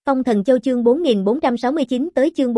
Phong Thần Châu chương 4469 tới chương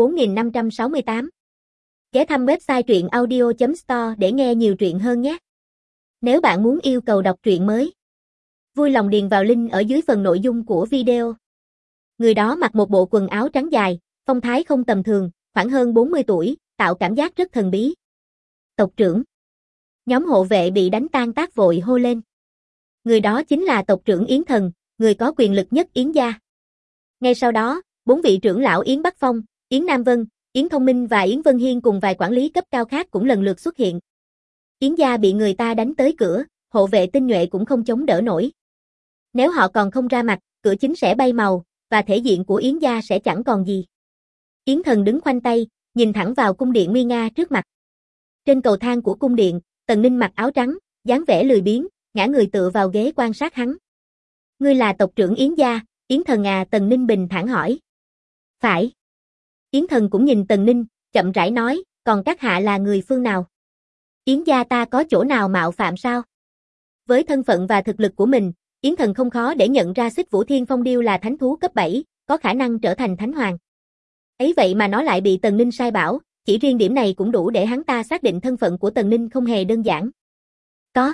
4568. Ghé thăm website truyện audio.store để nghe nhiều truyện hơn nhé. Nếu bạn muốn yêu cầu đọc truyện mới, vui lòng điền vào link ở dưới phần nội dung của video. Người đó mặc một bộ quần áo trắng dài, phong thái không tầm thường, khoảng hơn 40 tuổi, tạo cảm giác rất thần bí. Tộc trưởng. Nhóm hộ vệ bị đánh tan tác vội hô lên. Người đó chính là tộc trưởng Yến Thần, người có quyền lực nhất Yến gia. Ngay sau đó, 4 vị trưởng lão Yến Bắc Phong, Yến Nam Vân, Yến Thông Minh và Yến Vân Hiên cùng vài quản lý cấp cao khác cũng lần lượt xuất hiện. Yến gia bị người ta đánh tới cửa, hộ vệ tinh nhuệ cũng không chống đỡ nổi. Nếu họ còn không ra mặt, cửa chính sẽ bay màu, và thể diện của Yến gia sẽ chẳng còn gì. Yến Thần đứng khoanh tay, nhìn thẳng vào cung điện nguy nga trước mặt. Trên cầu thang của cung điện, Tần Ninh mặc áo trắng, dáng vẻ lười biếng, ngã người tựa vào ghế quan sát hắn. Ngươi là tộc trưởng Yến gia, Yến Thần à? Tần Ninh bình thản hỏi. Phải. Yến Thần cũng nhìn Tần Ninh, chậm rãi nói, còn các hạ là người phương nào? Yến gia ta có chỗ nào mạo phạm sao? Với thân phận và thực lực của mình, Yến Thần không khó để nhận ra Xích Vũ Thiên Phong Điêu là thánh thú cấp 7, có khả năng trở thành thánh hoàng. Ấy vậy mà nó lại bị Tần Ninh sai bảo, chỉ riêng điểm này cũng đủ để hắn ta xác định thân phận của Tần Ninh không hề đơn giản. Có.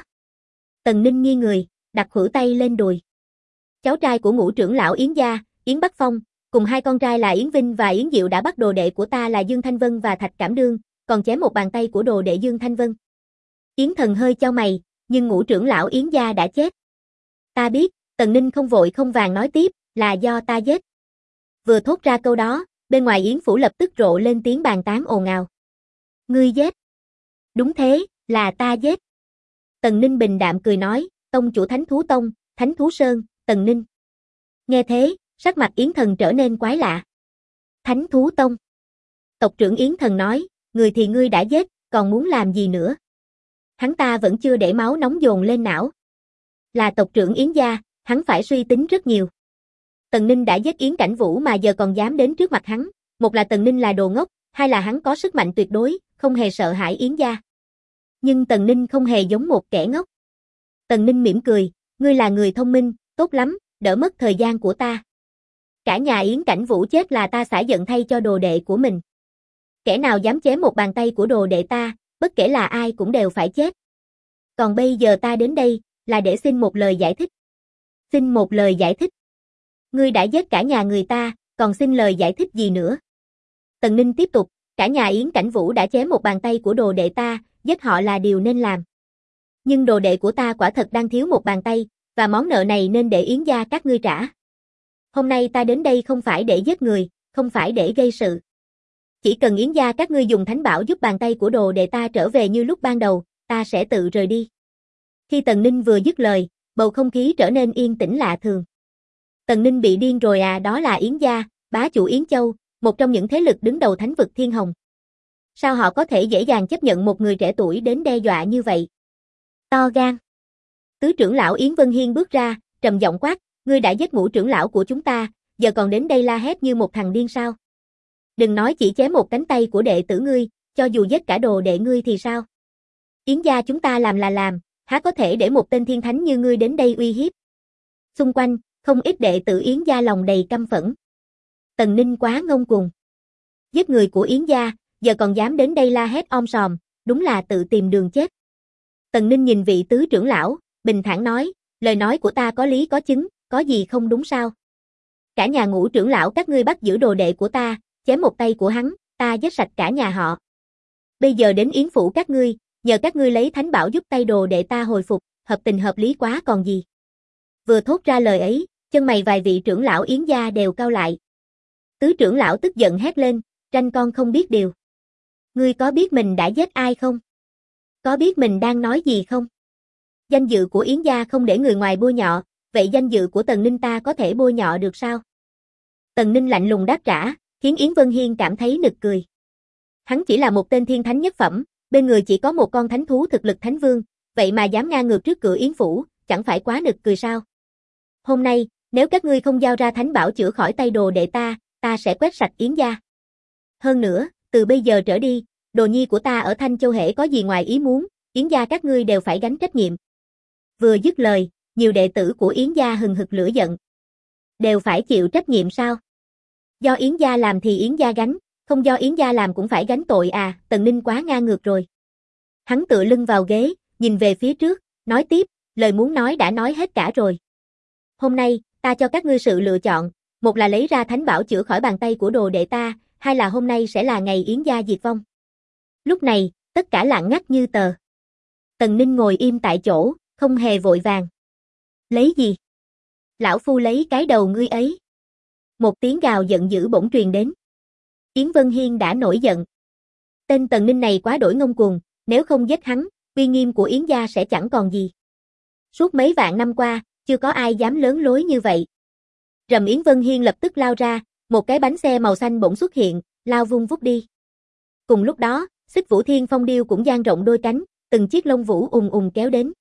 Tần Ninh nghiêng người, đặt khuỷu tay lên đùi. Cháu trai của ngũ trưởng lão Yến gia, Yến Bắc Phong, cùng hai con trai là Yến Vinh và Yến Diệu đã bắt đồ đệ của ta là Dương Thanh Vân và Thạch Cảm Đương, còn chém một bàn tay của đồ đệ Dương Thanh Vân. Yến Thần hơi chau mày, nhưng ngũ trưởng lão Yến gia đã chết. Ta biết, Tần Ninh không vội không vàng nói tiếp, là do ta giết. Vừa thốt ra câu đó, bên ngoài Yến phủ lập tức rộ lên tiếng bàn tán ồn ào. Ngươi giết? Đúng thế, là ta giết. Tần Ninh bình đạm cười nói, tông chủ Thánh Thú Tông, Thánh Thú Sơn, Tần Ninh. Nghe thế, sắc mặt Yến Thần trở nên quái lạ. Thánh Thú Tông. Tộc trưởng Yến Thần nói, người thì ngươi đã giết, còn muốn làm gì nữa? Hắn ta vẫn chưa để máu nóng dồn lên não. Là tộc trưởng Yến gia, hắn phải suy tính rất nhiều. Tần Ninh đã giết Yến Cảnh Vũ mà giờ còn dám đến trước mặt hắn, một là Tần Ninh là đồ ngốc, hai là hắn có sức mạnh tuyệt đối, không hề sợ hãi Yến gia. Nhưng Tần Ninh không hề giống một kẻ ngốc. Tần Ninh mỉm cười, ngươi là người thông minh, tốt lắm, đỡ mất thời gian của ta. Cả nhà Yến Cảnh Vũ chết là ta xả giận thay cho đồ đệ của mình. Kẻ nào dám chém một bàn tay của đồ đệ ta, bất kể là ai cũng đều phải chết. Còn bây giờ ta đến đây, là để xin một lời giải thích. Xin một lời giải thích. Ngươi đã giết cả nhà người ta, còn xin lời giải thích gì nữa? Tần Ninh tiếp tục, cả nhà Yến Cảnh Vũ đã chém một bàn tay của đồ đệ ta, giết họ là điều nên làm. Nhưng đồ đệ của ta quả thật đang thiếu một bàn tay, và món nợ này nên để Yến gia các ngươi trả. Hôm nay ta đến đây không phải để giết người, không phải để gây sự. Chỉ cần Yến gia các ngươi dùng thánh bảo giúp bàn tay của đồ đệ ta trở về như lúc ban đầu, ta sẽ tự rời đi. Khi Tần Ninh vừa dứt lời, bầu không khí trở nên yên tĩnh lạ thường. Tần Ninh bị điên rồi à? Đó là Yến gia, bá chủ Yến Châu, một trong những thế lực đứng đầu thánh vực Thiên Hồng. Sao họ có thể dễ dàng chấp nhận một người trẻ tuổi đến đe dọa như vậy? To gan. Tứ trưởng lão Yến Vân Hiên bước ra, trầm giọng quát, ngươi đã giết ngũ trưởng lão của chúng ta, giờ còn đến đây la hét như một thằng điên sao? Đừng nói chỉ chém một cánh tay của đệ tử ngươi, cho dù giết cả đồ đệ ngươi thì sao? Yến gia chúng ta làm là làm, há có thể để một tên thiên thánh như ngươi đến đây uy hiếp? Xung quanh, không ít đệ tử Yến gia lòng đầy căm phẫn. Tần Ninh quá ngông cuồng. Giết người của Yến gia, giờ còn dám đến đây la hét om sòm, đúng là tự tìm đường chết. Tần Ninh nhìn vị tứ trưởng lão, bình thản nói, lời nói của ta có lý có chứng, có gì không đúng sao? Cả nhà ngũ trưởng lão các ngươi bắt giữ đồ đệ của ta, chém một tay của hắn, ta giết sạch cả nhà họ. Bây giờ đến Yến phủ các ngươi, nhờ các ngươi lấy thánh bảo giúp tay đồ đệ ta hồi phục, hợp tình hợp lý quá còn gì. Vừa thốt ra lời ấy, chân mày vài vị trưởng lão Yến gia đều cau lại. Tứ trưởng lão tức giận hét lên, tranh con không biết điều. Ngươi có biết mình đã giết ai không? Có biết mình đang nói gì không? Danh dự của Yến gia không để người ngoài bôi nhọ, vậy danh dự của Tần Ninh ta có thể bôi nhọ được sao? Tần Ninh lạnh lùng đáp trả, khiến Yến Vân Hiên cảm thấy nực cười. Hắn chỉ là một tên thiên thánh nhất phẩm, bên người chỉ có một con thánh thú thực lực thánh vương, vậy mà dám ngang ngược trước cửa Yến phủ, chẳng phải quá nực cười sao? Hôm nay, nếu các ngươi không giao ra thánh bảo chữa khỏi tay đồ đệ ta sẽ quét sạch Yến gia. Hơn nữa, từ bây giờ trở đi, đồ nhi của ta ở Thanh Châu hễ có gì ngoài ý muốn, Yến gia các ngươi đều phải gánh trách nhiệm. Vừa dứt lời, nhiều đệ tử của Yến gia hừng hực lửa giận. Đều phải chịu trách nhiệm sao? Do Yến gia làm thì Yến gia gánh, không do Yến gia làm cũng phải gánh tội à, Tần Ninh quá ngang ngược rồi. Hắn tựa lưng vào ghế, nhìn về phía trước, nói tiếp, lời muốn nói đã nói hết cả rồi. Hôm nay, ta cho các ngươi sự lựa chọn, một là lấy ra thánh bảo chữa khỏi bàn tay của đồ đệ ta, hai là hôm nay sẽ là ngày Yến gia diệt vong. Lúc này, tất cả lặng ngắt như tờ. Tần Ninh ngồi im tại chỗ, không hề vội vàng. Lấy gì? Lão phu lấy cái đầu ngươi ấy. Một tiếng gào giận dữ bỗng truyền đến. Yến Vân Hiên đã nổi giận. Tên Tần Ninh này quá đổi ngông cuồng, nếu không giết hắn, uy nghiêm của Yến gia sẽ chẳng còn gì. Suốt mấy vạn năm qua, chưa có ai dám lớn lối như vậy. Rầm Yến Vân Hiên lập tức lao ra, một cái bánh xe màu xanh bỗng xuất hiện, lao vung vút đi. Cùng lúc đó, Xích Vũ Thiên Phong Điêu cũng dang rộng đôi cánh, từng chiếc lông vũ ùng ùng kéo đến.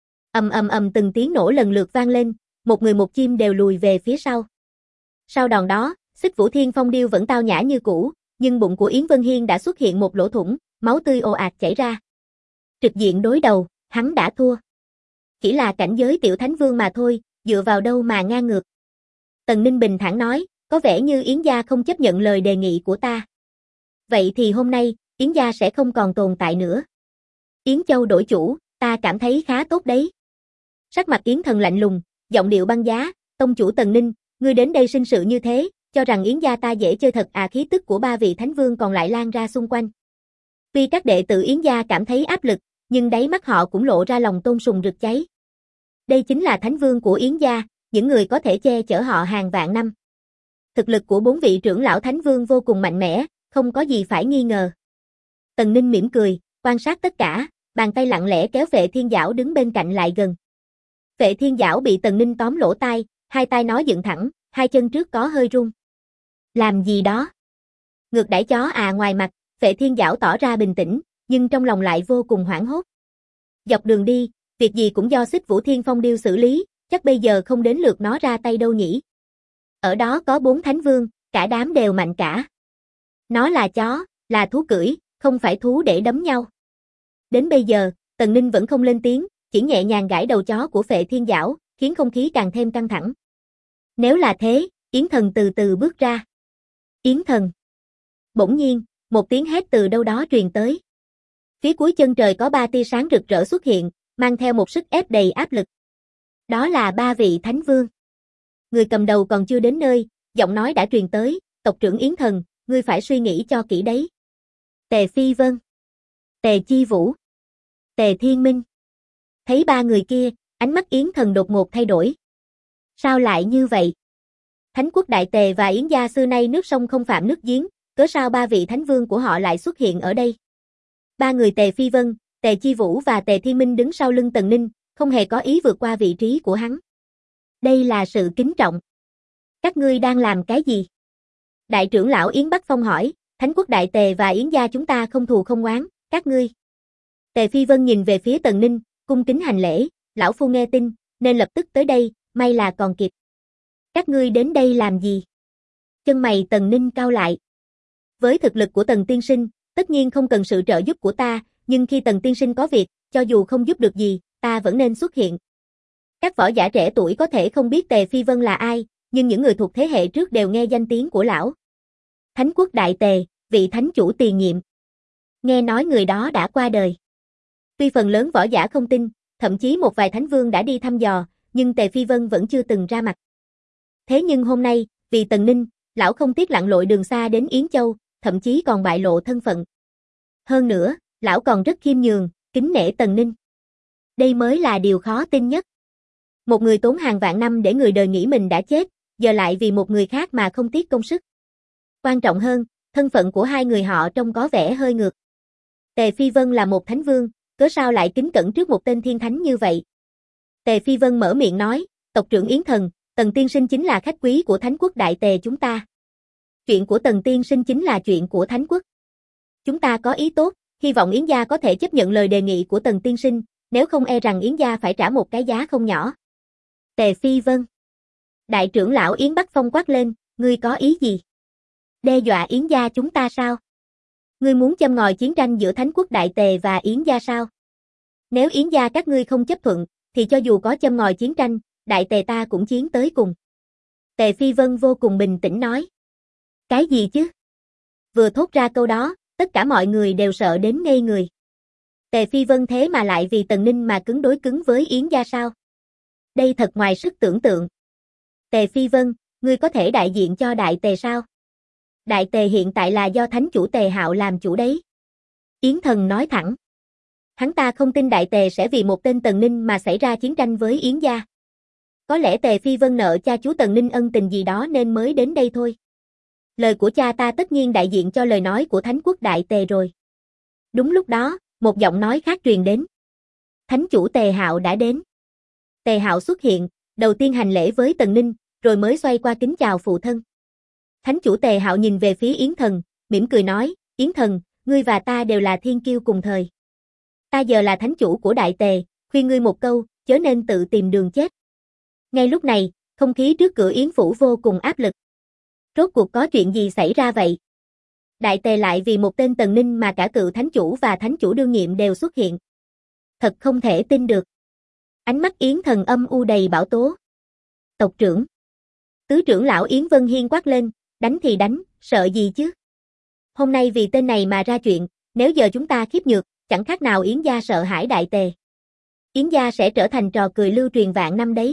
Ầm ầm ầm từng tiếng nổ lần lượt vang lên, một người một chim đều lùi về phía sau. Sau đòn đó, Xích Vũ Thiên Phong Điêu vẫn tao nhã như cũ, nhưng bụng của Yến Vân Hiên đã xuất hiện một lỗ thủng, máu tươi ồ ạt chảy ra. Trực diện đối đầu, hắn đã thua. Chỉ là cảnh giới tiểu thánh vương mà thôi, dựa vào đâu mà ngang ngược. Tần Ninh bình thản nói, có vẻ như Yến gia không chấp nhận lời đề nghị của ta. Vậy thì hôm nay, Yến gia sẽ không còn tồn tại nữa. Yến Châu đổi chủ, ta cảm thấy khá tốt đấy. Sắc mặt Yến Thần lạnh lùng, giọng điệu băng giá, tông chủ Tần Ninh, ngươi đến đây sinh sự như thế, cho rằng Yến gia ta dễ chơi thật à, khí tức của ba vị thánh vương còn lại lan ra xung quanh. Tuy các đệ tử Yến gia cảm thấy áp lực, nhưng đáy mắt họ cũng lộ ra lòng tôn sùng rực cháy. Đây chính là thánh vương của Yến gia, những người có thể che chở họ hàng vạn năm. Thực lực của bốn vị trưởng lão thánh vương vô cùng mạnh mẽ, không có gì phải nghi ngờ. Tần Ninh mỉm cười, quan sát tất cả, bàn tay lặng lẽ kéo Phệ Thiên Giảo đứng bên cạnh lại gần. Phệ Thiên Giảo bị Tần Ninh tóm lỗ tai, hai tay nó dựng thẳng, hai chân trước có hơi run. Làm gì đó? Ngược đãi chó à, ngoài mặt, Phệ Thiên Giảo tỏ ra bình tĩnh, nhưng trong lòng lại vô cùng hoảng hốt. Dọc đường đi, việc gì cũng do Xích Vũ Thiên Phong Điêu xử lý, chắc bây giờ không đến lượt nó ra tay đâu nhỉ. Ở đó có 4 thánh vương, cả đám đều mạnh cả. Nó là chó, là thú cưỡi, không phải thú để đấm nhau. Đến bây giờ, Tần Ninh vẫn không lên tiếng, chỉ nhẹ nhàng gãi đầu chó của Phệ Thiên Giảo, khiến không khí càng thêm căng thẳng. Nếu là thế, Yến Thần từ từ bước ra. Yến Thần. Bỗng nhiên, một tiếng hét từ đâu đó truyền tới. Phía cuối chân trời có 3 tia sáng rực rỡ xuất hiện, mang theo một sức ép đầy áp lực. Đó là 3 vị thánh vương. Người cầm đầu còn chưa đến nơi, giọng nói đã truyền tới, tộc trưởng Yến Thần, ngươi phải suy nghĩ cho kỹ đấy. Tề Phi Vân, Tề Chi Vũ, Tề Thiên Minh. Thấy 3 người kia, ánh mắt Yến Thần đột ngột thay đổi. Sao lại như vậy? Thánh quốc Đại Tề và Yến gia xưa nay nước sông không phạm nước giếng, cớ sao 3 vị thánh vương của họ lại xuất hiện ở đây? 3 người Tề Phi Vân, Tề Chi Vũ và Tề Thiên Minh đứng sau lưng Tần Ninh, không hề có ý vượt qua vị trí của hắn. Đây là sự kính trọng. Các ngươi đang làm cái gì? Đại trưởng lão Yến Bắc Phong hỏi, Thánh quốc Đại Tề và Yến gia chúng ta không thù không oán, các ngươi. Tề Phi Vân nhìn về phía Tần Ninh, cung kính hành lễ, lão phu nghe tin, nên lập tức tới đây, may là còn kịp. Các ngươi đến đây làm gì? Chân mày Tần Ninh cau lại. Với thực lực của Tần tiên sinh, tất nhiên không cần sự trợ giúp của ta, nhưng khi Tần tiên sinh có việc, cho dù không giúp được gì, ta vẫn nên xuất hiện. Các võ giả trẻ tuổi có thể không biết Tề Phi Vân là ai, nhưng những người thuộc thế hệ trước đều nghe danh tiếng của lão. Thánh quốc Đại Tề, vị thánh chủ tiền nhiệm. Nghe nói người đó đã qua đời. Tuy phần lớn võ giả không tin, thậm chí một vài thánh vương đã đi thăm dò, nhưng Tề Phi Vân vẫn chưa từng ra mặt. Thế nhưng hôm nay, vì Tần Ninh, lão không tiếc lặn lội đường xa đến Yến Châu, thậm chí còn bại lộ thân phận. Hơn nữa, lão còn rất khiêm nhường, kính nể Tần Ninh. Đây mới là điều khó tin nhất. Một người tốn hàng vạn năm để người đời nghĩ mình đã chết, giờ lại vì một người khác mà không tiếc công sức. Quan trọng hơn, thân phận của hai người họ trông có vẻ hơi ngược. Tề Phi Vân là một thánh vương, cớ sao lại kính cẩn trước một tên thiên thánh như vậy? Tề Phi Vân mở miệng nói, tộc trưởng Yến Thần, Tần tiên sinh chính là khách quý của Thánh quốc Đại Tề chúng ta. Chuyện của Tần tiên sinh chính là chuyện của Thánh quốc. Chúng ta có ý tốt, hy vọng Yến gia có thể chấp nhận lời đề nghị của Tần tiên sinh, nếu không e rằng Yến gia phải trả một cái giá không nhỏ. Tề Phi Vân. Đại trưởng lão Yến Bắc Phong quát lên, ngươi có ý gì? Đe dọa Yến gia chúng ta sao? Ngươi muốn châm ngòi chiến tranh giữa Thánh quốc Đại Tề và Yến gia sao? Nếu Yến gia các ngươi không chấp thuận, thì cho dù có châm ngòi chiến tranh, Đại Tề ta cũng chiến tới cùng. Tề Phi Vân vô cùng bình tĩnh nói. Cái gì chứ? Vừa thốt ra câu đó, tất cả mọi người đều sợ đến ngây người. Tề Phi Vân thế mà lại vì Tần Ninh mà cứng đối cứng với Yến gia sao? Đây thật ngoài sức tưởng tượng. Tề Phi Vân, ngươi có thể đại diện cho Đại Tề sao? Đại Tề hiện tại là do Thánh chủ Tề Hạo làm chủ đấy. Yến Thần nói thẳng. Hắn ta không tin Đại Tề sẽ vì một tên Tần Ninh mà xảy ra chiến tranh với Yến gia. Có lẽ Tề Phi Vân nợ cha chú Tần Ninh ân tình gì đó nên mới đến đây thôi. Lời của cha ta tất nhiên đại diện cho lời nói của Thánh quốc Đại Tề rồi. Đúng lúc đó, một giọng nói khác truyền đến. Thánh chủ Tề Hạo đã đến. Tề Hạo xuất hiện, đầu tiên hành lễ với Tần Ninh, rồi mới xoay qua kính chào phụ thân. Thánh chủ Tề Hạo nhìn về phía Yến Thần, mỉm cười nói, Yến Thần, ngươi và ta đều là thiên kiêu cùng thời. Ta giờ là thánh chủ của Đại Tề, khuyên ngươi một câu, chớ nên tự tìm đường chết. Ngay lúc này, không khí trước cửa Yến phủ vô cùng áp lực. Rốt cuộc có chuyện gì xảy ra vậy? Đại Tề lại vì một tên Tần Ninh mà cả cựu thánh chủ và thánh chủ đương nhiệm đều xuất hiện. Thật không thể tin được. Ánh mắt Yến Thần âm u đầy bão tố. Tộc trưởng. Tứ trưởng lão Yến Vân Hiên quát lên, đánh thì đánh, sợ gì chứ? Hôm nay vì tên này mà ra chuyện, nếu giờ chúng ta khiếp nhược, chẳng khác nào Yến gia sợ hãi Đại Tề. Yến gia sẽ trở thành trò cười lưu truyền vạn năm đấy.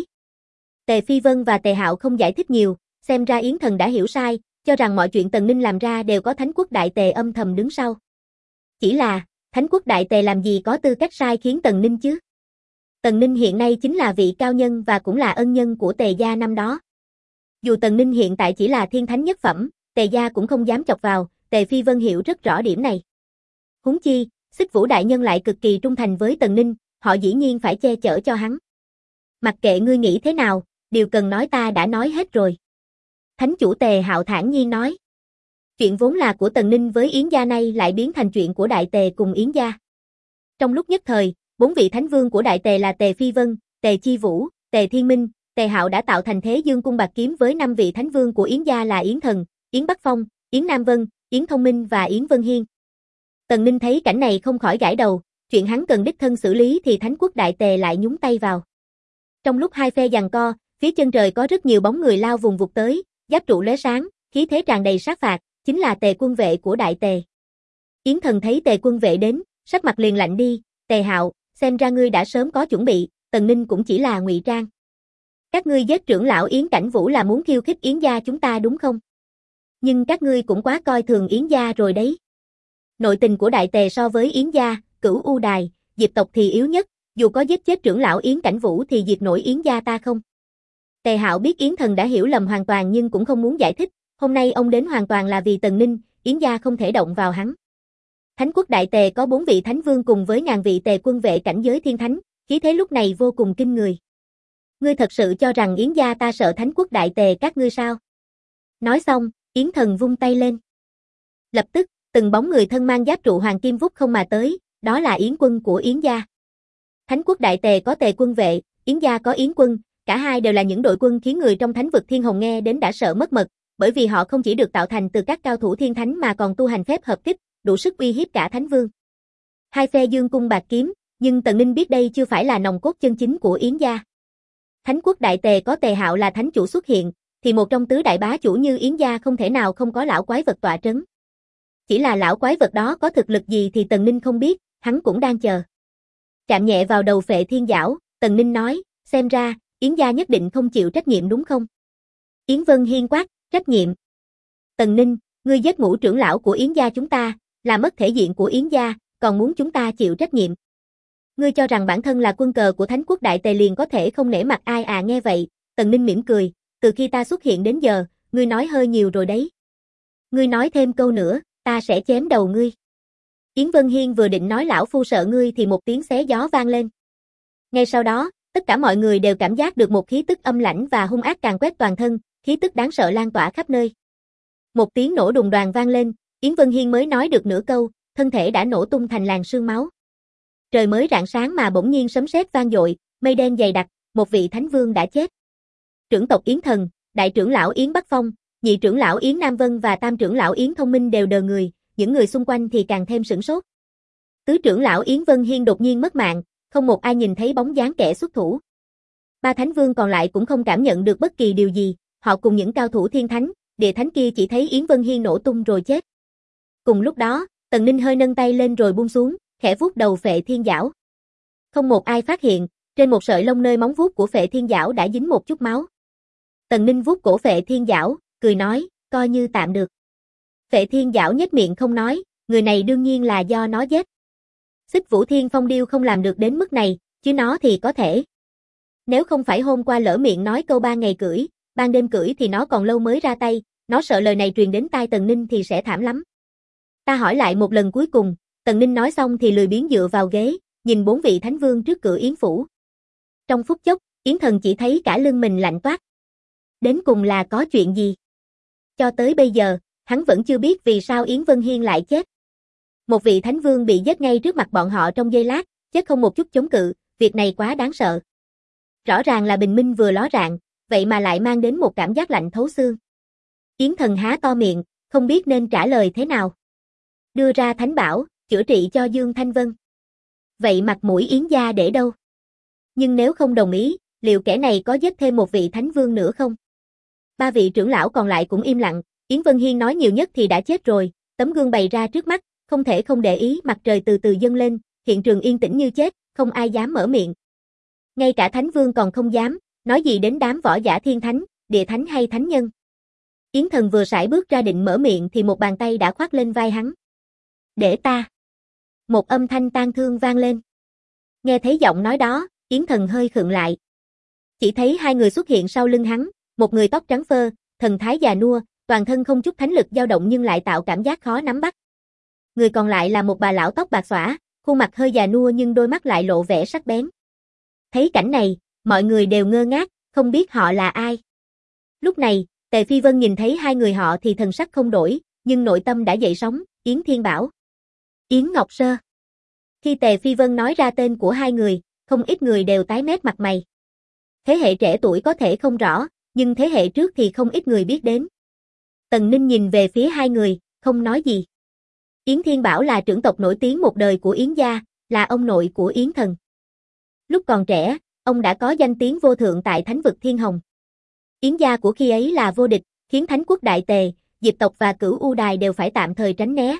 Tề Phi Vân và Tề Hạo không giải thích nhiều, xem ra Yến Thần đã hiểu sai, cho rằng mọi chuyện Tần Ninh làm ra đều có Thánh quốc Đại Tề âm thầm đứng sau. Chỉ là, Thánh quốc Đại Tề làm gì có tư cách sai khiến Tần Ninh chứ? Tần Ninh hiện nay chính là vị cao nhân và cũng là ân nhân của Tề gia năm đó. Dù Tần Ninh hiện tại chỉ là thiên thánh nhất phẩm, Tề gia cũng không dám chọc vào, Tề Phi Vân hiểu rất rõ điểm này. Huống chi, Xích Vũ đại nhân lại cực kỳ trung thành với Tần Ninh, họ dĩ nhiên phải che chở cho hắn. Mặc kệ ngươi nghĩ thế nào, điều cần nói ta đã nói hết rồi. Thánh chủ Tề Hạo thản nhiên nói. Chuyện vốn là của Tần Ninh với Yến gia nay lại biến thành chuyện của Đại Tề cùng Yến gia. Trong lúc nhất thời, 4 vị thánh vương của Đại Tề là Tề Phi Vân, Tề Chi Vũ, Tề Thiên Minh, Tề Hạo đã tạo thành thế dương cung bạt kiếm với 5 vị thánh vương của Yến gia là Yến Thần, Yến Bắc Phong, Yến Nam Vân, Yến Thông Minh và Yến Vân Hiên. Tần Ninh thấy cảnh này không khỏi gãi đầu, chuyện hắn cần đích thân xử lý thì Thánh quốc Đại Tề lại nhúng tay vào. Trong lúc hai phe giằng co, phía chân trời có rất nhiều bóng người lao vùng vụt tới, giáp trụ lóe sáng, khí thế tràn đầy sát phạt, chính là Tề quân vệ của Đại Tề. Yến Thần thấy Tề quân vệ đến, sắc mặt liền lạnh đi, Tề Hạo, xem ra ngươi đã sớm có chuẩn bị, Tần Ninh cũng chỉ là ngụy trang. Các ngươi giết trưởng lão Yến Cảnh Vũ là muốn khiêu khích Yến gia chúng ta đúng không? Nhưng các ngươi cũng quá coi thường Yến gia rồi đấy. Nội tình của Đại Tề so với Yến gia, Cửu U Đài, Diệp tộc thì yếu nhất, dù có giết chết trưởng lão Yến Cảnh Vũ thì diệt nổi Yến gia ta không? Tề Hạo biết Yến Thần đã hiểu lầm hoàn toàn nhưng cũng không muốn giải thích, hôm nay ông đến hoàn toàn là vì Tần Ninh, Yến gia không thể động vào hắn. Thánh quốc Đại Tề có 4 vị thánh vương cùng với ngàn vị Tề quân vệ cảnh giới thiên thánh, khí thế lúc này vô cùng kinh người. Ngươi thật sự cho rằng Yến gia ta sợ Thánh quốc Đại Tề các ngươi sao? Nói xong, Yến Thần vung tay lên. Lập tức, từng bóng người thân mang giáp trụ hoàng kim vút không mà tới, đó là Yến quân của Yến gia. Thánh quốc Đại Tề có Tề quân vệ, Yến gia có Yến quân, cả hai đều là những đội quân khiến người trong thánh vực Thiên Hồng nghe đến đã sợ mất mật, bởi vì họ không chỉ được tạo thành từ các cao thủ thiên thánh mà còn tu hành phép hợp kích, đủ sức uy hiếp cả thánh vương. Hai phe dương cung bạt kiếm, nhưng Tần Ninh biết đây chưa phải là nòng cốt chân chính của Yến gia. Thánh quốc Đại Tề có Tề Hạo là thánh chủ xuất hiện, thì một trong tứ đại bá chủ như Yến gia không thể nào không có lão quái vật tọa trấn. Chỉ là lão quái vật đó có thực lực gì thì Tần Ninh không biết, hắn cũng đang chờ. Chạm nhẹ vào đầu Phệ Thiên Giảo, Tần Ninh nói, xem ra, Yến gia nhất định không chịu trách nhiệm đúng không? Yến Vân Hiên quát, trách nhiệm. Tần Ninh, ngươi giết ngũ trưởng lão của Yến gia chúng ta, là mất thể diện của Yến gia, còn muốn chúng ta chịu trách nhiệm. Ngươi cho rằng bản thân là quân cờ của Thánh quốc Đại Tề liền có thể không nể mặt ai à? Nghe vậy, Tần Ninh mỉm cười, từ khi ta xuất hiện đến giờ, ngươi nói hơi nhiều rồi đấy. Ngươi nói thêm câu nữa, ta sẽ chém đầu ngươi. Yến Vân Hiên vừa định nói lão phu sợ ngươi thì một tiếng xé gió vang lên. Ngay sau đó, tất cả mọi người đều cảm giác được một khí tức âm lãnh và hung ác càn quét toàn thân, khí tức đáng sợ lan tỏa khắp nơi. Một tiếng nổ đùng đoàng vang lên, Yến Vân Hiên mới nói được nửa câu, thân thể đã nổ tung thành làn sương máu. Trời mới rạng sáng mà bỗng nhiên sấm sét vang dội, mây đen dày đặc, một vị thánh vương đã chết. Trưởng tộc Yến Thần, đại trưởng lão Yến Bắc Phong, nhị trưởng lão Yến Nam Vân và tam trưởng lão Yến Thông Minh đều đờ người, những người xung quanh thì càng thêm sửng sốt. Tứ trưởng lão Yến Vân Hiên đột nhiên mất mạng, không một ai nhìn thấy bóng dáng kẻ xuất thủ. Ba thánh vương còn lại cũng không cảm nhận được bất kỳ điều gì, họ cùng những cao thủ thiên thánh, địa thánh kia chỉ thấy Yến Vân Hiên nổ tung rồi chết. Cùng lúc đó, Tần Ninh hơi nâng tay lên rồi buông xuống, khẽ vuốt đầu Phệ Thiên Giảo. Không một ai phát hiện, trên một sợi lông nơi móng vuốt của Phệ Thiên Giảo đã dính một chút máu. Tần Ninh vuốt cổ Phệ Thiên Giảo, cười nói, coi như tạm được. Phệ Thiên Giảo nhếch miệng không nói, người này đương nhiên là do nó giết. Xích Vũ Thiên Phong Điêu không làm được đến mức này, chứ nó thì có thể. Nếu không phải hôm qua lỡ miệng nói câu 3 ngày cưỡi, ban đêm cưỡi thì nó còn lâu mới ra tay, nó sợ lời này truyền đến tai Tần Ninh thì sẽ thảm lắm. Ta hỏi lại một lần cuối cùng, Tần Ninh nói xong thì lười biếng dựa vào ghế, nhìn 4 vị thánh vương trước cửa Yến phủ. Trong phút chốc, Yến Thần chỉ thấy cả lưng mình lạnh toát. Đến cùng là có chuyện gì? Cho tới bây giờ, hắn vẫn chưa biết vì sao Yến Vân Hiên lại chết. Một vị thánh vương bị giết ngay trước mặt bọn họ trong giây lát, chết không một chút chống cự, việc này quá đáng sợ. Rõ ràng là bình minh vừa ló rạng, vậy mà lại mang đến một cảm giác lạnh thấu xương. Yến Thần há to miệng, không biết nên trả lời thế nào. Đưa ra thánh bảo, chữa trị cho Dương Thanh Vân. Vậy mặt mũi Yến gia để đâu? Nhưng nếu không đồng ý, liệu kẻ này có giết thêm một vị thánh vương nữa không? 3 vị trưởng lão còn lại cũng im lặng, Yến Vân Hiên nói nhiều nhất thì đã chết rồi, tấm gương bày ra trước mắt, không thể không để ý. Mặt trời từ từ dâng lên, hiện trường yên tĩnh như chết, không ai dám mở miệng. Ngay cả thánh vương còn không dám, nói gì đến đám võ giả thiên thánh, địa thánh hay thánh nhân. Yến Thần vừa sải bước ra định mở miệng thì một bàn tay đã khoác lên vai hắn. Để ta. Một âm thanh tang thương vang lên. Nghe thấy giọng nói đó, Yến Thần hơi khựng lại. Chỉ thấy 2 người xuất hiện sau lưng hắn, một người tóc trắng phơ, thần thái già nua, toàn thân không chút thánh lực dao động nhưng lại tạo cảm giác khó nắm bắt. Người còn lại là một bà lão tóc bạc xõa, khuôn mặt hơi già nua nhưng đôi mắt lại lộ vẻ sắc bén. Thấy cảnh này, mọi người đều ngơ ngác, không biết họ là ai. Lúc này, Tề Phi Vân nhìn thấy 2 người họ thì thần sắc không đổi, nhưng nội tâm đã dậy sóng, Yến Thiên Bảo, Yến Ngọc Sơ. Khi Tề Phi Vân nói ra tên của 2 người, không ít người đều tái mét mặt mày. Thế hệ trẻ tuổi có thể không rõ, nhưng thế hệ trước thì không ít người biết đến. Tần Ninh nhìn về phía 2 người, không nói gì. Yến Thiên Bảo là trưởng tộc nổi tiếng một đời của Yến gia, là ông nội của Yến Thần. Lúc còn trẻ, ông đã có danh tiếng vô thượng tại thánh vực Thiên Hồng. Yến gia của khi ấy là vô địch, khiến Thánh quốc Đại Tề, Diệp tộc và Cửu U Đài đều phải tạm thời tránh né.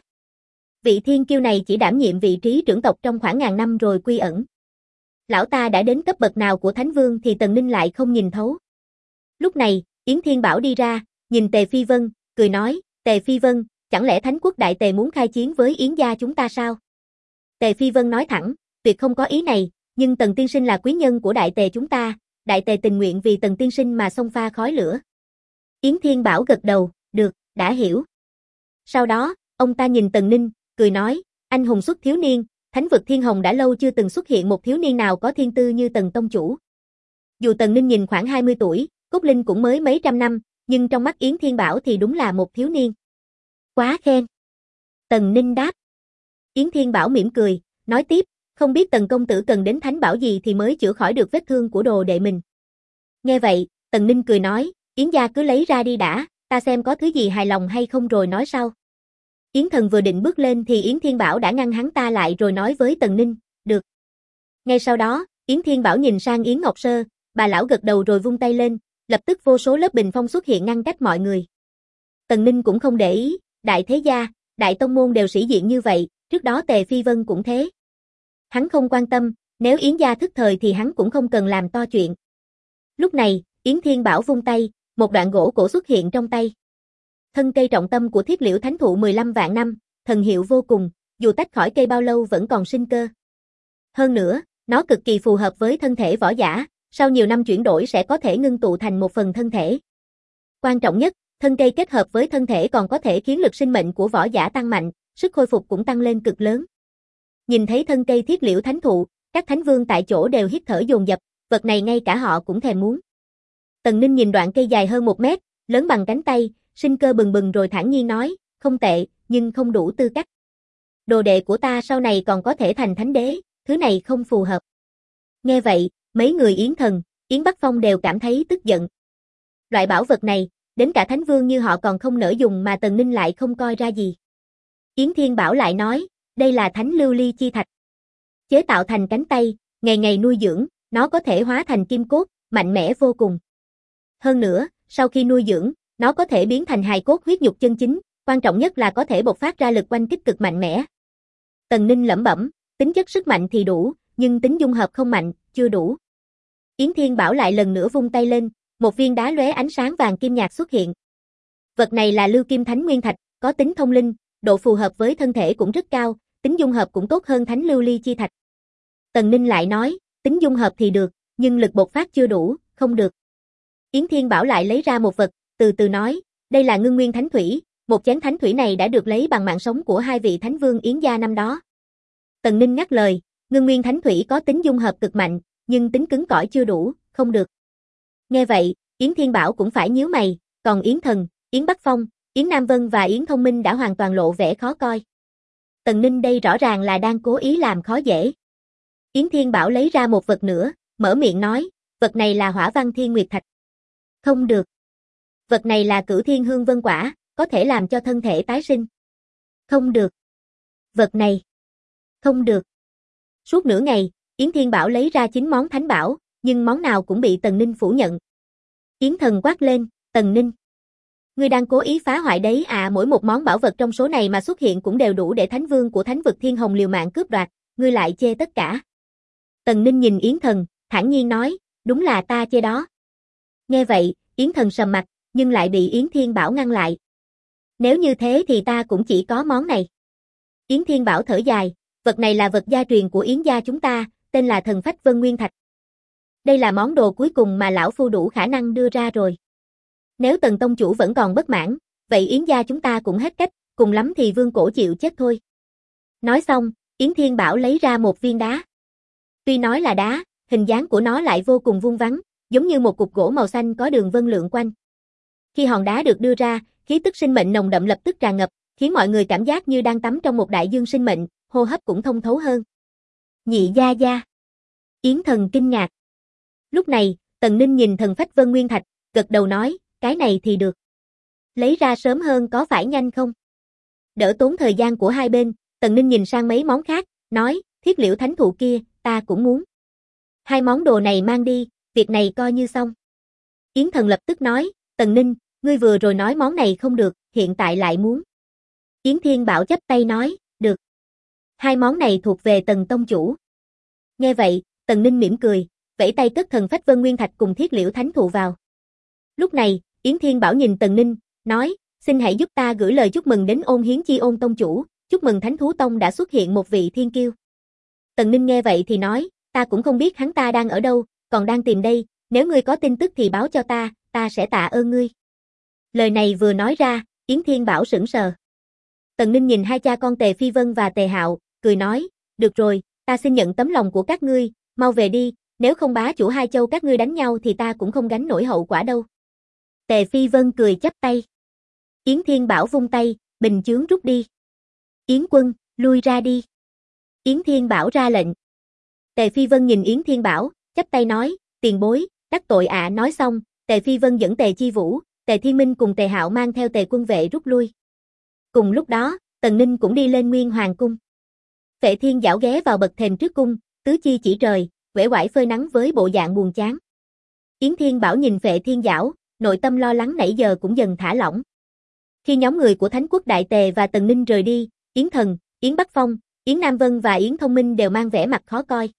Vị thiên kiêu này chỉ đảm nhiệm vị trí trưởng tộc trong khoảng ngàn năm rồi quy ẩn. Lão ta đã đến cấp bậc nào của Thánh Vương thì Tần Ninh lại không nhìn thấu. Lúc này, Yến Thiên Bảo đi ra, nhìn Tề Phi Vân, cười nói, Tề Phi Vân, chẳng lẽ Thánh quốc Đại Tề muốn khai chiến với Yến gia chúng ta sao? Tề Phi Vân nói thẳng, tuyệt không có ý này, nhưng Tần tiên sinh là quý nhân của Đại Tề chúng ta, Đại Tề tình nguyện vì Tần tiên sinh mà xông pha khói lửa. Yến Thiên Bảo gật đầu, được, đã hiểu. Sau đó, ông ta nhìn Tần Ninh, cười nói, anh hùng xuất thiếu niên, Thánh vực Thiên Hồng đã lâu chưa từng xuất hiện một thiếu niên nào có thiên tư như Tần tông chủ. Dù Tần Ninh nhìn khoảng 20 tuổi, Cốt Linh cũng mới mấy trăm năm, nhưng trong mắt Yến Thiên Bảo thì đúng là một thiếu niên. Quá khen. Tần Ninh đáp. Yến Thiên Bảo mỉm cười, nói tiếp, không biết Tần công tử cần đến thánh bảo gì thì mới chữa khỏi được vết thương của đồ đệ mình. Nghe vậy, Tần Ninh cười nói, Yến gia cứ lấy ra đi đã, ta xem có thứ gì hài lòng hay không rồi nói sau. Yến Thần vừa định bước lên thì Yến Thiên Bảo đã ngăn hắn ta lại rồi nói với Tần Ninh, được. Ngay sau đó, Yến Thiên Bảo nhìn sang Yến Ngọc Sơ, bà lão gật đầu rồi vung tay lên, lập tức vô số lớp bình phong xuất hiện ngăn cách mọi người. Tần Ninh cũng không để ý, đại thế gia, đại tông môn đều sĩ diện như vậy, trước đó Tề Phi Vân cũng thế. Hắn không quan tâm, nếu Yến gia thức thời thì hắn cũng không cần làm to chuyện. Lúc này, Yến Thiên Bảo vung tay, một đoạn gỗ cổ xuất hiện trong tay. Thân cây trọng tâm của Thiết Liễu Thánh thụ 15 vạn năm, thần hiệu vô cùng, dù tách khỏi cây bao lâu vẫn còn sinh cơ. Hơn nữa, nó cực kỳ phù hợp với thân thể võ giả, sau nhiều năm chuyển đổi sẽ có thể ngưng tụ thành một phần thân thể. Quan trọng nhất, thân cây kết hợp với thân thể còn có thể khiến lực sinh mệnh của võ giả tăng mạnh, sức khôi phục cũng tăng lên cực lớn. Nhìn thấy thân cây Thiết Liễu Thánh thụ, các thánh vương tại chỗ đều hít thở dồn dập, vật này ngay cả họ cũng thèm muốn. Tần Ninh nhìn đoạn cây dài hơn 1 mét, lớn bằng cánh tay, sinh cơ bừng bừng rồi thản nhiên nói, không tệ, nhưng không đủ tư cách. Đồ đệ của ta sau này còn có thể thành thánh đế, thứ này không phù hợp. Nghe vậy, mấy người Yến Thần, Yến Bắc Phong đều cảm thấy tức giận. Loại bảo vật này, đến cả thánh vương như họ còn không nỡ dùng mà Tần Ninh lại không coi ra gì. Yến Thiên Bảo lại nói, đây là thánh lưu ly chi thạch. Chế tạo thành cánh tay, ngày ngày nuôi dưỡng, nó có thể hóa thành kim cốt, mạnh mẽ vô cùng. Hơn nữa, sau khi nuôi dưỡng, Nó có thể biến thành hài cốt huyết nhục chân chính, quan trọng nhất là có thể bộc phát ra lực oanh kích cực mạnh mẽ. Tần Ninh lẩm bẩm, tính chất sức mạnh thì đủ, nhưng tính dung hợp không mạnh, chưa đủ. Yến Thiên Bảo lại lần nữa vung tay lên, một viên đá lóe ánh sáng vàng kim nhạt xuất hiện. Vật này là Lưu Kim Thánh Nguyên Thạch, có tính thông linh, độ phù hợp với thân thể cũng rất cao, tính dung hợp cũng tốt hơn Thánh Lưu Ly Chi Thạch. Tần Ninh lại nói, tính dung hợp thì được, nhưng lực bộc phát chưa đủ, không được. Yến Thiên Bảo lại lấy ra một vật, từ từ nói, đây là Ngưng Nguyên Thánh Thủy, một chén thánh thủy này đã được lấy bằng mạng sống của hai vị Thánh Vương Yến gia năm đó. Tần Ninh ngắt lời, Ngưng Nguyên Thánh Thủy có tính dung hợp cực mạnh, nhưng tính cứng cỏi chưa đủ, không được. Nghe vậy, Yến Thiên Bảo cũng phải nhíu mày, còn Yến Thần, Yến Bắc Phong, Yến Nam Vân và Yến Thông Minh đã hoàn toàn lộ vẻ khó coi. Tần Ninh đây rõ ràng là đang cố ý làm khó dễ. Yến Thiên Bảo lấy ra một vật nữa, mở miệng nói, vật này là Hỏa Văn Thiên Nguyệt Thạch. Không được. Vật này là Cửu Thiên Hương Vân Quả, có thể làm cho thân thể tái sinh. Không được. Vật này. Không được. Suốt nửa ngày, Yến Thiên Bảo lấy ra 9 món thánh bảo, nhưng món nào cũng bị Tần Ninh phủ nhận. Yến Thần quát lên, Tần Ninh. Ngươi đang cố ý phá hoại đấy à, mỗi một món bảo vật trong số này mà xuất hiện cũng đều đủ để Thánh Vương của Thánh vực Thiên Hồng liều mạng cướp đoạt, ngươi lại chê tất cả. Tần Ninh nhìn Yến Thần, thản nhiên nói, đúng là ta chê đó. Nghe vậy, Yến Thần sầm mặt, nhưng lại bị Yến Thiên Bảo ngăn lại. Nếu như thế thì ta cũng chỉ có món này. Yến Thiên Bảo thở dài, vật này là vật gia truyền của Yến gia chúng ta, tên là Thần Phách Vân Nguyên Thạch. Đây là món đồ cuối cùng mà lão phu đủ khả năng đưa ra rồi. Nếu Tần tông chủ vẫn còn bất mãn, vậy Yến gia chúng ta cũng hết cách, cùng lắm thì Vương Cổ chịu chết thôi. Nói xong, Yến Thiên Bảo lấy ra một viên đá. Tuy nói là đá, hình dáng của nó lại vô cùng vuông vắn, giống như một cục gỗ màu xanh có đường vân lượn quanh. Khi hòn đá được đưa ra, khí tức sinh mệnh nồng đậm lập tức tràn ngập, khiến mọi người cảm giác như đang tắm trong một đại dương sinh mệnh, hô hấp cũng thông thấu hơn. Nhị gia gia. Yến Thần kinh ngạc. Lúc này, Tần Ninh nhìn Thần Phách Vân Nguyên Thạch, gật đầu nói, cái này thì được. Lấy ra sớm hơn có phải nhanh không? Đỡ tốn thời gian của hai bên, Tần Ninh nhìn sang mấy món khác, nói, Thiết Liễu Thánh Thụ kia, ta cũng muốn. Hai món đồ này mang đi, việc này coi như xong. Yến Thần lập tức nói, Tần Ninh, ngươi vừa rồi nói món này không được, hiện tại lại muốn. Yến Thiên Bảo chắp tay nói, được. Hai món này thuộc về Tần tông chủ. Nghe vậy, Tần Ninh mỉm cười, vẫy tay cất Thần Phách Vân Nguyên Thạch cùng Thiết Liễu Thánh Thụ vào. Lúc này, Yến Thiên Bảo nhìn Tần Ninh, nói, xin hãy giúp ta gửi lời chúc mừng đến Ôn Hiến Chi Ôn tông chủ, chúc mừng Thánh Thú Tông đã xuất hiện một vị thiên kiêu. Tần Ninh nghe vậy thì nói, ta cũng không biết hắn ta đang ở đâu, còn đang tìm đây, nếu ngươi có tin tức thì báo cho ta sẽ tạ ơn ngươi. Lời này vừa nói ra, Yến Thiên Bảo sững sờ. Tần Ninh nhìn hai cha con Tề Phi Vân và Tề Hạo, cười nói, được rồi, ta xin nhận tấm lòng của các ngươi, mau về đi, nếu không bá chủ hai châu các ngươi đánh nhau thì ta cũng không gánh nổi hậu quả đâu. Tề Phi Vân cười chắp tay. Yến Thiên Bảo vung tay, bình chướng rút đi. Yến quân, lui ra đi. Yến Thiên Bảo ra lệnh. Tề Phi Vân nhìn Yến Thiên Bảo, chắp tay nói, tiền bối, đắc tội ạ. Nói xong, Tề Phi Vân dẫn Tề Chi Vũ, Tề Thiên Minh cùng Tề Hạo mang theo Tề quân vệ rút lui. Cùng lúc đó, Tần Ninh cũng đi lên Nguyên Hoàng cung. Phệ Thiên Giảo ghé vào bậc thềm trước cung, tứ chi chỉ trời, uể oải phơi nắng với bộ dạng buồn chán. Yến Thiên Bảo nhìn Phệ Thiên Giảo, nội tâm lo lắng nãy giờ cũng dần thả lỏng. Khi nhóm người của Thánh Quốc Đại Tề và Tần Ninh rời đi, Yến Thần, Yến Bắc Phong, Yến Nam Vân và Yến Thông Minh đều mang vẻ mặt khó coi.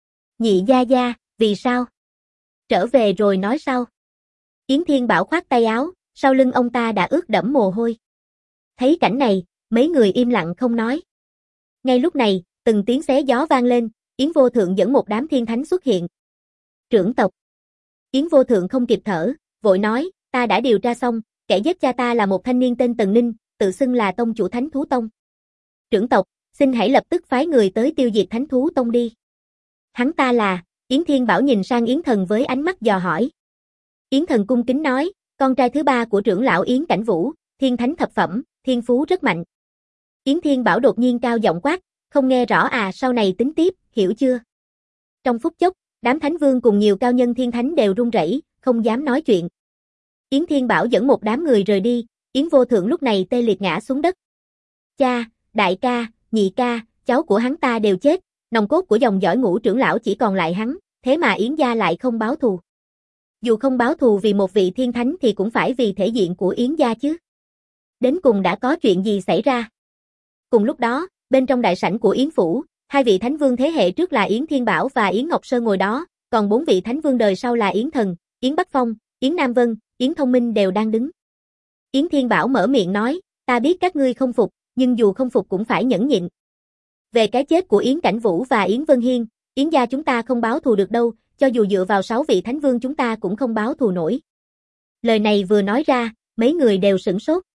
Nhị gia gia, vì sao? Trở về rồi nói sau. Yến Thiên Bảo khoát tay áo, sau lưng ông ta đã ướt đẫm mồ hôi. Thấy cảnh này, mấy người im lặng không nói. Ngay lúc này, từng tiếng xé gió vang lên, Yến Vô Thượng dẫn một đám thiên thánh xuất hiện. Trưởng tộc. Yến Vô Thượng không kịp thở, vội nói, ta đã điều tra xong, kẻ giết cha ta là một thanh niên tên Tần Ninh, tự xưng là tông chủ Thánh Thú Tông. Trưởng tộc, xin hãy lập tức phái người tới tiêu diệt Thánh Thú Tông đi. Hắn ta là, Yến Thiên Bảo nhìn sang Yến Thần với ánh mắt dò hỏi. Yến Thần cung kính nói, con trai thứ ba của trưởng lão Yến Cảnh Vũ, thiên thánh thập phẩm, thiên phú rất mạnh. Yến Thiên Bảo đột nhiên cao giọng quát, không nghe rõ à, sau này tính tiếp, hiểu chưa? Trong phút chốc, đám thánh vương cùng nhiều cao nhân thiên thánh đều run rẩy, không dám nói chuyện. Yến Thiên Bảo dẫn một đám người rời đi, Yến Vô Thượng lúc này tê liệt ngã xuống đất. Cha, đại ca, nhị ca, cháu của hắn ta đều chết, nòng cốt của dòng dõi Ngũ trưởng lão chỉ còn lại hắn, thế mà Yến gia lại không báo thù. Dù không báo thù vì một vị thiên thánh thì cũng phải vì thể diện của Yến gia chứ. Đến cùng đã có chuyện gì xảy ra? Cùng lúc đó, bên trong đại sảnh của Yến phủ, hai vị thánh vương thế hệ trước là Yến Thiên Bảo và Yến Ngọc Sơn ngồi đó, còn bốn vị thánh vương đời sau là Yến Thần, Yến Bắc Phong, Yến Nam Vân, Yến Thông Minh đều đang đứng. Yến Thiên Bảo mở miệng nói, ta biết các ngươi không phục, nhưng dù không phục cũng phải nhẫn nhịn. Về cái chết của Yến Cảnh Vũ và Yến Vân Hiên, Yến gia chúng ta không báo thù được đâu, cho dù dựa vào 6 vị thánh vương chúng ta cũng không báo thù nổi. Lời này vừa nói ra, mấy người đều sửng sốt.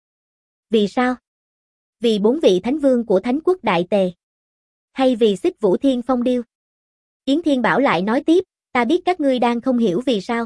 Vì sao? Vì 4 vị thánh vương của Thánh quốc Đại Tề? Hay vì Xích Vũ Thiên Phong Điêu? Yến Thiên Bảo lại nói tiếp, ta biết các ngươi đang không hiểu vì sao.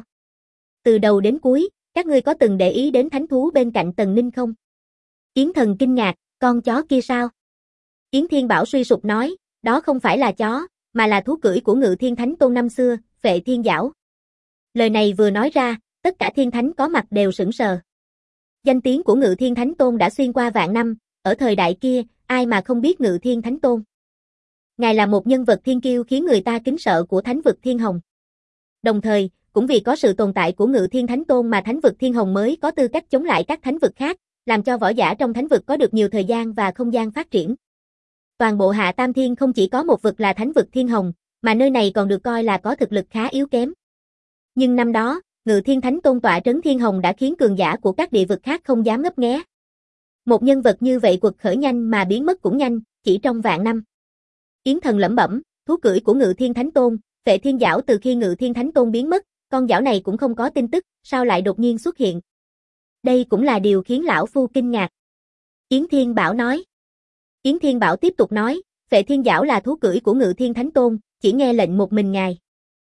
Từ đầu đến cuối, các ngươi có từng để ý đến thánh thú bên cạnh Tần Ninh không? Yến Thần kinh ngạc, con chó kia sao? Yến Thiên Bảo suy sụp nói, đó không phải là chó, mà là thú cưỡi của Ngự Thiên Thánh Tôn năm xưa, Phệ Thiên Giảo. Lời này vừa nói ra, tất cả thiên thánh có mặt đều sững sờ. Danh tiếng của Ngự Thiên Thánh Tôn đã xuyên qua vạn năm, ở thời đại kia, ai mà không biết Ngự Thiên Thánh Tôn. Ngài là một nhân vật thiên kiêu khiến người ta kính sợ của Thánh vực Thiên Hồng. Đồng thời, cũng vì có sự tồn tại của Ngự Thiên Thánh Tôn mà Thánh vực Thiên Hồng mới có tư cách chống lại các thánh vực khác, làm cho võ giả trong thánh vực có được nhiều thời gian và không gian phát triển. Toàn bộ Hạ Tam Thiên không chỉ có một vực là Thánh vực Thiên Hồng, mà nơi này còn được coi là có thực lực khá yếu kém. Nhưng năm đó, Ngự Thiên Thánh Tôn tọa trấn Thiên Hồng đã khiến cường giả của các địa vực khác không dám ngấp nghé. Một nhân vật như vậy quật khởi nhanh mà biến mất cũng nhanh, chỉ trong vạn năm. Yến Thần lẩm bẩm, thú cưỡi của Ngự Thiên Thánh Tôn, Phệ Thiên Giảo từ khi Ngự Thiên Thánh Tôn biến mất, con giảo này cũng không có tin tức, sao lại đột nhiên xuất hiện? Đây cũng là điều khiến lão phu kinh ngạc. Yến Thiên Bảo nói. Yến Thiên Bảo tiếp tục nói, Phệ Thiên Giảo là thú cưỡi của Ngự Thiên Thánh Tôn, chỉ nghe lệnh một mình ngài.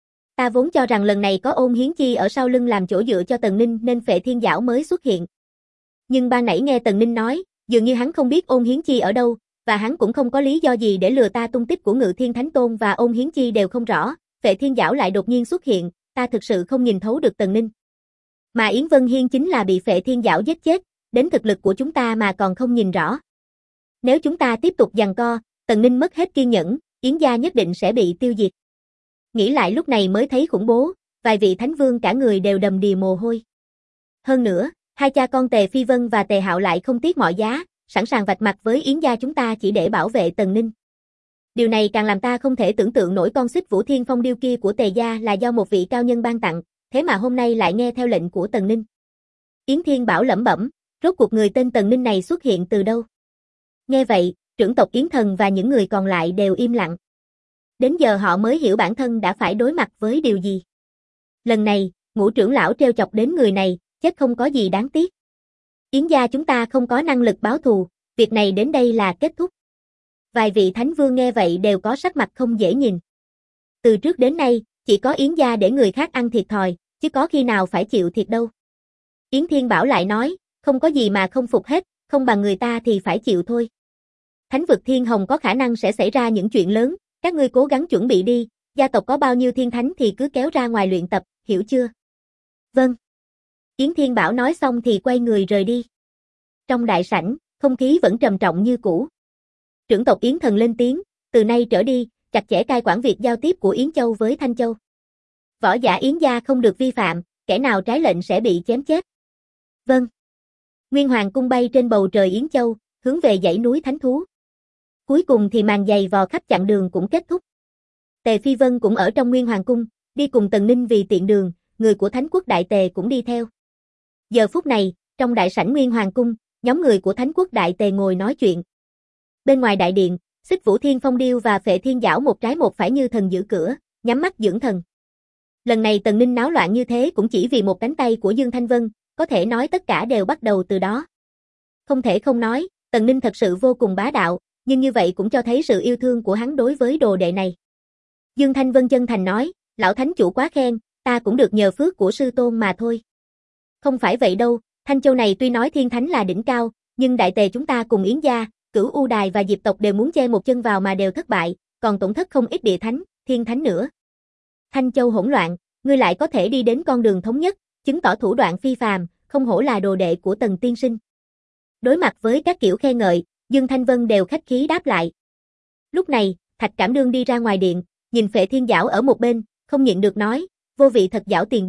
Ta vốn cho rằng lần này có Ôn Hiến Chi ở sau lưng làm chỗ dựa cho Tần Ninh nên Phệ Thiên Giảo mới xuất hiện. Nhưng ban nãy nghe Tần Ninh nói, dường như hắn không biết Ôn Hiến Chi ở đâu, và hắn cũng không có lý do gì để lừa ta. Tung tích của Ngự Thiên Thánh Tôn và Ôn Hiến Chi đều không rõ, Phệ Thiên Giảo lại đột nhiên xuất hiện, ta thực sự không nhìn thấu được Tần Ninh. Mà Yến Vân Hiên chính là bị Phệ Thiên Giảo giết chết, đến thực lực của chúng ta mà còn không nhìn rõ. Nếu chúng ta tiếp tục giằng co, Tần Ninh mất hết kiên nhẫn, Yến gia nhất định sẽ bị tiêu diệt. Nghĩ lại lúc này mới thấy khủng bố, vài vị thánh vương cả người đều đầm đìa mồ hôi. Hơn nữa, hai cha con Tề Phi Vân và Tề Hạo lại không tiếc mọi giá, sẵn sàng vạch mặt với Yến gia chúng ta chỉ để bảo vệ Tần Ninh. Điều này càng làm ta không thể tưởng tượng nổi con Xích Vũ Thiên Phong Điêu kia của Tề gia là do một vị cao nhân ban tặng, thế mà hôm nay lại nghe theo lệnh của Tần Ninh. Yến Thiên Bảo lẩm bẩm, rốt cuộc người tên Tần Ninh này xuất hiện từ đâu? Nghe vậy, trưởng tộc Yến Thần và những người còn lại đều im lặng. Đến giờ họ mới hiểu bản thân đã phải đối mặt với điều gì. Lần này, Ngũ trưởng lão trêu chọc đến người này, chết không có gì đáng tiếc. Yến gia chúng ta không có năng lực báo thù, việc này đến đây là kết thúc. Vài vị thánh vương nghe vậy đều có sắc mặt không dễ nhìn. Từ trước đến nay, chỉ có Yến gia để người khác ăn thiệt thòi, chứ có khi nào phải chịu thiệt đâu. Yến Thiên Bảo lại nói, không có gì mà không phục hết, không bằng người ta thì phải chịu thôi. Thánh vực Thiên Hồng có khả năng sẽ xảy ra những chuyện lớn, các ngươi cố gắng chuẩn bị đi, gia tộc có bao nhiêu thiên thánh thì cứ kéo ra ngoài luyện tập, hiểu chưa? Vâng. Yến Thiên Bảo nói xong thì quay người rời đi. Trong đại sảnh, không khí vẫn trầm trọng như cũ. Trưởng tộc Yến Thần lên tiếng, từ nay trở đi, chặt chẽ cai quản việc giao tiếp của Yến Châu với Thanh Châu. Võ giả Yến gia không được vi phạm, kẻ nào trái lệnh sẽ bị chém chết. Vâng. Nguyên Hoàng cung bay trên bầu trời Yến Châu, hướng về dãy núi Thánh Thú. Cuối cùng thì màn dày vò khắp chặng đường cũng kết thúc. Tề Phi Vân cũng ở trong Nguyên Hoàng cung, đi cùng Tần Ninh vì tiện đường, người của Thánh quốc Đại Tề cũng đi theo. Giờ phút này, trong đại sảnh Nguyên Hoàng cung, nhóm người của Thánh quốc Đại Tề ngồi nói chuyện. Bên ngoài đại điện, Xích Vũ Thiên Phong Điêu và Phệ Thiên Giảo một trái một phải như thần giữ cửa, nhắm mắt dưỡng thần. Lần này Tần Ninh náo loạn như thế cũng chỉ vì một cánh tay của Dương Thanh Vân, có thể nói tất cả đều bắt đầu từ đó. Không thể không nói, Tần Ninh thật sự vô cùng bá đạo, nhưng như vậy cũng cho thấy sự yêu thương của hắn đối với đồ đệ này. Dương Thanh Vân chân thành nói, lão thánh chủ quá khen, ta cũng được nhờ phước của sư tôn mà thôi. Không phải vậy đâu, Thanh Châu này tuy nói thiên thánh là đỉnh cao, nhưng Đại Tề chúng ta cùng Yến gia, Cửu U Đài và Diệp tộc đều muốn che một chân vào mà đều thất bại, còn tổn thất không ít địa thánh, thiên thánh nữa. Thanh Châu hỗn loạn, ngươi lại có thể đi đến con đường thống nhất, chứng tỏ thủ đoạn phi phàm, không hổ là đồ đệ của Tần tiên sinh. Đối mặt với các kiểu khen ngợi, Dương Thanh Vân đều khách khí đáp lại. Lúc này, Thạch Cảm Đương đi ra ngoài điện, nhìn Phệ Thiên Giảo ở một bên, không nhịn được nói, vô vị thật giảo tiền bối,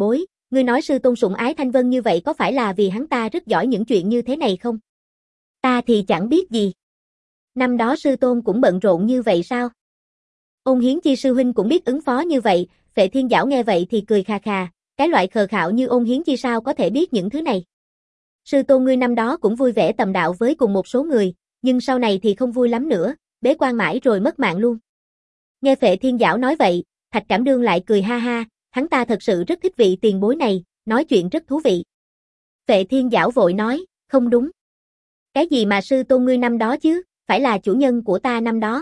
ngươi nói sư tôn sủng ái Thanh Vân như vậy có phải là vì hắn ta rất giỏi những chuyện như thế này không? Ta thì chẳng biết gì. Năm đó sư tôn cũng bận rộn như vậy sao? Ôn Hiến Chi sư huynh cũng biết ứng phó như vậy, Phệ Thiên Giảo nghe vậy thì cười khà khà, cái loại khờ khạo như Ôn Hiến Chi sao có thể biết những thứ này. Sư tôn ngươi năm đó cũng vui vẻ tầm đạo với cùng một số người, nhưng sau này thì không vui lắm nữa, bế quan mãi rồi mất mạng luôn. Nghe Phệ Thiên Giảo nói vậy, Thạch Cảm Đương lại cười ha ha, hắn ta thật sự rất thích vị tiền bối này, nói chuyện rất thú vị. Phệ Thiên Giảo vội nói, không đúng. Cái gì mà sư tôn ngươi năm đó chứ, phải là chủ nhân của ta năm đó.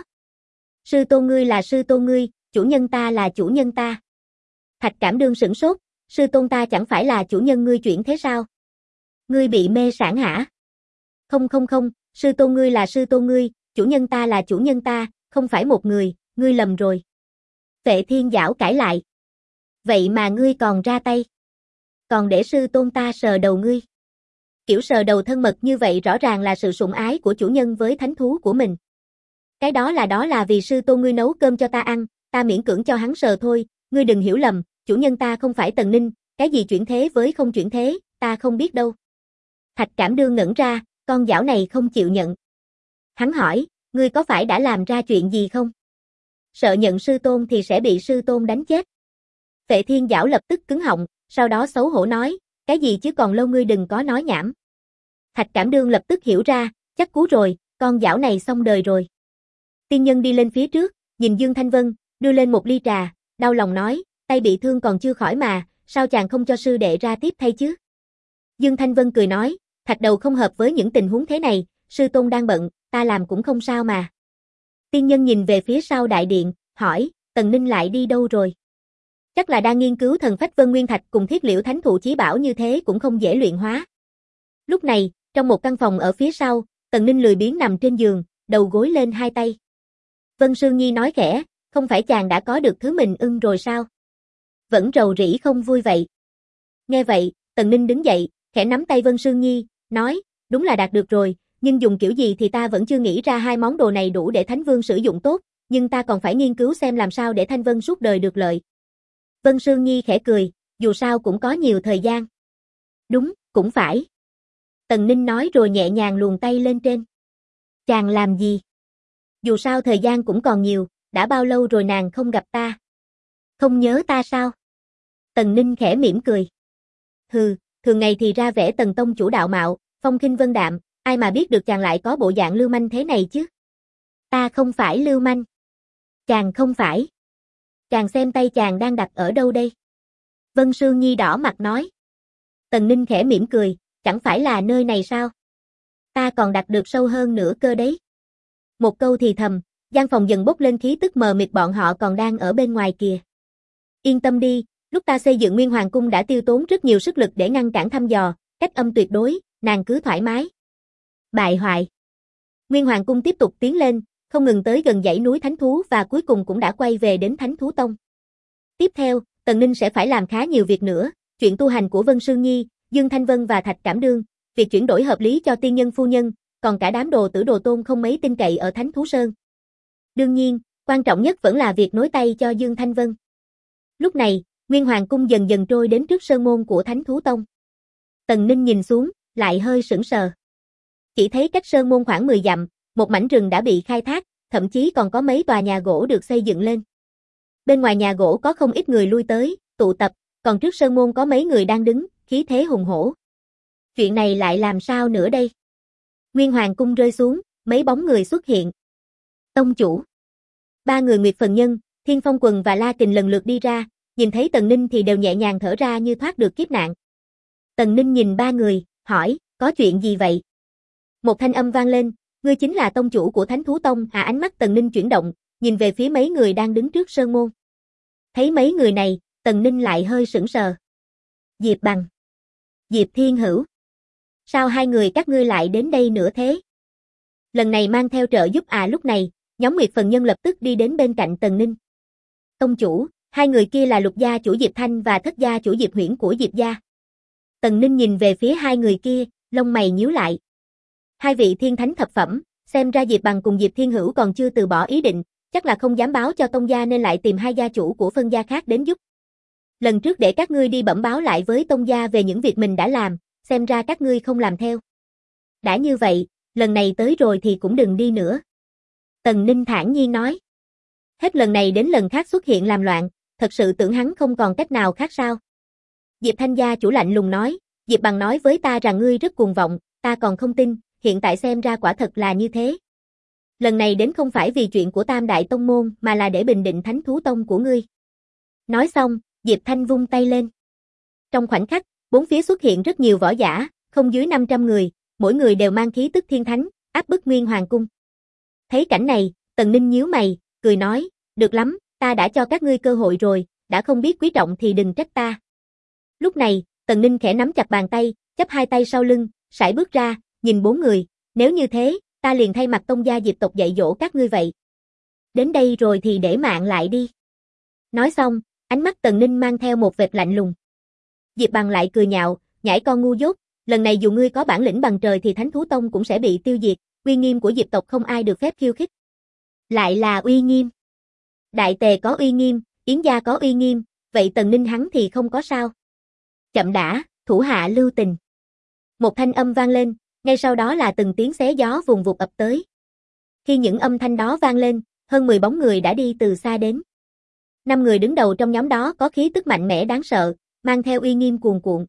Sư tôn ngươi là sư tôn ngươi, chủ nhân ta là chủ nhân ta. Thạch Cảm Đương sửng sốt, sư tôn ta chẳng phải là chủ nhân ngươi chuyển thế sao? Ngươi bị mê sản hả? Không, sư tôn ngươi là sư tôn ngươi, chủ nhân ta là chủ nhân ta, không phải một người, ngươi lầm rồi. Phệ Thiên Giảo cãi lại. Vậy mà ngươi còn ra tay. Còn để sư tôn ta sờ đầu ngươi. Kiểu sờ đầu thân mật như vậy rõ ràng là sự sủng ái của chủ nhân với thánh thú của mình. Cái đó là vì sư tôn ngươi nấu cơm cho ta ăn, ta miễn cưỡng cho hắn sờ thôi, ngươi đừng hiểu lầm, chủ nhân ta không phải Tần Ninh, cái gì chuyển thế với không chuyển thế, ta không biết đâu. Thạch Cảm Đương ngẩn ra, con giảo này không chịu nhận. Hắn hỏi, ngươi có phải đã làm ra chuyện gì không? Sợ nhận sư tôn thì sẽ bị sư tôn đánh chết. Phệ Thiên Giảo lập tức cứng họng, sau đó xấu hổ nói, cái gì chứ còn lâu ngươi đừng có nói nhảm. Thạch Cảm Đương lập tức hiểu ra, chắc cú rồi, con giảo này xong đời rồi. Tiên nhân đi lên phía trước, nhìn Dương Thanh Vân, đưa lên một ly trà, đau lòng nói, tay bị thương còn chưa khỏi mà, sao chàng không cho sư đệ ra tiếp thay chứ? Dương Thanh Vân cười nói, Thạch đầu không hợp với những tình huống thế này, sư tôn đang bận, ta làm cũng không sao mà. Tiên nhân nhìn về phía sau đại điện, hỏi, Tần Ninh lại đi đâu rồi? Chắc là đang nghiên cứu thần phách Vân Nguyên Thạch cùng Thiết Liễu Thánh Thụ Chí Bảo như thế cũng không dễ luyện hóa. Lúc này, trong một căn phòng ở phía sau, Tần Ninh lười biếng nằm trên giường, đầu gối lên hai tay. Vân Sương Nhi nói khẽ, không phải chàng đã có được thứ mình ưng rồi sao? Vẫn rầu rĩ không vui vậy. Nghe vậy, Tần Ninh đứng dậy, khẽ nắm tay Vân Sương Nhi, nói, đúng là đạt được rồi, nhưng dùng kiểu gì thì ta vẫn chưa nghĩ ra hai món đồ này đủ để Thánh Vương sử dụng tốt, nhưng ta còn phải nghiên cứu xem làm sao để Thanh Vân suốt đời được lợi. Vân Sương Nhi khẽ cười, dù sao cũng có nhiều thời gian. Đúng, cũng phải. Tần Ninh nói rồi nhẹ nhàng luồn tay lên trên. Chàng làm gì? Dù sao thời gian cũng còn nhiều, đã bao lâu rồi nàng không gặp ta? Không nhớ ta sao? Tần Ninh khẽ mỉm cười. Hừ, thường ngày thì ra vẻ Tần tông chủ đạo mạo, phong khinh vân đạm, ai mà biết được chàng lại có bộ dạng lưu manh thế này chứ? Ta không phải lưu manh. Chàng không phải. Chàng xem tay chàng đang đặt ở đâu đây? Vân Sương Nhi đỏ mặt nói. Tần Ninh khẽ mỉm cười, chẳng phải là nơi này sao? Ta còn đặt được sâu hơn nữa cơ đấy. Một câu thì thầm, gian phòng dần bốc lên khí tức mờ mịt, bọn họ còn đang ở bên ngoài kìa. Yên tâm đi, lúc ta xây dựng Nguyên Hoàng Cung đã tiêu tốn rất nhiều sức lực để ngăn cản thăm dò, cách âm tuyệt đối, nàng cứ thoải mái. Bại hoại. Nguyên Hoàng Cung tiếp tục tiến lên, không ngừng tới gần dãy núi Thánh Thú và cuối cùng cũng đã quay về đến Thánh Thú Tông. Tiếp theo, Tần Ninh sẽ phải làm khá nhiều việc nữa, chuyện tu hành của Vân Sương Nhi, Dương Thanh Vân và Thạch Cảm Đương, việc chuyển đổi hợp lý cho tiên nhân phu nhân, còn cả đám đồ tử đồ tôn không mấy tin cậy ở Thánh Thú Sơn. Đương nhiên, quan trọng nhất vẫn là việc nối tay cho Dương Thanh Vân. Lúc này, Nguyên Hoàng Cung dần dần trôi đến trước sơn môn của Thánh Thú Tông. Tần Ninh nhìn xuống, lại hơi sững sờ. Chỉ thấy cách sơn môn khoảng 10 dặm, một mảnh rừng đã bị khai thác, thậm chí còn có mấy tòa nhà gỗ được xây dựng lên. Bên ngoài nhà gỗ có không ít người lui tới, tụ tập, còn trước sơn môn có mấy người đang đứng, khí thế hùng hổ. Chuyện này lại làm sao nữa đây? Nguyên Hoàng Cung rơi xuống, mấy bóng người xuất hiện. Tông chủ. Ba người Nguyệt Phần Nhân, Thiên Phong Quần và La Kình lần lượt đi ra, nhìn thấy Tần Ninh thì đều nhẹ nhàng thở ra như thoát được kiếp nạn. Tần Ninh nhìn ba người, hỏi, có chuyện gì vậy? Một thanh âm vang lên, ngươi chính là tông chủ của Thánh Thú Tông à? Ánh mắt Tần Ninh chuyển động, nhìn về phía mấy người đang đứng trước sơn môn. Thấy mấy người này, Tần Ninh lại hơi sững sờ. Diệp Bằng, Diệp Thiên Hữu. Sao hai người các ngươi lại đến đây nữa thế? Lần này mang theo trợ giúp à? Lúc này, nhóm Nguyệt Phần Nhân lập tức đi đến bên cạnh Tần Ninh. Tông chủ, hai người kia là Lục gia chủ Diệp Thanh và Thất gia chủ Diệp Huyễn của Diệp gia. Tần Ninh nhìn về phía hai người kia, lông mày nhíu lại. Hai vị thiên thánh thập phẩm, xem ra Diệp Bằng cùng Diệp Thiên Hữu còn chưa từ bỏ ý định, chắc là không dám báo cho tông gia nên lại tìm hai gia chủ của phân gia khác đến giúp. Lần trước để các ngươi đi bẩm báo lại với tông gia về những việc mình đã làm, xem ra các ngươi không làm theo. Đã như vậy, lần này tới rồi thì cũng đừng đi nữa. Tần Ninh thản nhiên nói. Hết lần này đến lần khác xuất hiện làm loạn, thật sự tưởng hắn không còn cách nào khác sao? Diệp Thanh gia chủ lạnh lùng nói, Diệp Bằng nói với ta rằng ngươi rất cuồng vọng, ta còn không tin, hiện tại xem ra quả thật là như thế. Lần này đến không phải vì chuyện của Tam Đại Tông Môn mà là để bình định Thánh Thú Tông của ngươi. Nói xong, Diệp Thanh vung tay lên. Trong khoảnh khắc, bốn phía xuất hiện rất nhiều võ giả, không dưới 500 người, mỗi người đều mang khí tức thiên thánh, áp bức Nguyên Hoàng Cung. Thấy cảnh này, Tần Ninh nhíu mày, cười nói, được lắm, ta đã cho các ngươi cơ hội rồi, đã không biết quý trọng thì đừng trách ta. Lúc này, Tần Ninh khẽ nắm chặt bàn tay, chắp hai tay sau lưng, sải bước ra, nhìn bốn người, nếu như thế, ta liền thay mặt tông gia Diệp tộc dạy dỗ các ngươi vậy. Đến đây rồi thì để mạng lại đi. Nói xong, ánh mắt Tần Ninh mang theo một vệt lạnh lùng. Diệp Bằng lại cười nhạo, nhãi con ngu dốt, lần này dù ngươi có bản lĩnh bằng trời thì Thánh Thú Tông cũng sẽ bị tiêu diệt, uy nghiêm của Diệp tộc không ai được phép khiêu khích. Lại là uy nghiêm. Đại Tề có uy nghiêm, Yến gia có uy nghiêm, vậy Tần Ninh hắn thì không có sao. Chậm đã, thủ hạ lưu tình. Một thanh âm vang lên, ngay sau đó là từng tiếng xé gió vùng vụt ập tới. Khi những âm thanh đó vang lên, hơn 10 bóng người đã đi từ xa đến. 5 người đứng đầu trong nhóm đó có khí tức mạnh mẽ đáng sợ, mang theo uy nghiêm cuồn cuộn.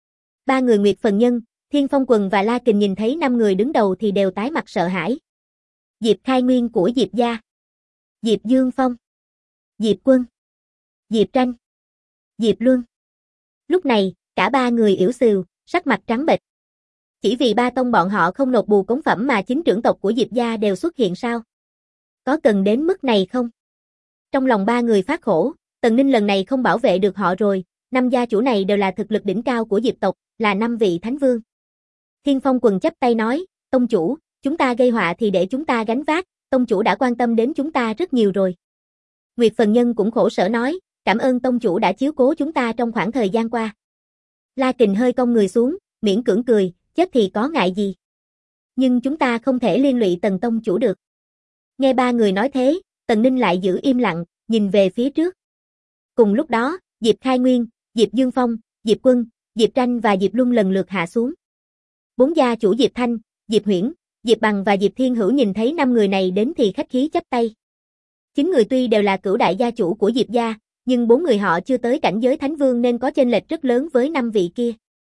3 người Nguyệt Phần Nhân, Thiên Phong Quần và La Kình nhìn thấy 5 người đứng đầu thì đều tái mặt sợ hãi. Diệp Khai Nguyên của Diệp gia, Diệp Dương Phong, Diệp Quân, Diệp Tranh, Diệp Luân. Lúc này, cả 3 người yểu xìu, sắc mặt trắng bệch. Chỉ vì ba tông bọn họ không nộp bù cống phẩm mà chính trưởng tộc của Diệp gia đều xuất hiện sao? Có cần đến mức này không? Trong lòng 3 người phát khổ, Tần Ninh lần này không bảo vệ được họ rồi, 5 gia chủ này đều là thực lực đỉnh cao của Diệp tộc, là 5 vị thánh vương. Thiên Phong Quần chắp tay nói, tông chủ, chúng ta gây họa thì để chúng ta gánh vác, tông chủ đã quan tâm đến chúng ta rất nhiều rồi. Nguyệt Phần Nhân cũng khổ sở nói, cảm ơn tông chủ đã chiếu cố chúng ta trong khoảng thời gian qua. La Kình hơi cong người xuống, miễn cưỡng cười, chết thì có ngại gì. Nhưng chúng ta không thể liên lụy Tần tông chủ được. Nghe 3 người nói thế, Tần Ninh lại giữ im lặng, nhìn về phía trước. Cùng lúc đó, Diệp Khai Nguyên, Diệp Dương Phong, Diệp Quân, Diệp Tranh và Diệp Luân lần lượt hạ xuống. 4 gia chủ Diệp Thanh, Diệp Huyễn, Diệp Bằng và Diệp Thiên Hữu nhìn thấy 5 người này đến thì khách khí chắp tay. 9 người tuy đều là cửu đại gia chủ của Diệp gia, nhưng 4 người họ chưa tới cảnh giới thánh vương nên có chênh lệch rất lớn với 5 vị kia.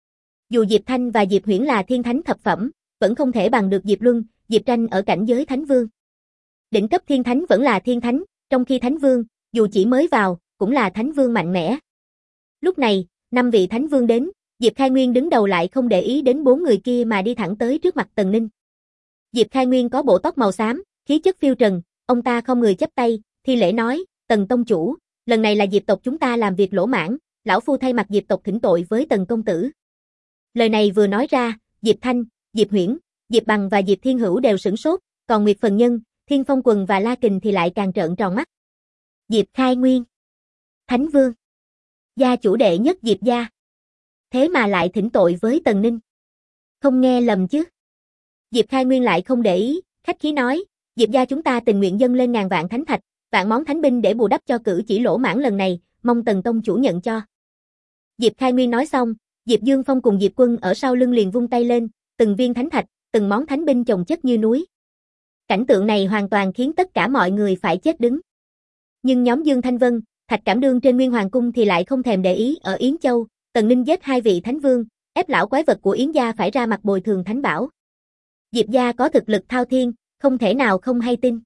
Dù Diệp Thanh và Diệp Huyễn là thiên thánh thập phẩm, vẫn không thể bằng được Diệp Luân, Diệp Tranh ở cảnh giới thánh vương. Đỉnh cấp thiên thánh vẫn là thiên thánh, trong khi thánh vương, dù chỉ mới vào, cũng là thánh vương mạnh mẽ. Lúc này, 5 vị thánh vương đến, Diệp Khai Nguyên đứng đầu lại không để ý đến 4 người kia mà đi thẳng tới trước mặt Tần Ninh. Diệp Khai Nguyên có bộ tóc màu xám, khí chất phiêu trần, ông ta không người chắp tay, thi lễ nói, Tần tông chủ, lần này là Diệp tộc chúng ta làm việc lỗ mãn, lão phu thay mặt Diệp tộc thỉnh tội với Tần công tử. Lời này vừa nói ra, Diệp Thanh, Diệp Huyễn, Diệp Bằng và Diệp Thiên Hữu đều sửng sốt, còn Nguyệt Phần Nhân, Thiên Phong Quần và La Kình thì lại càng trợn tròn mắt. Diệp Khai Nguyên, Thánh Vương, gia chủ đệ nhất Diệp gia. Thế mà lại thỉnh tội với Tần Ninh. Không nghe lầm chứ? Diệp Khai Nguyên lại không để ý, khách khí nói, Diệp gia chúng ta tình nguyện dâng lên ngàn vạn thánh thạch, vạn món thánh binh để bù đắp cho cử chỉ lỗ mãn lần này, mong Tần tông chủ nhận cho. Diệp Khai Nguyên nói xong, Diệp Dương Phong cùng Diệp Quân ở sau lưng liền vung tay lên, từng viên thánh thạch, từng món thánh binh chồng chất như núi. Cảnh tượng này hoàn toàn khiến tất cả mọi người phải chết đứng. Nhưng nhóm Dương Thanh Vân, Thạch Cảm Đương trên Nguyên Hoàng Cung thì lại không thèm để ý ở Yến Châu, Tần Ninh giết 2 vị thánh vương, ép lão quái vật của Yến gia phải ra mặt bồi thường thánh bảo. Diệp gia có thực lực thao thiên, không thể nào không hay tin.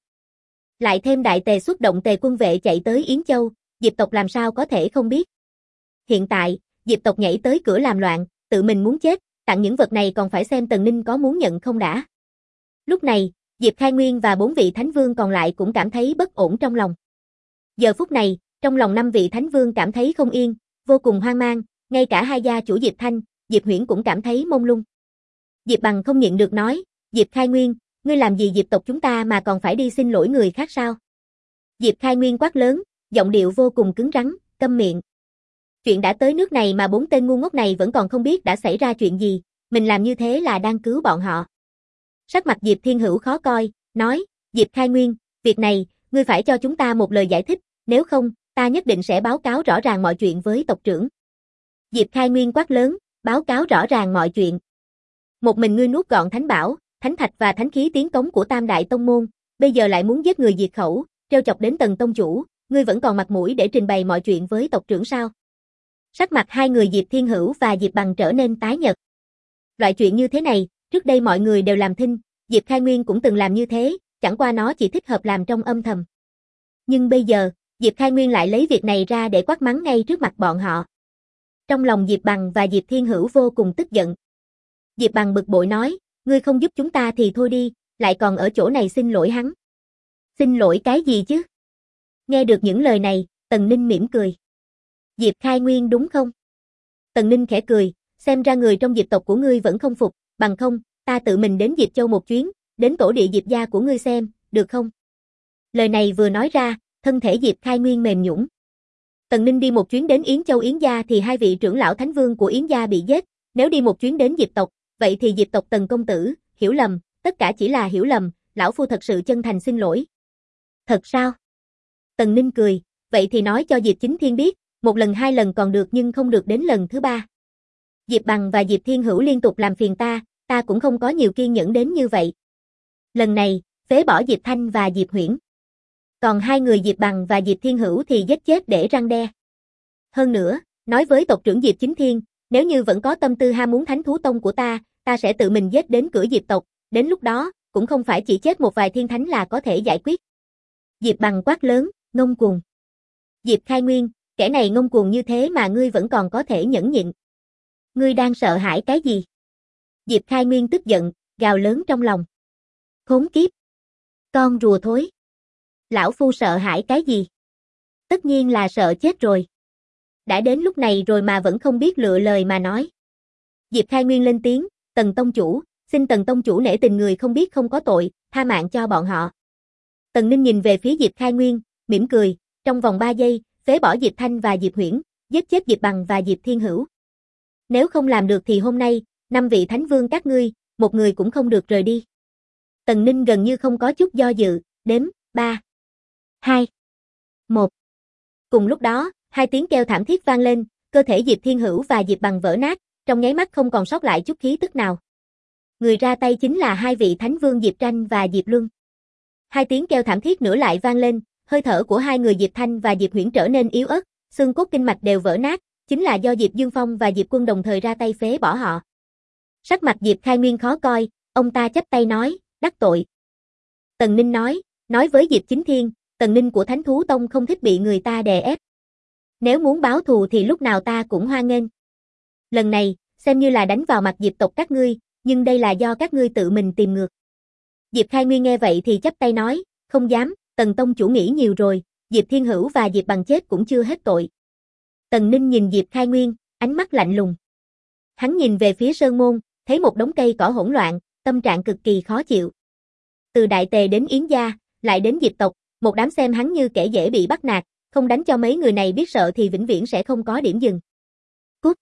Lại thêm Đại Tề xuất động Tề quân vệ chạy tới Yến Châu, Diệp tộc làm sao có thể không biết. Hiện tại, Diệp tộc nhảy tới cửa làm loạn, tự mình muốn chết, tặng những vật này còn phải xem Tần Ninh có muốn nhận không đã. Lúc này, Diệp Khai Nguyên và 4 vị thánh vương còn lại cũng cảm thấy bất ổn trong lòng. Giờ phút này, trong lòng 5 vị thánh vương cảm thấy không yên, vô cùng hoang mang, ngay cả 2 gia chủ Diệp Thanh, Diệp Huyễn cũng cảm thấy mông lung. Diệp Bằng không nhịn được nói, Diệp Khai Nguyên, ngươi làm gì Diệp tộc chúng ta mà còn phải đi xin lỗi người khác sao? Diệp Khai Nguyên quát lớn, giọng điệu vô cùng cứng rắn, câm miệng. Chuyện đã tới nước này mà 4 tên ngu ngốc này vẫn còn không biết đã xảy ra chuyện gì, mình làm như thế là đang cứu bọn họ. Sắc mặt Diệp Thiên Hữu khó coi, nói, Diệp Khai Nguyên, việc này, ngươi phải cho chúng ta một lời giải thích, nếu không, ta nhất định sẽ báo cáo rõ ràng mọi chuyện với tộc trưởng. Diệp Khai Nguyên quát lớn, báo cáo rõ ràng mọi chuyện. Một mình ngươi nuốt gọn thánh bảo, thánh thạch và thánh khí tiến cống của Tam Đại Tông Môn, bây giờ lại muốn giết người diệt khẩu, trêu chọc đến Tần Tông Chủ, ngươi vẫn còn mặt mũi để trình bày mọi chuyện với tộc trưởng sao? Sắc mặt hai người Diệp Thiên Hữu và Diệp Bằng trở nên tái nhợt. Loại chuyện như thế này, trước đây mọi người đều làm thinh, Diệp Khai Nguyên cũng từng làm như thế, chẳng qua nó chỉ thích hợp làm trong âm thầm. Nhưng bây giờ, Diệp Khai Nguyên lại lấy việc này ra để quát mắng ngay trước mặt bọn họ. Trong lòng Diệp Bằng và Diệp Thiên Hữu vô cùng tức giận. Diệp Bằng bực bội nói, ngươi không giúp chúng ta thì thôi đi, lại còn ở chỗ này xin lỗi hắn. Xin lỗi cái gì chứ? Nghe được những lời này, Tần Ninh mỉm cười. Diệp Khai Nguyên đúng không? Tần Ninh khẽ cười, xem ra người trong Diệp tộc của ngươi vẫn không phục, bằng không, ta tự mình đến Diệp Châu một chuyến, đến tổ địa Diệp gia của ngươi xem, được không? Lời này vừa nói ra, thân thể Diệp Khai Nguyên mềm nhũn. Tần Ninh đi một chuyến đến Yến Châu Yến gia thì hai vị trưởng lão thánh vương của Yến gia bị giết, nếu đi một chuyến đến Diệp tộc, vậy thì Diệp tộc Tần công tử, hiểu lầm, tất cả chỉ là hiểu lầm, lão phu thật sự chân thành xin lỗi. Thật sao? Tần Ninh cười, vậy thì nói cho Diệp Chính Thiên biết, một lần hai lần còn được nhưng không được đến lần thứ ba. Diệp Bằng và Diệp Thiên Hữu liên tục làm phiền ta cũng không có nhiều kiên nhẫn đến như vậy. Lần này, phế bỏ Diệp Thanh và Diệp Huyễn. Còn hai người Diệp Bằng và Diệp Thiên Hữu thì giết chết để răn đe. Hơn nữa, nói với tộc trưởng Diệp Chính Thiên, nếu như vẫn có tâm tư ham muốn thánh thú tông của ta sẽ tự mình giết đến cửa Diệp tộc, đến lúc đó, cũng không phải chỉ chết một vài thiên thánh là có thể giải quyết. Diệp Bằng quát lớn, ngông cuồng. Diệp Khai Nguyên, kẻ này ngông cuồng như thế mà ngươi vẫn còn có thể nhẫn nhịn. Ngươi đang sợ hãi cái gì? Diệp Khai Nguyên tức giận, gào lớn trong lòng. Khốn kiếp! Con rùa thối! Lão phu sợ hãi cái gì? Tất nhiên là sợ chết rồi. Đã đến lúc này rồi mà vẫn không biết lựa lời mà nói. Diệp Khai Nguyên lên tiếng, Tần Tông Chủ, xin Tần Tông Chủ nể tình người không biết không có tội, tha mạng cho bọn họ. Tần Ninh nhìn về phía Diệp Khai Nguyên, mỉm cười, trong vòng 3 giây, phế bỏ Diệp Thanh và Diệp Huyễn, giết chết Diệp Bằng và Diệp Thiên Hữu. Nếu không làm được thì hôm nay, 5 vị thánh vương các ngươi, một người cũng không được rời đi. Tần Ninh gần như không có chút do dự, đếm, 3, 2, 1. Cùng lúc đó, hai tiếng kêu thảm thiết vang lên, cơ thể Diệp Thiên Hữu và Diệp Bằng vỡ nát, trong nháy mắt không còn sót lại chút khí tức nào. Người ra tay chính là hai vị thánh vương Diệp Tranh và Diệp Luân. Hai tiếng kêu thảm thiết nữa lại vang lên, hơi thở của hai người Diệp Thanh và Diệp Huyễn trở nên yếu ớt, xương cốt kinh mạch đều vỡ nát, chính là do Diệp Dương Phong và Diệp Quân đồng thời ra tay phế bỏ họ. Sắc mặt Diệp Khai Nguyên khó coi, ông ta chắp tay nói, đắc tội. Tần Ninh nói với Diệp Chính Thiên, Tần Ninh của Thánh Thú Tông không thích bị người ta đè ép. Nếu muốn báo thù thì lúc nào ta cũng hoan nghênh. Lần này, xem như là đánh vào mặt Diệp tộc các ngươi, nhưng đây là do các ngươi tự mình tìm ngược. Diệp Khai Nguyên nghe vậy thì chắp tay nói, không dám, Tần Tông Chủ nghĩ nhiều rồi, Diệp Thiên Hữu và Diệp Bằng chết cũng chưa hết tội. Tần Ninh nhìn Diệp Khai Nguyên, ánh mắt lạnh lùng. Hắn nhìn về phía Sơn Môn, thấy một đống cây cỏ hỗn loạn, tâm trạng cực kỳ khó chịu. Từ Đại Tề đến Yến gia, lại đến Diệp tộc, một đám xem hắn như kẻ dễ bị bắt nạt, không đánh cho mấy người này biết sợ thì vĩnh viễn sẽ không có điểm dừng. Cút!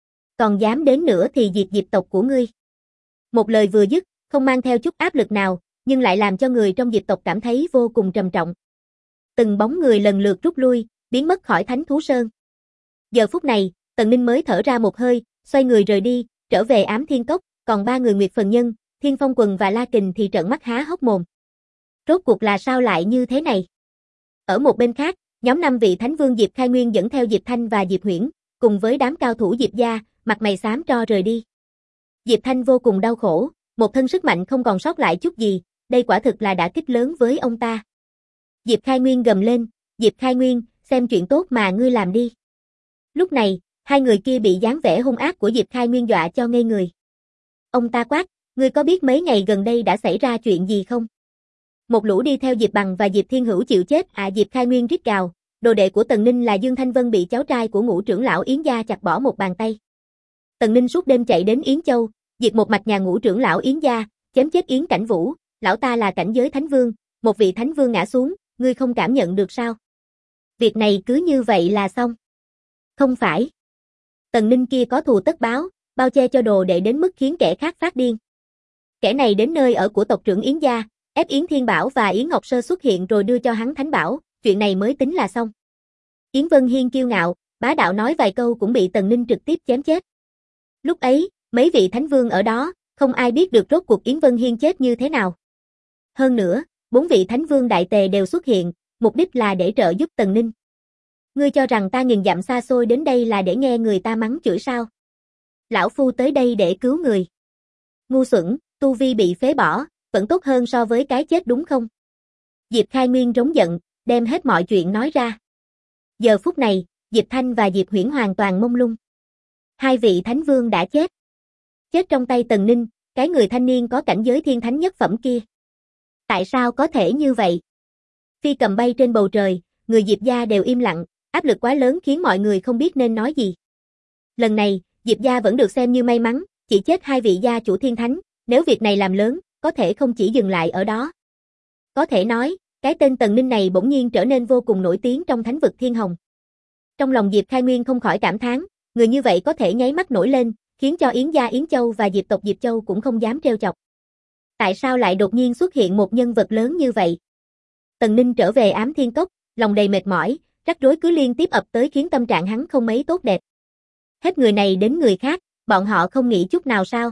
Còn dám đến nữa thì diệt Diệp tộc của ngươi. Một lời vừa dứt, không mang theo chút áp lực nào, nhưng lại làm cho người trong Diệp tộc cảm thấy vô cùng trầm trọng. Từng bóng người lần lượt rút lui, biến mất khỏi Thánh Thú Sơn. Giờ phút này, Tần Ninh mới thở ra một hơi, xoay người rời đi, trở về Ám Thiên Cốc, còn ba người Nguyệt Phần Nhân, Thiên Phong Quần và La Kình thì trợn mắt há hốc mồm. Rốt cuộc là sao lại như thế này? Ở một bên khác, nhóm 5 vị Thánh Vương Diệp Khai Nguyên dẫn theo Diệp Thanh và Diệp Huyễn, cùng với đám cao thủ Diệp gia, mặt mày xám tro rời đi. Diệp Thanh vô cùng đau khổ, một thân sức mạnh không còn sót lại chút gì, đây quả thực là đả kích lớn với ông ta. Diệp Khai Nguyên gầm lên, Diệp Khai Nguyên, xem chuyện tốt mà ngươi làm đi. Lúc này, hai người kia bị dáng vẻ hung ác của Diệp Khai Nguyên dọa cho ngây người. Ông ta quát, ngươi có biết mấy ngày gần đây đã xảy ra chuyện gì không? Một lũ đi theo Diệp Bằng và Diệp Thiên Hữu chịu chết à? Diệp Khai Nguyên rít gào, đồ đệ của Tần Ninh là Dương Thanh Vân bị cháu trai của Ngũ trưởng lão Yến gia chặt bỏ một bàn tay. Tần Ninh suốt đêm chạy đến Yến Châu, diệt một mạch nhà Ngũ trưởng lão Yến gia, chém chết Yến Cảnh Vũ, lão ta là cảnh giới thánh vương, một vị thánh vương ngã xuống, ngươi không cảm nhận được sao? Việc này cứ như vậy là xong. Không phải. Tần Ninh kia có thù tất báo, bao che cho đồ đệ đến mức khiến kẻ khác phát điên. Kẻ này đến nơi ở của tộc trưởng Yến gia, ép Yến Thiên Bảo và Yến Ngọc Sơ xuất hiện rồi đưa cho hắn thánh bảo, chuyện này mới tính là xong. Yến Vân Hiên kiêu ngạo, bá đạo nói vài câu cũng bị Tần Ninh trực tiếp chém chết. Lúc ấy, mấy vị thánh vương ở đó, không ai biết được rốt cuộc Yến Vân Hiên chết như thế nào. Hơn nữa, 4 vị thánh vương đại tề đều xuất hiện, mục đích là để trợ giúp Tần Ninh. Ngươi cho rằng ta nghìn dặm xa xôi đến đây là để nghe người ta mắng chửi sao? Lão phu tới đây để cứu người. Ngu xuẩn, tu vi bị phế bỏ, vẫn tốt hơn so với cái chết đúng không? Diệp Khai Nguyên rống giận, đem hết mọi chuyện nói ra. Giờ phút này, Diệp Thanh và Diệp Huyễn hoàn toàn mông lung. Hai vị thánh vương đã chết. Chết trong tay Tần Ninh, cái người thanh niên có cảnh giới thiên thánh nhất phẩm kia. Tại sao có thể như vậy? Phi cầm bay trên bầu trời, người Diệp gia đều im lặng, áp lực quá lớn khiến mọi người không biết nên nói gì. Lần này, Diệp gia vẫn được xem như may mắn, chỉ chết hai vị gia chủ thiên thánh, nếu việc này làm lớn, có thể không chỉ dừng lại ở đó. Có thể nói, cái tên Tần Ninh này bỗng nhiên trở nên vô cùng nổi tiếng trong thánh vực Thiên Hồng. Trong lòng Diệp Khai Nguyên không khỏi cảm thán, người như vậy có thể nháy mắt nổi lên, khiến cho Yến gia Yến Châu và Diệp tộc Diệp Châu cũng không dám trêu chọc. Tại sao lại đột nhiên xuất hiện một nhân vật lớn như vậy? Tần Ninh trở về Ám Thiên Cốc, lòng đầy mệt mỏi, rắc rối cứ liên tiếp ập tới khiến tâm trạng hắn không mấy tốt đẹp. Hết người này đến người khác, bọn họ không nghĩ chút nào sao?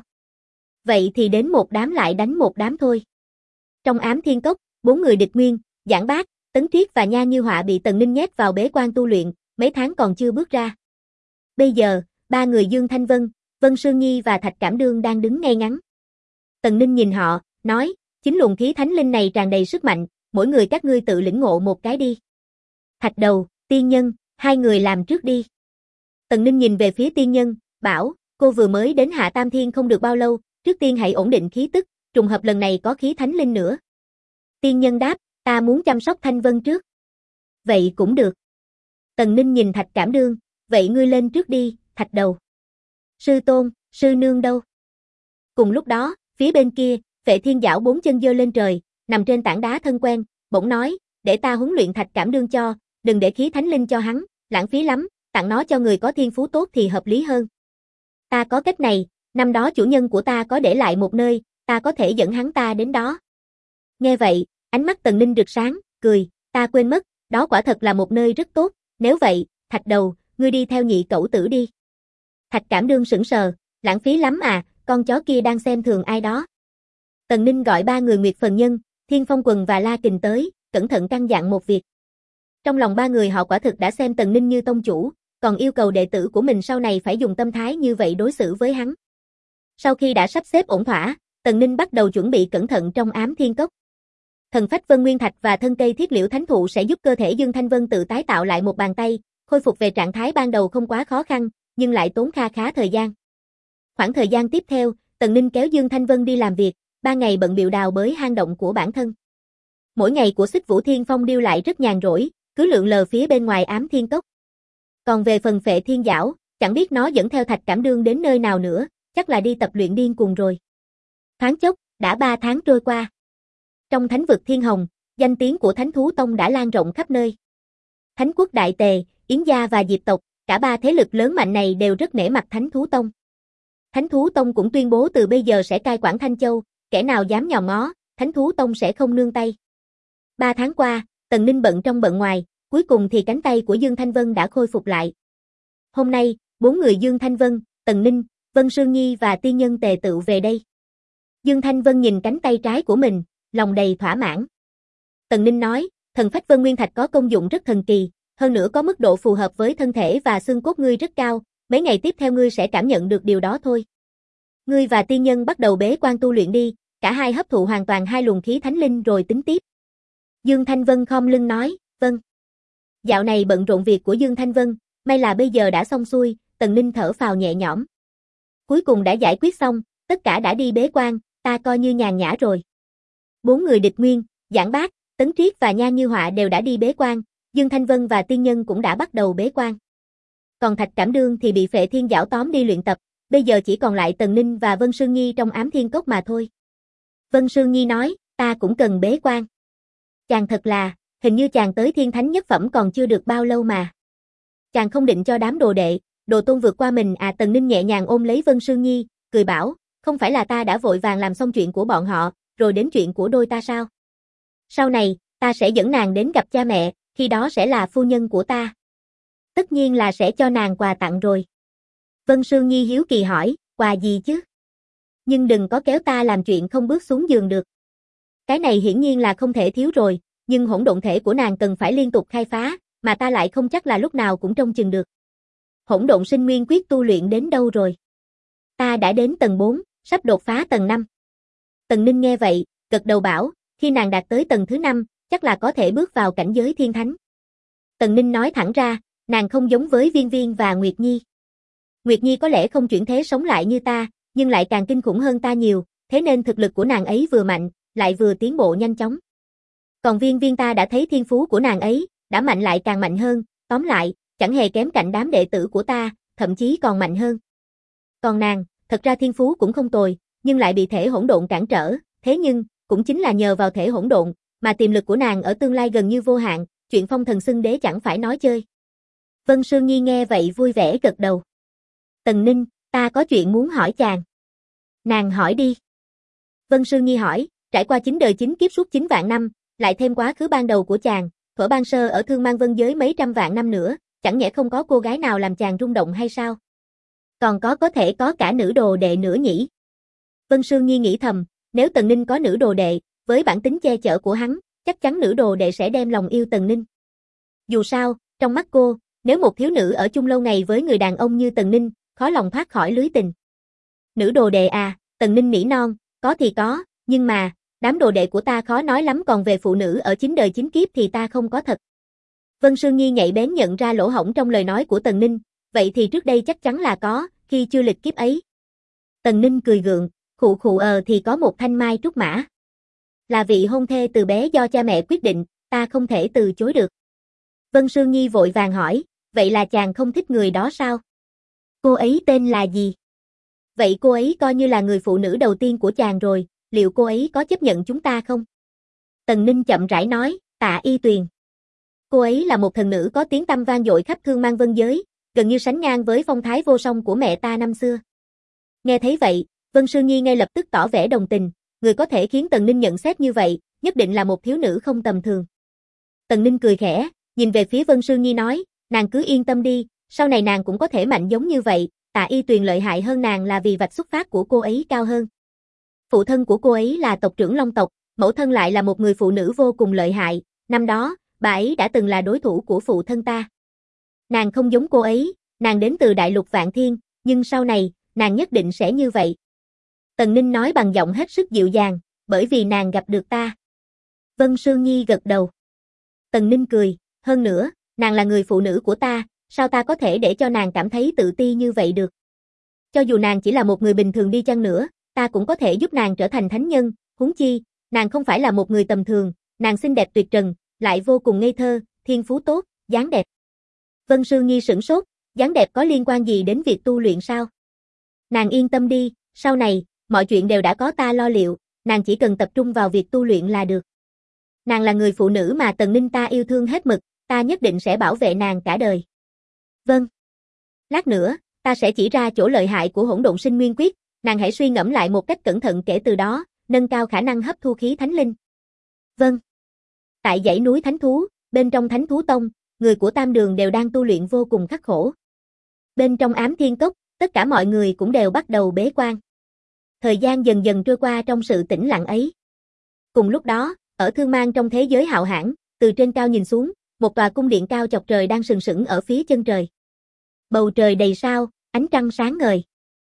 Vậy thì đến một đám lại đánh một đám thôi. Trong Ám Thiên Cốc, 4 người địch nguyên, Giảng Bác, Tấn Triết và Nha Như Họa bị Tần Ninh nhét vào bế quan tu luyện, mấy tháng còn chưa bước ra. Bây giờ, 3 người Dương Thanh Vân, Vân Sương Nhi và Thạch Cảm Đương đang đứng ngay ngắn. Tần Ninh nhìn họ, nói, chính luồng khí thánh linh này tràn đầy sức mạnh, mỗi người các ngươi tự lĩnh ngộ một cái đi. Thạch Đầu, Tiên Nhân, hai người làm trước đi. Tần Ninh nhìn về phía Tiên Nhân, bảo, cô vừa mới đến Hạ Tam Thiên không được bao lâu, trước tiên hãy ổn định khí tức, trùng hợp lần này có khí thánh linh nữa. Tiên Nhân đáp, ta muốn chăm sóc Thanh Vân trước. Vậy cũng được. Tần Ninh nhìn Thạch Cảm Đương, vậy ngươi lên trước đi, Thạch Đầu. Sư tôn, sư nương đâu? Cùng lúc đó, phía bên kia, Vệ Thiên Giảo 4 chân giơ lên trời, nằm trên tảng đá thân quen, bỗng nói, để ta huấn luyện Thạch Cảm Đương cho, đừng để khí thánh linh cho hắn, lãng phí lắm, tặng nó cho người có thiên phú tốt thì hợp lý hơn. Ta có cách này, năm đó chủ nhân của ta có để lại một nơi, ta có thể dẫn hắn ta đến đó. Nghe vậy, ánh mắt Tần Ninh rực sáng, cười, ta quên mất, đó quả thật là một nơi rất tốt, nếu vậy, Thạch Đầu, ngươi đi theo nhị cẩu tử đi. Thạch Cảm Đương sững sờ, lãng phí lắm à, con chó kia đang xem thường ai đó. Tần Ninh gọi 3 người Nguyệt Phần Nhân, Thiên Phong Quần và La Kình tới, cẩn thận căn dặn một việc. Trong lòng 3 người họ quả thực đã xem Tần Ninh như tông chủ, còn yêu cầu đệ tử của mình sau này phải dùng tâm thái như vậy đối xử với hắn. Sau khi đã sắp xếp ổn thỏa, Tần Ninh bắt đầu chuẩn bị cẩn thận trong Ám Thiên Cốc. Thần phách Vân Nguyên Thạch và thân cây Thiết Liễu Thánh Thụ sẽ giúp cơ thể Dương Thanh Vân tự tái tạo lại một bàn tay, khôi phục về trạng thái ban đầu không quá khó khăn, nhưng lại tốn kha khá thời gian. Khoảng thời gian tiếp theo, Tần Ninh kéo Dương Thanh Vân đi làm việc, 3 ngày bận bịu đào bới hang động của bản thân. Mỗi ngày của Xích Vũ Thiên Phong điêu lại rất nhàn rỗi, cứ lượn lờ phía bên ngoài Ám Thiên Cốc. Còn về phần Phệ Thiên Giảo, chẳng biết nó dẫn theo Thạch Cảm Đương đến nơi nào nữa, chắc là đi tập luyện điên cuồng rồi. Thoáng chốc, đã 3 tháng trôi qua. Trong thánh vực Thiên Hồng, danh tiếng của Thánh Thú Tông đã lan rộng khắp nơi. Thánh quốc Đại Tề, Yến gia và Diệp tộc, cả 3 thế lực lớn mạnh này đều rất nể mặt Thánh Thú Tông. Thánh Thú Tông cũng tuyên bố từ bây giờ sẽ cai quản Thanh Châu, kẻ nào dám nhòm ngó, Thánh Thú Tông sẽ không nương tay. 3 tháng qua, Tần Ninh bận trong bận ngoài, cuối cùng thì cánh tay của Dương Thanh Vân đã khôi phục lại. Hôm nay, 4 người Dương Thanh Vân, Tần Ninh, Vân Sương Nhi và Tiên Nhân tề tựu về đây. Dương Thanh Vân nhìn cánh tay trái của mình, lòng đầy thỏa mãn. Tần Ninh nói, thần phách Vân Nguyên Thạch có công dụng rất thần kỳ, hơn nữa có mức độ phù hợp với thân thể và xương cốt ngươi rất cao, mấy ngày tiếp theo ngươi sẽ cảm nhận được điều đó thôi. Ngươi và Tiên Nhân bắt đầu bế quan tu luyện đi, cả hai hấp thụ hoàn toàn 2 luồng khí thánh linh rồi tính tiếp. Dương Thanh Vân khom lưng nói, vâng. Dạo này bận rộn việc của Dương Thanh Vân, may là bây giờ đã xong xuôi, Tần Ninh thở phào nhẹ nhõm. Cuối cùng đã giải quyết xong, tất cả đã đi bế quan, ta coi như nhàn nhã rồi. 4 người địch nguyên, Giảng Bác, Tấn Triết và Nha Như Họa đều đã đi bế quan, Dương Thanh Vân và Tiên Nhân cũng đã bắt đầu bế quan. Còn Thạch Cảm Đương thì bị Phệ Thiên Giảo tóm đi luyện tập, bây giờ chỉ còn lại Tần Ninh và Vân Sương Nhi trong Ám Thiên Cốc mà thôi. Vân Sương Nhi nói, ta cũng cần bế quan. Chàng thật là, hình như chàng tới Thiên Thánh nhất phẩm còn chưa được bao lâu mà. Chàng không định cho đám đồ đệ, đồ tôn vượt qua mình à? Tần Ninh nhẹ nhàng ôm lấy Vân Sương Nhi, cười bảo, không phải là ta đã vội vàng làm xong chuyện của bọn họ, rồi đến chuyện của đôi ta sao? Sau này, ta sẽ dẫn nàng đến gặp cha mẹ, khi đó sẽ là phu nhân của ta. Tất nhiên là sẽ cho nàng quà tặng rồi. Vân Sương Nhi hiếu kỳ hỏi, quà gì chứ? Nhưng đừng có kéo ta làm chuyện không bước xuống giường được. Cái này hiển nhiên là không thể thiếu rồi, nhưng hỗn độn thể của nàng cần phải liên tục khai phá, mà ta lại không chắc là lúc nào cũng trông chừng được. Hỗn độn sinh nguyên quyết tu luyện đến đâu rồi? Ta đã đến tầng 4, sắp đột phá tầng 5. Tần Ninh nghe vậy, gật đầu bảo, khi nàng đạt tới tầng thứ 5, chắc là có thể bước vào cảnh giới thiên thánh. Tần Ninh nói thẳng ra, nàng không giống với Viên Viên và Nguyệt Nhi. Nguyệt Nhi có lẽ không chuyển thế sống lại như ta, nhưng lại càng kinh khủng hơn ta nhiều, thế nên thực lực của nàng ấy vừa mạnh, lại vừa tiến bộ nhanh chóng. Còn Viên Viên ta đã thấy thiên phú của nàng ấy, đã mạnh lại càng mạnh hơn, tóm lại, chẳng hề kém cạnh đám đệ tử của ta, thậm chí còn mạnh hơn. Còn nàng, thật ra thiên phú cũng không tồi, nhưng lại bị thể hỗn độn cản trở, thế nhưng, cũng chính là nhờ vào thể hỗn độn, mà tiềm lực của nàng ở tương lai gần như vô hạn, chuyện phong thần xưng đế chẳng phải nói chơi. Vân Sương Nhi nghe vậy vui vẻ gật đầu. Tần Ninh, ta có chuyện muốn hỏi chàng. Nàng hỏi đi. Vân Sương Nhi hỏi, trải qua 9 đời 9 kiếp suốt 9 vạn năm, lại thêm quá khứ ban đầu của chàng, thuở ban sơ ở Thương Mang Vân giới mấy trăm vạn năm nữa, chẳng nhẽ không có cô gái nào làm chàng rung động hay sao? Còn có thể có cả nữ đồ đệ nữa nhỉ? Vân Sương Nhi nghĩ thầm, nếu Tần Ninh có nữ đồ đệ, với bản tính che chở của hắn, chắc chắn nữ đồ đệ sẽ đem lòng yêu Tần Ninh. Dù sao, trong mắt cô, nếu một thiếu nữ ở chung lâu ngày với người đàn ông như Tần Ninh, khó lòng thoát khỏi lưới tình. Nữ đồ đệ à, Tần Ninh nỉ non, có thì có, nhưng mà, đám đồ đệ của ta khó nói lắm, còn về phụ nữ ở 9 đời 9 kiếp thì ta không có thật. Vân Sương Nhi nhạy bén nhận ra lỗ hổng trong lời nói của Tần Ninh, vậy thì trước đây chắc chắn là có, khi chưa lịch kiếp ấy. Tần Ninh cười gượng, khụ khụ thì có một thanh mai trúc mã. Là vị hôn thê từ bé do cha mẹ quyết định, ta không thể từ chối được. Vân Sương Nhi vội vàng hỏi, vậy là chàng không thích người đó sao? Cô ấy tên là gì? Vậy cô ấy coi như là người phụ nữ đầu tiên của chàng rồi, liệu cô ấy có chấp nhận chúng ta không? Tần Ninh chậm rãi nói, Tạ Y Tuyền. Cô ấy là một thần nữ có tiếng tăm vang dội khắp Thương Mang Vân giới, gần như sánh ngang với phong thái vô song của mẹ ta năm xưa. Nghe thấy vậy, Vân Sương Nhi ngay lập tức tỏ vẻ đồng tình, người có thể khiến Tần Ninh nhận xét như vậy, nhất định là một thiếu nữ không tầm thường. Tần Ninh cười khẽ, nhìn về phía Vân Sương Nhi nói, nàng cứ yên tâm đi, sau này nàng cũng có thể mạnh giống như vậy, Tạ Y Tuyền lợi hại hơn nàng là vì vạch xuất phát của cô ấy cao hơn. Phụ thân của cô ấy là tộc trưởng Long tộc, mẫu thân lại là một người phụ nữ vô cùng lợi hại, năm đó, bà ấy đã từng là đối thủ của phụ thân ta. Nàng không giống cô ấy, nàng đến từ đại lục Vạn Thiên, nhưng sau này, nàng nhất định sẽ như vậy. Tần Ninh nói bằng giọng hết sức dịu dàng, bởi vì nàng gặp được ta. Vân Sương Nhi gật đầu. Tần Ninh cười, hơn nữa, nàng là người phụ nữ của ta, sao ta có thể để cho nàng cảm thấy tự ti như vậy được? Cho dù nàng chỉ là một người bình thường đi chăng nữa, ta cũng có thể giúp nàng trở thành thánh nhân, huống chi, nàng không phải là một người tầm thường, nàng xinh đẹp tuyệt trần, lại vô cùng ngây thơ, thiên phú tốt, dáng đẹp. Vân Sương Nhi sửng sốt, dáng đẹp có liên quan gì đến việc tu luyện sao? Nàng yên tâm đi, sau này, mọi chuyện đều đã có ta lo liệu, nàng chỉ cần tập trung vào việc tu luyện là được. Nàng là người phụ nữ mà Tần Ninh ta yêu thương hết mực, ta nhất định sẽ bảo vệ nàng cả đời. Vâng. Lát nữa, ta sẽ chỉ ra chỗ lợi hại của hỗn độn sinh nguyên quyết, nàng hãy suy ngẫm lại một cách cẩn thận kể từ đó, nâng cao khả năng hấp thu khí thánh linh. Vâng. Tại dãy núi Thánh Thú, bên trong Thánh Thú Tông, người của Tam Đường đều đang tu luyện vô cùng khắc khổ. Bên trong Ám Thiên Cốc, tất cả mọi người cũng đều bắt đầu bế quan. Thời gian dần dần trôi qua trong sự tĩnh lặng ấy. Cùng lúc đó, ở Thương Mang trong thế giới hạo hãn, từ trên cao nhìn xuống, một tòa cung điện cao chọc trời đang sừng sững ở phía chân trời. Bầu trời đầy sao, ánh trăng sáng ngời.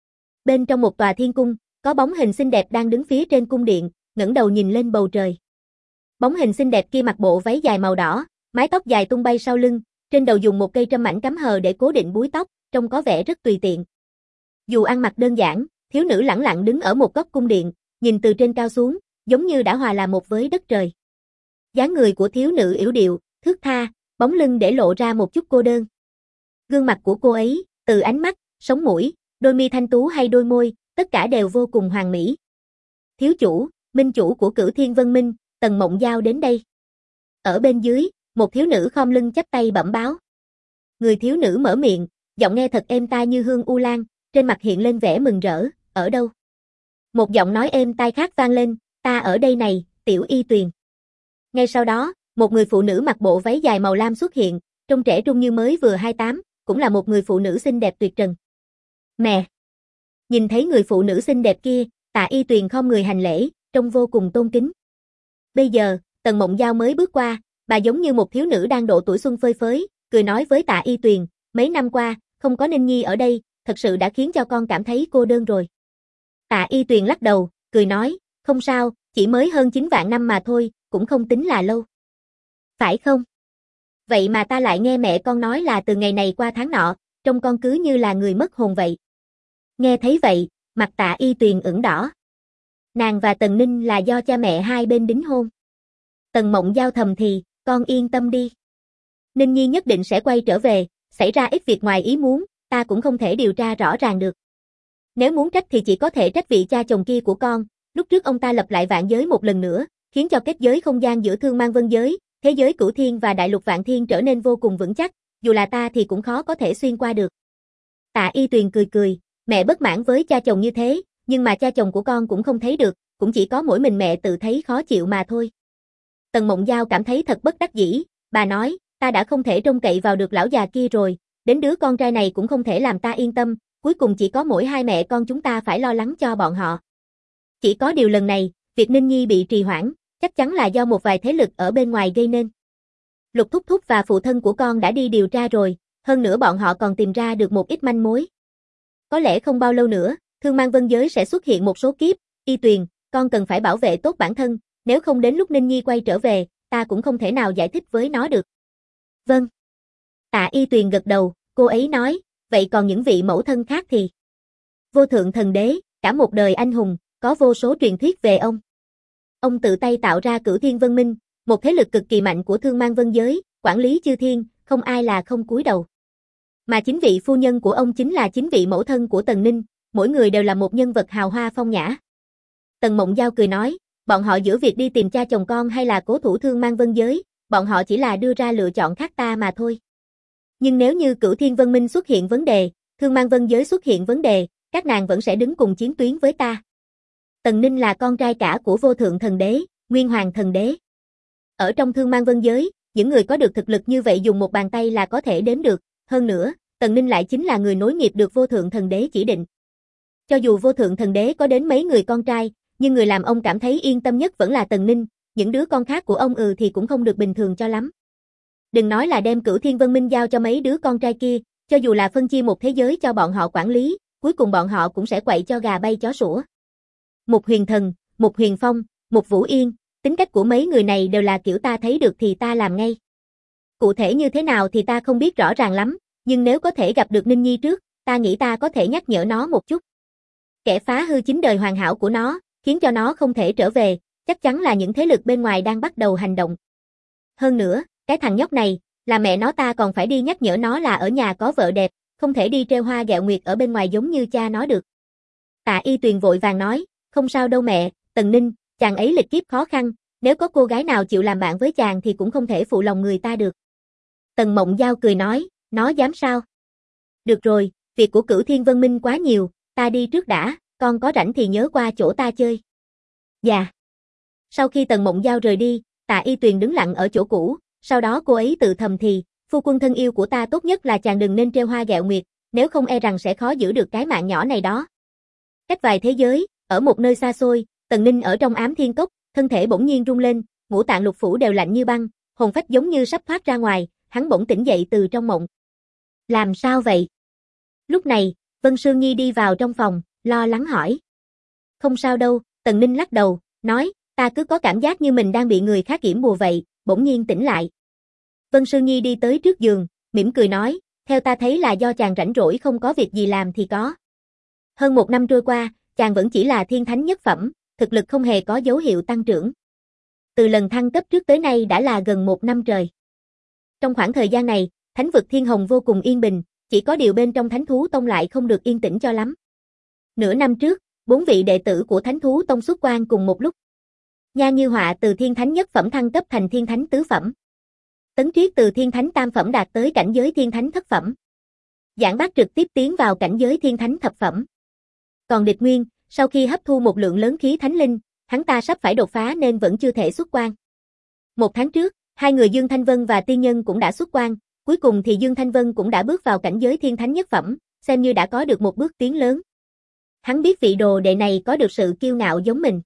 Bên trong một tòa thiên cung, có bóng hình xinh đẹp đang đứng phía trên cung điện, ngẩng đầu nhìn lên bầu trời. Bóng hình xinh đẹp kia mặc bộ váy dài màu đỏ, mái tóc dài tung bay sau lưng, trên đầu dùng một cây trâm mảnh cắm hờ để cố định búi tóc, trông có vẻ rất tùy tiện. Dù ăn mặc đơn giản, thiếu nữ lẳng lặng đứng ở một góc cung điện, nhìn từ trên cao xuống, giống như đã hòa làm một với đất trời. Dáng người của thiếu nữ yểu điệu, thướt tha, bóng lưng để lộ ra một chút cô đơn. Gương mặt của cô ấy, từ ánh mắt, sống mũi, đôi mi thanh tú hay đôi môi, tất cả đều vô cùng hoàn mỹ. Thiếu chủ, minh chủ của Cửu Thiên Vân Minh, Tần Mộng Giao đến đây. Ở bên dưới, một thiếu nữ khom lưng chắp tay bẩm báo. Người thiếu nữ mở miệng, giọng nghe thật êm tai như hương u lan, trên mặt hiện lên vẻ mừng rỡ, ở đâu? Một giọng nói êm tai khác vang lên, ta ở đây này, Tiểu Y Tuyền. Ngay sau đó, một người phụ nữ mặc bộ váy dài màu lam xuất hiện, trông trẻ trung như mới vừa 28, cũng là một người phụ nữ xinh đẹp tuyệt trần. Mẹ! Nhìn thấy người phụ nữ xinh đẹp kia, Tạ Y Tuyền khom người hành lễ, trông vô cùng tôn kính. Bây giờ, Tần Mộng Giao mới bước qua, bà giống như một thiếu nữ đang độ tuổi xuân phơi phới, cười nói với Tạ Y Tuyền, mấy năm qua, không có Ninh Nhi ở đây, thật sự đã khiến cho con cảm thấy cô đơn rồi. Tạ Y Tuyền lắc đầu, cười nói, không sao, chỉ mới hơn 9 vạn năm mà thôi, cũng không tính là lâu. Phải không? Vậy mà ta lại nghe mẹ con nói là từ ngày này qua tháng nọ, trông con cứ như là người mất hồn vậy. Nghe thấy vậy, mặt Tạ Y Tuyền ửng đỏ. Nàng và Tần Ninh là do cha mẹ hai bên đính hôn. Tần Mộng Giao thầm thì, con yên tâm đi. Ninh Nhi nhất định sẽ quay trở về, xảy ra ít việc ngoài ý muốn, ta cũng không thể điều tra rõ ràng được. Nếu muốn trách thì chỉ có thể trách vị cha chồng kia của con, lúc trước ông ta lập lại vạn giới một lần nữa, khiến cho kết giới không gian giữa Thương Mang Vân Giới, thế giới Cửu Thiên và Đại Lục Vạn Thiên trở nên vô cùng vững chắc, dù là ta thì cũng khó có thể xuyên qua được. Tạ Y Tuyền cười cười, mẹ bất mãn với cha chồng như thế, nhưng mà cha chồng của con cũng không thấy được, cũng chỉ có mỗi mình mẹ tự thấy khó chịu mà thôi. Tần Mộng Giao cảm thấy thật bất đắc dĩ, bà nói, ta đã không thể trông cậy vào được lão già kia rồi, đến đứa con trai này cũng không thể làm ta yên tâm, cuối cùng chỉ có mỗi hai mẹ con chúng ta phải lo lắng cho bọn họ. Chỉ có điều lần này, việc Ninh Nhi bị trì hoãn, chắc chắn là do một vài thế lực ở bên ngoài gây nên. Lục Thúc Thúc và phụ thân của con đã đi điều tra rồi, hơn nữa bọn họ còn tìm ra được một ít manh mối. Có lẽ không bao lâu nữa, Thương Mang Vân Giới sẽ xuất hiện một số kiếp, Y Tuyền, con cần phải bảo vệ tốt bản thân, nếu không đến lúc Ninh Nhi quay trở về, ta cũng không thể nào giải thích với nó được. Vâng. Tạ Y Tuyền gật đầu, cô ấy nói, vậy còn những vị mẫu thân khác thì? Vô Thượng Thần Đế, cả một đời anh hùng, có vô số truyền thuyết về ông. Ông tự tay tạo ra Cửu Thiên Vân Minh, một thế lực cực kỳ mạnh của Thương Mang Vân Giới, quản lý chư thiên, không ai là không cúi đầu. Mà chính vị phu nhân của ông chính là chính vị mẫu thân của Tần Ninh, mỗi người đều là một nhân vật hào hoa phong nhã. Tần Mộng Giao cười nói, bọn họ giữa việc đi tìm cha chồng con hay là cố thủ Thương Mang Vân Giới, bọn họ chỉ là đưa ra lựa chọn khác ta mà thôi. Nhưng nếu như Cửu Thiên Vân Minh xuất hiện vấn đề, Thương Mang Vân Giới xuất hiện vấn đề, các nàng vẫn sẽ đứng cùng chiến tuyến với ta. Tần Ninh là con trai cả của Vô Thượng Thần Đế, Nguyên Hoàng Thần Đế. Ở trong Thương Mang Vân Giới, những người có được thực lực như vậy dùng một bàn tay là có thể đếm được, hơn nữa, Tần Ninh lại chính là người nối nghiệp được Vô Thượng Thần Đế chỉ định. Cho dù Vô Thượng Thần Đế có đến mấy người con trai, nhưng người làm ông cảm thấy yên tâm nhất vẫn là Tần Ninh, những đứa con khác của ông thì cũng không được bình thường cho lắm. Đừng nói là đem Cửu Thiên Vân Minh giao cho mấy đứa con trai kia, cho dù là phân chia một thế giới cho bọn họ quản lý, cuối cùng bọn họ cũng sẽ quậy cho gà bay chó sủa. Một Huyền Thần, một Huyền Phong, một Vũ Yên, tính cách của mấy người này đều là kiểu ta thấy được thì ta làm ngay. Cụ thể như thế nào thì ta không biết rõ ràng lắm, nhưng nếu có thể gặp được Ninh Nhi trước, ta nghĩ ta có thể nhắc nhở nó một chút. Kẻ phá hư chính đời hoàn hảo của nó, khiến cho nó không thể trở về, chắc chắn là những thế lực bên ngoài đang bắt đầu hành động. Hơn nữa, cái thằng nhóc này, là mẹ nó ta còn phải đi nhắc nhở nó là ở nhà có vợ đẹp, không thể đi trêu hoa ghẹo nguyệt ở bên ngoài giống như cha nó được. Tạ Y Tuyền vội vàng nói, không sao đâu mẹ, Tần Ninh, chàng ấy lịch kiếp khó khăn, nếu có cô gái nào chịu làm bạn với chàng thì cũng không thể phụ lòng người ta được. Tần Mộng Giao cười nói, nó dám sao? Được rồi, việc của Cửu Thiên Vân Minh quá nhiều, ta đi trước đã, con có rảnh thì nhớ qua chỗ ta chơi. Dạ. Sau khi Tần Mộng Giao rời đi, Tạ Y Tuyền đứng lặng ở chỗ cũ, sau đó cô ấy tự thầm thì, phu quân thân yêu của ta tốt nhất là chàng đừng nên trêu hoa ghẹo nguyệt, nếu không e rằng sẽ khó giữ được cái mạng nhỏ này đó. Cách vài thế giới, ở một nơi xa xôi, Tần Ninh ở trong ám thiên cốc, thân thể bỗng nhiên rung lên, ngũ tạng lục phủ đều lạnh như băng, hồn phách giống như sắp thoát ra ngoài, hắn bỗng tỉnh dậy từ trong mộng. Làm sao vậy? Lúc này, Vân Sương Nhi đi vào trong phòng, lo lắng hỏi. Không sao đâu, Tần Ninh lắc đầu, nói, ta cứ có cảm giác như mình đang bị người khác yểm bùa vậy, bỗng nhiên tỉnh lại. Vân Sương Nhi đi tới trước giường, mỉm cười nói, theo ta thấy là do chàng rảnh rỗi không có việc gì làm thì có. Hơn 1 năm trôi qua, chàng vẫn chỉ là thiên thánh nhất phẩm, thực lực không hề có dấu hiệu tăng trưởng. Từ lần thăng cấp trước tới nay đã là gần 1 năm trời. Trong khoảng thời gian này, thánh vực Thiên Hồng vô cùng yên bình, chỉ có điều bên trong Thánh Thú Tông lại không được yên tĩnh cho lắm. Nửa năm trước, 4 vị đệ tử của Thánh Thú Tông xuất quan cùng một lúc. Nha Như Họa từ thiên thánh nhất phẩm thăng cấp thành thiên thánh tứ phẩm. Tấn Triết từ thiên thánh tam phẩm đạt tới cảnh giới thiên thánh thất phẩm. Giảng Bác trực tiếp tiến vào cảnh giới thiên thánh thập phẩm. Còn Địch Nguyên, sau khi hấp thu một lượng lớn khí thánh linh, hắn ta sắp phải đột phá nên vẫn chưa thể xuất quan. 1 tháng trước, 2 người Dương Thanh Vân và Tiên Nhân cũng đã xuất quan, Cuối cùng thì Dương Thanh Vân cũng đã bước vào cảnh giới thiên thánh nhất phẩm, xem như đã có được một bước tiến lớn. Hắn biết vị đồ đệ này có được sự kiêu ngạo giống mình.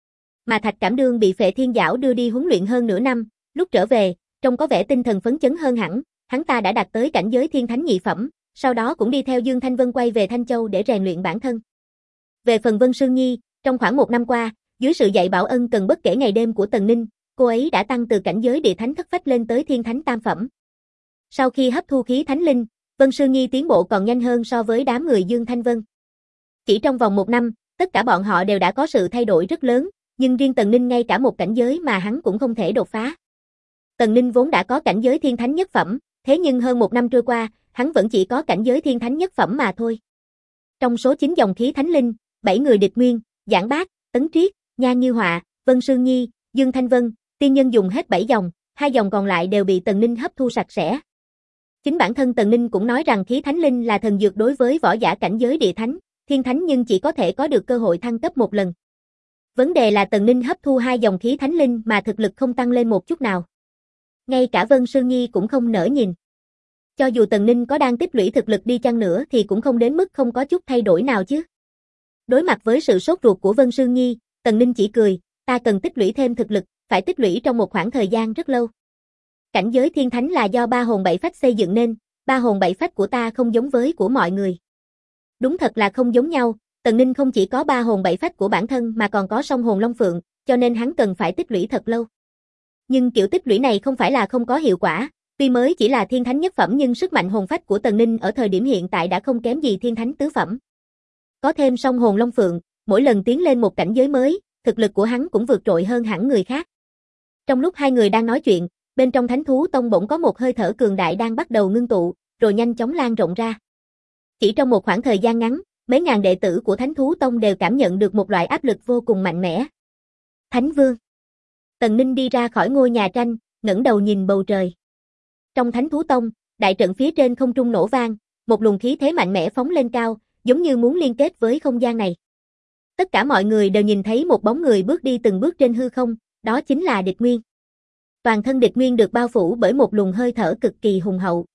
Mà Thạch Cảm Đương bị Phệ Thiên Giảo đưa đi huấn luyện hơn nửa năm, lúc trở về, trông có vẻ tinh thần phấn chấn hơn hẳn, hắn ta đã đạt tới cảnh giới thiên thánh nhị phẩm, sau đó cũng đi theo Dương Thanh Vân quay về Thanh Châu để rèn luyện bản thân. Về phần Vân Sương Nhi, trong khoảng 1 năm qua, dưới sự dạy bảo ân cần bất kể ngày đêm của Tần Ninh, cô ấy đã tăng từ cảnh giới địa thánh thất phách lên tới thiên thánh tam phẩm. Sau khi hấp thu khí thánh linh, Vân Sương Nhi tiến bộ còn nhanh hơn so với đám người Dương Thanh Vân. Chỉ trong vòng 1 năm, tất cả bọn họ đều đã có sự thay đổi rất lớn, nhưng riêng Tần Ninh ngay cả một cảnh giới mà hắn cũng không thể đột phá. Tần Ninh vốn đã có cảnh giới thiên thánh nhất phẩm, thế nhưng hơn 1 năm trôi qua, hắn vẫn chỉ có cảnh giới thiên thánh nhất phẩm mà thôi. Trong số 9 dòng khí thánh linh, 7 người địch nguyên, Giảng Bác, Tấn Triết, Nha Như Họa, Vân Sương Nhi, Dương Thanh Vân, tiên nhân dùng hết 7 dòng, 2 dòng còn lại đều bị Tần Ninh hấp thu sạch sẽ. Chính bản thân Tần Ninh cũng nói rằng khí thánh linh là thần dược đối với võ giả cảnh giới địa thánh, thiên thánh nhưng chỉ có thể có được cơ hội thăng cấp 1 lần. Vấn đề là Tần Ninh hấp thu 2 dòng khí thánh linh mà thực lực không tăng lên một chút nào. Ngay cả Vân Sương Nhi cũng không nỡ nhìn. Cho dù Tần Ninh có đang tích lũy thực lực đi chăng nữa thì cũng không đến mức không có chút thay đổi nào chứ. Đối mặt với sự sốt ruột của Vân Sương Nhi, Tần Ninh chỉ cười, ta cần tích lũy thêm thực lực, phải tích lũy trong một khoảng thời gian rất lâu. Cảnh giới thiên thánh là do 3 hồn 7 phách xây dựng nên, 3 hồn 7 phách của ta không giống với của mọi người. Đúng thật là không giống nhau, Tần Ninh không chỉ có 3 hồn 7 phách của bản thân mà còn có song hồn Long Phượng, cho nên hắn cần phải tích lũy thật lâu. Nhưng kiểu tích lũy này không phải là không có hiệu quả, tuy mới chỉ là thiên thánh nhất phẩm nhưng sức mạnh hồn phách của Tần Ninh ở thời điểm hiện tại đã không kém gì thiên thánh tứ phẩm. Có thêm song hồn Long Phượng, mỗi lần tiến lên một cảnh giới mới, thực lực của hắn cũng vượt trội hơn hẳn người khác. Trong lúc hai người đang nói chuyện, bên trong Thánh Thú Tông bỗng có một hơi thở cường đại đang bắt đầu ngưng tụ, rồi nhanh chóng lan rộng ra. Chỉ trong một khoảng thời gian ngắn, mấy ngàn đệ tử của Thánh Thú Tông đều cảm nhận được một loại áp lực vô cùng mạnh mẽ. Thánh Vương. Tần Ninh đi ra khỏi ngôi nhà tranh, ngẩng đầu nhìn bầu trời. Trong Thánh Thú Tông, đại trận phía trên không trung nổ vang, một luồng khí thế mạnh mẽ phóng lên cao, giống như muốn liên kết với không gian này. Tất cả mọi người đều nhìn thấy một bóng người bước đi từng bước trên hư không, đó chính là Địch Nguyên. Toàn thân Địch Nguyên được bao phủ bởi một luồng hơi thở cực kỳ hùng hậu.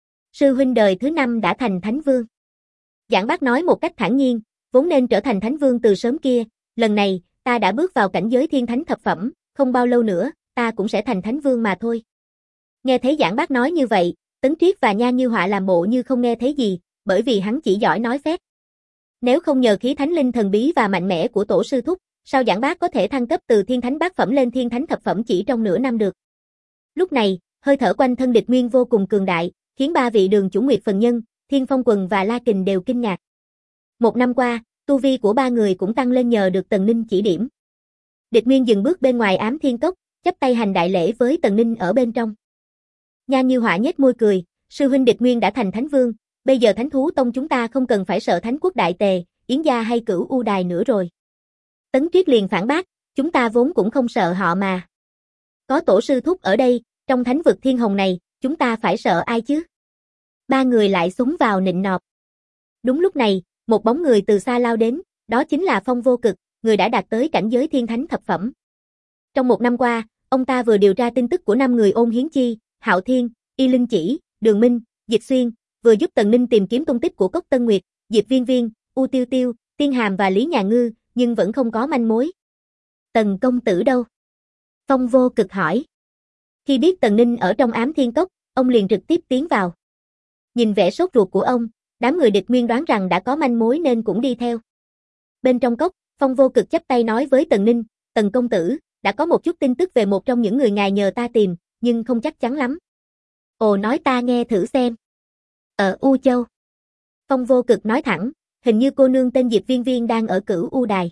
Sư huynh đời thứ 5 đã thành Thánh Vương. Giảng Bác nói một cách thản nhiên, vốn nên trở thành Thánh Vương từ sớm kia, lần này, ta đã bước vào cảnh giới thiên thánh thập phẩm, không bao lâu nữa, ta cũng sẽ thành Thánh Vương mà thôi. Nghe thấy Giảng Bác nói như vậy, Tấn Triết và Nha Như Họa làm bộ như không nghe thấy gì, bởi vì hắn chỉ giỏi nói phét. Nếu không nhờ khí thánh linh thần bí và mạnh mẽ của tổ sư thúc, sao Giảng Bác có thể thăng cấp từ thiên thánh bát phẩm lên thiên thánh thập phẩm chỉ trong nửa năm được. Lúc này, hơi thở quanh thân Địch Nguyên vô cùng cường đại, khiến 3 vị Đường Chủ Nguyệt Phần Nhân, Thiên Phong Quần và La Kình đều kinh ngạc. 1 năm qua, tu vi của 3 người cũng tăng lên nhờ được Tần Ninh chỉ điểm. Địch Nguyên dừng bước bên ngoài Ám Thiên Cốc, chắp tay hành đại lễ với Tần Ninh ở bên trong. Nha Như Họa nhếch môi cười, sư huynh Địch Nguyên đã thành Thánh Vương, bây giờ Thánh Thú Tông chúng ta không cần phải sợ Thánh Quốc Đại Tề, Yến Gia hay Cửu U Đài nữa rồi. Tấn Triết liền phản bác, chúng ta vốn cũng không sợ họ mà. Có tổ sư thúc ở đây, trong thánh vực thiên hồng này, chúng ta phải sợ ai chứ? 3 người lại xúm vào nịnh nọt. Đúng lúc này, một bóng người từ xa lao đến, đó chính là Phong Vô Cực, người đã đạt tới cảnh giới thiên thánh thập phẩm. Trong 1 năm qua, ông ta vừa điều tra tin tức của 5 người Ôn Hiến Chi, Hạo Thiên, Y Linh Chỉ, Đường Minh, Dịch Xuyên, vừa giúp Tần Ninh tìm kiếm tung tích của Cốc Tân Nguyệt, Diệp Viên Viên, U Tiêu Tiêu, Tiên Hàm và Lý Nhà Ngư, nhưng vẫn không có manh mối. Tần công tử đâu? Phong Vô Cực hỏi. Khi biết Tần Ninh ở trong Ám Thiên Cốc, ông liền trực tiếp tiến vào. Nhìn vẻ sốt ruột của ông, đám người Địch Nguyên đoán rằng đã có manh mối nên cũng đi theo. Bên trong cốc, Phong Vô Cực chắp tay nói với Tần Ninh, Tần công tử, đã có một chút tin tức về một trong những người ngài nhờ ta tìm, nhưng không chắc chắn lắm. Ồ, nói ta nghe thử xem. Ở U Châu. Phong Vô Cực nói thẳng, hình như cô nương tên Diệp Viên Viên đang ở Cửu U Đài.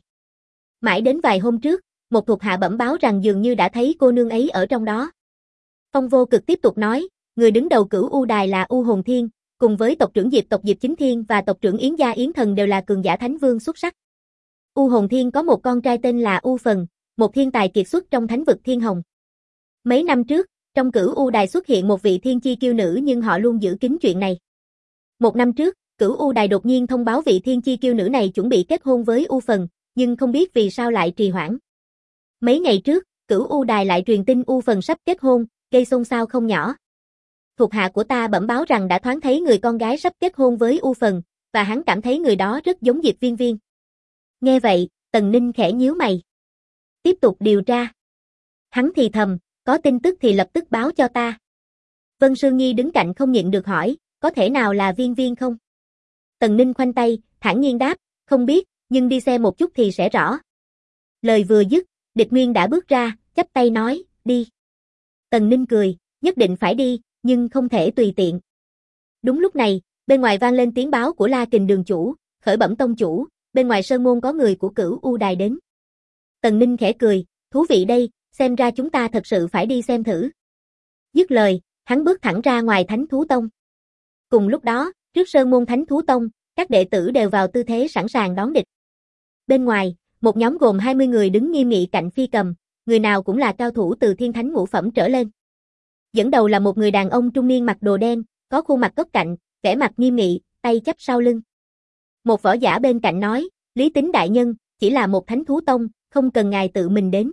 Mãi đến vài hôm trước, một thuộc hạ bẩm báo rằng dường như đã thấy cô nương ấy ở trong đó. Phong Vô Cực tiếp tục nói, người đứng đầu Cửu U Đài là U Hồn Thiên, cùng với tộc trưởng Diệp tộc Diệp Chính Thiên và tộc trưởng Yến Gia Yến Thần đều là cường giả thánh vương xuất sắc. U Hồn Thiên có một con trai tên là U Phần, một thiên tài kiệt xuất trong thánh vực thiên hồng. Mấy năm trước, trong Cửu U Đài xuất hiện một vị thiên chi kiêu nữ nhưng họ luôn giữ kín chuyện này. 1 năm trước, Cửu U Đài đột nhiên thông báo vị thiên chi kiêu nữ này chuẩn bị kết hôn với U Phần, nhưng không biết vì sao lại trì hoãn. Mấy ngày trước, Cửu U Đài lại truyền tin U Phần sắp kết hôn, gây xôn xao không nhỏ. thuộc hạ của ta bẩm báo rằng đã thoáng thấy người con gái sắp kết hôn với U Phần, và hắn cảm thấy người đó rất giống Diệp Viên Viên. Nghe vậy, Tần Ninh khẽ nhíu mày. Tiếp tục điều tra. Hắn thì thầm, có tin tức thì lập tức báo cho ta. Vân Sương Nhi đứng cạnh không nhịn được hỏi, có thể nào là Viên Viên không? Tần Ninh khoanh tay, thản nhiên đáp, không biết, nhưng đi xem một chút thì sẽ rõ. Lời vừa dứt, Địch Nguyên đã bước ra, chắp tay nói, đi. Tần Ninh cười, nhất định phải đi, nhưng không thể tùy tiện. Đúng lúc này, bên ngoài vang lên tiếng báo của La Kình đường chủ, khởi bẩm tông chủ, bên ngoài sơn môn có người của Cửu U Đài đến. Tần Ninh khẽ cười, thú vị đây, xem ra chúng ta thật sự phải đi xem thử. Dứt lời, hắn bước thẳng ra ngoài Thánh Thú Tông. Cùng lúc đó, trước sơn môn Thánh Thú Tông, các đệ tử đều vào tư thế sẵn sàng đón địch. Bên ngoài, một nhóm gồm 20 người đứng nghiêm nghị cạnh phi cầm, người nào cũng là cao thủ từ thiên thánh ngũ phẩm trở lên. Dẫn đầu là một người đàn ông trung niên mặc đồ đen, có khuôn mặt góc cạnh, vẻ mặt nghiêm nghị, tay chắp sau lưng. Một võ giả bên cạnh nói, Lý Tín đại nhân, chỉ là một Thánh Thú Tông, không cần ngài tự mình đến.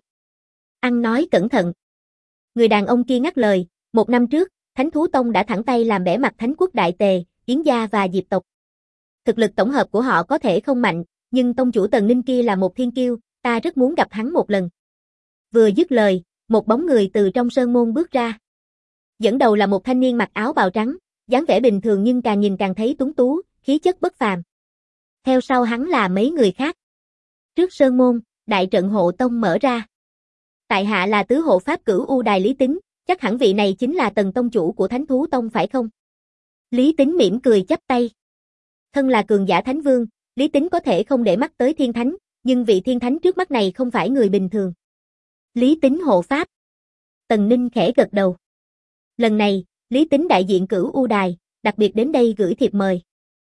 Ăn nói cẩn thận. Người đàn ông kia ngắt lời, 1 năm trước, Thánh Thú Tông đã thẳng tay làm bẽ mặt Thánh Quốc Đại Tề, Yến Gia và Diệp tộc. Thực lực tổng hợp của họ có thể không mạnh, nhưng tông chủ Tần Ninh kia là một thiên kiêu, ta rất muốn gặp hắn một lần. Vừa dứt lời, một bóng người từ trong sơn môn bước ra. Dẫn đầu là một thanh niên mặc áo bào trắng, dáng vẻ bình thường nhưng càng nhìn càng thấy tuấn tú, khí chất bất phàm. Theo sau hắn là mấy người khác. Trước sơn môn, đại trận hộ tông mở ra. Tại hạ là tứ hộ pháp Cửu U Đài Lý Tín, chắc hẳn vị này chính là Tần tông chủ của Thánh Thú Tông phải không? Lý Tín mỉm cười chắp tay. Thân là cường giả Thánh Vương, Lý Tín có thể không để mắt tới thiên thánh, nhưng vị thiên thánh trước mắt này không phải người bình thường. Lý Tín hộ pháp. Tần Ninh khẽ gật đầu. Lần này, Lý Tín đại diện Cửu U Đài, đặc biệt đến đây gửi thiệp mời.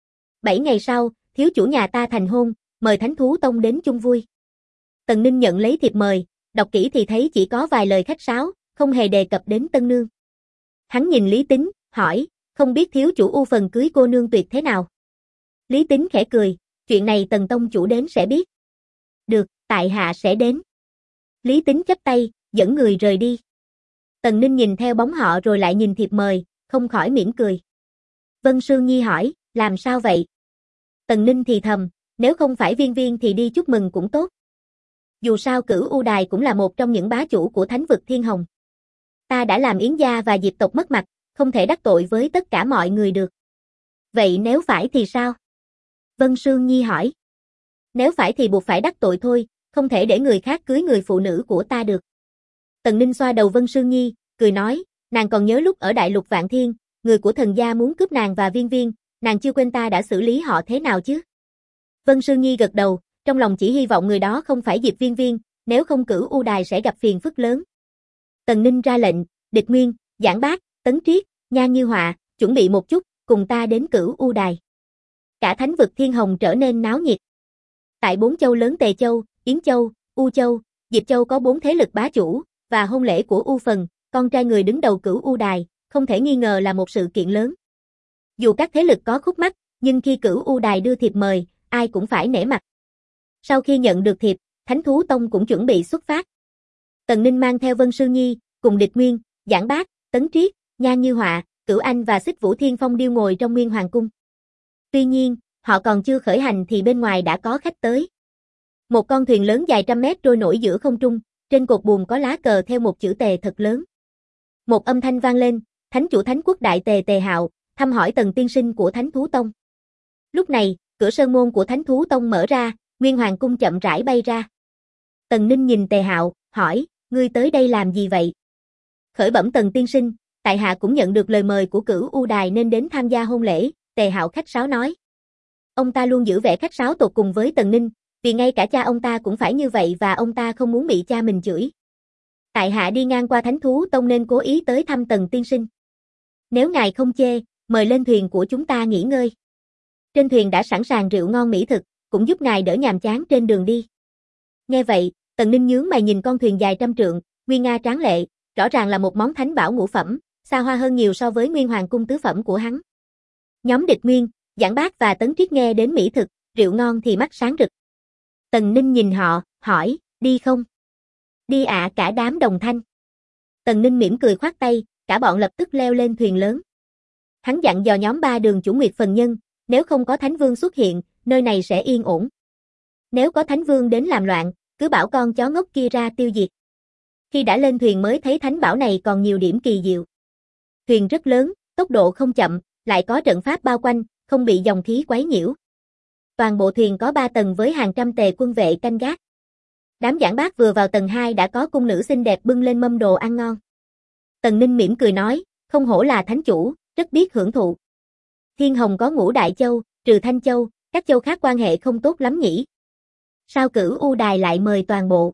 7 ngày sau, thiếu chủ nhà ta thành hôn, mời Thánh Thú Tông đến chung vui. Tần Ninh nhận lấy thiệp mời, đọc kỹ thì thấy chỉ có vài lời khách sáo, không hề đề cập đến tân nương. Hắn nhìn Lý Tín, hỏi, không biết thiếu chủ U Phần cưới cô nương tuyệt thế nào? Lý Tín khẽ cười, chuyện này Tần tông chủ đến sẽ biết. Được, tại hạ sẽ đến. Lý Tín chắp tay, dẫn người rời đi. Tần Ninh nhìn theo bóng họ rồi lại nhìn thiệp mời, không khỏi mỉm cười. Vân Sương Nhi hỏi, làm sao vậy? Tần Ninh thì thầm, nếu không phải Viên Viên thì đi chúc mừng cũng tốt. Dù sao Cửu U Đài cũng là một trong những bá chủ của Thánh vực Thiên Hồng. Ta đã làm Yến Gia và Diệp tộc mất mặt, không thể đắc tội với tất cả mọi người được. Vậy nếu phải thì sao? Vân Sương Nhi hỏi. Nếu phải thì buộc phải đắc tội thôi, không thể để người khác cưới người phụ nữ của ta được. Tần Ninh xoa đầu Vân Sương Nhi, cười nói, nàng còn nhớ lúc ở Đại Lục Vạn Thiên, người của thần gia muốn cướp nàng và Viên Viên, nàng chưa quên ta đã xử lý họ thế nào chứ? Vân Sương Nhi gật đầu, trong lòng chỉ hy vọng người đó không phải Diệp Viên Viên, nếu không Cửu U Đài sẽ gặp phiền phức lớn. Tần Ninh ra lệnh, Địch Nguyên, Giảng Bác, Tấn Triết, Nha Như Họa, chuẩn bị một chút, cùng ta đến Cửu U Đài. Cả Thánh vực Thiên Hồng trở nên náo nhiệt. Tại 4 châu lớn Tề Châu, Yến Châu, U Châu, Diệp Châu có 4 thế lực bá chủ, và hôn lễ của U Phần, con trai người đứng đầu Cửu U Đài, không thể nghi ngờ là một sự kiện lớn. Dù các thế lực có khúc mắc, nhưng khi Cửu U Đài đưa thiệp mời, ai cũng phải nể mặt. Sau khi nhận được thiệp, Thánh Thú Tông cũng chuẩn bị xuất phát. Tần Ninh mang theo Vân Sương Nhi, cùng Địch Nguyên, Giảng Bác, Tấn Triết, Nha Như Họa, Cửu Anh và Xích Vũ Thiên Phong điêu ngồi trong Nguyên Hoàng Cung. Tuy nhiên, họ còn chưa khởi hành thì bên ngoài đã có khách tới. Một con thuyền lớn dài trăm mét trôi nổi giữa không trung, trên cột buồm có lá cờ theo một chữ Tề thật lớn. Một âm thanh vang lên, Thánh chủ Thánh Quốc Đại Tề Tề Hạo, thăm hỏi Tần tiên sinh của Thánh Thú Tông. Lúc này, cửa sơn môn của Thánh Thú Tông mở ra, Nguyên Hoàng Cung chậm rãi bay ra. Tần Ninh nhìn Tề Hạo, hỏi, ngươi tới đây làm gì vậy? Khởi bẩm Tần tiên sinh, tại hạ cũng nhận được lời mời của Cửu U Đài nên đến tham gia hôn lễ, Tề Hạo khách sáo nói. Ông ta luôn giữ vẻ khách sáo tột cùng với Tần Ninh, vì ngay cả cha ông ta cũng phải như vậy và ông ta không muốn bị cha mình chửi. Tại hạ đi ngang qua Thánh Thú Tông nên cố ý tới thăm Tần tiên sinh. Nếu ngài không chê, mời lên thuyền của chúng ta nghỉ ngơi. Trên thuyền đã sẵn sàng rượu ngon mỹ thực, cũng giúp ngài đỡ nhàm chán trên đường đi. Nghe vậy, Tần Ninh nhướng mày nhìn con thuyền dài trăm trượng, nguy nga tráng lệ, rõ ràng là một món thánh bảo ngũ phẩm, xa hoa hơn nhiều so với Nguyên Hoàng Cung tứ phẩm của hắn. Nhóm Địch Nguyên, Giảng Bác và Tấn Triết nghe đến mỹ thực, rượu ngon thì mắt sáng rực. Tần Ninh nhìn họ, hỏi, đi không? Đi ạ, cả đám đồng thanh. Tần Ninh mỉm cười khoát tay, cả bọn lập tức leo lên thuyền lớn. Hắn dặn dò nhóm ba đường chủ Nguyệt Phần Nhân, nếu không có Thánh Vương xuất hiện, nơi này sẽ yên ổn. Nếu có Thánh Vương đến làm loạn, cứ bảo con chó ngốc kia ra tiêu diệt. Khi đã lên thuyền mới thấy thánh bảo này còn nhiều điểm kỳ diệu. Thuyền rất lớn, tốc độ không chậm, lại có trận pháp bao quanh, không bị dòng khí quấy nhiễu. Toàn bộ thuyền có 3 tầng với hàng trăm tề quân vệ canh gác. Đám giảng bác vừa vào tầng 2 đã có cung nữ xinh đẹp bưng lên mâm đồ ăn ngon. Tần Ninh mỉm cười nói, không hổ là thánh chủ, rất biết hưởng thụ. Thiên Hồng có ngũ đại châu, trừ Thanh Châu, các châu khác quan hệ không tốt lắm nhỉ. Sao Cửu U Đài lại mời toàn bộ?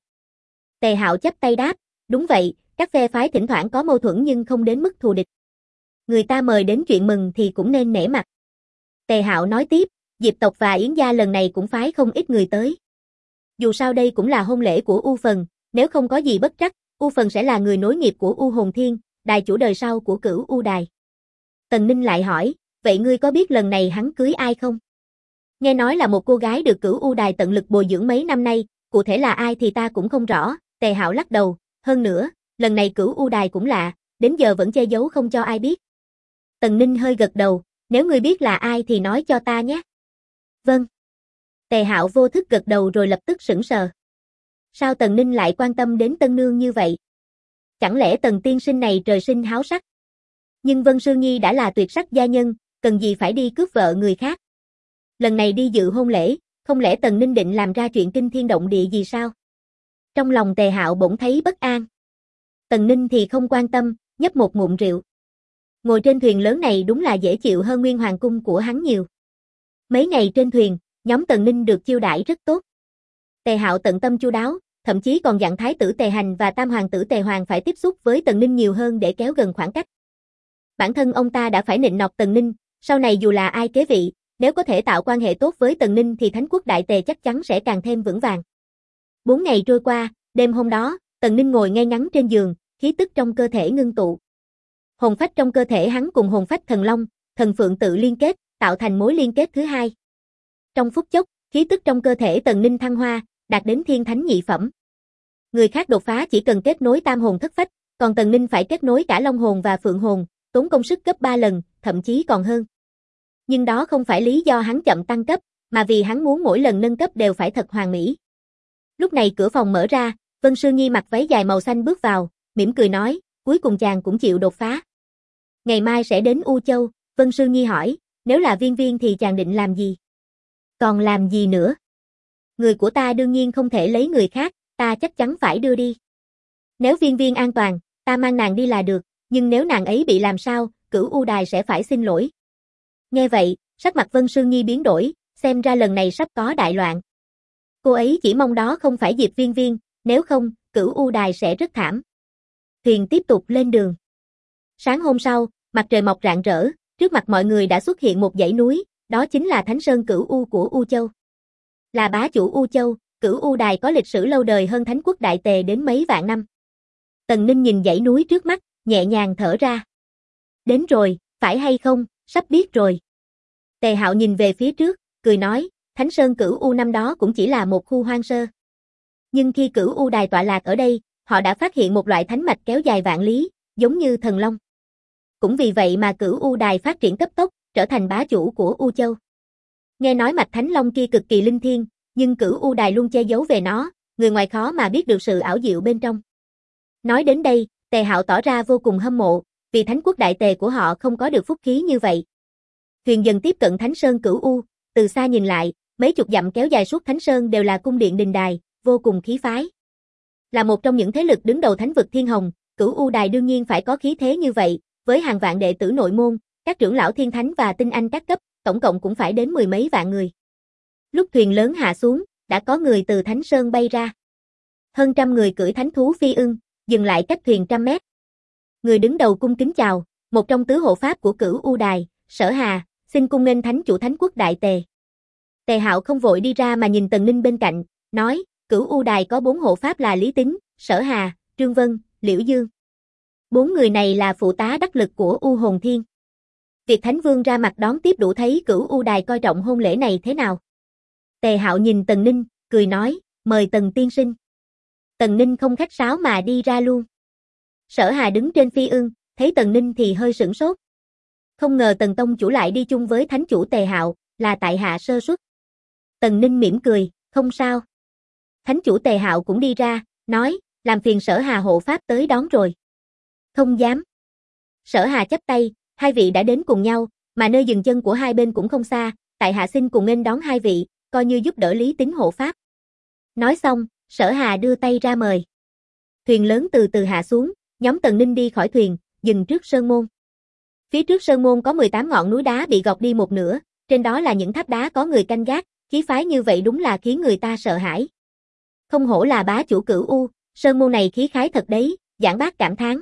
Tề Hạo chắp tay đáp, đúng vậy, các phe phái thỉnh thoảng có mâu thuẫn nhưng không đến mức thù địch. Người ta mời đến chuyện mừng thì cũng nên nể mặt. Tề Hạo nói tiếp, Diệp tộc và Yến gia lần này cũng phái không ít người tới. Dù sao đây cũng là hôn lễ của U Phần, nếu không có gì bất trắc, U Phần sẽ là người nối nghiệp của U Hồn Thiên, đài chủ đời sau của Cửu U Đài. Tần Ninh lại hỏi, vậy ngươi có biết lần này hắn cưới ai không? Nghe nói là một cô gái được Cửu U Đài tận lực bồi dưỡng mấy năm nay, cụ thể là ai thì ta cũng không rõ. Tề Hạo lắc đầu, hơn nữa, lần này Cửu U Đài cũng lạ, đến giờ vẫn che giấu không cho ai biết. Tần Ninh hơi gật đầu, nếu ngươi biết là ai thì nói cho ta nhé. Vâng. Tề Hạo vô thức gật đầu rồi lập tức sững sờ. Sao Tần Ninh lại quan tâm đến tân nương như vậy? Chẳng lẽ Tần tiên sinh này trời sinh háo sắc? Nhưng Vân Sương Nhi đã là tuyệt sắc gia nhân, cần gì phải đi cướp vợ người khác? Lần này đi dự hôn lễ, không lẽ Tần Ninh định làm ra chuyện kinh thiên động địa gì sao? Trong lòng Tề Hạo bỗng thấy bất an. Tần Ninh thì không quan tâm, nhấp một ngụm rượu. Ngồi trên thuyền lớn này đúng là dễ chịu hơn nguyên hoàng cung của hắn nhiều. Mấy ngày trên thuyền, nhóm Tần Ninh được chiêu đãi rất tốt. Tề Hạo tận tâm chu đáo, thậm chí còn dặn thái tử Tề Hành và tam hoàng tử Tề Hoàng phải tiếp xúc với Tần Ninh nhiều hơn để kéo gần khoảng cách. Bản thân ông ta đã phải nịnh nọt Tần Ninh, sau này dù là ai kế vị, nếu có thể tạo quan hệ tốt với Tần Ninh thì Thánh quốc Đại Tề chắc chắn sẽ càng thêm vững vàng. 4 ngày trôi qua, đêm hôm đó, Tần Ninh ngồi ngay ngắn trên giường, khí tức trong cơ thể ngưng tụ. Hồn phách trong cơ thể hắn cùng hồn phách thần long, thần phượng tự liên kết, tạo thành mối liên kết thứ hai. Trong phút chốc, khí tức trong cơ thể Tần Ninh thăng hoa, đạt đến thiên thánh nhị phẩm. Người khác đột phá chỉ cần kết nối tam hồn thất phách, còn Tần Ninh phải kết nối cả long hồn và phượng hồn, tốn công sức gấp 3 lần, thậm chí còn hơn. Nhưng đó không phải lý do hắn chậm tăng cấp, mà vì hắn muốn mỗi lần nâng cấp đều phải thật hoàn mỹ. Lúc này cửa phòng mở ra, Vân Sương Nhi mặc váy dài màu xanh bước vào, mỉm cười nói, cuối cùng chàng cũng chịu đột phá. Ngày mai sẽ đến U Châu, Vân Sương Nhi hỏi, nếu là Viên Viên thì chàng định làm gì? Còn làm gì nữa? Người của ta đương nhiên không thể lấy người khác, ta chắc chắn phải đưa đi. Nếu Viên Viên an toàn, ta mang nàng đi là được, nhưng nếu nàng ấy bị làm sao, Cửu U Đài sẽ phải xin lỗi. Nghe vậy, sắc mặt Vân Sương Nhi biến đổi, xem ra lần này sắp có đại loạn. Cô ấy chỉ mong đó không phải Diệp Viên Viên, nếu không, Cửu U Đài sẽ rất thảm. Thuyền tiếp tục lên đường. Sáng hôm sau, mặt trời mọc rạng rỡ, trước mặt mọi người đã xuất hiện một dãy núi, đó chính là Thánh Sơn Cửu U của U Châu. Là bá chủ U Châu, Cửu U Đài có lịch sử lâu đời hơn Thánh quốc Đại Tề đến mấy vạn năm. Tần Ninh nhìn dãy núi trước mắt, nhẹ nhàng thở ra. Đến rồi, phải hay không, sắp biết rồi. Tề Hạo nhìn về phía trước, cười nói, Thánh Sơn Cửu U năm đó cũng chỉ là một khu hoang sơ. Nhưng khi Cửu U Đài tọa lạc ở đây, họ đã phát hiện một loại thánh mạch kéo dài vạn lý, giống như thần long. Cũng vì vậy mà Cửu U Đài phát triển cấp tốc, trở thành bá chủ của U Châu. Nghe nói mạch thánh long kia cực kỳ linh thiêng, nhưng Cửu U Đài luôn che giấu về nó, người ngoài khó mà biết được sự ảo diệu bên trong. Nói đến đây, Tề Hạo tỏ ra vô cùng hâm mộ, vì Thánh quốc Đại Tề của họ không có được phúc khí như vậy. Thuyền dần tiếp cận Thánh Sơn Cửu U, từ xa nhìn lại, mấy chục dặm kéo dài suốt Thánh Sơn đều là cung điện đình đài, vô cùng khí phái. Là một trong những thế lực đứng đầu thánh vực Thiên Hồng, Cửu U Đài đương nhiên phải có khí thế như vậy, với hàng vạn đệ tử nội môn, các trưởng lão thiên thánh và tinh anh các cấp, tổng cộng cũng phải đến 10 mấy vạn người. Lúc thuyền lớn hạ xuống, đã có người từ Thánh Sơn bay ra. Hơn trăm người cưỡi thánh thú phi ưng, dừng lại cách thuyền trăm mét. Người đứng đầu cung kính chào, một trong tứ hộ pháp của Cửu U Đài, Sở Hà, xin cung nghênh thánh chủ Thánh quốc Đại Tề. Tề Hạo không vội đi ra mà nhìn Tần Ninh bên cạnh, nói, Cửu U Đài có 4 hộ pháp là Lý Tín, Sở Hà, Trương Vân, Liễu Dương. 4 người này là phụ tá đắc lực của U Hồn Thiên. Việc Thánh Vương ra mặt đón tiếp đủ thấy Cửu U Đài coi trọng hôn lễ này thế nào. Tề Hạo nhìn Tần Ninh, cười nói, mời Tần tiên sinh. Tần Ninh không khách sáo mà đi ra luôn. Sở Hà đứng trên phi ưng, thấy Tần Ninh thì hơi sửng sốt. Không ngờ Tần tông chủ lại đi chung với thánh chủ Tề Hạo, là tại hạ sơ suất. Tần Ninh mỉm cười, không sao. Thánh chủ Tề Hạo cũng đi ra, nói, làm phiền Sở Hà hộ pháp tới đón rồi. Không dám. Sở Hà chắp tay, hai vị đã đến cùng nhau, mà nơi dừng chân của hai bên cũng không xa, tại hạ xin cùng nghênh đón hai vị, coi như giúp đỡ Lý Tín hộ pháp. Nói xong, Sở Hà đưa tay ra mời. Thuyền lớn từ từ hạ xuống, nhóm Tần Ninh đi khỏi thuyền, dừng trước sơn môn. Phía trước sơn môn có 18 ngọn núi đá bị gọt đi một nửa, trên đó là những tháp đá có người canh gác, khí phái như vậy đúng là khiến người ta sợ hãi. Không hổ là bá chủ Cửu U, sơn môn này khí khái thật đấy, Giảng Bác cảm thán.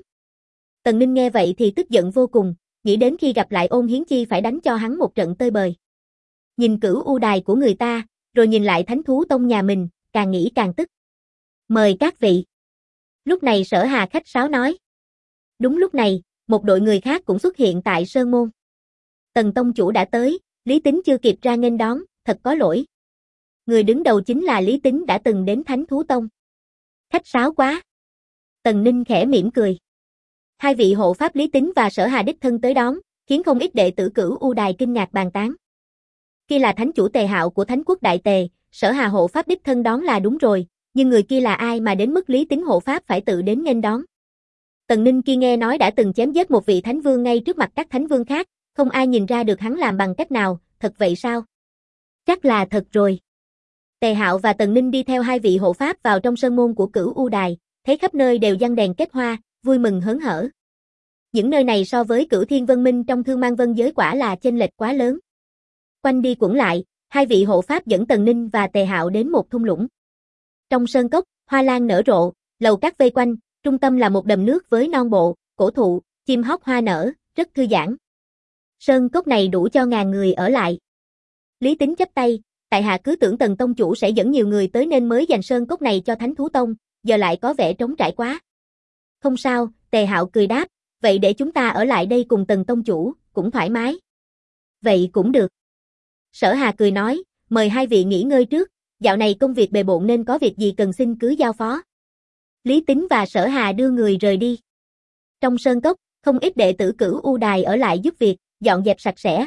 Tần Ninh nghe vậy thì tức giận vô cùng, nghĩ đến khi gặp lại Ôn Hiến Chi phải đánh cho hắn một trận tơi bời. Nhìn Cửu U đài của người ta, rồi nhìn lại Thánh Thú Tông nhà mình, càng nghĩ càng tức. Mời các vị. Lúc này Sở Hà khách sáo nói. Đúng lúc này, một đội người khác cũng xuất hiện tại sơn môn. Tần tông chủ đã tới, Lý Tín chưa kịp ra nghênh đón, thật có lỗi. Người đứng đầu chính là Lý Tín đã từng đến Thánh Thú Tông. Khách sáo quá. Tần Ninh khẽ mỉm cười. Hai vị hộ pháp Lý Tín và Sở Hà đích thân tới đón, khiến không ít đệ tử Cửu U đài kinh ngạc bàn tán. Kia là thánh chủ Tề Hạo của Thánh quốc Đại Tề, Sở Hà hộ pháp đích thân đón là đúng rồi, nhưng người kia là ai mà đến mức Lý Tín hộ pháp phải tự đến nghênh đón. Tần Ninh kia nghe nói đã từng chém giết một vị thánh vương ngay trước mặt các thánh vương khác, không ai nhìn ra được hắn làm bằng cách nào, thật vậy sao? Chắc là thật rồi. Tề Hạo và Tần Ninh đi theo hai vị hộ pháp vào trong sơn môn của Cửu U đài, thấy khắp nơi đều giăng đèn kết hoa, vui mừng hớn hở. Những nơi này so với Cửu Thiên Vân Minh trong Thương Mang Vân giới quả là chênh lệch quá lớn. Quanh đi quẩn lại, hai vị hộ pháp dẫn Tần Ninh và Tề Hạo đến một thung lũng. Trong sơn cốc, hoa lan nở rộ, lầu các vây quanh, trung tâm là một đầm nước với non bộ, cổ thụ, chim hót hoa nở, rất thư giãn. Sơn cốc này đủ cho ngàn người ở lại. Lý Tín chắp tay, tại hạ cứ tưởng Tần tông chủ sẽ dẫn nhiều người tới nên mới dành sơn cốc này cho Thánh Thú Tông, giờ lại có vẻ trống trải quá. Không sao, Tề Hạo cười đáp, vậy để chúng ta ở lại đây cùng Tần tông chủ, cũng thoải mái. Vậy cũng được. Sở Hà cười nói, mời hai vị nghỉ ngơi trước, dạo này công việc bề bộn nên có việc gì cần xin cứ giao phó. Lý Tín và Sở Hà đưa người rời đi. Trong sơn cốc, không ít đệ tử Cửu U đài ở lại giúp việc, dọn dẹp sạch sẽ.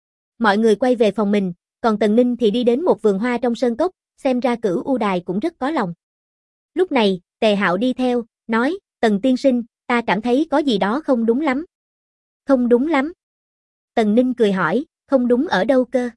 Mọi người quay về phòng mình, còn Tần Ninh thì đi đến một vườn hoa trong sơn cốc, xem ra Cửu U đài cũng rất có lòng. Lúc này, Tề Hạo đi theo, nói, Tần tiên sinh, ta cảm thấy có gì đó không đúng lắm. Không đúng lắm. Tần Ninh cười hỏi, không đúng ở đâu cơ?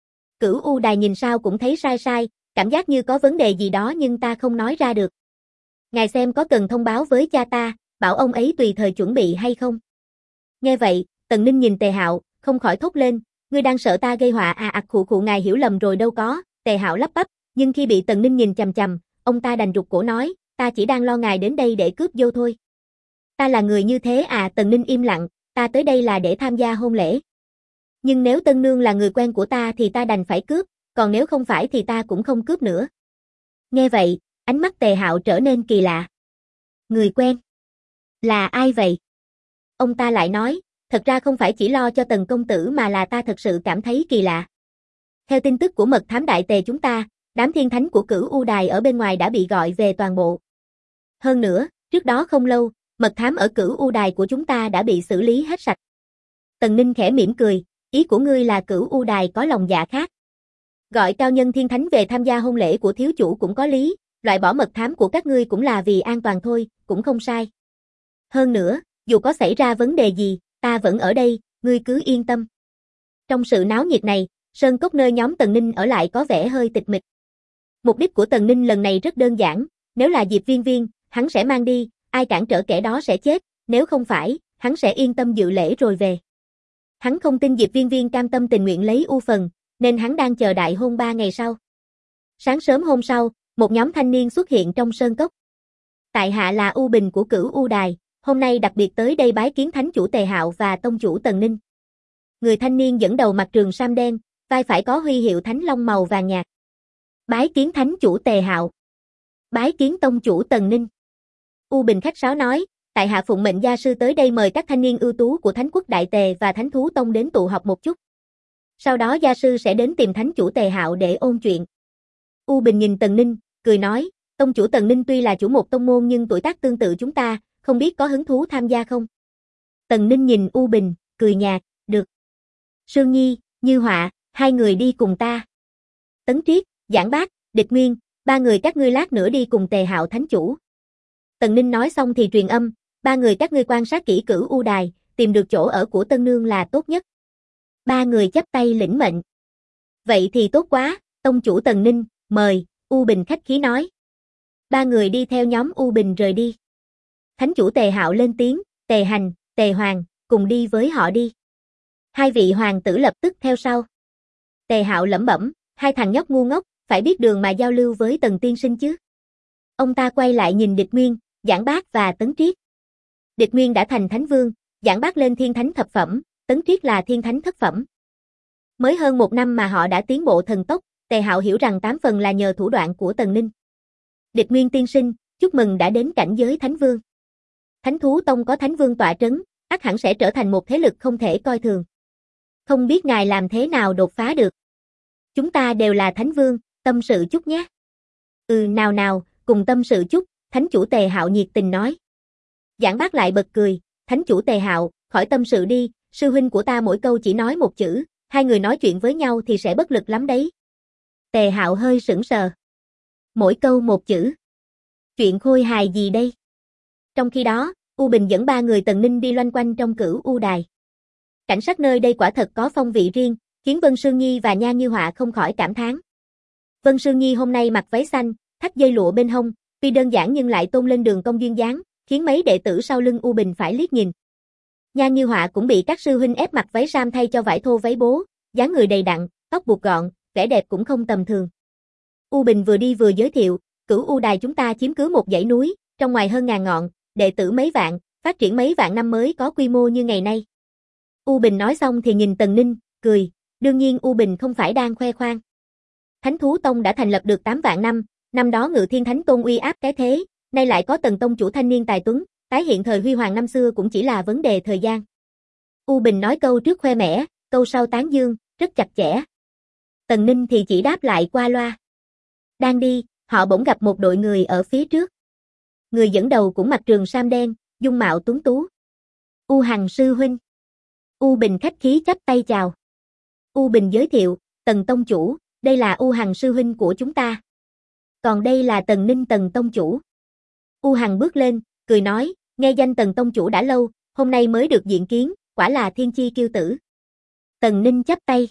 Cửu U đài nhìn sao cũng thấy sai sai, cảm giác như có vấn đề gì đó nhưng ta không nói ra được. Ngài xem có cần thông báo với cha ta, bảo ông ấy tùy thời chuẩn bị hay không? Nghe vậy, Tần Ninh nhìn Tề Hạo, không khỏi thốt lên, ngươi đang sợ ta gây họa à khụ ngài hiểu lầm rồi đâu có, Tề Hạo lắp bắp, nhưng khi bị Tần Ninh nhìn chằm chằm, ông ta đành rụt cổ nói, ta chỉ đang lo ngài đến đây để cướp vô thôi. Ta là người như thế à? Tần Ninh im lặng, ta tới đây là để tham gia hôn lễ. Nhưng nếu tân nương là người quen của ta thì ta đành phải cướp, còn nếu không phải thì ta cũng không cướp nữa. Nghe vậy, ánh mắt Tề Hạo trở nên kỳ lạ. Người quen? Là ai vậy? Ông ta lại nói, thật ra không phải chỉ lo cho Tần công tử mà là ta thật sự cảm thấy kỳ lạ. Theo tin tức của mật thám Đại Tề chúng ta, đám thiên thánh của Cửu U đài ở bên ngoài đã bị gọi về toàn bộ. Hơn nữa, trước đó không lâu, mật thám ở Cửu U đài của chúng ta đã bị xử lý hết sạch. Tần Ninh khẽ mỉm cười, ý của ngươi là Cửu U đài có lòng dạ khác. Gọi cao nhân thiên thánh về tham gia hôn lễ của thiếu chủ cũng có lý, loại bỏ mật thám của các ngươi cũng là vì an toàn thôi, cũng không sai. Hơn nữa, dù có xảy ra vấn đề gì, ta vẫn ở đây, ngươi cứ yên tâm. Trong sự náo nhiệt này, sơn cốc nơi nhóm Tần Ninh ở lại có vẻ hơi tịch mịch. Mục đích của Tần Ninh lần này rất đơn giản, nếu là Diệp Viên Viên, hắn sẽ mang đi, ai cản trở kẻ đó sẽ chết, nếu không phải, hắn sẽ yên tâm dự lễ rồi về. Hắn không tin Diệp Viên Viên cam tâm tình nguyện lấy U phần, nên hắn đang chờ đại hôn 3 ngày sau. Sáng sớm hôm sau, một nhóm thanh niên xuất hiện trong sơn cốc. Tại hạ là U Bình của Cửu U đài, hôm nay đặc biệt tới đây bái kiến thánh chủ Tề Hạo và tông chủ Tần Ninh. Người thanh niên dẫn đầu mặc trường sam đen, vai phải có huy hiệu thánh long màu vàng nhạt. Bái kiến thánh chủ Tề Hạo. Bái kiến tông chủ Tần Ninh. U Bình khách sáo nói, tại hạ phụng mệnh gia sư tới đây mời các thanh niên ưu tú của Thánh quốc Đại Tề và Thánh Thú Tông đến tụ họp một chút. Sau đó gia sư sẽ đến tìm thánh chủ Tề Hạo để ôn chuyện. U Bình nhìn Tần Ninh, cười nói, tông chủ Tần Ninh tuy là chủ một tông môn nhưng tuổi tác tương tự chúng ta, không biết có hứng thú tham gia không? Tần Ninh nhìn U Bình, cười nhạt, Được. Sương Nhi, Như Họa, hai người đi cùng ta. Tấn Triết, Giảng Bác, Địch Nguyên, ba người các ngươi lát nữa đi cùng Tề Hạo thánh chủ. Tần Ninh nói xong thì truyền âm, ba người các ngươi quan sát kỹ Cửu U Đài, tìm được chỗ ở của Tân Nương là tốt nhất. Ba người chắp tay lĩnh mệnh. Vậy thì tốt quá, tông chủ Tần Ninh, mời, U Bình khách khí nói. Ba người đi theo nhóm U Bình rời đi. Thánh chủ Tề Hạo lên tiếng, Tề Hành, Tề Hoàng, cùng đi với họ đi. Hai vị hoàng tử lập tức theo sau. Tề Hạo lẩm bẩm, hai thằng nhóc ngu ngốc, phải biết đường mà giao lưu với Tần tiên sinh chứ. Ông ta quay lại nhìn Địch Nguyên, Giảng Bác và Tấn Triết. Địch Nguyên đã thành thánh vương, Giảng Bác lên thiên thánh thập phẩm, Tấn Triết là thiên thánh thất phẩm. Mới hơn một năm mà họ đã tiến bộ thần tốc, Tề Hạo hiểu rằng 8 phần là nhờ thủ đoạn của Tần Ninh. Địch Nguyên tiên sinh, chúc mừng đã đến cảnh giới thánh vương. Thánh thú tông có thánh vương tọa trấn, ắt hẳn sẽ trở thành một thế lực không thể coi thường. Không biết ngài làm thế nào đột phá được. Chúng ta đều là thánh vương, tâm sự chút nhé. Nào nào, cùng tâm sự chút, thánh chủ Tề Hạo nhiệt tình nói. Giảng Bác lại bật cười, thánh chủ Tề Hạo, khỏi tâm sự đi, sư huynh của ta mỗi câu chỉ nói một chữ, hai người nói chuyện với nhau thì sẽ bất lực lắm đấy. Tề Hạo hơi sững sờ. Mỗi câu một chữ. Chuyện khôi hài gì đây? Trong khi đó, U Bình dẫn ba người Tần Ninh đi loanh quanh trong Cửu U Đài. Cảnh sắc nơi đây quả thật có phong vị riêng, khiến Vân Sương Nhi và Nha Như Họa không khỏi cảm thán. Vân Sương Nhi hôm nay mặc váy xanh, thắt dây lụa bên hông, tuy đơn giản nhưng lại tôn lên đường cong duyên dáng, khiến mấy đệ tử sau lưng U Bình phải liếc nhìn. Nha Như Họa cũng bị các sư huynh ép mặc váy sam thay cho vải thô váy bố, dáng người đầy đặn, tóc buộc gọn, vẻ đẹp cũng không tầm thường. U Bình vừa đi vừa giới thiệu, Cửu U Đài chúng ta chiếm cứ một dãy núi, trong ngoài hơn ngàn ngọn, đệ tử mấy vạn, phát triển mấy vạn năm mới có quy mô như ngày nay. U Bình nói xong thì nhìn Tần Ninh, cười, đương nhiên U Bình không phải đang khoe khoang. Thánh thú tông đã thành lập được 8 vạn năm, năm đó Ngự Thiên Thánh Tôn uy áp cái thế, nay lại có Tần tông chủ thanh niên tài tuấn, tái hiện thời huy hoàng năm xưa cũng chỉ là vấn đề thời gian. U Bình nói câu trước khoe mẽ, câu sau tán dương, rất chặt chẽ. Tần Ninh thì chỉ đáp lại qua loa. Đang đi, họ bỗng gặp một đội người ở phía trước. Người dẫn đầu cũng mặc trường sam đen, dung mạo tuấn tú. U Hằng sư huynh. U Bình khách khí chắp tay chào. U Bình giới thiệu, Tần tông chủ, đây là U Hằng sư huynh của chúng ta. Còn đây là Tần Ninh Tần tông chủ. U Hằng bước lên, cười nói, nghe danh Tần tông chủ đã lâu, hôm nay mới được diện kiến, quả là thiên chi kiêu tử. Tần Ninh chắp tay.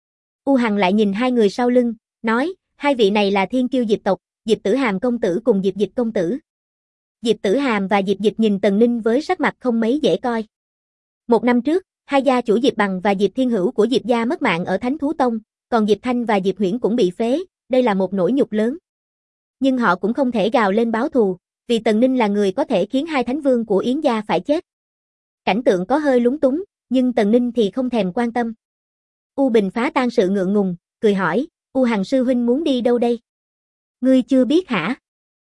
U Hằng lại nhìn hai người sau lưng, nói, hai vị này là thiên kiêu Diệp tộc, Diệp Tử Hàm công tử cùng Diệp Dịch công tử. Diệp Tử Hàm và Diệp Dịch nhìn Tần Ninh với sắc mặt không mấy dễ coi. Một năm trước, hai gia chủ Diệp Bằng và Diệp Thiên Hữu của Diệp gia mất mạng ở Thánh Thú Tông, còn Diệp Thanh và Diệp Huyễn cũng bị phế, đây là một nỗi nhục lớn. Nhưng họ cũng không thể gào lên báo thù, vì Tần Ninh là người có thể khiến hai thánh vương của Yến gia phải chết. Cảnh tượng có hơi lúng túng, nhưng Tần Ninh thì không thèm quan tâm. U Bình phá tan sự ngượng ngùng, cười hỏi, U Hằng sư huynh muốn đi đâu đây? Ngươi chưa biết hả?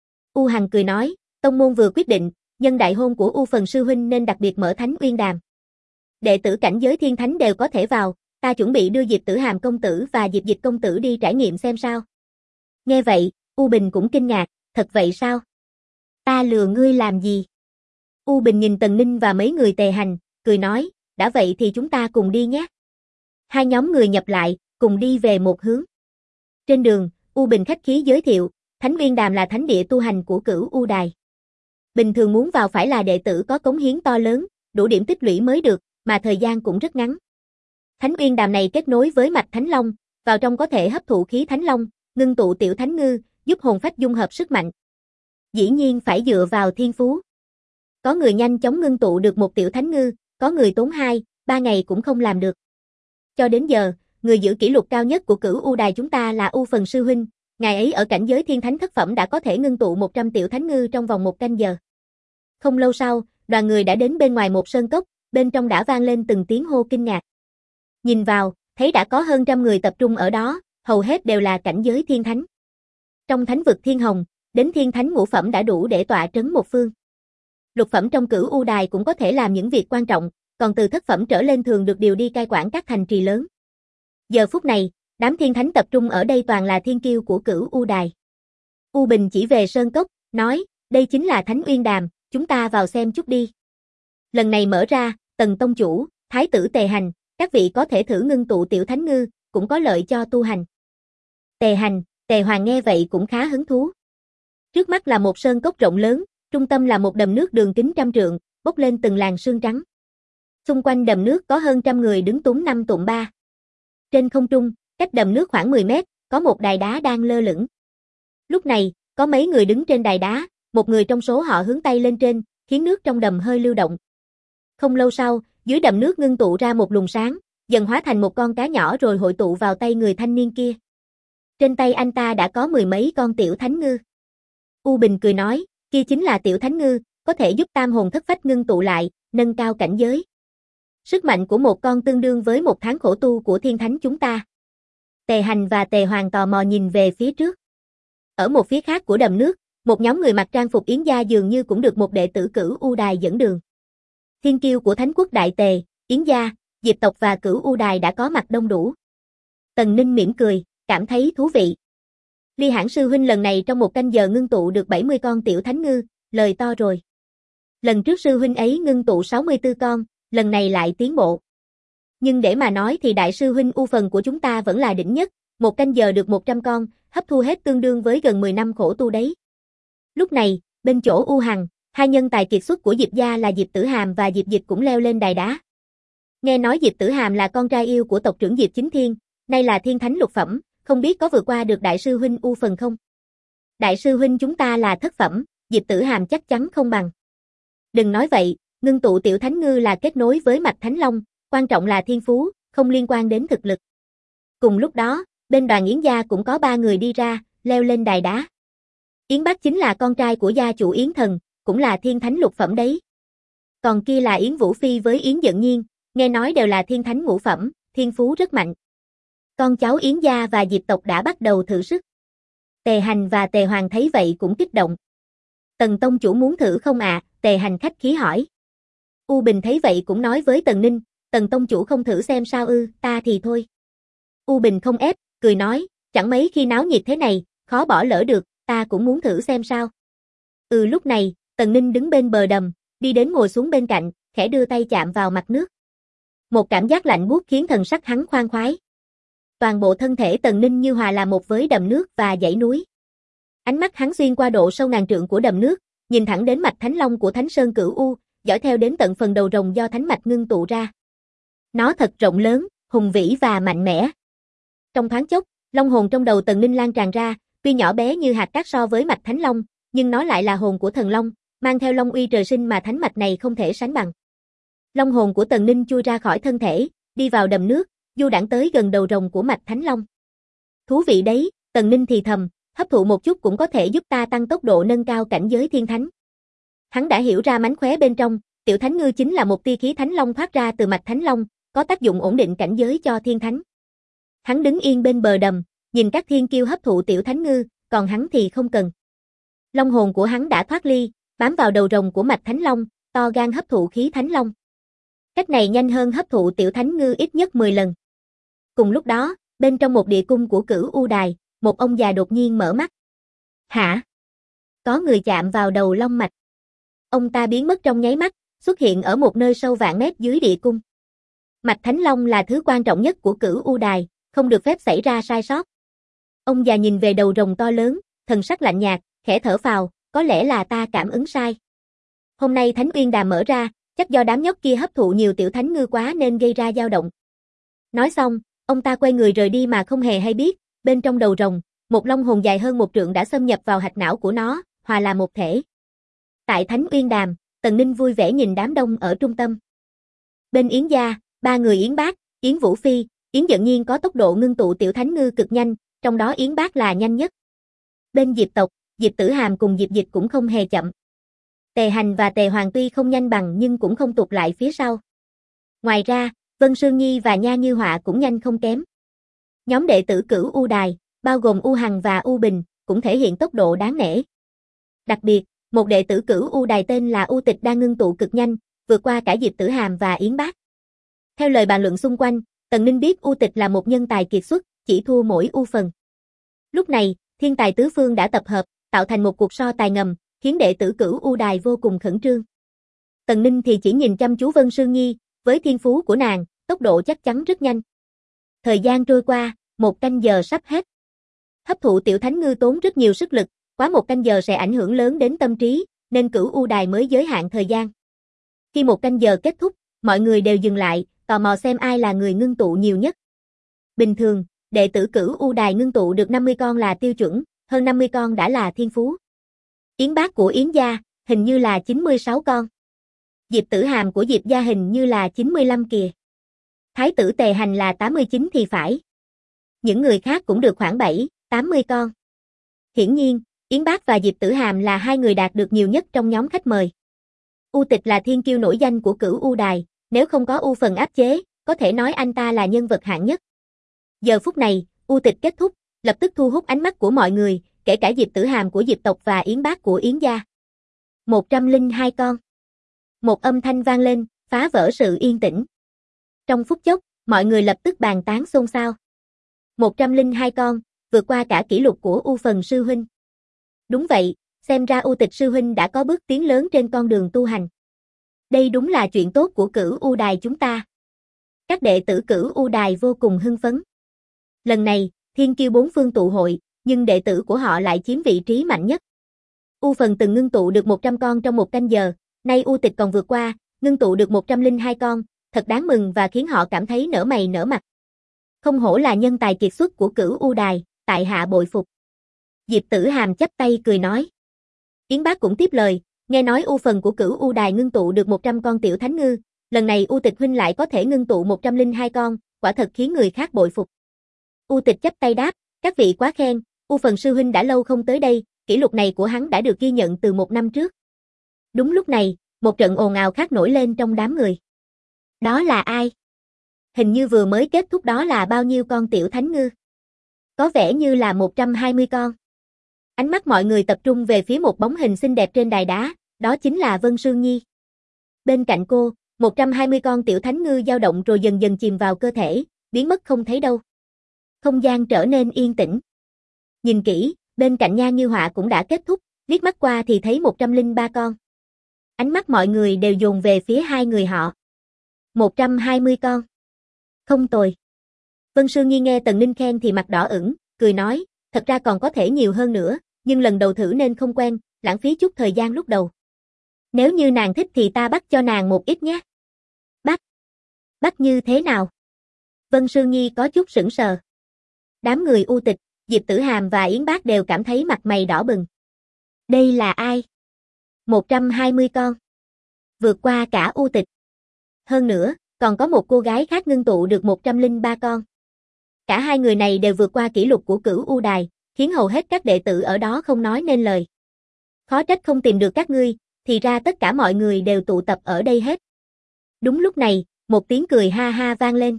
U Hằng cười nói, tông môn vừa quyết định, nhân đại hôn của U Phần sư huynh nên đặc biệt mở Thánh Uyên Đàm. Đệ tử cảnh giới thiên thánh đều có thể vào, ta chuẩn bị đưa Diệp Tử Hàm công tử và Diệp Dịch công tử đi trải nghiệm xem sao. Nghe vậy, U Bình cũng kinh ngạc, thật vậy sao? Ta lừa ngươi làm gì? U Bình nhìn Tần Ninh và mấy người Tề Hành, cười nói, đã vậy thì chúng ta cùng đi nhé. Hai nhóm người nhập lại, cùng đi về một hướng. Trên đường, U Bình khách khí giới thiệu, Thánh Uyên Đàm là thánh địa tu hành của Cửu U Đài. Bình thường muốn vào phải là đệ tử có cống hiến to lớn, đủ điểm tích lũy mới được, mà thời gian cũng rất ngắn. Thánh Uyên Đàm này kết nối với mạch Thánh Long, vào trong có thể hấp thụ khí Thánh Long, ngưng tụ tiểu Thánh Ngư, giúp hồn phách dung hợp sức mạnh. Dĩ nhiên phải dựa vào thiên phú. Có người nhanh chóng ngưng tụ được một tiểu Thánh Ngư, có người tốn 2-3 ngày cũng không làm được. Cho đến giờ, người giữ kỷ lục cao nhất của Cửu U Đài chúng ta là U Phần sư huynh, ngài ấy ở cảnh giới thiên thánh thất phẩm đã có thể ngưng tụ 100 tiểu Thánh Ngư trong vòng 1 canh giờ. Không lâu sau, đoàn người đã đến bên ngoài một sơn cốc, bên trong đã vang lên từng tiếng hô kinh ngạc. Nhìn vào, thấy đã có hơn 100 người tập trung ở đó, hầu hết đều là cảnh giới thiên thánh. Trong thánh vực thiên hồng, đến thiên thánh ngũ phẩm đã đủ để tọa trấn một phương. Lục phẩm trong Cửu U Đài cũng có thể làm những việc quan trọng, còn từ thất phẩm trở lên thường được điều đi cai quản các thành trì lớn. Giờ phút này, đám thiên thánh tập trung ở đây toàn là thiên kiêu của Cửu U Đài. U Bình chỉ về sơn cốc, nói, đây chính là Thánh Uyên Đàm, chúng ta vào xem chút đi. Lần này mở ra, Tần tông chủ, Thái tử Tề Hành, các vị có thể thử ngưng tụ tiểu thánh ngư, cũng có lợi cho tu hành. Tề Hành, Tề Hoàng nghe vậy cũng khá hứng thú. Trước mắt là một sơn cốc rộng lớn, trung tâm là một đầm nước đường kính 100 trượng, bốc lên từng làn sương trắng. Xung quanh đầm nước có hơn 100 người đứng túm năm tụm ba. Trên không trung, cách đầm nước khoảng 10 mét, có một đài đá đang lơ lửng. Lúc này, có mấy người đứng trên đài đá, một người trong số họ hướng tay lên trên, khiến nước trong đầm hơi lưu động. Không lâu sau, dưới đầm nước ngưng tụ ra một luồng sáng, dần hóa thành một con cá nhỏ rồi hội tụ vào tay người thanh niên kia. Trên tay anh ta đã có 10 mấy con tiểu thánh ngư. U Bình cười nói, kia chính là tiểu thánh ngư, có thể giúp tam hồn thất phách ngưng tụ lại, nâng cao cảnh giới. Sức mạnh của một con tương đương với một tháng khổ tu của thiên thánh chúng ta. Tề Hành và Tề Hoàng tò mò nhìn về phía trước. Ở một phía khác của đầm nước, một nhóm người mặc trang phục yến gia dường như cũng được một đệ tử Cửu U Đài dẫn đường. Thiên kiêu của Thánh quốc Đại Tề, Yến gia, Diệp tộc và Cửu U Đài đã có mặt đông đủ. Tần Ninh mỉm cười, cảm thấy thú vị. Ly Hãn sư huynh lần này trong một canh giờ ngưng tụ được 70 con tiểu thánh ngư, lời to rồi. Lần trước sư huynh ấy ngưng tụ 64 con, lần này lại tiến bộ. Nhưng để mà nói thì đại sư huynh U Phần của chúng ta vẫn là đỉnh nhất, một canh giờ được 100 con, hấp thu hết tương đương với gần 10 năm khổ tu đấy. Lúc này, bên chỗ U Hằng, hai nhân tài kiệt xuất của Diệp gia là Diệp Tử Hàm và Diệp Dịch cũng leo lên đài đá. Nghe nói Diệp Tử Hàm là con trai yêu của tộc trưởng Diệp Chính Thiên, nay là thiên thánh lục phẩm, không biết có vượt qua được đại sư huynh U Phần không? Đại sư huynh chúng ta là thất phẩm, Diệp Tử Hàm chắc chắn không bằng. Đừng nói vậy, ngưng tụ tiểu thánh ngư là kết nối với mạch Thánh Long, quan trọng là thiên phú, không liên quan đến thực lực. Cùng lúc đó, bên đoàn Yến gia cũng có 3 người đi ra, leo lên đài đá. Yến Bắc chính là con trai của gia chủ Yến Thần, cũng là thiên thánh lục phẩm đấy. Còn kia là Yến Vũ Phi với Yến Dận Nhiên, nghe nói đều là thiên thánh ngũ phẩm, thiên phú rất mạnh. Con cháu Yến gia và Diệp tộc đã bắt đầu thử sức. Tề Hành và Tề Hoàng thấy vậy cũng kích động. Tần tông chủ muốn thử không ạ? Tề Hành khách khí hỏi. U Bình thấy vậy cũng nói với Tần Ninh, Tần tông chủ không thử xem sao ư, ta thì thôi. U Bình không ép, cười nói, chẳng mấy khi náo nhiệt thế này, khó bỏ lỡ được, ta cũng muốn thử xem sao. Lúc này, Tần Ninh đứng bên bờ đầm, đi đến ngồi xuống bên cạnh, khẽ đưa tay chạm vào mặt nước. Một cảm giác lạnh buốt khiến thần sắc hắn khoan khoái. Toàn bộ thân thể Tần Ninh như hòa là một với đầm nước và dãy núi. Ánh mắt hắn xuyên qua độ sâu ngàn trượng của đầm nước, nhìn thẳng đến mạch Thánh Long của Thánh Sơn Cửu U, dõi theo đến tận phần đầu rồng do thánh mạch ngưng tụ ra. Nó thật rộng lớn, hùng vĩ và mạnh mẽ. Trong thoáng chốc, long hồn trong đầu Tần Ninh lan tràn ra, tuy nhỏ bé như hạt cát so với mạch Thánh Long, nhưng nó lại là hồn của thần long, mang theo long uy trời sinh mà thánh mạch này không thể sánh bằng. Long hồn của Tần Ninh chui ra khỏi thân thể, đi vào đầm nước, du đãng tới gần đầu rồng của mạch Thánh Long. Thú vị đấy, Tần Ninh thì thầm, hấp thụ một chút cũng có thể giúp ta tăng tốc độ nâng cao cảnh giới thiên thánh. Hắn đã hiểu ra mánh khóe bên trong, tiểu thánh ngư chính là một tia khí thánh long thoát ra từ mạch Thánh Long, có tác dụng ổn định cảnh giới cho thiên thánh. Hắn đứng yên bên bờ đầm, nhìn các thiên kiêu hấp thụ tiểu thánh ngư, còn hắn thì không cần. Long hồn của hắn đã thoát ly, bám vào đầu rồng của mạch Thánh Long, to gan hấp thụ khí thánh long. Cách này nhanh hơn hấp thụ tiểu thánh ngư ít nhất 10 lần. Cùng lúc đó, bên trong một địa cung của Cửu U Đài, một ông già đột nhiên mở mắt. Hả? Có người chạm vào đầu long mạch. Ông ta biến mất trong nháy mắt, xuất hiện ở một nơi sâu vạn mét dưới địa cung. Mạch Thánh Long là thứ quan trọng nhất của Cửu U Đài, không được phép xảy ra sai sót. Ông già nhìn về đầu rồng to lớn, thần sắc lạnh nhạt, khẽ thở phào, có lẽ là ta cảm ứng sai. Hôm nay Thánh Uyên Đàm mở ra, chắc do đám nhóc kia hấp thụ nhiều tiểu thánh ngư quá nên gây ra dao động. Nói xong, ông ta quay người rời đi mà không hề hay biết, bên trong đầu rồng, một long hồn dài hơn 1 trượng đã xâm nhập vào hạch não của nó, hòa là một thể. Tại Thánh Uyên Đàm, Tần Ninh vui vẻ nhìn đám đông ở trung tâm. Bên Yến gia, 3 người Yến Bác, Yến Vũ Phi, Yến Dận Nhiên có tốc độ ngưng tụ tiểu thánh ngư cực nhanh, trong đó Yến Bác là nhanh nhất. Bên Diệp tộc, Diệp Tử Hàm cùng Diệp Dịch cũng không hề chậm. Tề Hành và Tề Hoàng tuy không nhanh bằng nhưng cũng không tụt lại phía sau. Ngoài ra, Vân Sương Nhi và Nha Như Họa cũng nhanh không kém. Nhóm đệ tử Cửu U Đài, bao gồm U Hằng và U Bình, cũng thể hiện tốc độ đáng nể. Đặc biệt, một đệ tử Cửu U Đài tên là U Tịch đang ngưng tụ cực nhanh, vượt qua cả Diệp Tử Hàm và Yến Bác. Theo lời bàn luận xung quanh, Tần Ninh biết U Tịch là một nhân tài kiệt xuất, chỉ thua mỗi U Phần. Lúc này, thiên tài tứ phương đã tập hợp, tạo thành một cuộc so tài ngầm, khiến đệ tử Cửu U Đài vô cùng khẩn trương. Tần Ninh thì chỉ nhìn chăm chú Vân Sương Nhi, với thiên phú của nàng, tốc độ chắc chắn rất nhanh. Thời gian trôi qua, 1 canh giờ sắp hết. Hấp thụ tiểu thánh ngư tốn rất nhiều sức lực, quá 1 canh giờ sẽ ảnh hưởng lớn đến tâm trí, nên Cửu U Đài mới giới hạn thời gian. Khi 1 canh giờ kết thúc, mọi người đều dừng lại, tò mò xem ai là người ngưng tụ nhiều nhất. Bình thường, đệ tử Cửu U Đài ngưng tụ được 50 con là tiêu chuẩn, hơn 50 con đã là thiên phú. Yến Bác của Yến gia, hình như là 96 con. Diệp Tử Hàm của Diệp gia hình như là 95 kìa. Thái tử Tề Hành là 89 thì phải. Những người khác cũng được khoảng 7, 80 con. Hiển nhiên, Yến Bác và Diệp Tử Hàm là hai người đạt được nhiều nhất trong nhóm khách mời. U Tịch là thiên kiêu nổi danh của Cửu U Đài, nếu không có U phần áp chế, có thể nói anh ta là nhân vật hạng nhất. Giờ phút này, U Tịch kết thúc, lập tức thu hút ánh mắt của mọi người, kể cả Diệp Tử Hàm của Diệp tộc và Yến Bác của Yến gia. 102 con. Một âm thanh vang lên, phá vỡ sự yên tĩnh. Trong phút chốc, mọi người lập tức bàn tán xôn xao. 102 con, vượt qua cả kỷ lục của U phần sư huynh. Đúng vậy, xem ra U Tịch sư huynh đã có bước tiến lớn trên con đường tu hành. Đây đúng là chuyện tốt của Cửu U Đài chúng ta. Các đệ tử Cửu U Đài vô cùng hưng phấn. Lần này, thiên kiêu 4 phương tụ hội, nhưng đệ tử của họ lại chiếm vị trí mạnh nhất. U phần từng ngưng tụ được 100 con trong 1 canh giờ, nay U Tịch còn vượt qua, ngưng tụ được 102 con, thật đáng mừng và khiến họ cảm thấy nở mày nở mặt. Không hổ là nhân tài kiệt xuất của Cửu U Đài, tại hạ bội phục. Diệp Tử Hàm chắp tay cười nói. Yến Bác cũng tiếp lời, nghe nói U phần của Cửu U Đài ngưng tụ được 100 con tiểu thánh ngư, lần này U Tịch huynh lại có thể ngưng tụ 102 con, quả thật khiến người khác bội phục. U Tịch chắp tay đáp, các vị quá khen, U phần sư huynh đã lâu không tới đây, kỷ lục này của hắn đã được ghi nhận từ 1 năm trước. Đúng lúc này, một trận ồn ào khác nổi lên trong đám người. Đó là ai? Hình như vừa mới kết thúc đó là bao nhiêu con tiểu thánh ngư? Có vẻ như là 120 con. Ánh mắt mọi người tập trung về phía một bóng hình xinh đẹp trên đài đá, đó chính là Vân Sương Nhi. Bên cạnh cô, 120 con tiểu thánh ngư dao động rồi dần dần chìm vào cơ thể, biến mất không thấy đâu. Không gian trở nên yên tĩnh. Nhìn kỹ, bên cạnh Nha Như Họa cũng đã kết thúc, liếc mắt qua thì thấy 103 con. Ánh mắt mọi người đều dồn về phía hai người họ. 120 con. Không tồi. Vân Sương Nhi nghe Tần Ninh khen thì mặt đỏ ửng, cười nói, thật ra còn có thể nhiều hơn nữa, nhưng lần đầu thử nên không quen, lãng phí chút thời gian lúc đầu. Nếu như nàng thích thì ta bắt cho nàng một ít nhé. Bắt? Bắt như thế nào? Vân Sương Nhi có chút sững sờ. Đám người U Tịch, Diệp Tử Hàm và Yến Bác đều cảm thấy mặt mày đỏ bừng. Đây là ai? 120 con. Vượt qua cả U Tịch. Hơn nữa, còn có một cô gái khác ngưng tụ được 103 con. Cả hai người này đều vượt qua kỷ lục của Cửu U Đài, khiến hầu hết các đệ tử ở đó không nói nên lời. Khó trách không tìm được các ngươi, thì ra tất cả mọi người đều tụ tập ở đây hết. Đúng lúc này, một tiếng cười ha ha vang lên.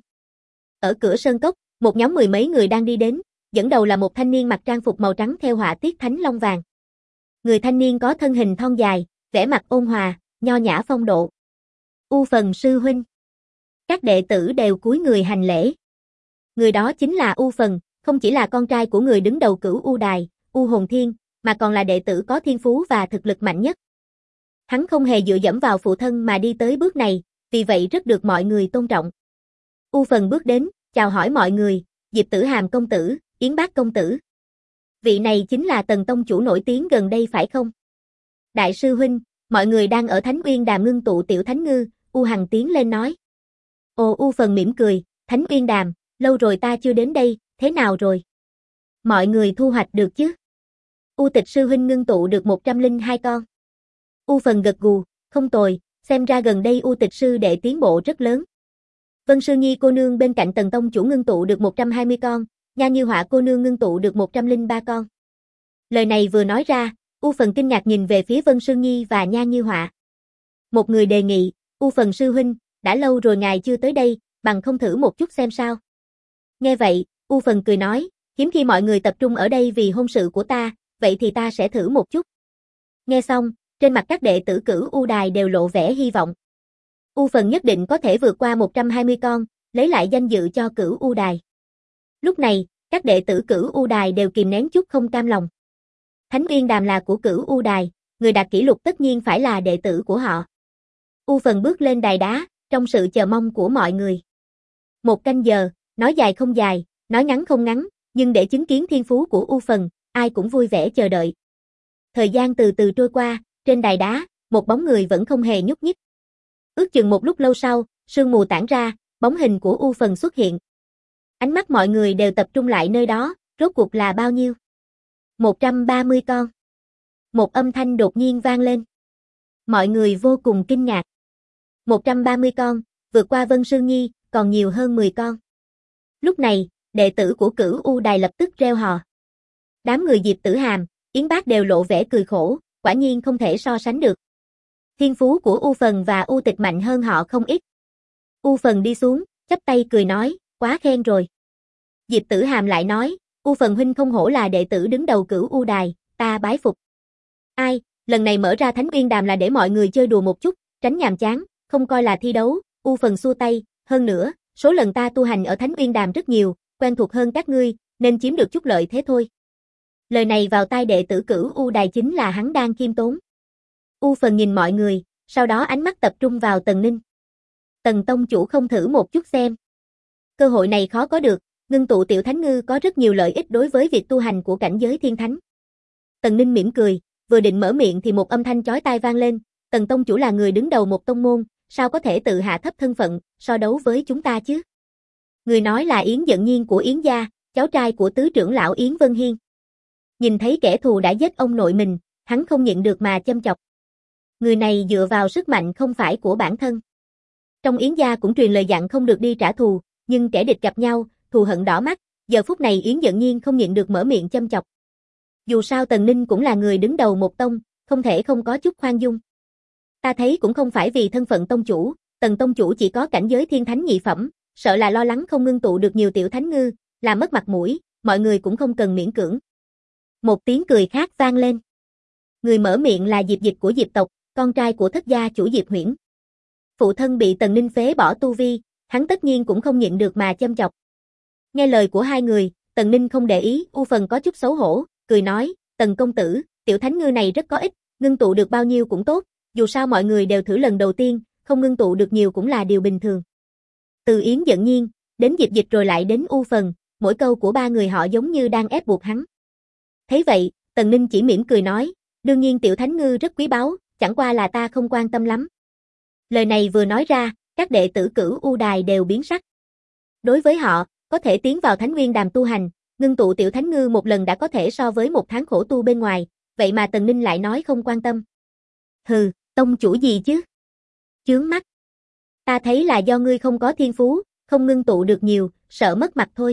Ở cửa sơn cốc, một nhóm 10 mấy người đang đi đến, dẫn đầu là một thanh niên mặc trang phục màu trắng theo họa tiết thánh long vàng. Người thanh niên có thân hình thon dài, vẻ mặt ôn hòa, nho nhã phong độ. U phần sư huynh. Các đệ tử đều cúi người hành lễ. Người đó chính là U phần, không chỉ là con trai của người đứng đầu Cửu U Đài, U Hồn Thiên, mà còn là đệ tử có thiên phú và thực lực mạnh nhất. Hắn không hề dựa dẫm vào phụ thân mà đi tới bước này, vì vậy rất được mọi người tôn trọng. U phần bước đến, chào hỏi mọi người, Diệp Tử Hàm công tử, Yến Bác công tử. Vị này chính là Tần tông chủ nổi tiếng gần đây phải không? Đại sư huynh, mọi người đang ở Thánh Uyên Đàm ngưng tụ tiểu thánh ngư, U Hằng tiến lên nói. Ồ, U phần mỉm cười, Thánh Uyên Đàm, lâu rồi ta chưa đến đây, thế nào rồi? Mọi người thu hoạch được chứ? U Tịch sư huynh ngưng tụ được 102 con. U phần gật gù, không tồi, xem ra gần đây U Tịch sư đệ tiến bộ rất lớn. Vân Sương Nhi cô nương bên cạnh Tần tông chủ ngưng tụ được 120 con, Nha Như Họa cô nương ngưng tụ được 103 con. Lời này vừa nói ra, U phần kinh ngạc nhìn về phía Vân Sương Nhi và Nha Như Họa. Một người đề nghị, U phần sư huynh, đã lâu rồi ngài chưa tới đây, bằng không thử một chút xem sao. Nghe vậy, U phần cười nói, hiếm khi mọi người tập trung ở đây vì hôn sự của ta, vậy thì ta sẽ thử một chút. Nghe xong, trên mặt các đệ tử Cửu U Đài đều lộ vẻ hy vọng. U phần nhất định có thể vượt qua 120 con, lấy lại danh dự cho Cửu U Đài. Lúc này, các đệ tử Cửu U Đài đều kìm nén chút không cam lòng. Thánh Uyên Đàm là của Cửu U Đài, người đạt kỷ lục tất nhiên phải là đệ tử của họ. U phần bước lên đài đá, trong sự chờ mong của mọi người. 1 canh giờ, nói dài không dài, nói ngắn không ngắn, nhưng để chứng kiến thiên phú của U Phần, ai cũng vui vẻ chờ đợi. Thời gian từ từ trôi qua, trên đài đá, một bóng người vẫn không hề nhúc nhích. Ước chừng một lúc lâu sau, sương mù tản ra, bóng hình của U Phần xuất hiện. Ánh mắt mọi người đều tập trung lại nơi đó, rốt cuộc là bao nhiêu? 130 con. Một âm thanh đột nhiên vang lên. Mọi người vô cùng kinh ngạc. 130 con, vượt qua Vân Sương Nhi, còn nhiều hơn 10 con. Lúc này, đệ tử của Cửu U Đài lập tức reo hò. Đám người Diệp Tử Hàm, Yến Bác đều lộ vẻ cười khổ, quả nhiên không thể so sánh được. Thiên phú của U Phần và U Tịch mạnh hơn họ không ít. U Phần đi xuống, chắp tay cười nói, quá khen rồi. Diệp Tử Hàm lại nói, U Phần huynh không hổ là đệ tử đứng đầu Cửu U Đài, ta bái phục. Ai, lần này mở ra Thánh Uyên Đàm là để mọi người chơi đùa một chút, tránh nhàm chán, không coi là thi đấu. U Phần xua tay, hơn nữa, số lần ta tu hành ở Thánh Uyên Đàm rất nhiều, quen thuộc hơn các ngươi, nên chiếm được chút lợi thế thôi. Lời này vào tai đệ tử Cửu U Đài chính là hắn đang khiêm tốn. U Phần nhìn mọi người, sau đó ánh mắt tập trung vào Tần Ninh. Tần tông chủ không thử một chút xem. Cơ hội này khó có được, ngưng tụ tiểu thánh ngư có rất nhiều lợi ích đối với việc tu hành của cảnh giới thiên thánh. Tần Ninh mỉm cười, vừa định mở miệng thì một âm thanh chói tai vang lên, Tần tông chủ là người đứng đầu một tông môn, sao có thể tự hạ thấp thân phận, so đấu với chúng ta chứ? Người nói là Yến Dận Nhiên của Yến gia, cháu trai của tứ trưởng lão Yến Vân Hiên. Nhìn thấy kẻ thù đã giết ông nội mình, hắn không nhịn được mà châm chọc. Người này dựa vào sức mạnh không phải của bản thân. Trong Yến gia cũng truyền lời dặn không được đi trả thù, nhưng kẻ địch gặp nhau, thù hận đỏ mắt, giờ phút này Yến Dận Nhiên không nhịn được mở miệng châm chọc. Dù sao Tần Ninh cũng là người đứng đầu một tông, không thể không có chút khoan dung. Ta thấy cũng không phải vì thân phận tông chủ, Tần tông chủ chỉ có cảnh giới thiên thánh nhị phẩm, sợ là lo lắng không ngưng tụ được nhiều tiểu thánh ngư, làm mất mặt mũi, mọi người cũng không cần miễn cưỡng. Một tiếng cười khác vang lên. Người mở miệng là Diệp Dịch của Diệp tộc, con trai của thất gia chủ Diệp Huyễn. Phụ thân bị Tần Ninh phế bỏ tu vi, hắn tất nhiên cũng không nhịn được mà châm chọc. Nghe lời của hai người, Tần Ninh không để ý, U Phần có chút xấu hổ, cười nói, Tần công tử, tiểu thánh ngư này rất có ích, ngưng tụ được bao nhiêu cũng tốt, dù sao mọi người đều thử lần đầu tiên, không ngưng tụ được nhiều cũng là điều bình thường. Từ Yến Dận Nhiên, đến Diệp Dịch rồi lại đến U Phần, mỗi câu của ba người họ giống như đang ép buộc hắn. Thấy vậy, Tần Ninh chỉ mỉm cười nói, đương nhiên tiểu thánh ngư rất quý báu, chẳng qua là ta không quan tâm lắm. Lời này vừa nói ra, các đệ tử Cửu U Đài đều biến sắc. Đối với họ, có thể tiến vào Thánh Nguyên Đàm tu hành, ngưng tụ tiểu thánh ngư một lần đã có thể so với một tháng khổ tu bên ngoài, vậy mà Tần Ninh lại nói không quan tâm. Hừ, tông chủ gì chứ? Chướng mắt. Ta thấy là do ngươi không có thiên phú, không ngưng tụ được nhiều, sợ mất mặt thôi.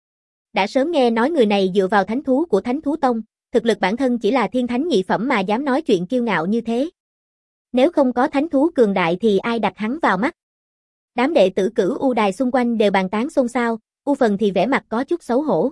Đã sớm nghe nói người này dựa vào thánh thú của Thánh Thú Tông, thực lực bản thân chỉ là thiên thánh nhị phẩm mà dám nói chuyện kiêu ngạo như thế. Nếu không có thánh thú cường đại thì ai đặt hắn vào mắt. Đám đệ tử Cửu U Đài xung quanh đều bàn tán xôn xao, U Phần thì vẻ mặt có chút xấu hổ.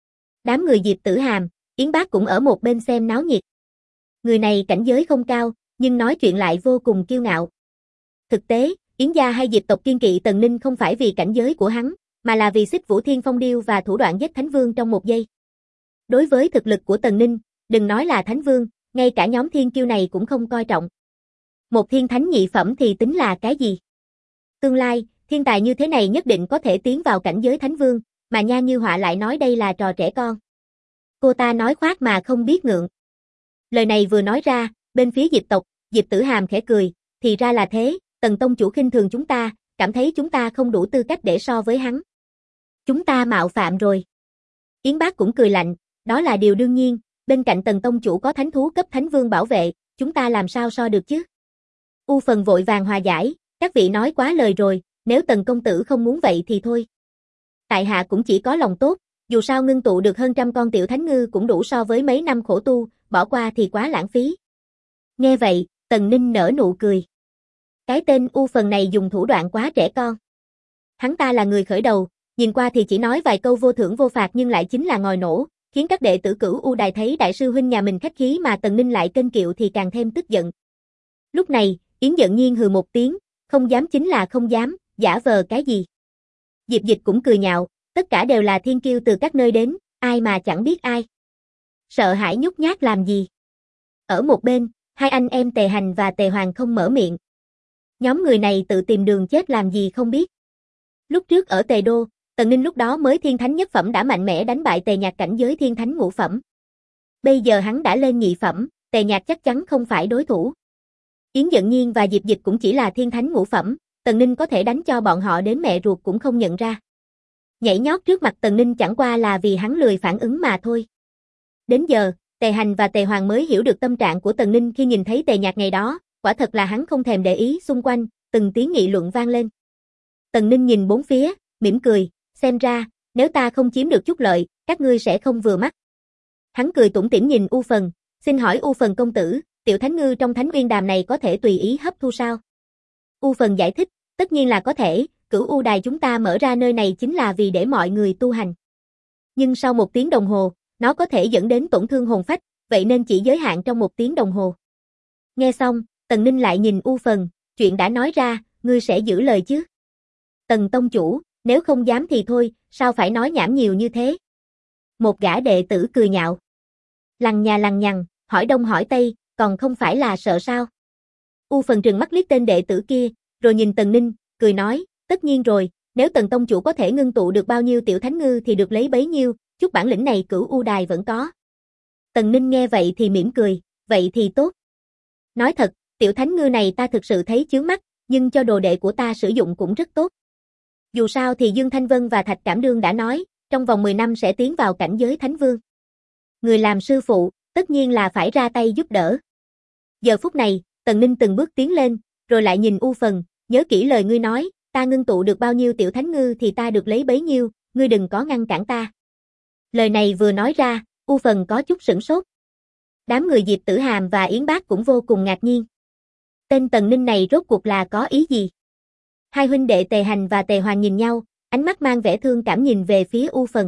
Đám người Diệp Tử Hàm, Yến Bác cũng ở một bên xem náo nhiệt. Người này cảnh giới không cao, nhưng nói chuyện lại vô cùng kiêu ngạo. Thực tế, Yến gia hay Diệp tộc kiên kỵ Tần Ninh không phải vì cảnh giới của hắn, mà là vì Xích Vũ Thiên Phong Điêu và thủ đoạn giết Thánh Vương trong một giây. Đối với thực lực của Tần Ninh, đừng nói là Thánh Vương, ngay cả nhóm thiên kiêu này cũng không coi trọng. Một thiên thánh nhị phẩm thì tính là cái gì? Tương lai, thiên tài như thế này nhất định có thể tiến vào cảnh giới Thánh Vương, mà Nha Như Họa lại nói đây là trò trẻ con. Cô ta nói khoác mà không biết ngượng. Lời này vừa nói ra, bên phía Diệp tộc, Diệp Tử Hàm khẽ cười, thì ra là thế, Tần tông chủ khinh thường chúng ta, cảm thấy chúng ta không đủ tư cách để so với hắn. Chúng ta mạo phạm rồi. Yến Bác cũng cười lạnh, đó là điều đương nhiên, bên cạnh Tần tông chủ có thánh thú cấp Thánh Vương bảo vệ, chúng ta làm sao so được chứ? U Phần vội vàng hòa giải, các vị nói quá lời rồi, nếu Tần công tử không muốn vậy thì thôi. Tại hạ cũng chỉ có lòng tốt, dù sao ngưng tụ được hơn trăm con tiểu thánh ngư cũng đủ so với mấy năm khổ tu, bỏ qua thì quá lãng phí. Nghe vậy, Tần Ninh nở nụ cười. Cái tên U Phần này dùng thủ đoạn quá trẻ con. Hắn ta là người khởi đầu, nhìn qua thì chỉ nói vài câu vô thưởng vô phạt nhưng lại chính là ngòi nổ, khiến các đệ tử Cửu U Đài thấy đại sư huynh nhà mình khách khí mà Tần Ninh lại kênh kiệu thì càng thêm tức giận. Lúc này, Yến Dận Nhiên hừ một tiếng, không dám chính là không dám, giả vờ cái gì. Diệp Dịch cũng cười nhạo, tất cả đều là thiên kiêu từ các nơi đến, ai mà chẳng biết ai. Sợ hãi nhút nhát làm gì. Ở một bên, hai anh em Tề Hành và Tề Hoàng không mở miệng. Nhóm người này tự tìm đường chết làm gì không biết. Lúc trước ở Tề Đô, Tần Ninh lúc đó mới thiên thánh nhất phẩm đã mạnh mẽ đánh bại Tề Nhạc cảnh giới thiên thánh ngũ phẩm. Bây giờ hắn đã lên nhị phẩm, Tề Nhạc chắc chắn không phải đối thủ. Yến Dận Nhiên và Diệp Dịch cũng chỉ là thiên thánh ngũ phẩm, Tần Ninh có thể đánh cho bọn họ đến mẹ ruột cũng không nhận ra. Nhảy nhót trước mặt Tần Ninh chẳng qua là vì hắn lười phản ứng mà thôi. Đến giờ, Tề Hành và Tề Hoàng mới hiểu được tâm trạng của Tần Ninh khi nhìn thấy Tề Nhạc ngày đó, quả thật là hắn không thèm để ý xung quanh, từng tiếng nghị luận vang lên. Tần Ninh nhìn bốn phía, mỉm cười, xem ra, nếu ta không chiếm được chút lợi, các ngươi sẽ không vừa mắt. Hắn cười tủm tỉm nhìn U Phần, xin hỏi U Phần công tử, tiểu thánh ngư trong Thánh Uyên Đàm này có thể tùy ý hấp thu sao? U Phần giải thích, tất nhiên là có thể, Cửu U Đài chúng ta mở ra nơi này chính là vì để mọi người tu hành. Nhưng sau 1 tiếng đồng hồ, nó có thể dẫn đến tổn thương hồn phách, vậy nên chỉ giới hạn trong 1 tiếng đồng hồ. Nghe xong, Tần Ninh lại nhìn U Phần, chuyện đã nói ra, ngươi sẽ giữ lời chứ? Tần tông chủ, nếu không dám thì thôi, sao phải nói nhảm nhiều như thế? Một gã đệ tử cười nhạo. Lằng nhà lằng nhằng, hỏi đông hỏi tây, còn không phải là sợ sao? U Phần trừng mắt liếc tên đệ tử kia, rồi nhìn Tần Ninh, cười nói, tất nhiên rồi, nếu Tần tông chủ có thể ngưng tụ được bao nhiêu tiểu thánh ngư thì được lấy bấy nhiêu, chút bản lĩnh này Cửu U Đài vẫn có. Tần Ninh nghe vậy thì mỉm cười, vậy thì tốt. Nói thật, tiểu thánh ngư này ta thực sự thấy chướng mắt, nhưng cho đồ đệ của ta sử dụng cũng rất tốt. Dù sao thì Dương Thanh Vân và Thạch Cảm Đương đã nói, trong vòng 10 năm sẽ tiến vào cảnh giới thánh vương. Người làm sư phụ, tất nhiên là phải ra tay giúp đỡ. Giờ phút này, Tần Ninh từng bước tiến lên, rồi lại nhìn U Phần, nhớ kỹ lời ngươi nói, ta ngưng tụ được bao nhiêu tiểu thánh ngư thì ta được lấy bấy nhiêu, ngươi đừng có ngăn cản ta. Lời này vừa nói ra, U Phần có chút sửng sốt. Đám người Diệp Tử Hàm và Yến Bác cũng vô cùng ngạc nhiên. Tên Tần Ninh này rốt cuộc là có ý gì? Hai huynh đệ Tề Hành và Tề Hoàng nhìn nhau, ánh mắt mang vẻ thương cảm nhìn về phía U Phần.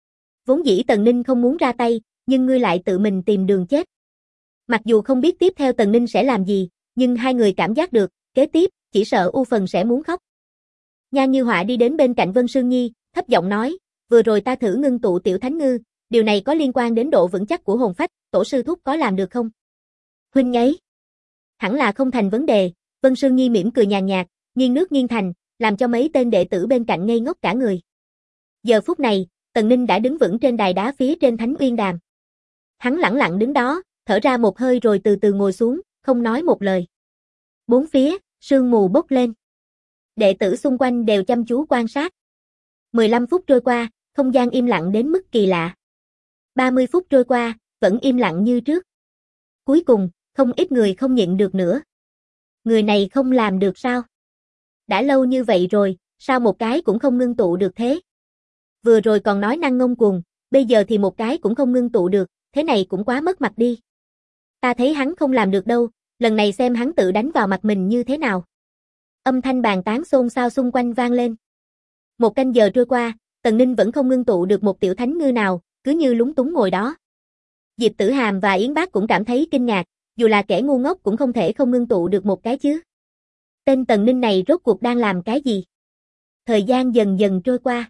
Vốn dĩ Tần Ninh không muốn ra tay, nhưng ngươi lại tự mình tìm đường chết. Mặc dù không biết tiếp theo Tần Ninh sẽ làm gì, nhưng hai người cảm giác được, kế tiếp, chỉ sợ U Phần sẽ muốn khóc. Nhan Như Họa đi đến bên cạnh Vân Sương Nhi, thấp giọng nói, vừa rồi ta thử ngưng tụ tiểu thánh ngư, điều này có liên quan đến độ vững chắc của hồn phách, tổ sư thúc có làm được không? Huynh ấy. Hẳn là không thành vấn đề, Vân Sương Nhi mỉm cười nhàn nhạt, nghiêng nước nghiêng thành, làm cho mấy tên đệ tử bên cạnh ngây ngốc cả người. Giờ phút này, Tần Ninh đã đứng vững trên đài đá phía trên Thánh Uyên Đàm. Hắn lẳng lặng đứng đó, thở ra một hơi rồi từ từ ngồi xuống, không nói một lời. Bốn phía, sương mù bốc lên. Đệ tử xung quanh đều chăm chú quan sát. 15 phút trôi qua, không gian im lặng đến mức kỳ lạ. 30 phút trôi qua, vẫn im lặng như trước. Cuối cùng, không ít người không nhịn được nữa. Người này không làm được sao? Đã lâu như vậy rồi, sao một cái cũng không ngưng tụ được thế? Vừa rồi còn nói năng ngông cuồng, bây giờ thì một cái cũng không ngưng tụ được, thế này cũng quá mất mặt đi. Ta thấy hắn không làm được đâu, lần này xem hắn tự đánh vào mặt mình như thế nào. Âm thanh bàn tán xôn xao xung quanh vang lên. 1 canh giờ trôi qua, Tần Ninh vẫn không ngưng tụ được một tiểu thánh ngư nào, cứ như lúng túng ngồi đó. Diệp Tử Hàm và Yến Bác cũng cảm thấy kinh ngạc, dù là kẻ ngu ngốc cũng không thể không ngưng tụ được một cái chứ. Tên Tần Ninh này rốt cuộc đang làm cái gì? Thời gian dần dần trôi qua.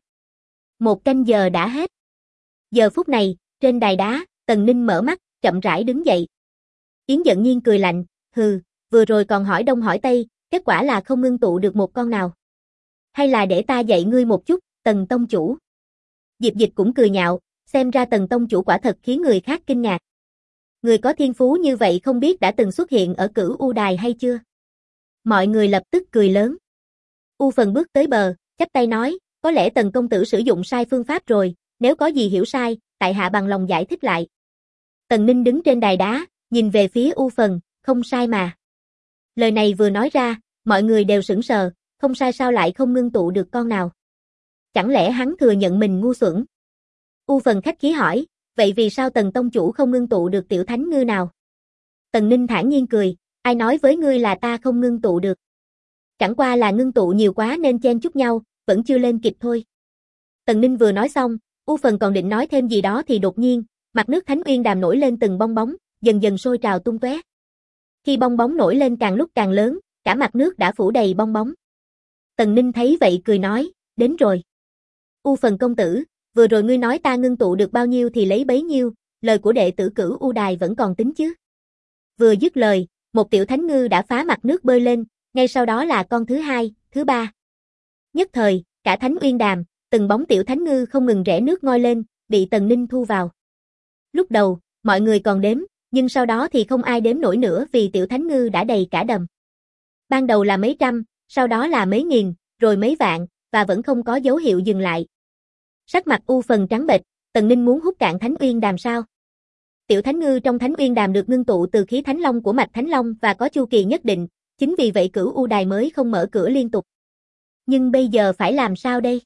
1 canh giờ đã hết. Giờ phút này, trên đài đá, Tần Ninh mở mắt, chậm rãi đứng dậy. Yến Dận Nhiên cười lạnh, hừ, vừa rồi còn hỏi đông hỏi tây, kết quả là không ngưng tụ được một con nào. Hay là để ta dạy ngươi một chút, Tần tông chủ. Diệp Dịch cũng cười nhạo, xem ra Tần tông chủ quả thật khiến người khác kinh ngạc. Người có thiên phú như vậy không biết đã từng xuất hiện ở Cửu U Đài hay chưa? Mọi người lập tức cười lớn. U Phần bước tới bờ, chắp tay nói, có lẽ Tần công tử sử dụng sai phương pháp rồi, nếu có gì hiểu sai, tại hạ bằng lòng giải thích lại. Tần Ninh đứng trên đài đá, nhìn về phía U Phần, không sai mà. Lời này vừa nói ra, mọi người đều sững sờ, không sai sao lại không ngưng tụ được con nào. Chẳng lẽ hắn thừa nhận mình ngu xuẩn? U Phần khách khí hỏi, vậy vì sao Tần tông chủ không ngưng tụ được tiểu thánh ngư nào? Tần Ninh thản nhiên cười, ai nói với ngươi là ta không ngưng tụ được. Chẳng qua là ngưng tụ nhiều quá nên chen chúc nhau, vẫn chưa lên kịp thôi. Tần Ninh vừa nói xong, U Phần còn định nói thêm gì đó thì đột nhiên, mặt nước Thánh Uyên Đàm nổi lên từng bong bóng, dần dần sôi trào tung tóe. Khi bong bóng nổi lên càng lúc càng lớn, cả mặt nước đã phủ đầy bong bóng. Tần Ninh thấy vậy cười nói, đến rồi. U Phần công tử, vừa rồi ngươi nói ta ngưng tụ được bao nhiêu thì lấy bấy nhiêu, lời của đệ tử Cửu U Đài vẫn còn tính chứ. Vừa dứt lời, một tiểu thánh ngư đã phá mặt nước bơi lên, ngay sau đó là con thứ hai, thứ ba. Nhất thời, cả Thánh Uyên Đàm, từng bóng tiểu thánh ngư không ngừng rẽ nước ngoi lên, bị Tần Ninh thu vào. Lúc đầu, mọi người còn đếm, nhưng sau đó thì không ai đếm nổi nữa vì tiểu thánh ngư đã đầy cả đầm. Ban đầu là mấy trăm, sau đó là mấy nghìn, rồi mấy vạn, và vẫn không có dấu hiệu dừng lại. Sắc mặt U Phần trắng bệch, Tần Ninh muốn hút cạn Thánh Uyên Đàm sao? Tiểu thánh ngư trong Thánh Uyên Đàm được ngưng tụ từ khí Thánh Long của mạch Thánh Long và có chu kỳ nhất định, chính vì vậy Cửu U Đài mới không mở cửa liên tục. Nhưng bây giờ phải làm sao đây?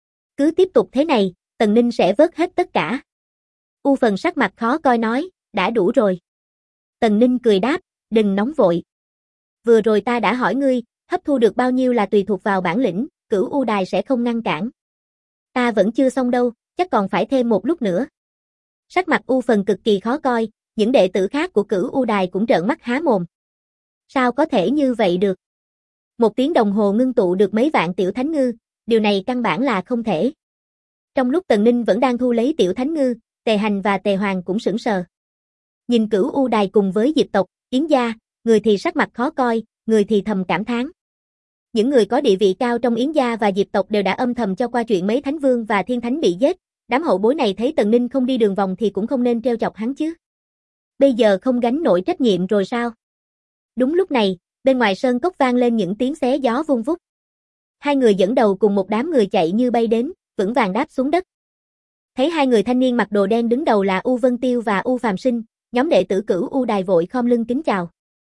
Cứ tiếp tục thế này, Tần Ninh sẽ vớt hết tất cả. U Phần sắc mặt khó coi nói, đã đủ rồi. Tần Ninh cười đáp, đừng nóng vội. Vừa rồi ta đã hỏi ngươi, hấp thu được bao nhiêu là tùy thuộc vào bản lĩnh, Cửu U Đài sẽ không ngăn cản. Ta vẫn chưa xong đâu, chắc còn phải thêm một lúc nữa. Sắc mặt U Phần cực kỳ khó coi, những đệ tử khác của Cửu U Đài cũng trợn mắt há mồm. Sao có thể như vậy được? 1 tiếng đồng hồ ngưng tụ được mấy vạn tiểu thánh ngư, điều này căn bản là không thể. Trong lúc Tần Ninh vẫn đang thu lấy tiểu thánh ngư, Tề Hành và Tề Hoàng cũng sững sờ. Nhìn Cửu U Đài cùng với Diệp tộc, Yến gia, người thì sắc mặt khó coi, người thì thầm cảm thán. Những người có địa vị cao trong Yến gia và Diệp tộc đều đã âm thầm cho qua chuyện mấy thánh vương và thiên thánh bị giết, đám hậu bối này thấy Tần Ninh không đi đường vòng thì cũng không nên trêu chọc hắn chứ. Bây giờ không gánh nổi trách nhiệm rồi sao? Đúng lúc này, bên ngoài sơn cốc vang lên những tiếng xé gió vung vút. 2 người dẫn đầu cùng một đám người chạy như bay đến, vững vàng đáp xuống đất. Thấy 2 người thanh niên mặc đồ đen đứng đầu là U Vân Tiêu và U Phàm Sinh, nhóm đệ tử Cửu U Đài vội khom lưng kính chào.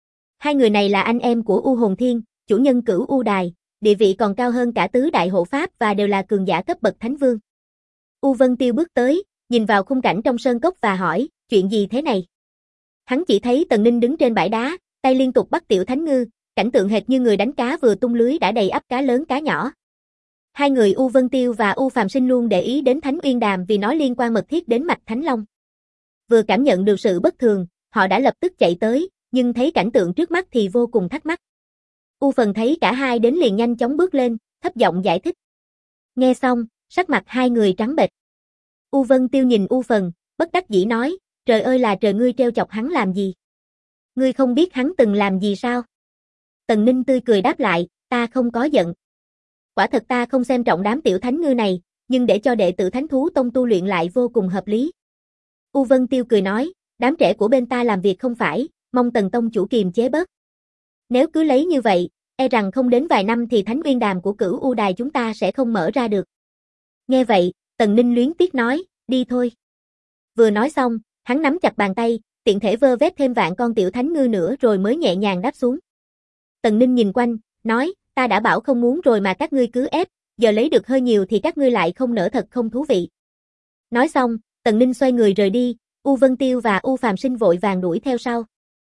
2 người này là anh em của U Hồn Thiên, chủ nhân Cửu U Đài, địa vị còn cao hơn cả tứ đại hộ pháp và đều là cường giả cấp bậc thánh vương. U Vân Tiêu bước tới, nhìn vào khung cảnh trong sơn cốc và hỏi, chuyện gì thế này? Hắn chỉ thấy Tần Ninh đứng trên bãi đá, tay liên tục bắt tiểu thánh ngư, cảnh tượng hệt như người đánh cá vừa tung lưới đã đầy ắp cá lớn cá nhỏ. 2 người U Vân Tiêu và U Phàm Sinh luôn để ý đến Thánh Uyên Đàm vì nó liên quan mật thiết đến mạch Thánh Long. Vừa cảm nhận được sự bất thường, họ đã lập tức chạy tới, nhưng thấy cảnh tượng trước mắt thì vô cùng thắc mắc. U Phần thấy cả hai đến liền nhanh chóng bước lên, thấp giọng giải thích. Nghe xong, sắc mặt 2 người trắng bệch. U Vân Tiêu nhìn U Phần, bất đắc dĩ nói, trời ơi là trời, ngươi trêu chọc hắn làm gì? Ngươi không biết hắn từng làm gì sao? Tần Ninh tươi cười đáp lại, ta không có giận. Quả thật ta không xem trọng đám tiểu thánh ngư này, nhưng để cho đệ tử Thánh Thú Tông tu luyện lại vô cùng hợp lý. U Vân Tiêu cười nói, đám trẻ của bên ta làm việc không phải, mong Tần Tông chủ kiềm chế bớt. Nếu cứ lấy như vậy, e rằng không đến vài năm thì Thánh Uyên Đàm của Cửu U Đài chúng ta sẽ không mở ra được. Nghe vậy, Tần Ninh luyến tiếc nói, đi thôi. Vừa nói xong, hắn nắm chặt bàn tay, tiện thể vơ vét thêm vạn con tiểu thánh ngư nữa rồi mới nhẹ nhàng đáp xuống. Tần Ninh nhìn quanh, nói, ta đã bảo không muốn rồi mà các ngươi cứ ép, giờ lấy được hơi nhiều thì các ngươi lại không nỡ, thật không thú vị. Nói xong, Tần Ninh xoay người rời đi, U Vân Tiêu và U Phàm Sinh vội vàng đuổi theo sau.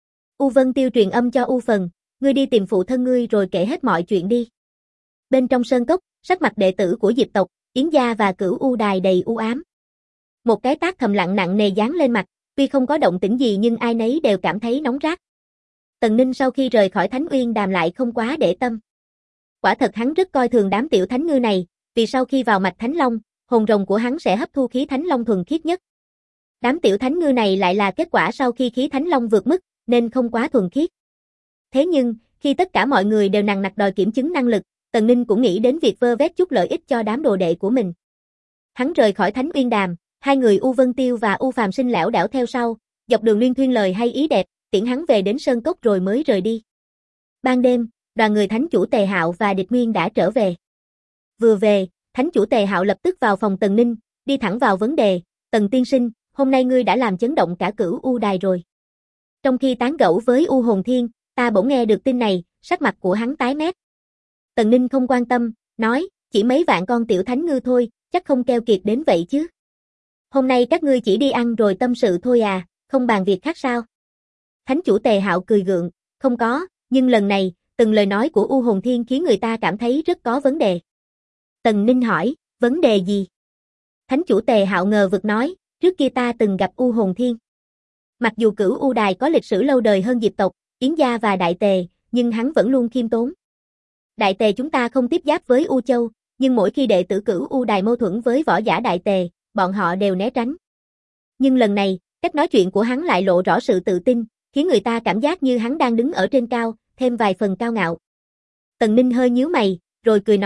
U Vân Tiêu truyền âm cho U Phần, ngươi đi tìm phụ thân ngươi rồi kể hết mọi chuyện đi. Bên trong sơn cốc, sắc mặt đệ tử của Diệp tộc, Yến gia và Cửu U Đài đầy u ám. Một cái tát thầm lặng nặng nề giáng lên mặt, tuy không có động tĩnh gì nhưng ai nấy đều cảm thấy nóng rát. Tần Ninh sau khi rời khỏi Thánh Uyên Đàm lại không quá để tâm. Quả thật hắn rất coi thường đám tiểu thánh ngư này, vì sau khi vào mạch Thánh Long, hồn rồng của hắn sẽ hấp thu khí Thánh Long thuần khiết nhất. Đám tiểu thánh ngư này lại là kết quả sau khi khí Thánh Long vượt mức, nên không quá thuần khiết. Thế nhưng, khi tất cả mọi người đều nằng nặc đòi kiểm chứng năng lực, Tần Ninh cũng nghĩ đến việc vơ vét chút lợi ích cho đám đồ đệ của mình. Hắn rời khỏi Thánh Uyên Đàm, 2 người U Vân Tiêu và U Phàm Sinh lẻo đẻo theo sau, dọc đường liên thuyên lời hay ý đẹp, tiễn hắn về đến sơn cốc rồi mới rời đi. Ban đêm, đoàn người Thánh chủ Tề Hạo và Địch Nguyên đã trở về. Vừa về, Thánh chủ Tề Hạo lập tức vào phòng Tần Ninh, đi thẳng vào vấn đề, Tần tiên sinh, hôm nay ngươi đã làm chấn động cả Cửu U Đài rồi. Trong khi tán gẫu với U Hồn Thiên, ta bỗng nghe được tin này, sắc mặt của hắn tái mét. Tần Ninh không quan tâm, nói, chỉ mấy vạn con tiểu thánh ngư thôi, chắc không keo kiệt đến vậy chứ. Hôm nay các ngươi chỉ đi ăn rồi tâm sự thôi à, không bàn việc khác sao? Thánh chủ Tề Hạo cười gượng, không có, nhưng lần này, từng lời nói của U Hồn Thiên khiến người ta cảm thấy rất có vấn đề. Tần Ninh hỏi, vấn đề gì? Thánh chủ Tề Hạo ngờ vực nói, trước kia ta từng gặp U Hồn Thiên. Mặc dù Cửu U Đài có lịch sử lâu đời hơn Diệp tộc, Yến gia và Đại Tề, nhưng hắn vẫn luôn khiêm tốn. Đại Tề chúng ta không tiếp giáp với U Châu, nhưng mỗi khi đệ tử Cửu U Đài mâu thuẫn với võ giả Đại Tề, bọn họ đều né tránh. Nhưng lần này, cách nói chuyện của hắn lại lộ rõ sự tự tin, khiến người ta cảm giác như hắn đang đứng ở trên cao, thêm vài phần cao ngạo. Tần Ninh hơi nhíu mày, rồi cười nói,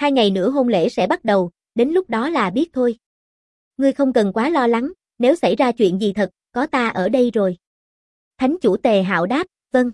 2 ngày nữa hôn lễ sẽ bắt đầu, đến lúc đó là biết thôi. Ngươi không cần quá lo lắng, nếu xảy ra chuyện gì thật, có ta ở đây rồi. Thánh chủ Tề Hạo đáp, vâng.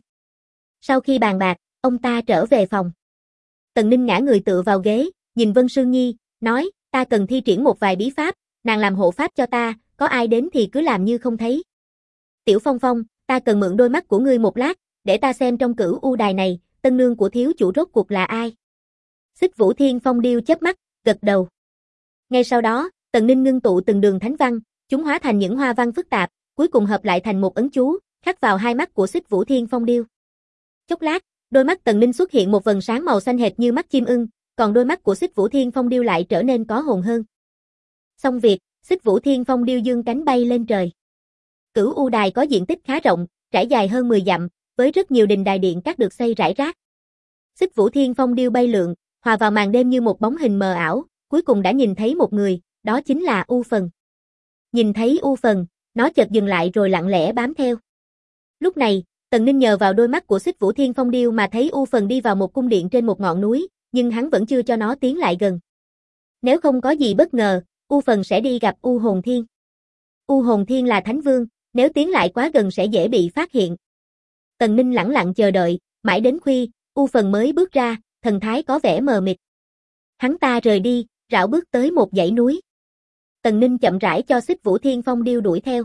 Sau khi bàn bạc, ông ta trở về phòng. Tần Ninh ngã người tựa vào ghế, nhìn Vân Sương Nhi, nói, ta cần thi triển một vài bí pháp, nàng làm hộ pháp cho ta, có ai đến thì cứ làm như không thấy. Tiểu Phong Phong, ta cần mượn đôi mắt của ngươi một lát, để ta xem trong Cửu U đài này, tân nương của thiếu chủ rốt cuộc là ai. Xích Vũ Thiên Phong điêu chớp mắt, gật đầu. Ngay sau đó, Tần Ninh ngưng tụ từng đường thánh văn, chúng hóa thành những hoa văn phức tạp, cuối cùng hợp lại thành một ấn chú, khắc vào hai mắt của Xích Vũ Thiên Phong điêu. Chốc lát, đôi mắt Tần Ninh xuất hiện một vầng sáng màu xanh hệt như mắt chim ưng, còn đôi mắt của Xích Vũ Thiên Phong điêu lại trở nên có hồn hơn. Xong việc, Xích Vũ Thiên Phong điêu dương cánh bay lên trời. Cửu U đài có diện tích khá rộng, trải dài hơn 10 dặm, với rất nhiều đình đài điện các được xây rải rác. Xích Vũ Thiên Phong điêu bay lượn, hòa vào màn đêm như một bóng hình mờ ảo, cuối cùng đã nhìn thấy một người, đó chính là U Phần. Nhìn thấy U Phần, nó chợt dừng lại rồi lặng lẽ bám theo. Lúc này, Tần Ninh nhờ vào đôi mắt của Xích Vũ Thiên Phong điêu mà thấy U Phần đi vào một cung điện trên một ngọn núi, nhưng hắn vẫn chưa cho nó tiến lại gần. Nếu không có gì bất ngờ, U Phần sẽ đi gặp U Hồn Thiên. U Hồn Thiên là Thánh Vương, nếu tiến lại quá gần sẽ dễ bị phát hiện. Tần Ninh lẳng lặng chờ đợi, mãi đến khuya, U Phần mới bước ra, thần thái có vẻ mờ mịt. Hắn ta rời đi, rảo bước tới một dãy núi. Tần Ninh chậm rãi cho Xích Vũ Thiên Phong điêu đuổi theo.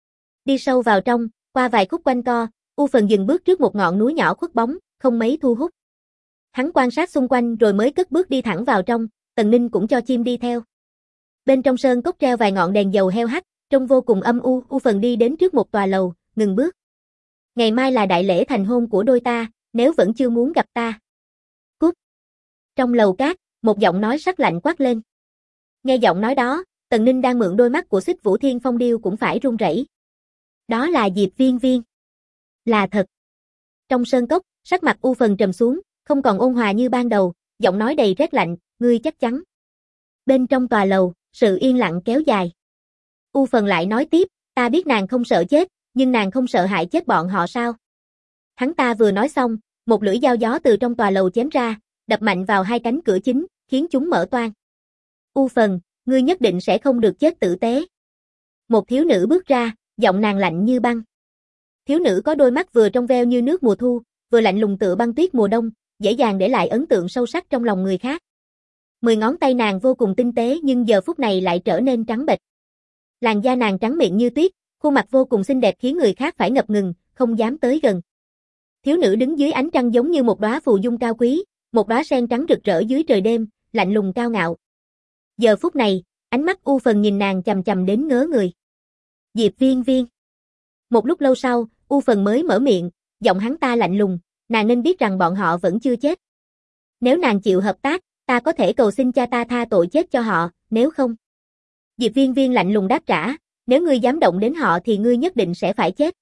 Đi sâu vào trong, qua vài khúc quanh co, U Phần dừng bước trước một ngọn núi nhỏ khuất bóng, không mấy thu hút. Hắn quan sát xung quanh rồi mới cất bước đi thẳng vào trong, Tần Ninh cũng cho chim đi theo. Bên trong sơn cốc treo vài ngọn đèn dầu heo hắt, trông vô cùng âm u. U Phần đi đến trước một tòa lầu, ngừng bước. Ngày mai là đại lễ thành hôn của đôi ta, nếu vẫn chưa muốn gặp ta. Cút. Trong lầu cát, một giọng nói sắc lạnh quát lên. Nghe giọng nói đó, Tần Ninh đang mượn đôi mắt của Xích Vũ Thiên Phong điêu cũng phải run rẩy. Đó là Diệp Viên Viên. Là thật. Trong sơn cốc, sắc mặt U Phần trầm xuống, không còn ôn hòa như ban đầu, giọng nói đầy rét lạnh, ngươi chắc chắn. Bên trong tòa lầu, sự yên lặng kéo dài. U Phần lại nói tiếp, ta biết nàng không sợ chết, nhưng nàng không sợ hại chết bọn họ sao? Hắn ta vừa nói xong, một lưỡi dao gió từ trong tòa lầu chém ra, đập mạnh vào hai cánh cửa chính, khiến chúng mở toang. U Phần, ngươi nhất định sẽ không được chết tử tế. Một thiếu nữ bước ra, giọng nàng lạnh như băng. Thiếu nữ có đôi mắt vừa trong veo như nước mùa thu, vừa lạnh lùng tựa băng tuyết mùa đông, dễ dàng để lại ấn tượng sâu sắc trong lòng người khác. 10 ngón tay nàng vô cùng tinh tế nhưng giờ phút này lại trở nên trắng bệch. Làn da nàng trắng mịn như tuyết, khuôn mặt vô cùng xinh đẹp khiến người khác phải ngập ngừng, không dám tới gần. Thiếu nữ đứng dưới ánh trăng giống như một đóa phù dung cao quý, một đóa sen trắng rực rỡ dưới trời đêm, lạnh lùng cao ngạo. Giờ phút này, ánh mắt U Phần nhìn nàng chằm chằm đến ngớ người. Diệp Viên Viên. Một lúc lâu sau, U Phần mới mở miệng, giọng hắn ta lạnh lùng, nàng nên biết rằng bọn họ vẫn chưa chết. Nếu nàng chịu hợp tác, ta có thể cầu xin cha ta tha tội chết cho họ, nếu không. Diệp Viên Viên lạnh lùng đáp trả, nếu ngươi dám động đến họ thì ngươi nhất định sẽ phải chết.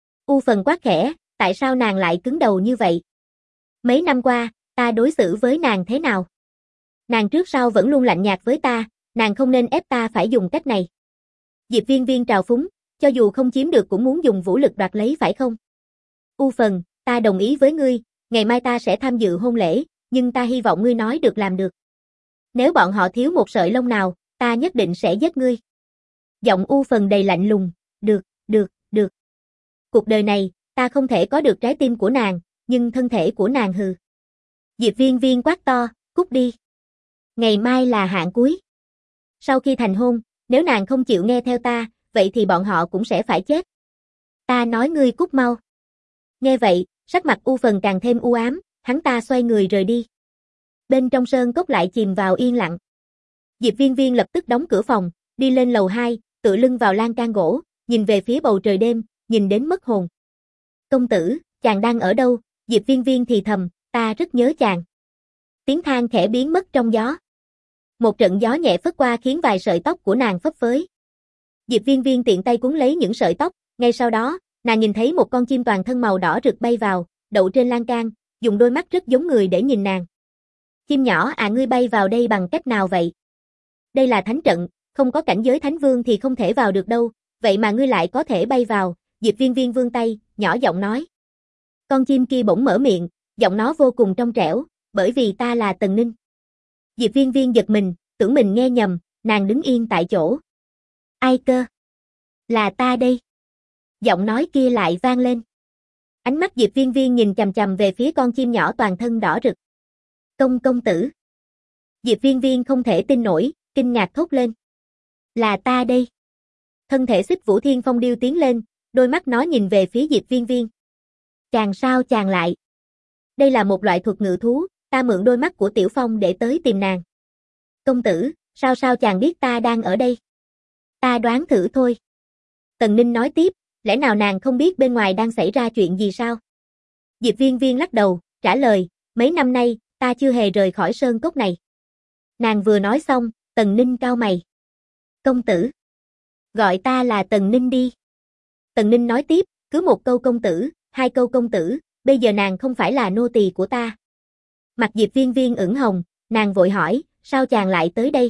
U Phần quát khẽ, tại sao nàng lại cứng đầu như vậy? Mấy năm qua, ta đối xử với nàng thế nào? Nàng trước sau vẫn luôn lạnh nhạt với ta, nàng không nên ép ta phải dùng cách này. Diệp Viên Viên trào phúng, cho dù không chiếm được cũng muốn dùng vũ lực đoạt lấy phải không? U Phần, ta đồng ý với ngươi, ngày mai ta sẽ tham dự hôn lễ, nhưng ta hy vọng ngươi nói được làm được. Nếu bọn họ thiếu một sợi lông nào, ta nhất định sẽ giết ngươi. Giọng U Phần đầy lạnh lùng, được. Cuộc đời này, ta không thể có được trái tim của nàng, nhưng thân thể của nàng hừ. Diệp Viên Viên quát to, cút đi. Ngày mai là hạn cuối. Sau khi thành hôn, nếu nàng không chịu nghe theo ta, vậy thì bọn họ cũng sẽ phải chết. Ta nói ngươi cút mau. Nghe vậy, sắc mặt U Phần càng thêm u ám, hắn ta xoay người rời đi. Bên trong sơn cốc lại chìm vào yên lặng. Diệp Viên Viên lập tức đóng cửa phòng, đi lên lầu 2, tựa lưng vào lan can gỗ, nhìn về phía bầu trời đêm, nhìn đến mất hồn. Công tử, chàng đang ở đâu? Diệp Viên Viên thì thầm, ta rất nhớ chàng. Tiếng than khẽ biến mất trong gió. Một trận gió nhẹ phất qua khiến vài sợi tóc của nàng phấp phới. Diệp Viên Viên tiện tay cuốn lấy những sợi tóc, ngay sau đó, nàng nhìn thấy một con chim toàn thân màu đỏ rực bay vào, đậu trên lan can, dùng đôi mắt rất giống người để nhìn nàng. Chim nhỏ à, ngươi bay vào đây bằng cách nào vậy? Đây là thánh trận, không có cảnh giới thánh vương thì không thể vào được đâu, vậy mà ngươi lại có thể bay vào. Diệp Viên Viên vươn tay, nhỏ giọng nói. Con chim kia bỗng mở miệng, giọng nó vô cùng trong trẻo, bởi vì ta là Tần Ninh. Diệp Viên Viên giật mình, tưởng mình nghe nhầm, nàng đứng yên tại chỗ. Ai cơ? Là ta đây. Giọng nói kia lại vang lên. Ánh mắt Diệp Viên Viên nhìn chằm chằm về phía con chim nhỏ toàn thân đỏ rực. Công tử. Diệp Viên Viên không thể tin nổi, kinh ngạc thốt lên. Là ta đây. Thân thể Xích Vũ Thiên Phong điêu tiến lên, đôi mắt nó nhìn về phía Diệp Viên Viên. Chàng sao chàng lại? Đây là một loại thuật ngự thú, ta mượn đôi mắt của Tiểu Phong để tới tìm nàng. Công tử, sao chàng biết ta đang ở đây? Ta đoán thử thôi. Tần Ninh nói tiếp, lẽ nào nàng không biết bên ngoài đang xảy ra chuyện gì sao? Diệp Viên Viên lắc đầu, trả lời, mấy năm nay, ta chưa hề rời khỏi sơn cốc này. Nàng vừa nói xong, Tần Ninh cau mày. Công tử. Gọi ta là Tần Ninh đi. Tần Ninh nói tiếp, cứ một câu công tử, hai câu công tử, bây giờ nàng không phải là nô tỳ của ta. Mặt Diệp Viên Viên ửng hồng, nàng vội hỏi, sao chàng lại tới đây?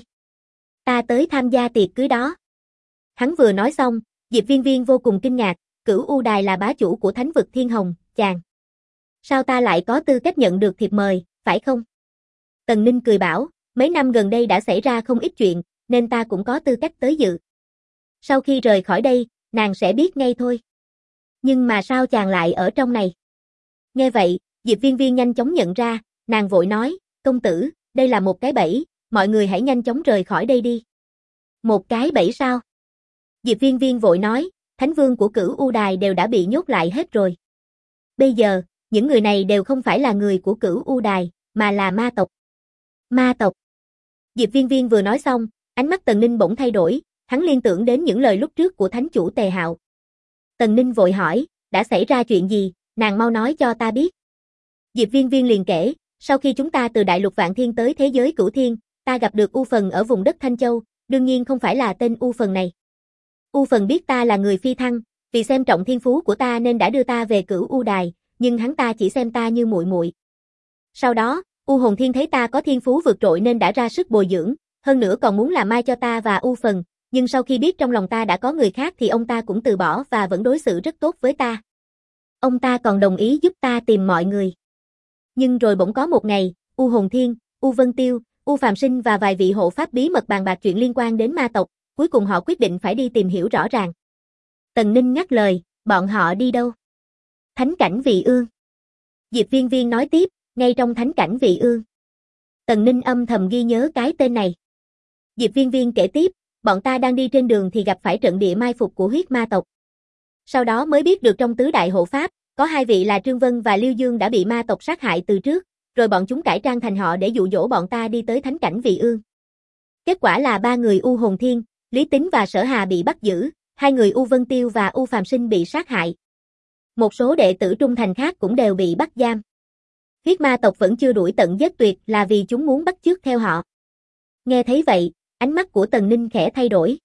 Ta tới tham gia tiệc cưới đó. Hắn vừa nói xong, Diệp Viên Viên vô cùng kinh ngạc, Cửu U Đài là bá chủ của thánh vực Thiên Hồng, chàng. Sao ta lại có tư cách nhận được thiệp mời, phải không? Tần Ninh cười bảo, mấy năm gần đây đã xảy ra không ít chuyện, nên ta cũng có tư cách tới dự. Sau khi rời khỏi đây, nàng sẽ biết ngay thôi. Nhưng mà sao chàng lại ở trong này? Nghe vậy, Diệp Viên Viên nhanh chóng nhận ra, nàng vội nói, công tử, đây là một cái bẫy, mọi người hãy nhanh chóng rời khỏi đây đi. Một cái bẫy sao? Diệp Viên Viên vội nói, thánh vương của Cửu U Đài đều đã bị nhốt lại hết rồi. Bây giờ, những người này đều không phải là người của Cửu U Đài, mà là ma tộc. Ma tộc. Diệp Viên Viên vừa nói xong, ánh mắt Tần Ninh bỗng thay đổi, hắn liên tưởng đến những lời lúc trước của thánh chủ Tề Hạo. Tần Ninh vội hỏi, đã xảy ra chuyện gì, nàng mau nói cho ta biết. Diệp Viên Viên liền kể, sau khi chúng ta từ Đại Lục Vạn Thiên tới thế giới Cửu Thiên, ta gặp được U Phần ở vùng đất Thanh Châu, đương nhiên không phải là tên U Phần này. U Phần biết ta là người phi thăng, vì xem trọng thiên phú của ta nên đã đưa ta về Cửu U Đài, nhưng hắn ta chỉ xem ta như muội muội. Sau đó, U Hồn Thiên thấy ta có thiên phú vượt trội nên đã ra sức bồi dưỡng, hơn nữa còn muốn làm mai cho ta và U Phần, nhưng sau khi biết trong lòng ta đã có người khác thì ông ta cũng từ bỏ và vẫn đối xử rất tốt với ta. Ông ta còn đồng ý giúp ta tìm mọi người. Nhưng rồi bỗng có một ngày, U Hồn Thiên, U Vân Tiêu, U Phàm Sinh và vài vị hộ pháp bí mật bàn bạc chuyện liên quan đến ma tộc, cuối cùng họ quyết định phải đi tìm hiểu rõ ràng. Tần Ninh ngắt lời, bọn họ đi đâu? Thánh cảnh Vị Ương. Diệp Viên Viên nói tiếp, ngay trong thánh cảnh Vị Ương. Tần Ninh âm thầm ghi nhớ cái tên này. Diệp Viên Viên kể tiếp, bọn ta đang đi trên đường thì gặp phải trận địa mai phục của huyết ma tộc. Sau đó mới biết được trong tứ đại hộ pháp, có hai vị là Trương Vân và Liêu Dương đã bị ma tộc sát hại từ trước, rồi bọn chúng cải trang thành họ để dụ dỗ bọn ta đi tới thánh cảnh Vị Ương. Kết quả là ba người U Hồn Thiên, Lý Tính và Sở Hà bị bắt giữ, hai người U Vân Tiêu và U Phàm Sinh bị sát hại. Một số đệ tử trung thành khác cũng đều bị bắt giam. Huyết ma tộc vẫn chưa đuổi tận giết tuyệt là vì chúng muốn bắt chước theo họ. Nghe thấy vậy, ánh mắt của Tần Ninh khẽ thay đổi.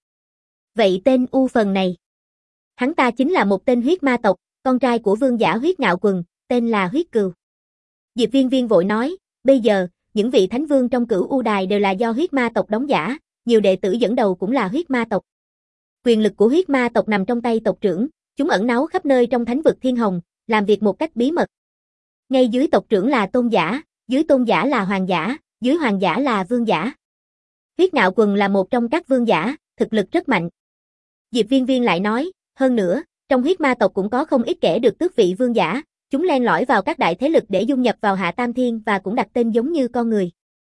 Vậy tên U Phần này? Hắn ta chính là một tên huyết ma tộc, con trai của vương giả huyết ngạo quần, tên là Huyết Cừu. Diệp Viên Viên vội nói, bây giờ, những vị thánh vương trong Cửu U Đài đều là do huyết ma tộc đóng giả, nhiều đệ tử dẫn đầu cũng là huyết ma tộc. Quyền lực của huyết ma tộc nằm trong tay tộc trưởng, chúng ẩn náu khắp nơi trong thánh vực Thiên Hồng, làm việc một cách bí mật. Ngay dưới tộc trưởng là tôn giả, dưới tôn giả là hoàng giả, dưới hoàng giả là vương giả. Huyết Ngạo Quần là một trong các vương giả, thực lực rất mạnh. Diệp Viên Viên lại nói, hơn nữa, trong huyết ma tộc cũng có không ít kẻ được tước vị vương giả, chúng len lỏi vào các đại thế lực để dung nhập vào Hạ Tam Thiên và cũng đặt tên giống như con người.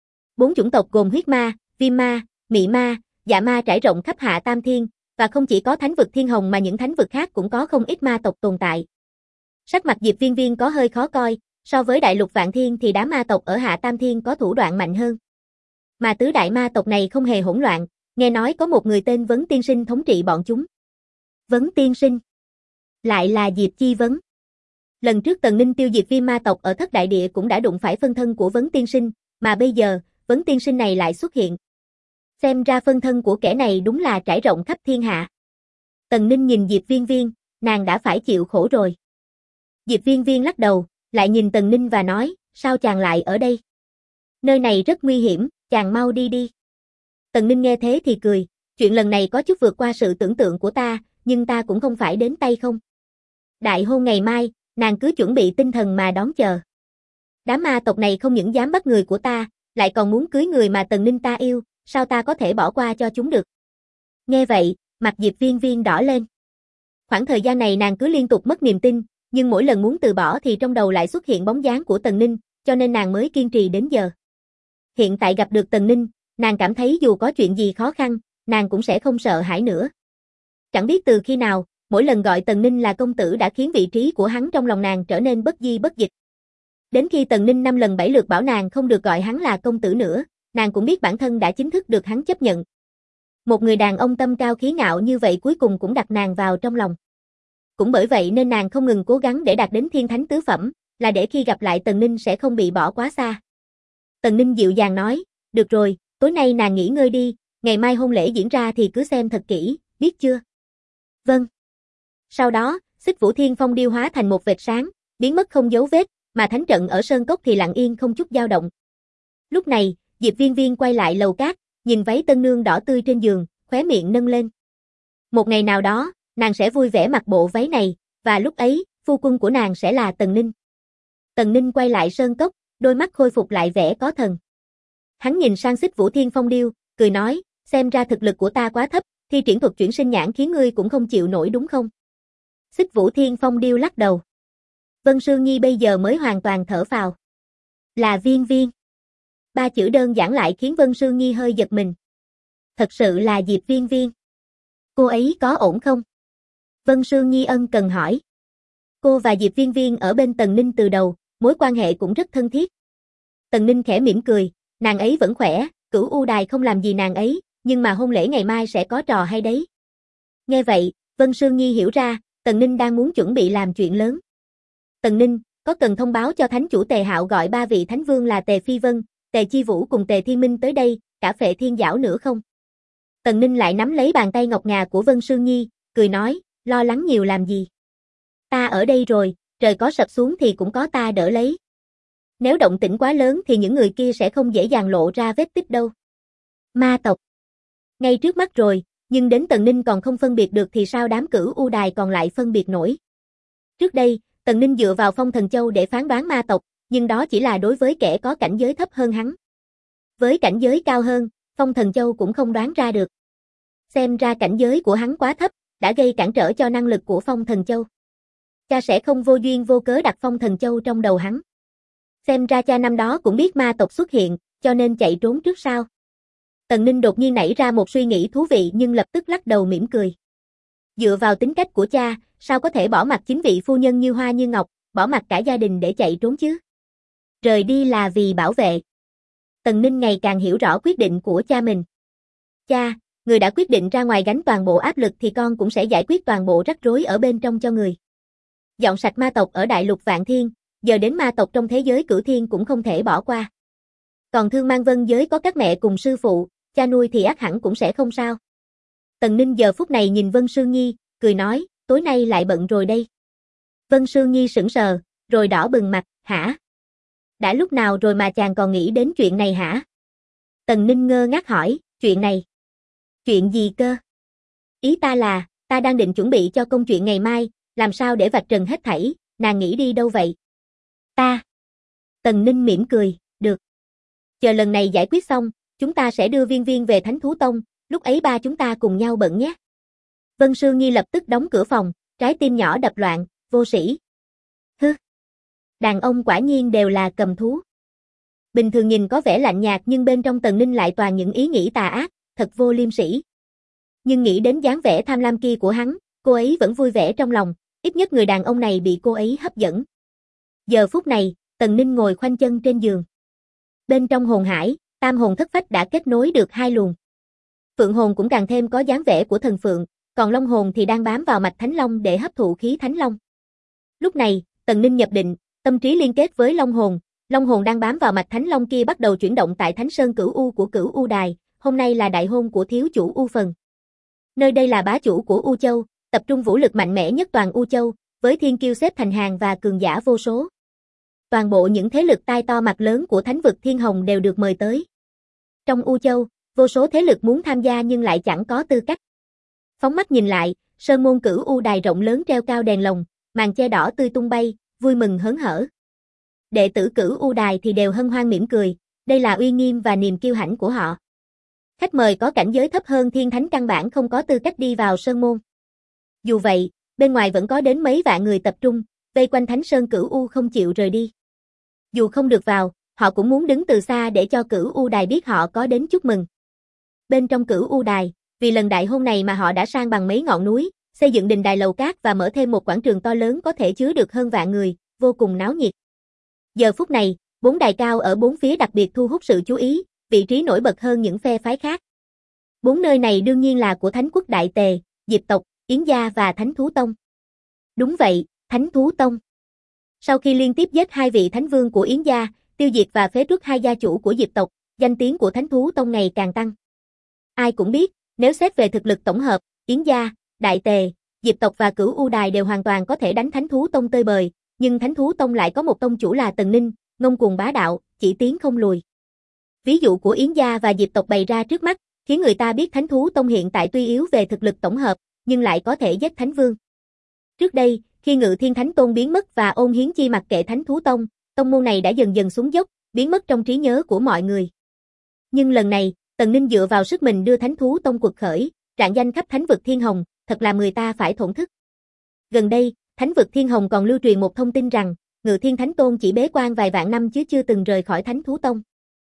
4 chủng tộc gồm huyết ma, viêm ma, mị ma, dạ ma trải rộng khắp Hạ Tam Thiên, và không chỉ có thánh vực Thiên Hồng mà những thánh vực khác cũng có không ít ma tộc tồn tại. Sắc mặt Diệp Viên Viên có hơi khó coi, so với Đại Lục Vạn Thiên thì đám ma tộc ở Hạ Tam Thiên có thủ đoạn mạnh hơn. Mà tứ đại ma tộc này không hề hỗn loạn, nghe nói có một người tên Vấn Tiên Sinh thống trị bọn chúng. Vấn Tiên Sinh? Lại là Diệp Chi Vấn. Lần trước Tần Ninh tiêu diệt Viêm ma tộc ở Thất Đại Địa cũng đã đụng phải phân thân của Vấn Tiên Sinh, mà bây giờ, Vấn Tiên Sinh này lại xuất hiện. Xem ra phân thân của kẻ này đúng là trải rộng khắp thiên hạ. Tần Ninh nhìn Diệp Viên Viên, nàng đã phải chịu khổ rồi. Diệp Viên Viên lắc đầu, lại nhìn Tần Ninh và nói, sao chàng lại ở đây? Nơi này rất nguy hiểm, chàng mau đi đi. Tần Ninh nghe thế thì cười, chuyện lần này có chút vượt qua sự tưởng tượng của ta, nhưng ta cũng không phải đến tay không. Đại hôn ngày mai, nàng cứ chuẩn bị tinh thần mà đón chờ. Đám ma tộc này không những dám bắt người của ta, lại còn muốn cưới người mà Tần Ninh ta yêu, sao ta có thể bỏ qua cho chúng được. Nghe vậy, mặt Diệp Viên Viên đỏ lên. Khoảng thời gian này nàng cứ liên tục mất niềm tin, nhưng mỗi lần muốn từ bỏ thì trong đầu lại xuất hiện bóng dáng của Tần Ninh, cho nên nàng mới kiên trì đến giờ. Hiện tại gặp được Tần Ninh, nàng cảm thấy dù có chuyện gì khó khăn, nàng cũng sẽ không sợ hãi nữa. Chẳng biết từ khi nào, mỗi lần gọi Tần Ninh là công tử đã khiến vị trí của hắn trong lòng nàng trở nên bất di bất dịch. Đến khi Tần Ninh 5 lần 7 lượt bảo nàng không được gọi hắn là công tử nữa, nàng cũng biết bản thân đã chính thức được hắn chấp nhận. Một người đàn ông tâm cao khí ngạo như vậy cuối cùng cũng đặt nàng vào trong lòng. Cũng bởi vậy nên nàng không ngừng cố gắng để đạt đến thiên thánh tứ phẩm, là để khi gặp lại Tần Ninh sẽ không bị bỏ quá xa. Tần Ninh dịu dàng nói, được rồi, tối nay nàng nghỉ ngơi đi, ngày mai hôn lễ diễn ra thì cứ xem thật kỹ, biết chưa? Vâng. Sau đó, Xích Vũ Thiên Phong điêu hóa thành một vệt sáng, biến mất không dấu vết, mà thánh trận ở Sơn Cốc thì lặng yên không chút dao động. Lúc này, Diệp Viên Viên quay lại lầu cát, nhìn váy tân nương đỏ tươi trên giường, khóe miệng nâng lên. Một ngày nào đó, nàng sẽ vui vẻ mặc bộ váy này, và lúc ấy, phu quân của nàng sẽ là Tần Ninh. Tần Ninh quay lại Sơn Cốc, đôi mắt khôi phục lại vẻ có thần. Hắn nhìn sang Xích Vũ Thiên Phong điêu, cười nói, xem ra thực lực của ta quá thấp, thi triển thuật chuyển sinh nhãn khiến ngươi cũng không chịu nổi đúng không? Xích Vũ Thiên Phong điêu lắc đầu. Vân Sương Nhi bây giờ mới hoàn toàn thở phào. Là Viên Viên. 3 chữ đơn giản lại khiến Vân Sương Nhi hơi giật mình. Thật sự là Diệp Viên Viên. Cô ấy có ổn không? Vân Sương Nhi ân cần hỏi. Cô và Diệp Viên Viên ở bên Tần Ninh từ đầu, mối quan hệ cũng rất thân thiết. Tần Ninh khẽ mỉm cười, nàng ấy vẫn khỏe, Cửu U Đài không làm gì nàng ấy, nhưng mà hôn lễ ngày mai sẽ có trò hay đấy. Nghe vậy, Vân Sương Nhi hiểu ra, Tần Ninh đang muốn chuẩn bị làm chuyện lớn. Tần Ninh, có cần thông báo cho thánh chủ Tề Hạo gọi 3 vị thánh vương là Tề Phi Vân, Tề Chi Vũ cùng Tề Thiên Minh tới đây, cả Phệ Thiên Giảo nữa không? Tần Ninh lại nắm lấy bàn tay ngọc ngà của Vân Sương Nhi, cười nói, lo lắng nhiều làm gì? Ta ở đây rồi, trời có sập xuống thì cũng có ta đỡ lấy. Nếu động tĩnh quá lớn thì những người kia sẽ không dễ dàng lộ ra vết tích đâu. Ma tộc. Ngay trước mắt rồi, nhưng đến Tần Ninh còn không phân biệt được thì sao đám Cửu U Đài còn lại phân biệt nổi. Trước đây, Tần Ninh dựa vào Phong Thần Châu để phán đoán ma tộc, nhưng đó chỉ là đối với kẻ có cảnh giới thấp hơn hắn. Với cảnh giới cao hơn, Phong Thần Châu cũng không đoán ra được. Xem ra cảnh giới của hắn quá thấp, đã gây cản trở cho năng lực của Phong Thần Châu. Cha sẽ không vô duyên vô cớ đặt Phong Thần Châu trong đầu hắn. Xem ra cha năm đó cũng biết ma tộc xuất hiện, cho nên chạy trốn trước sau. Tần Ninh đột nhiên nảy ra một suy nghĩ thú vị nhưng lập tức lắc đầu mỉm cười. Dựa vào tính cách của cha, sao có thể bỏ mặc chính vị phu nhân như hoa như ngọc, bỏ mặc cả gia đình để chạy trốn chứ? Rời đi là vì bảo vệ. Tần Ninh ngày càng hiểu rõ quyết định của cha mình. Cha, người đã quyết định ra ngoài gánh toàn bộ áp lực thì con cũng sẽ giải quyết toàn bộ rắc rối ở bên trong cho người. Dọn sạch ma tộc ở đại lục Vạn Thiên, giờ đến ma tộc trong thế giới Cửu Thiên cũng không thể bỏ qua. Còn Thương Mang Vân giới có các mẹ cùng sư phụ, cha nuôi thì ắt hẳn cũng sẽ không sao. Tần Ninh giờ phút này nhìn Vân Sương Nhi, cười nói, tối nay lại bận rồi đây. Vân Sương Nhi sững sờ, rồi đỏ bừng mặt, hả? Đã lúc nào rồi mà chàng còn nghĩ đến chuyện này hả? Tần Ninh ngơ ngác hỏi, chuyện này. Chuyện gì cơ? Ý ta là, ta đang định chuẩn bị cho công chuyện ngày mai, làm sao để vạch trần hết thảy, nàng nghĩ đi đâu vậy? Ta. Tần Ninh mỉm cười, được. Chờ lần này giải quyết xong, chúng ta sẽ đưa Viên Viên về Thánh Thú Tông, lúc ấy ba chúng ta cùng nhau bận nhé. Vân Sương Nhi lập tức đóng cửa phòng, trái tim nhỏ đập loạn, vô sĩ. Hứ. Đàn ông quả nhiên đều là cầm thú. Bình thường nhìn có vẻ lạnh nhạt nhưng bên trong Tần Ninh lại toàn những ý nghĩ tà ác, thật vô liêm sỉ. Nhưng nghĩ đến dáng vẻ tham lam kia của hắn, cô ấy vẫn vui vẻ trong lòng, ít nhất người đàn ông này bị cô ấy hấp dẫn. Giờ phút này, Tần Ninh ngồi khoanh chân trên giường. Bên trong hồn hải, tam hồn thất phách đã kết nối được 2 luồng. Phượng hồn cũng càng thêm có dáng vẻ của thần phượng, còn long hồn thì đang bám vào mạch Thánh Long để hấp thụ khí Thánh Long. Lúc này, Tần Ninh nhập định, tâm trí liên kết với long hồn đang bám vào mạch Thánh Long kia bắt đầu chuyển động tại Thánh Sơn Cửu U của Cửu U Đài, hôm nay là đại hôn của thiếu chủ U Phần. Nơi đây là bá chủ của U Châu, tập trung vũ lực mạnh mẽ nhất toàn U Châu, với thiên kiêu xếp thành hàng và cường giả vô số. Toàn bộ những thế lực tai to mặt lớn của thánh vực Thiên Hồng đều được mời tới. Trong U Châu, vô số thế lực muốn tham gia nhưng lại chẳng có tư cách. Phóng mắt nhìn lại, sơn môn Cửu U Đài rộng lớn treo cao đèn lồng, màn che đỏ tươi tung bay, vui mừng hớn hở. Đệ tử Cửu U Đài thì đều hân hoan mỉm cười, Đây là uy nghiêm và niềm kiêu hãnh của họ. Khách mời có cảnh giới thấp hơn thiên thánh căn bản không có tư cách đi vào sơn môn. Dù vậy, bên ngoài vẫn có đến mấy vạn người tập trung, vây quanh Thánh Sơn Cửu U không chịu rời đi. Dù không được vào, họ cũng muốn đứng từ xa để cho Cửu U Đài biết họ có đến chúc mừng. Bên trong Cửu U Đài, vì lần đại hôn này mà họ đã san bằng mấy ngọn núi, xây dựng đình đài lầu cát và mở thêm một quảng trường to lớn có thể chứa được hơn vạn người, vô cùng náo nhiệt. Giờ phút này, 4 đài cao ở bốn phía đặc biệt thu hút sự chú ý, vị trí nổi bật hơn những phe phái khác. 4 nơi này đương nhiên là của Thánh Quốc Đại Tề, Diệp tộc, Yến gia và Thánh Thú Tông. Đúng vậy, Thánh Thú Tông. Sau khi liên tiếp giết 2 vị thánh vương của Yến gia, tiêu diệt và phế truất 2 gia chủ của Diệp tộc, danh tiếng của Thánh Thú Tông ngày càng tăng. Ai cũng biết, nếu xét về thực lực tổng hợp, Yến gia, Đại Tề, Diệp tộc và Cửu U Đài đều hoàn toàn có thể đánh Thánh Thú Tông tơi bời, nhưng Thánh Thú Tông lại có một tông chủ là Tần Ninh, ngông cuồng bá đạo, chỉ tiến không lùi. Ví dụ của Yến gia và Diệp tộc bày ra trước mắt, khiến người ta biết Thánh Thú Tông hiện tại tuy yếu về thực lực tổng hợp, nhưng lại có thể giết Thánh Vương. Trước đây, khi Ngự Thiên Thánh Tôn biến mất và Ôn Hiến Chi mặc kệ Thánh Thú Tông, tông môn này đã dần dần xuống dốc, biến mất trong trí nhớ của mọi người. Nhưng lần này, Tần Ninh dựa vào sức mình đưa Thánh Thú Tông quật khởi, rạng danh khắp Thánh vực Thiên Hồng, thật làm người ta phải thổn thức. Gần đây, Thánh vực Thiên Hồng còn lưu truyền một thông tin rằng, Ngự Thiên Thánh Tôn chỉ bế quan vài vạn năm chứ chưa từng rời khỏi Thánh Thú Tông.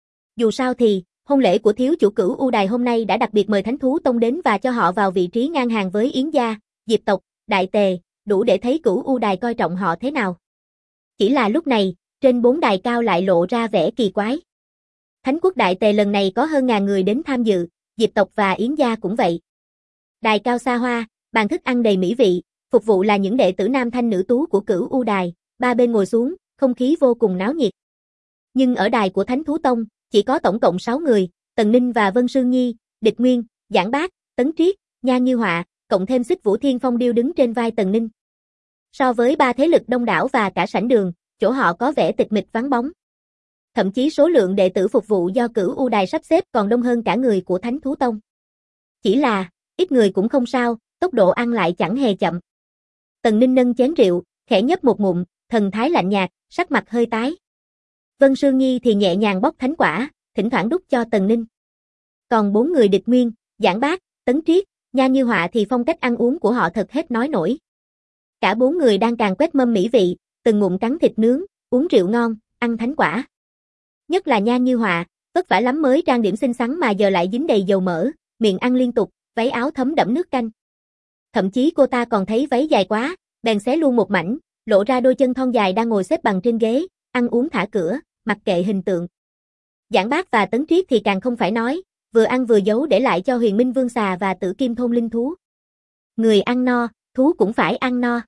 Dù sao thì, hôn lễ của thiếu chủ Cửu U Đài hôm nay đã đặc biệt mời Thánh Thú Tông đến và cho họ vào vị trí ngang hàng với Yến gia, Diệp tộc, Đại Tề, đủ để thấy Cửu U Đài coi trọng họ thế nào. Chỉ là lúc này, trên 4 đài cao lại lộ ra vẻ kỳ quái. Thánh quốc Đại Tề lần này có hơn ngàn người đến tham dự, Diệp tộc và Yến gia cũng vậy. Đài cao xa hoa, bàn thức ăn đầy mỹ vị, phục vụ là những đệ tử nam thanh nữ tú của Cửu U Đài, ba bên ngồi xuống, không khí vô cùng náo nhiệt. Nhưng ở đài của Thánh Thú Tông, chỉ có tổng cộng 6 người, Tần Ninh và Vân Sương Nhi, Địch Nguyên, Giảng Bác, Tấn Triết, Nha Như Họa, cộng thêm Xích Vũ Thiên Phong điêu đứng trên vai Tần Ninh. So với 3 thế lực đông đảo và cả sảnh đường, chỗ họ có vẻ tịch mịch vắng bóng. Thậm chí số lượng đệ tử phục vụ do Cửu U Đài sắp xếp còn đông hơn cả người của Thánh Thú Tông. Chỉ là, ít người cũng không sao, tốc độ ăn lại chẳng hề chậm. Tần Ninh nâng chén rượu, khẽ nhấp một ngụm, thần thái lạnh nhạt, sắc mặt hơi tái. Vân Sương Nhi thì nhẹ nhàng bóc thánh quả, thỉnh thoảng đút cho Tần Ninh. Còn 4 người Địch Nguyên, Giảng Bác, Tấn Triết, Nha Như Họa thì phong cách ăn uống của họ thật hết nói nổi. Cả 4 người đang càng quét mâm mỹ vị, từng ngụm cắn thịt nướng, uống rượu ngon, ăn thánh quả. Nhất là Nha Như Họa, vất vả lắm mới trang điểm xinh xắn mà giờ lại dính đầy dầu mỡ, miệng ăn liên tục, váy áo thấm đẫm nước canh. Thậm chí cô ta còn thấy váy dài quá, bèn xé luôn một mảnh, lộ ra đôi chân thon dài đang ngồi xếp bằng trên ghế, ăn uống thả cửa, mặc kệ hình tượng. Giảng Bác và Tấn Triết thì càng không phải nói, vừa ăn vừa giấu để lại cho Huyền Minh Vương xà và Tử Kim thôn linh thú. Người ăn no, thú cũng phải ăn no.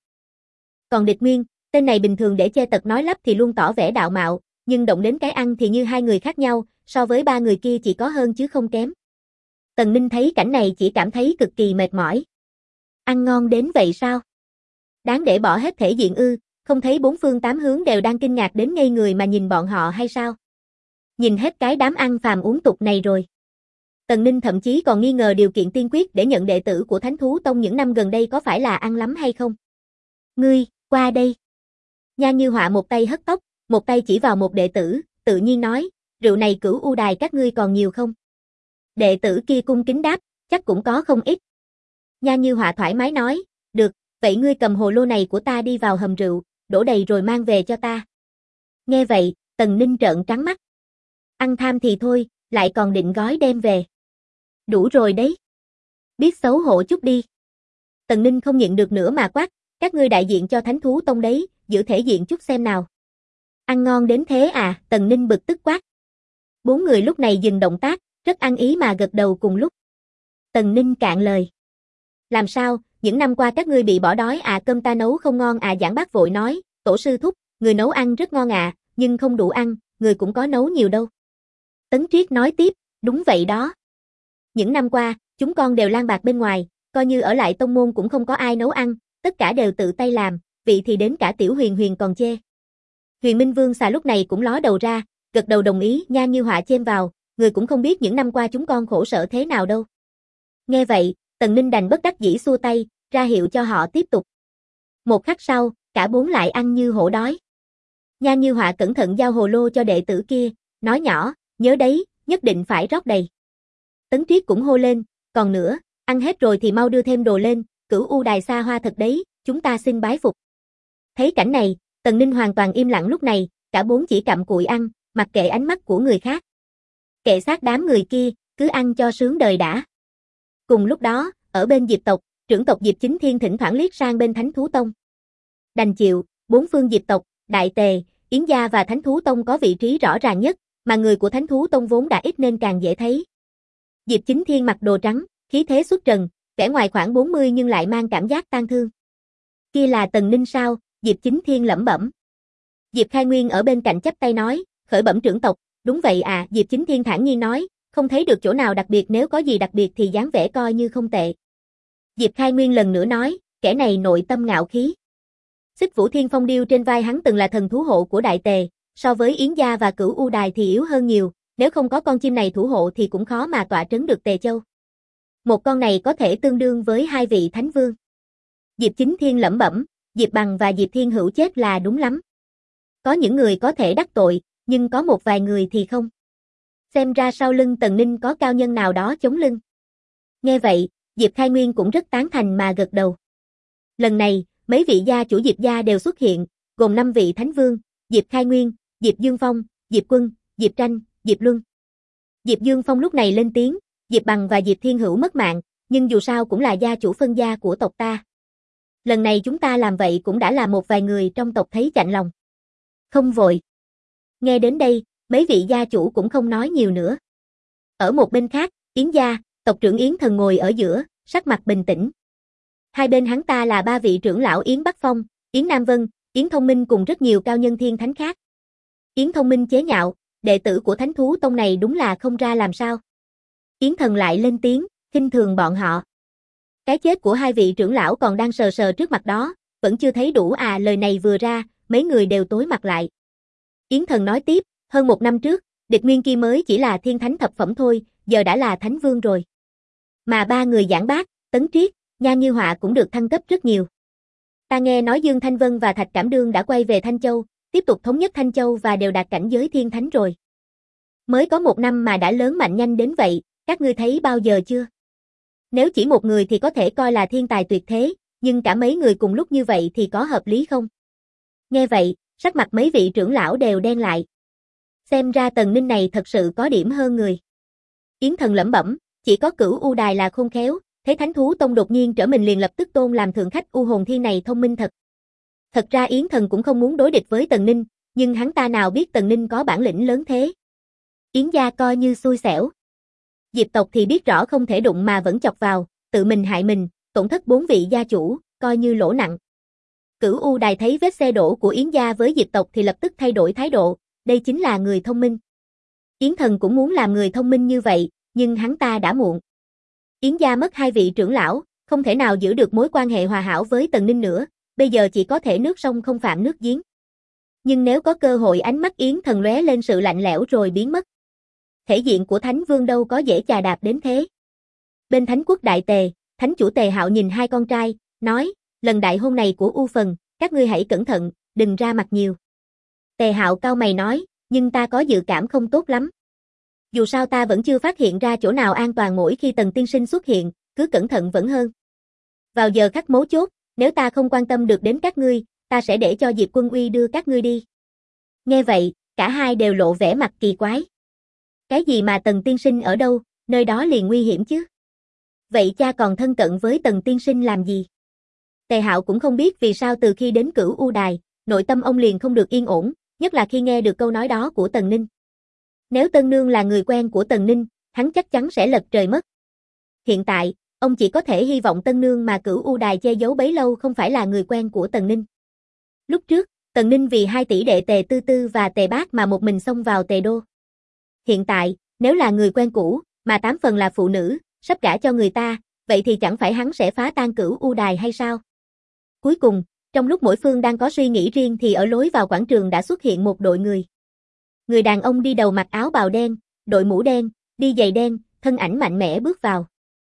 Còn Địch Nguyên, tên này bình thường để che tật nói lắp thì luôn tỏ vẻ đạo mạo, nhưng động đến cái ăn thì như hai người khác nhau, so với 3 người kia chỉ có hơn chứ không kém. Tần Ninh thấy cảnh này chỉ cảm thấy cực kỳ mệt mỏi. Ăn ngon đến vậy sao? Đáng để bỏ hết thể diện ư, không thấy 4 phương 8 hướng đều đang kinh ngạc đến ngây người mà nhìn bọn họ hay sao? Nhìn hết cái đám ăn phàm uống tục này rồi. Tần Ninh thậm chí còn nghi ngờ điều kiện tiên quyết để nhận đệ tử của Thánh Thú Tông những năm gần đây có phải là ăn lắm hay không. Ngươi, qua đây. Nha Như Họa một tay hất tóc, một tay chỉ vào một đệ tử, tự nhiên nói, rượu này Cửu U Đài các ngươi còn nhiều không? Đệ tử kia cung kính đáp, chắc cũng có không ít. Nha Như Họa thoải mái nói, được, vậy ngươi cầm hồ lô này của ta đi vào hầm rượu, đổ đầy rồi mang về cho ta. Nghe vậy, Tần Ninh trợn trắng mắt. Ăn tham thì thôi, lại còn định gói đem về. Đủ rồi đấy. Biết xấu hổ chút đi. Tần Ninh không nhịn được nữa mà quát, các ngươi đại diện cho Thánh Thú Tông đấy, giữ thể diện chút xem nào. Ăn ngon đến thế à, Tần Ninh bực tức quát. 4 người lúc này dừng động tác, rất ăn ý mà gật đầu cùng lúc. Tần Ninh cạn lời. Làm sao, những năm qua các ngươi bị bỏ đói à, cơm ta nấu không ngon à, Giảng Bác vội nói, tổ sư thúc, người nấu ăn rất ngon à, nhưng không đủ ăn, người cũng có nấu nhiều đâu. Tấn Triết nói tiếp, đúng vậy đó. Những năm qua, chúng con đều lang bạc bên ngoài, coi như ở lại tông môn cũng không có ai nấu ăn, tất cả đều tự tay làm, vị thì đến cả Tiểu Huyền Huyền còn chê. Huyền Minh Vương xà lúc này cũng ló đầu ra, gật đầu đồng ý. Nha Như Họa chêm vào, người cũng không biết những năm qua chúng con khổ sở thế nào đâu. Nghe vậy, Tần Ninh đành bất đắc dĩ xua tay, ra hiệu cho họ tiếp tục. Một khắc sau, cả 4 lại ăn như hổ đói. Nha Như Họa cẩn thận giao hồ lô cho đệ tử kia, nói nhỏ, Nhớ đấy, nhất định phải rót đầy. Tấn Triết cũng hô lên, còn nữa, ăn hết rồi thì mau đưa thêm đồ lên, Cửu U Đài xa hoa thật đấy, chúng ta xin bái phục. Thấy cảnh này, Tần Ninh hoàn toàn im lặng lúc này, cả bốn chỉ cặm cụi ăn, mặc kệ ánh mắt của người khác. Kệ xác đám người kia, cứ ăn cho sướng đời đã. Cùng lúc đó, ở bên Diệp tộc, trưởng tộc Diệp Chính Thiên thỉnh thoảng liếc sang bên Thánh Thú Tông. Đành chịu, bốn phương Diệp tộc, Đại Tề, Yến Gia và Thánh Thú Tông có vị trí rõ ràng nhất, mà người của Thánh Thú Tông vốn đã ít nên càng dễ thấy. Diệp Chính Thiên mặc đồ trắng, khí thế xuất trần, vẻ ngoài khoảng 40 nhưng lại mang cảm giác tang thương. Kia là Tần Ninh sao? Diệp Chính Thiên lẩm bẩm. Diệp Khai Nguyên ở bên cạnh chắp tay nói, khởi bẩm trưởng tộc, đúng vậy à, Diệp Chính Thiên thản nhiên nói, không thấy được chỗ nào đặc biệt, nếu có gì đặc biệt thì dáng vẻ coi như không tệ. Diệp Khai Nguyên lần nữa nói, kẻ này nội tâm ngạo khí. Xích Vũ Thiên Phong điêu trên vai hắn từng là thần thú hộ của Đại Tề, so với Yến Gia và Cửu U Đài thì yếu hơn nhiều, nếu không có con chim này thủ hộ thì cũng khó mà tọa trấn được Tề Châu. Một con này có thể tương đương với hai vị thánh vương. Diệp Chính Thiên lẩm bẩm, Diệp Bằng và Diệp Thiên Hữu chết là đúng lắm. Có những người có thể đắc tội, nhưng có một vài người thì không. Xem ra sau lưng Tần Ninh có cao nhân nào đó chống lưng. Nghe vậy, Diệp Khai Nguyên cũng rất tán thành mà gật đầu. Lần này, mấy vị gia chủ Diệp gia đều xuất hiện, gồm 5 vị thánh vương, Diệp Khai Nguyên, Diệp Dương Phong, Diệp Quân, Diệp Tranh, Diệp Luân. Diệp Dương Phong lúc này lên tiếng, Diệp Bằng và Diệp Thiên Hữu mất mạng, nhưng dù sao cũng là gia chủ phân gia của tộc ta. Lần này chúng ta làm vậy cũng đã làm một vài người trong tộc thấy chạnh lòng. Không vội. Nghe đến đây, mấy vị gia chủ cũng không nói nhiều nữa. Ở một bên khác, Yến gia, tộc trưởng Yến Thần ngồi ở giữa, sắc mặt bình tĩnh. Hai bên hắn ta là 3 vị trưởng lão Yến Bắc Phong, Yến Nam Vân, Yến Thông Minh cùng rất nhiều cao nhân thiên thánh khác. Yến Thông Minh chế nhạo, đệ tử của Thánh Thú Tông này đúng là không ra làm sao. Yến Thần lại lên tiếng, khinh thường bọn họ. Cái chết của hai vị trưởng lão còn đang sờ sờ trước mặt đó, vẫn chưa thấy đủ à, lời này vừa ra, mấy người đều tối mặt lại. Yến Thần nói tiếp, hơn 1 năm trước, địch nguyên kia mới chỉ là thiên thánh thập phẩm thôi, giờ đã là thánh vương rồi. Mà 3 người giảng bác, Tấn Triết, Nha Như Họa cũng được thăng cấp rất nhiều. Ta nghe nói Dương Thanh Vân và Thạch Cảm Đương đã quay về Thanh Châu, tiếp tục thống nhất Thanh Châu và đều đạt cảnh giới thiên thánh rồi. Mới có 1 năm mà đã lớn mạnh nhanh đến vậy, các ngươi thấy bao giờ chưa? Nếu chỉ một người thì có thể coi là thiên tài tuyệt thế, nhưng cả mấy người cùng lúc như vậy thì có hợp lý không? Nghe vậy, sắc mặt mấy vị trưởng lão đều đen lại. Xem ra Tần Ninh này thật sự có điểm hơn người. Yến Thần lẩm bẩm, chỉ có Cửu U Đài là khôn khéo, thấy Thánh Thú Tông đột nhiên trở mình liền lập tức tôn làm thượng khách U Hồn Thiên này thông minh thật. Thật ra Yến Thần cũng không muốn đối địch với Tần Ninh, nhưng hắn ta nào biết Tần Ninh có bản lĩnh lớn thế. Yến gia coi như xui xẻo. Diệp tộc thì biết rõ không thể đụng mà vẫn chọc vào, tự mình hại mình, tổn thất 4 vị gia chủ, coi như lỗ nặng. Cửu U Đài thấy vết xe đổ của Yến gia với Diệp tộc thì lập tức thay đổi thái độ, đây chính là người thông minh. Yến Thần cũng muốn làm người thông minh như vậy, nhưng hắn ta đã muộn. Yến gia mất 2 vị trưởng lão, không thể nào giữ được mối quan hệ hòa hảo với Tần Ninh nữa, bây giờ chỉ có thể nước sông không phạm nước giếng. Nhưng nếu có cơ hội, ánh mắt Yến Thần lóe lên sự lạnh lẽo rồi biến mất. Thể diện của Thánh Vương đâu có dễ chà đạp đến thế. Bên Thánh Quốc Đại Tề, Thánh chủ Tề Hạo nhìn hai con trai, nói, lần đại hôn này của U Phần, các ngươi hãy cẩn thận, đừng ra mặt nhiều. Tề Hạo cau mày nói, nhưng ta có dự cảm không tốt lắm. Dù sao ta vẫn chưa phát hiện ra chỗ nào an toàn, mỗi khi Tần tiên sinh xuất hiện, cứ cẩn thận vẫn hơn. Vào giờ khắc mấu chốt, nếu ta không quan tâm được đến các ngươi, ta sẽ để cho Diệp Quân Uy đưa các ngươi đi. Nghe vậy, cả hai đều lộ vẻ mặt kỳ quái. Cái gì mà Tần tiên sinh ở đâu, nơi đó liền nguy hiểm chứ. Vậy cha còn thân cận với Tần tiên sinh làm gì? Tề Hạo cũng không biết vì sao từ khi đến Cửu U Đài, nội tâm ông liền không được yên ổn, nhất là khi nghe được câu nói đó của Tần Ninh. Nếu Tân Nương là người quen của Tần Ninh, hắn chắc chắn sẽ lật trời mất. Hiện tại, ông chỉ có thể hy vọng Tân Nương mà Cửu U Đài che giấu bấy lâu không phải là người quen của Tần Ninh. Lúc trước, Tần Ninh vì 2 tỷ đệ Tề Tư Tư và Tề Bác mà một mình xông vào Tề Đô. Hiện tại, nếu là người quen cũ, mà 8 phần là phụ nữ, sắp gả cho người ta, vậy thì chẳng phải hắn sẽ phá tan Cửu U Đài hay sao? Cuối cùng, trong lúc mỗi phương đang có suy nghĩ riêng thì ở lối vào quảng trường đã xuất hiện một đội người. Người đàn ông đi đầu mặc áo bào đen, đội mũ đen, đi giày đen, thân ảnh mạnh mẽ bước vào.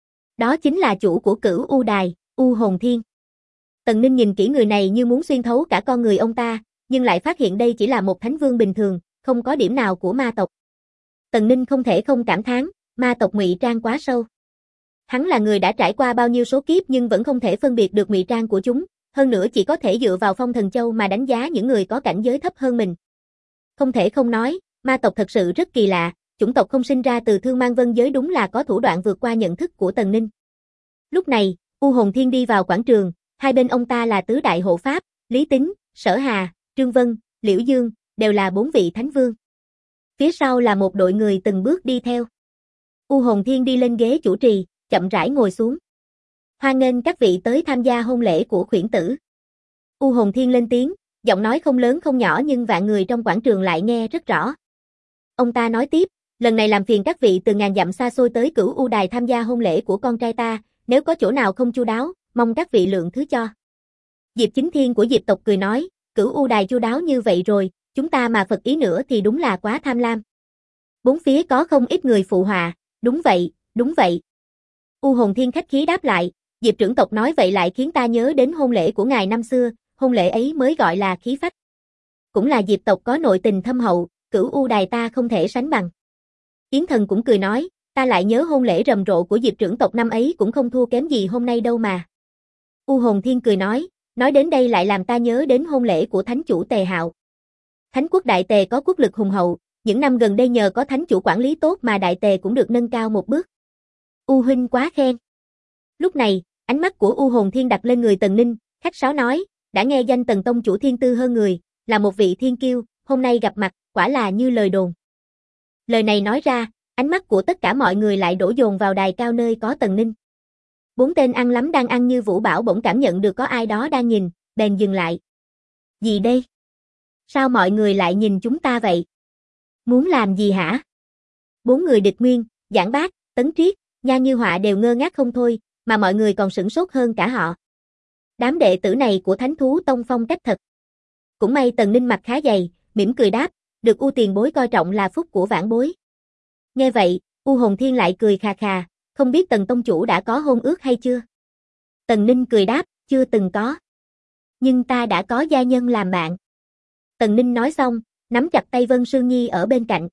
Đó chính là chủ của Cửu U Đài, U Hồn Thiên. Tần Ninh nhìn kỹ người này như muốn xuyên thấu cả con người ông ta, nhưng lại phát hiện đây chỉ là một thánh vương bình thường, không có điểm nào của ma tộc. Tần Ninh không thể không cảm thán, ma tộc ngụy trang quá sâu. Hắn là người đã trải qua bao nhiêu số kiếp nhưng vẫn không thể phân biệt được ngụy trang của chúng, hơn nữa chỉ có thể dựa vào Phong Thần Châu mà đánh giá những người có cảnh giới thấp hơn mình. Không thể không nói, ma tộc thật sự rất kỳ lạ, chủng tộc không sinh ra từ Thương Mang Vân giới đúng là có thủ đoạn vượt qua nhận thức của Tần Ninh. Lúc này, U Hồn Thiên đi vào quảng trường, hai bên ông ta là tứ đại hộ pháp, Lý Tín, Sở Hà, Trương Vân, Liễu Dương, đều là 4 vị thánh vương. Phía sau là một đội người từng bước đi theo. U Hồn Thiên đi lên ghế chủ trì, chậm rãi ngồi xuống. Hoan nghênh các vị tới tham gia hôn lễ của khuyển tử. U Hồn Thiên lên tiếng, giọng nói không lớn không nhỏ nhưng vạn người trong quảng trường lại nghe rất rõ. Ông ta nói tiếp, lần này làm phiền các vị từ ngàn dặm xa xôi tới Cửu U Đài tham gia hôn lễ của con trai ta, nếu có chỗ nào không chu đáo, mong các vị lượng thứ cho. Diệp Chính Thiên của Diệp tộc cười nói, Cửu U Đài chu đáo như vậy rồi, chúng ta mà phật ý nữa thì đúng là quá tham lam. Bốn phía có không ít người phụ họa, đúng vậy, đúng vậy. U Hồn Thiên khách khí đáp lại, Diệp trưởng tộc nói vậy lại khiến ta nhớ đến hôn lễ của ngài năm xưa, hôn lễ ấy mới gọi là khí phách. Cũng là Diệp tộc có nội tình thâm hậu, Cửu U Đài ta không thể sánh bằng. Yến Thần cũng cười nói, ta lại nhớ hôn lễ rầm rộ của Diệp trưởng tộc năm ấy cũng không thua kém gì hôm nay đâu mà. U Hồn Thiên cười nói đến đây lại làm ta nhớ đến hôn lễ của thánh chủ Tề Hạo. Thánh quốc Đại Tề có quốc lực hùng hậu, những năm gần đây nhờ có thánh chủ quản lý tốt mà Đại Tề cũng được nâng cao một bước. U huynh quá khen. Lúc này, ánh mắt của U Hồn Thiên đặt lên người Tần Ninh, khách sáo nói, đã nghe danh Tần tông chủ thiên tư hơn người, là một vị thiên kiêu, hôm nay gặp mặt, quả là như lời đồn. Lời này nói ra, ánh mắt của tất cả mọi người lại đổ dồn vào đài cao nơi có Tần Ninh. 4 tên ăn lắm đang ăn như vũ bảo bỗng cảm nhận được có ai đó đang nhìn, bèn dừng lại. Gì đây? Sao mọi người lại nhìn chúng ta vậy? Muốn làm gì hả? 4 người Địch Nguyên, Giảng Bác, Tấn Triết, Nha Như Họa đều ngơ ngác không thôi, mà mọi người còn sửng sốt hơn cả họ. Đám đệ tử này của Thánh Thú Tông phong cách thật. Cũng may Tần Ninh mặt khá dày, mỉm cười đáp, được U tiền bối coi trọng là phúc của vãn bối. Nghe vậy, U Hồn Thiên lại cười khà khà, không biết Tần tông chủ đã có hôn ước hay chưa? Tần Ninh cười đáp, chưa từng có. Nhưng ta đã có gia nhân làm bạn. Tần Ninh nói xong, nắm chặt tay Vân Sương Nhi ở bên cạnh.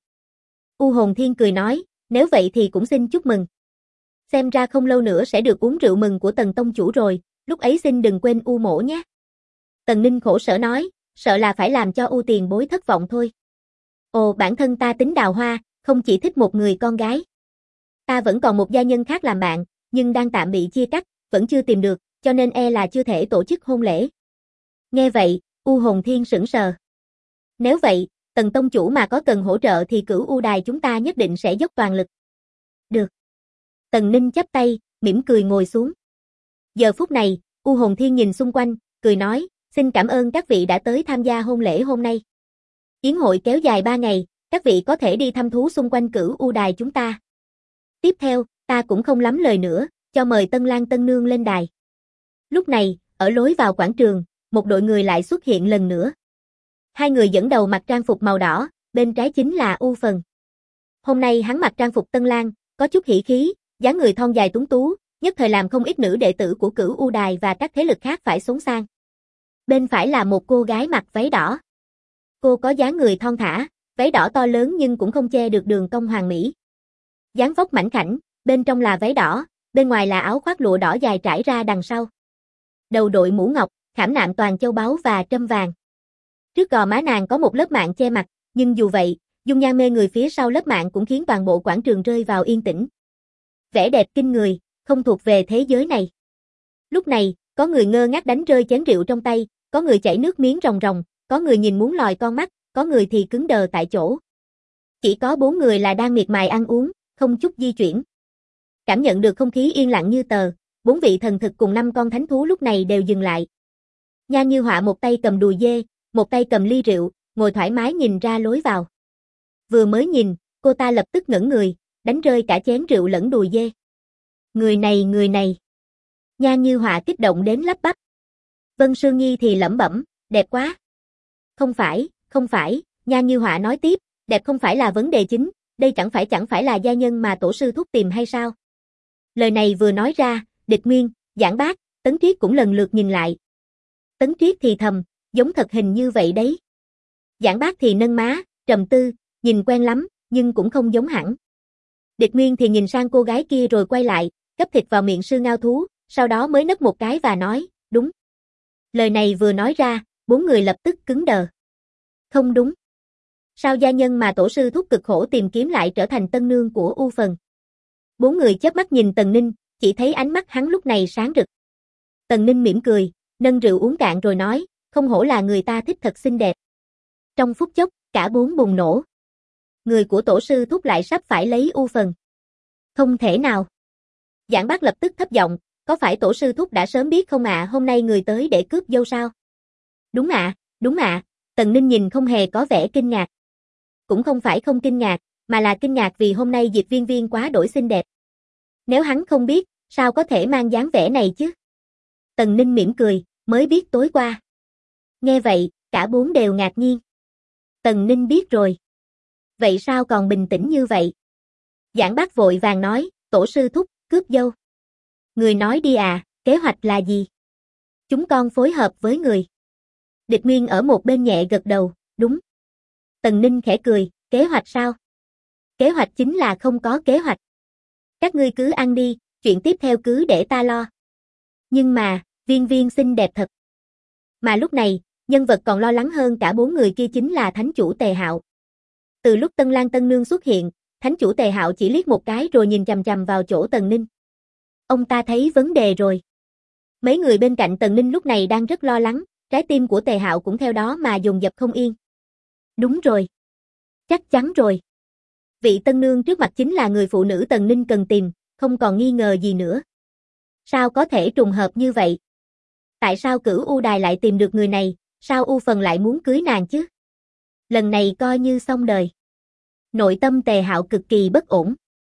U Hồn Thiên cười nói, nếu vậy thì cũng xin chúc mừng. Xem ra không lâu nữa sẽ được uống rượu mừng của Tần tông chủ rồi, lúc ấy xin đừng quên U mỗ nhé. Tần Ninh khổ sở nói, sợ là phải làm cho U tiền bối thất vọng thôi. Ồ, bản thân ta tính đào hoa, không chỉ thích một người con gái. Ta vẫn còn một gia nhân khác làm bạn, nhưng đang tạm bị chia cắt, vẫn chưa tìm được, cho nên e là chưa thể tổ chức hôn lễ. Nghe vậy, U Hồn Thiên sững sờ. Nếu vậy, Tần tông chủ mà có cần hỗ trợ thì Cửu U Đài chúng ta nhất định sẽ dốc toàn lực. Được. Tần Ninh chắp tay, mỉm cười ngồi xuống. Giờ phút này, U Hồn Thiên nhìn xung quanh, cười nói, xin cảm ơn các vị đã tới tham gia hôn lễ hôm nay. Yến hội kéo dài 3 ngày, các vị có thể đi thăm thú xung quanh Cửu U Đài chúng ta. Tiếp theo, ta cũng không lắm lời nữa, cho mời Tân Lang Tân Nương lên đài. Lúc này, ở lối vào quảng trường, một đội người lại xuất hiện lần nữa. 2 người dẫn đầu mặc trang phục màu đỏ, bên trái chính là U Phần. Hôm nay hắn mặc trang phục Tân Lang, có chút hỉ khí, dáng người thon dài tuấn tú, nhất thời làm không ít nữ đệ tử của Cửu U Đài và các thế lực khác phải xốn sang. Bên phải là một cô gái mặc váy đỏ. Cô có dáng người thon thả, váy đỏ to lớn nhưng cũng không che được đường cong hoàn mỹ. Dáng vóc mảnh khảnh, bên trong là váy đỏ, bên ngoài là áo khoác lụa đỏ dài trải ra đằng sau. Đầu đội mũ ngọc, khảm nạm toàn châu báu và trâm vàng. Trước gò má nàng có một lớp mạng che mặt, nhưng dù vậy, dung nhan mê người phía sau lớp mạng cũng khiến toàn bộ quảng trường rơi vào yên tĩnh. Vẻ đẹp kinh người, không thuộc về thế giới này. Lúc này, có người ngơ ngác đánh rơi chén rượu trong tay, có người chảy nước miếng ròng ròng, có người nhìn muốn lòi con mắt, có người thì cứng đờ tại chỗ. Chỉ có 4 người là đang miệt mài ăn uống, không chút di chuyển. Cảm nhận được không khí yên lặng như tờ, 4 vị thần thực cùng 5 con thánh thú lúc này đều dừng lại. Nha Như Họa một tay cầm đùi dê, một tay cầm ly rượu, ngồi thoải mái nhìn ra lối vào. Vừa mới nhìn, cô ta lập tức ngẩn người, đánh rơi cả chén rượu lẫn đùi dê. Người này. Nha Như Họa kích động đến lắp bắp. Vân Sương Nhi thì lẩm bẩm, đẹp quá. Không phải, Nha Như Họa nói tiếp, đẹp không phải là vấn đề chính, đây chẳng phải là gia nhân mà tổ sư thúc tìm hay sao? Lời này vừa nói ra, Địch Nguyên, Giảng Bác, Tấn Triết cũng lần lượt nhìn lại. Tấn Triết thì thầm, giống thật hình như vậy đấy. Giảng Bác thì nâng má, trầm tư, nhìn quen lắm, nhưng cũng không giống hẳn. Địch Nguyên thì nhìn sang cô gái kia rồi quay lại, gắp thịt vào miệng sư ngao thú, sau đó mới nấc một cái và nói, đúng. Lời này vừa nói ra, 4 người lập tức cứng đờ. Không đúng. Sao gia nhân mà tổ sư thúc cực khổ tìm kiếm lại trở thành tân nương của U Phần? 4 người chớp mắt nhìn Tần Ninh, chỉ thấy ánh mắt hắn lúc này sáng rực. Tần Ninh mỉm cười, nâng rượu uống cạn rồi nói, không hổ là người ta thích thật xinh đẹp. Trong phút chốc, cả 4 bùng nổ. Người của tổ sư thúc lại sắp phải lấy U Phần. Không thể nào. Giảng Bác lập tức thấp giọng, có phải tổ sư thúc đã sớm biết không ạ, hôm nay người tới để cướp dâu sao? Đúng ạ, đúng ạ. Tần Ninh nhìn không hề có vẻ kinh ngạc. Cũng không phải không kinh ngạc, mà là kinh ngạc vì hôm nay Diệp Viên Viên quá đổi xinh đẹp. Nếu hắn không biết, sao có thể mang dáng vẻ này chứ? Tần Ninh mỉm cười, mới biết tối qua. Nghe vậy, cả 4 đều ngạc nhiên. Tần Ninh biết rồi. Vậy sao còn bình tĩnh như vậy? Giảng Bác vội vàng nói, tổ sư thúc, cướp dâu. Người nói đi à, kế hoạch là gì? Chúng con phối hợp với người. Địch Nguyên ở một bên nhẹ gật đầu, đúng. Tần Ninh khẽ cười, kế hoạch sao? Kế hoạch chính là không có kế hoạch. Các ngươi cứ ăn đi, chuyện tiếp theo cứ để ta lo. Nhưng mà, Viên Viên xinh đẹp thật. Mà lúc này, nhân vật còn lo lắng hơn cả 4 người kia chính là thánh chủ Tề Hạo. Từ lúc Tân Lang Tân Nương xuất hiện, thánh chủ Tề Hạo chỉ liếc một cái rồi nhìn chằm chằm vào chỗ Tần Ninh. Ông ta thấy vấn đề rồi. Mấy người bên cạnh Tần Ninh lúc này đang rất lo lắng, trái tim của Tề Hạo cũng theo đó mà dồn dập không yên. Đúng rồi. Chắc chắn rồi. Vị tân nương trước mặt chính là người phụ nữ Tần Ninh cần tìm, không còn nghi ngờ gì nữa. Sao có thể trùng hợp như vậy? Tại sao Cửu U Đài lại tìm được người này, sao U Phần lại muốn cưới nàng chứ? Lần này coi như xong đời. Nội tâm Tề Hạo cực kỳ bất ổn.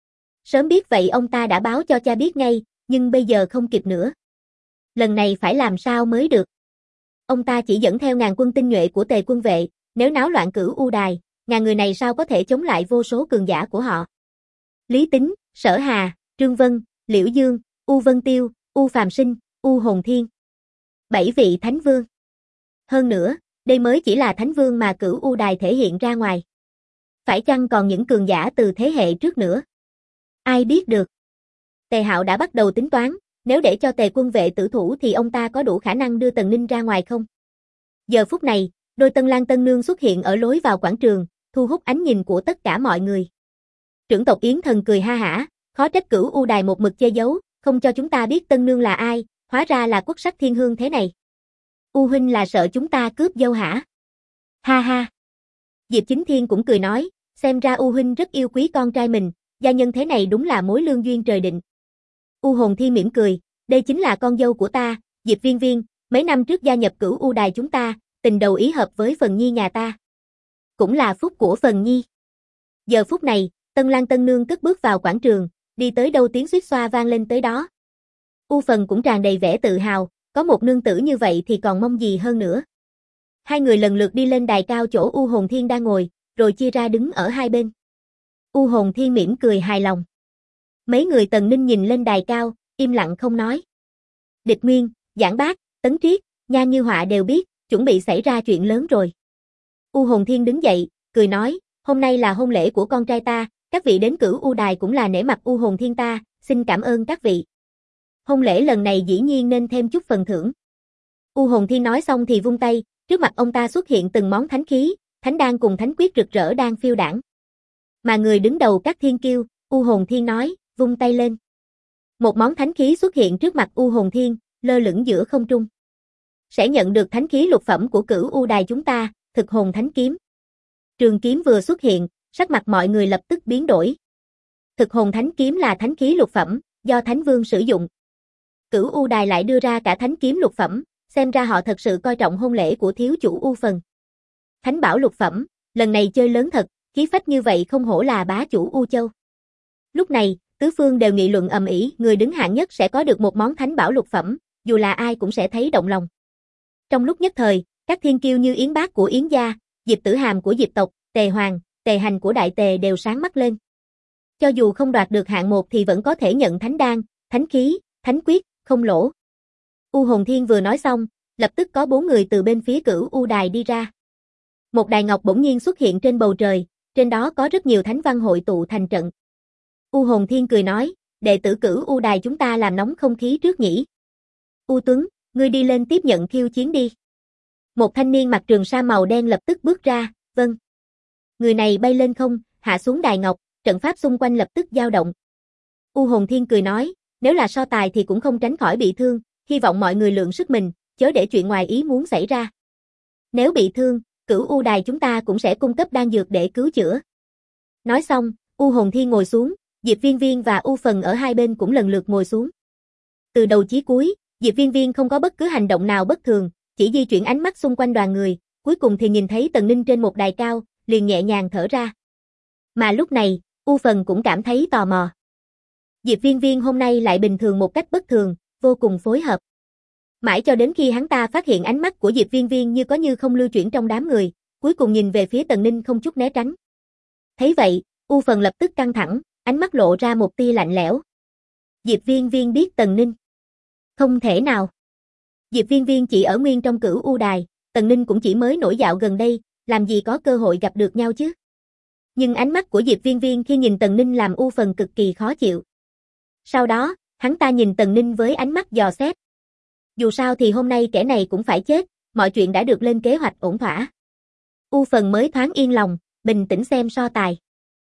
Sớm biết vậy ông ta đã báo cho cha biết ngay, nhưng bây giờ không kịp nữa. Lần này phải làm sao mới được? Ông ta chỉ dẫn theo ngàn quân tinh nhuệ của Tề quân vệ, nếu náo loạn Cửu U Đài, ngàn người này sao có thể chống lại vô số cường giả của họ? Lý Tính, Sở Hà, Trương Vân, Liễu Dương, U Vân Tiêu, U Phàm Sinh, U Hồn Thiên. 7 vị Thánh Vương. Hơn nữa, đây mới chỉ là Thánh Vương mà Cửu U Đài thể hiện ra ngoài. Phải chăng còn những cường giả từ thế hệ trước nữa? Ai biết được. Tề Hạo đã bắt đầu tính toán, nếu để cho Tề quân vệ tử thủ thì ông ta có đủ khả năng đưa Tần Ninh ra ngoài không? Giờ phút này, đôi Tân Lang Tân Nương xuất hiện ở lối vào quảng trường, thu hút ánh nhìn của tất cả mọi người. Trưởng tộc Yến Thần cười ha hả, khó trách Cửu U Đài một mực che giấu, không cho chúng ta biết Tân Nương là ai, hóa ra là Quốc Sắc Thiên Hương thế này. U huynh là sợ chúng ta cướp dâu hả? Ha ha. Diệp Chính Thiên cũng cười nói, xem ra U huynh rất yêu quý con trai mình, gia nhân thế này đúng là mối lương duyên trời định. U Hồn Thiên mỉm cười, đây chính là con dâu của ta, Diệp Viên Viên, mấy năm trước gia nhập Cửu U Đài chúng ta, tình đầu ý hợp với Phần Nhi nhà ta. Cũng là phúc của Phần Nhi. Giờ phút này, Tân Lang Tân Nương cất bước vào quảng trường, đi tới đâu tiếng xuýt xoa vang lên tới đó. U Phần cũng tràn đầy vẻ tự hào, có một nương tử như vậy thì còn mong gì hơn nữa. Hai người lần lượt đi lên đài cao chỗ U Hồn Thiên đang ngồi, rồi chia ra đứng ở hai bên. U Hồn Thiên mỉm cười hài lòng. Mấy người Tần Ninh nhìn lên đài cao, im lặng không nói. Địch Nguyên, Giảng Bác, Tấn Triết, Nhan Như Họa đều biết, chuẩn bị xảy ra chuyện lớn rồi. U Hồn Thiên đứng dậy, cười nói, hôm nay là hôn lễ của con trai ta, các vị đến Cửu U Đài cũng là nể mặt U Hồn Thiên ta, xin cảm ơn các vị. Hôn lễ lần này dĩ nhiên nên thêm chút phần thưởng. U Hồn Thiên nói xong thì vung tay, trước mặt ông ta xuất hiện từng món thánh khí, thánh đan cùng thánh quyết rực rỡ đang phiêu đãng. Mà người đứng đầu các thiên kiêu, U Hồn Thiên nói, vung tay lên. Một món thánh khí xuất hiện trước mặt U Hồn Thiên, lơ lửng giữa không trung. Sẽ nhận được thánh khí lục phẩm của Cửu U Đài chúng ta, Thực Hồn Thánh Kiếm. Trường kiếm vừa xuất hiện, sắc mặt mọi người lập tức biến đổi. Thực Hồn Thánh Kiếm là thánh khí lục phẩm, do Thánh Vương sử dụng. Cửu U Đài lại đưa ra cả thánh kiếm lục phẩm, xem ra họ thật sự coi trọng hôn lễ của thiếu chủ U Phần. Thánh bảo lục phẩm, lần này chơi lớn thật, khí phách như vậy không hổ là bá chủ U Châu. Lúc này, tứ phương đều nghị luận ầm ĩ, người đứng hạng nhất sẽ có được một món thánh bảo lục phẩm, dù là ai cũng sẽ thấy động lòng. Trong lúc nhất thời, các thiên kiêu như Yến Bác của Yến gia, Diệp Tử Hàm của Diệp tộc, Tề Hoàng, Tề Hành của Đại Tề đều sáng mắt lên. Cho dù không đoạt được hạng 1 thì vẫn có thể nhận thánh đan, thánh khí, thánh quyết, không lỗ. U Hồn Thiên vừa nói xong, lập tức có 4 người từ bên phía Cửu U Đài đi ra. Một đài ngọc bỗng nhiên xuất hiện trên bầu trời, trên đó có rất nhiều thánh văn hội tụ thành trận. U Hồn Thiên cười nói, đệ tử Cửu U Đài chúng ta làm nóng không khí trước nhỉ. U Tuấn, ngươi đi lên tiếp nhận khiêu chiến đi. Một thanh niên mặc trường sa màu đen lập tức bước ra, vâng. Người này bay lên không, hạ xuống đài ngọc, trận pháp xung quanh lập tức dao động. U Hồn Thiên cười nói, nếu là so tài thì cũng không tránh khỏi bị thương, hy vọng mọi người lượng sức mình, chớ để chuyện ngoài ý muốn xảy ra. Nếu bị thương, Cửu U Đài chúng ta cũng sẽ cung cấp đan dược để cứu chữa. Nói xong, U Hồn Thiên ngồi xuống, Diệp Viên Viên và U Phần ở hai bên cũng lần lượt ngồi xuống. Từ đầu chí cuối, Diệp Viên Viên không có bất cứ hành động nào bất thường, chỉ di chuyển ánh mắt xung quanh đoàn người, cuối cùng thì nhìn thấy Tần Ninh trên một đài cao, liền nhẹ nhàng thở ra. Mà lúc này, U Phần cũng cảm thấy tò mò. Diệp Viên Viên hôm nay lại bình thường một cách bất thường, vô cùng phối hợp. Mãi cho đến khi hắn ta phát hiện ánh mắt của Diệp Viên Viên như có như không lưu chuyển trong đám người, cuối cùng nhìn về phía Tần Ninh không chút né tránh. Thấy vậy, U Phần lập tức căng thẳng, ánh mắt lộ ra một tia lạnh lẽo. Diệp Viên Viên biết Tần Ninh. Không thể nào. Diệp Viên Viên chỉ ở nguyên trong Cửu U Đài, Tần Ninh cũng chỉ mới nổi dạo gần đây, làm gì có cơ hội gặp được nhau chứ. Nhưng ánh mắt của Diệp Viên Viên khi nhìn Tần Ninh làm U Phần cực kỳ khó chịu. Sau đó, hắn ta nhìn Tần Ninh với ánh mắt dò xét. Dù sao thì hôm nay kẻ này cũng phải chết, mọi chuyện đã được lên kế hoạch ổn thỏa. U Phần mới thoáng yên lòng, bình tĩnh xem so tài.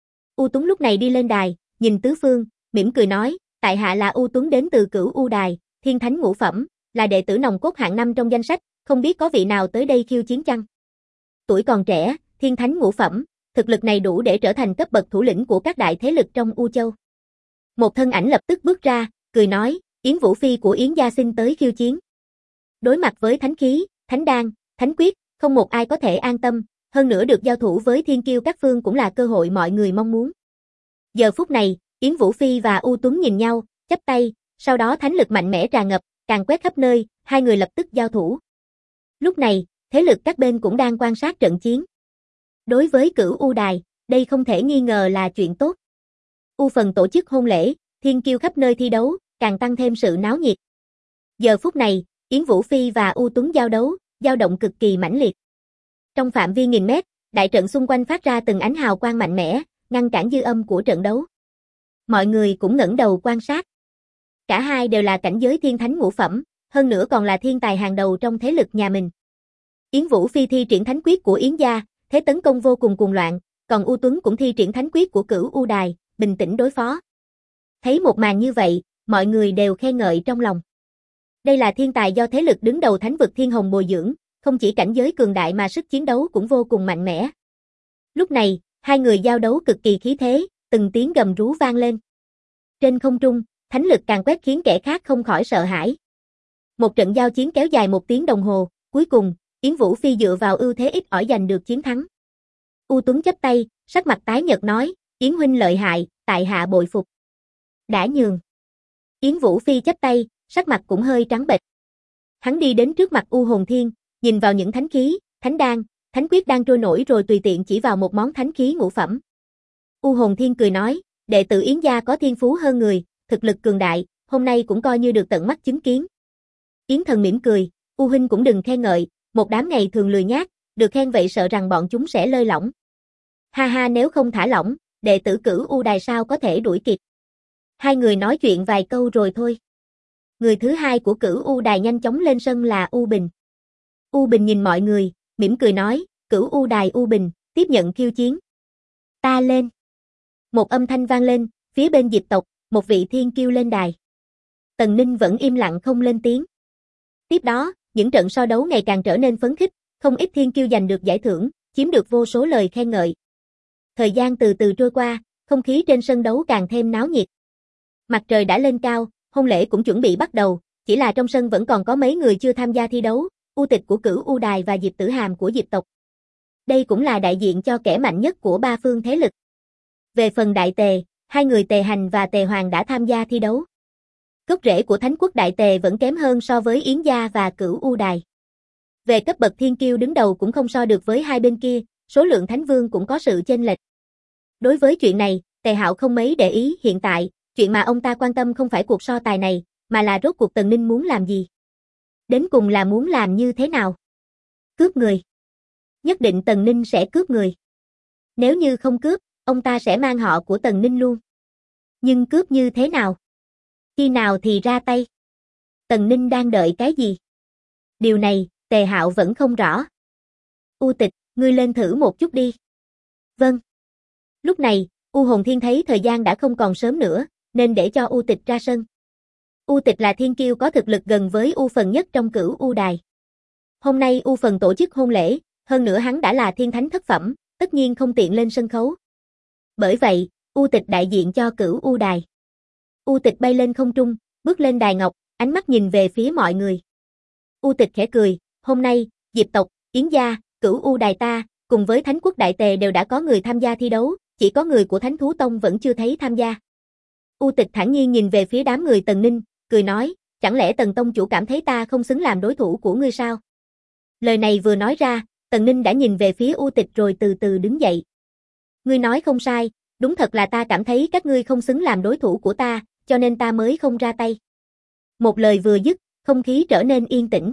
U Tuấn lúc này đi lên đài, nhìn tứ phương, mỉm cười nói, tại hạ là U Tuấn đến từ Cửu U Đài, Thiên Thánh ngũ phẩm, là đệ tử nòng cốt hạng 5 trong danh sách, không biết có vị nào tới đây khiêu chiến chăng? Tuổi còn trẻ, Thiên Thánh ngũ phẩm, thực lực này đủ để trở thành cấp bậc thủ lĩnh của các đại thế lực trong U Châu. Một thân ảnh lập tức bước ra, cười nói, Yến Vũ Phi của Yến gia xin tới khiêu chiến. Đối mặt với thánh khí, thánh đan, thánh quyết, không một ai có thể an tâm, hơn nữa được giao thủ với thiên kiêu các phương cũng là cơ hội mọi người mong muốn. Giờ phút này, Yến Vũ Phi và U Tuấn nhìn nhau, chắp tay, sau đó thánh lực mạnh mẽ tràn ngập, càn quét khắp nơi, hai người lập tức giao thủ. Lúc này, thế lực các bên cũng đang quan sát trận chiến. Đối với Cửu U Đài, đây không thể nghi ngờ là chuyện tốt. U Phần tổ chức hôn lễ, thiên kiêu khắp nơi thi đấu, càng tăng thêm sự náo nhiệt. Giờ phút này, Yến Vũ Phi và U Tuấn giao đấu, dao động cực kỳ mãnh liệt. Trong phạm vi nghìn mét, đại trận xung quanh phát ra từng ánh hào quang mạnh mẽ, ngăn cản dư âm của trận đấu. Mọi người cũng ngẩng đầu quan sát. Cả hai đều là cảnh giới thiên thánh ngũ phẩm, hơn nữa còn là thiên tài hàng đầu trong thế lực nhà mình. Yến Vũ Phi thi triển thánh quyết của Yến gia, thế tấn công vô cùng cuồng loạn, còn U Tuấn cũng thi triển thánh quyết của Cửu U Đài, bình tĩnh đối phó. Thấy một màn như vậy, mọi người đều khen ngợi trong lòng. Đây là thiên tài do thế lực đứng đầu thánh vực Thiên Hồng bồi dưỡng, không chỉ cảnh giới cường đại mà sức chiến đấu cũng vô cùng mạnh mẽ. Lúc này, hai người giao đấu cực kỳ khí thế, từng tiếng gầm rú vang lên. Trên không trung, thánh lực càng quét khiến kẻ khác không khỏi sợ hãi. Một trận giao chiến kéo dài 1 tiếng đồng hồ, cuối cùng, Yến Vũ Phi dựa vào ưu thế ít ỏi giành được chiến thắng. U Tuấn chắp tay, sắc mặt tái nhợt nói, Yến huynh lợi hại, tại hạ bội phục. Đã nhường. Yến Vũ Phi chắp tay, sắc mặt cũng hơi trắng bệch. Hắn đi đến trước mặt U Hồn Thiên, nhìn vào những thánh khí, thánh đan, thánh quyết đang trôi nổi rồi tùy tiện chỉ vào một món thánh khí ngũ phẩm. U Hồn Thiên cười nói, đệ tử Yến gia có thiên phú hơn người, thực lực cường đại, hôm nay cũng coi như được tận mắt chứng kiến. Yến Thần mỉm cười, U huynh cũng đừng khen ngợi, một đám ngày thường lười nhác, được khen vậy sợ rằng bọn chúng sẽ lơi lỏng. Ha ha, nếu không thả lỏng, đệ tử Cửu U Đài sao có thể đuổi kịp. Hai người nói chuyện vài câu rồi thôi. Người thứ hai của Cửu U Đài nhanh chóng lên sân là U Bình. U Bình nhìn mọi người, mỉm cười nói, Cửu U Đài U Bình, tiếp nhận khiêu chiến. Ta lên. Một âm thanh vang lên, phía bên Diệp tộc, một vị thiên kiêu lên đài. Tần Ninh vẫn im lặng không lên tiếng. Tiếp đó, những trận so đấu ngày càng trở nên phấn khích, không ít thiên kiêu giành được giải thưởng, chiếm được vô số lời khen ngợi. Thời gian từ từ trôi qua, không khí trên sân đấu càng thêm náo nhiệt. Mặt trời đã lên cao, hôn lễ cũng chuẩn bị bắt đầu, chỉ là trong sân vẫn còn có mấy người chưa tham gia thi đấu, U Tịch của Cửu U Đài và Diệp Tử Hàm của Diệp tộc. Đây cũng là đại diện cho kẻ mạnh nhất của ba phương thế lực. Về phần Đại Tề, hai người Tề Hành và Tề Hoàng đã tham gia thi đấu. Gốc rễ của Thánh quốc Đại Tề vẫn kém hơn so với Yến gia và Cửu U Đài. Về cấp bậc thiên kiêu đứng đầu cũng không so được với hai bên kia, số lượng thánh vương cũng có sự chênh lệch. Đối với chuyện này, Tề Hạo không mấy để ý, hiện tại, chuyện mà ông ta quan tâm không phải cuộc so tài này, mà là rốt cuộc Tần Ninh muốn làm gì. Đến cùng là muốn làm như thế nào? Cướp người. Nhất định Tần Ninh sẽ cướp người. Nếu như không cướp, ông ta sẽ mang họ của Tần Ninh luôn. Nhưng cướp như thế nào? Khi nào thì ra tay? Tần Ninh đang đợi cái gì? Điều này, Tề Hạo vẫn không rõ. U Tịch, ngươi lên thử một chút đi. Vâng. Lúc này, U Hồn Thiên thấy thời gian đã không còn sớm nữa, nên để cho U Tịch ra sân. U Tịch là thiên kiêu có thực lực gần với U Phần nhất trong Cửu U Đài. Hôm nay U Phần tổ chức hôn lễ, hơn nữa hắn đã là thiên thánh thất phẩm, tất nhiên không tiện lên sân khấu. Bởi vậy, U Tịch đại diện cho Cửu U Đài. U Tịch bay lên không trung, bước lên đài ngọc, ánh mắt nhìn về phía mọi người. U Tịch khẽ cười, hôm nay, Diệp tộc, Yến gia, Cửu U Đài ta, cùng với Thánh quốc Đại Tề đều đã có người tham gia thi đấu, chỉ có người của Thánh Thú Tông vẫn chưa thấy tham gia. U Tịch thản nhiên nhìn về phía đám người Tần Ninh, cười nói, chẳng lẽ Tần Tông chủ cảm thấy ta không xứng làm đối thủ của ngươi sao? Lời này vừa nói ra, Tần Ninh đã nhìn về phía U Tịch rồi từ từ đứng dậy. Ngươi nói không sai, đúng thật là ta cảm thấy các ngươi không xứng làm đối thủ của ta, cho nên ta mới không ra tay. Một lời vừa dứt, không khí trở nên yên tĩnh.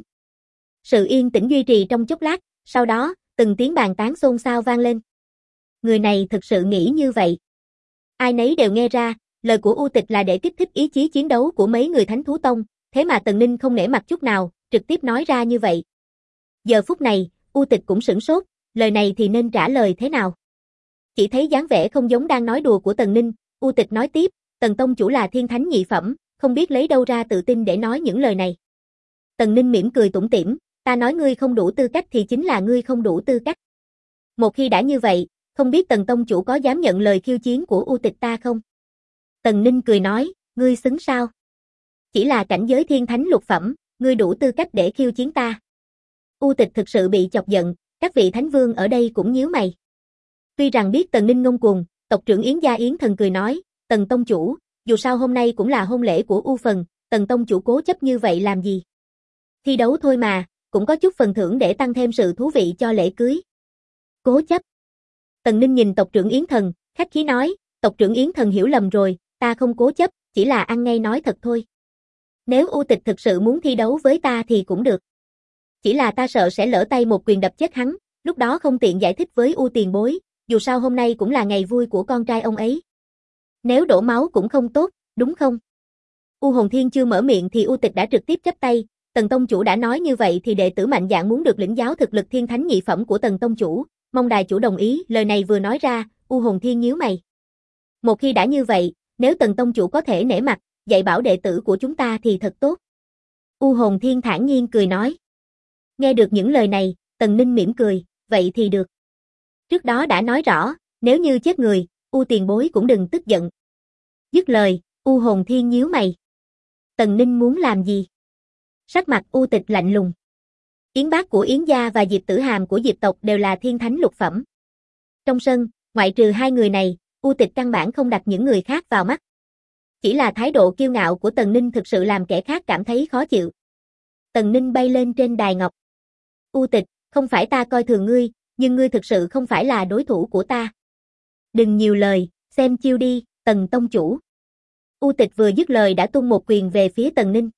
Sự yên tĩnh duy trì trong chốc lát, sau đó, từng tiếng bàn tán xôn xao vang lên. Người này thực sự nghĩ như vậy. Ai nấy đều nghe ra, lời của U Tịch là để kích thích ý chí chiến đấu của mấy người Thánh Thú Tông, thế mà Tần Ninh không nể mặt chút nào, trực tiếp nói ra như vậy. Giờ phút này, U Tịch cũng sửng sốt, lời này thì nên trả lời thế nào? Chỉ thấy dáng vẻ không giống đang nói đùa của Tần Ninh, U Tịch nói tiếp, Tần Tông chủ là thiên thánh nhị phẩm, không biết lấy đâu ra tự tin để nói những lời này. Tần Ninh mỉm cười tủm tỉm, ta nói ngươi không đủ tư cách thì chính là ngươi không đủ tư cách. Một khi đã như vậy, không biết Tần Tông chủ có dám nhận lời khiêu chiến của U Tịch ta không? Tần Ninh cười nói, ngươi xứng sao? Chỉ là cảnh giới thiên thánh lục phẩm, ngươi đủ tư cách để khiêu chiến ta. U Tịch thực sự bị chọc giận, các vị thánh vương ở đây cũng nhíu mày. Tuy rằng biết Tần Ninh ngông cuồng, tộc trưởng Yến gia Yến Thần cười nói, Tần Tông chủ, dù sao hôm nay cũng là hôn lễ của U Phần, Tần Tông chủ cố chấp như vậy làm gì? Thi đấu thôi mà, cũng có chút phần thưởng để tăng thêm sự thú vị cho lễ cưới. Cố chấp. Tần Ninh nhìn tộc trưởng Yến Thần, khách khí nói, tộc trưởng Yến Thần hiểu lầm rồi, ta không cố chấp, chỉ là ăn ngay nói thật thôi. Nếu U Tịch thực sự muốn thi đấu với ta thì cũng được. Chỉ là ta sợ sẽ lỡ tay một quyền đập chết hắn, lúc đó không tiện giải thích với U tiền bối, dù sao hôm nay cũng là ngày vui của con trai ông ấy. Nếu đổ máu cũng không tốt, đúng không? U Hồn Thiên chưa mở miệng thì U Tịch đã trực tiếp chắp tay, Tần Tông chủ đã nói như vậy thì đệ tử mạnh dạn muốn được lĩnh giáo thực lực thiên thánh nhị phẩm của Tần Tông chủ, mong đài chủ đồng ý. Lời này vừa nói ra, U Hồn Thiên nhíu mày. Một khi đã như vậy, nếu Tần Tông chủ có thể nể mặt, dạy bảo đệ tử của chúng ta thì thật tốt. U Hồn Thiên thản nhiên cười nói. Nghe được những lời này, Tần Ninh mỉm cười, vậy thì được. Trước đó đã nói rõ, nếu như chết người, U tiền bối cũng đừng tức giận. Dứt lời, U Hồn Thiên nhíu mày. Tần Ninh muốn làm gì? Sắc mặt U Tịch lạnh lùng. Yến Bác của Yến gia và Diệp Tử Hàm của Diệp tộc đều là thiên thánh lục phẩm. Trong sân, ngoại trừ hai người này, U Tịch căn bản không đặt những người khác vào mắt. Chỉ là thái độ kiêu ngạo của Tần Ninh thực sự làm kẻ khác cảm thấy khó chịu. Tần Ninh bay lên trên đài ngọc. U Tịch, không phải ta coi thường ngươi, nhưng ngươi thực sự không phải là đối thủ của ta. Đừng nhiều lời, xem chiêu đi, Tần Tông chủ. U Tịch vừa dứt lời đã tung một quyền về phía Tần Ninh.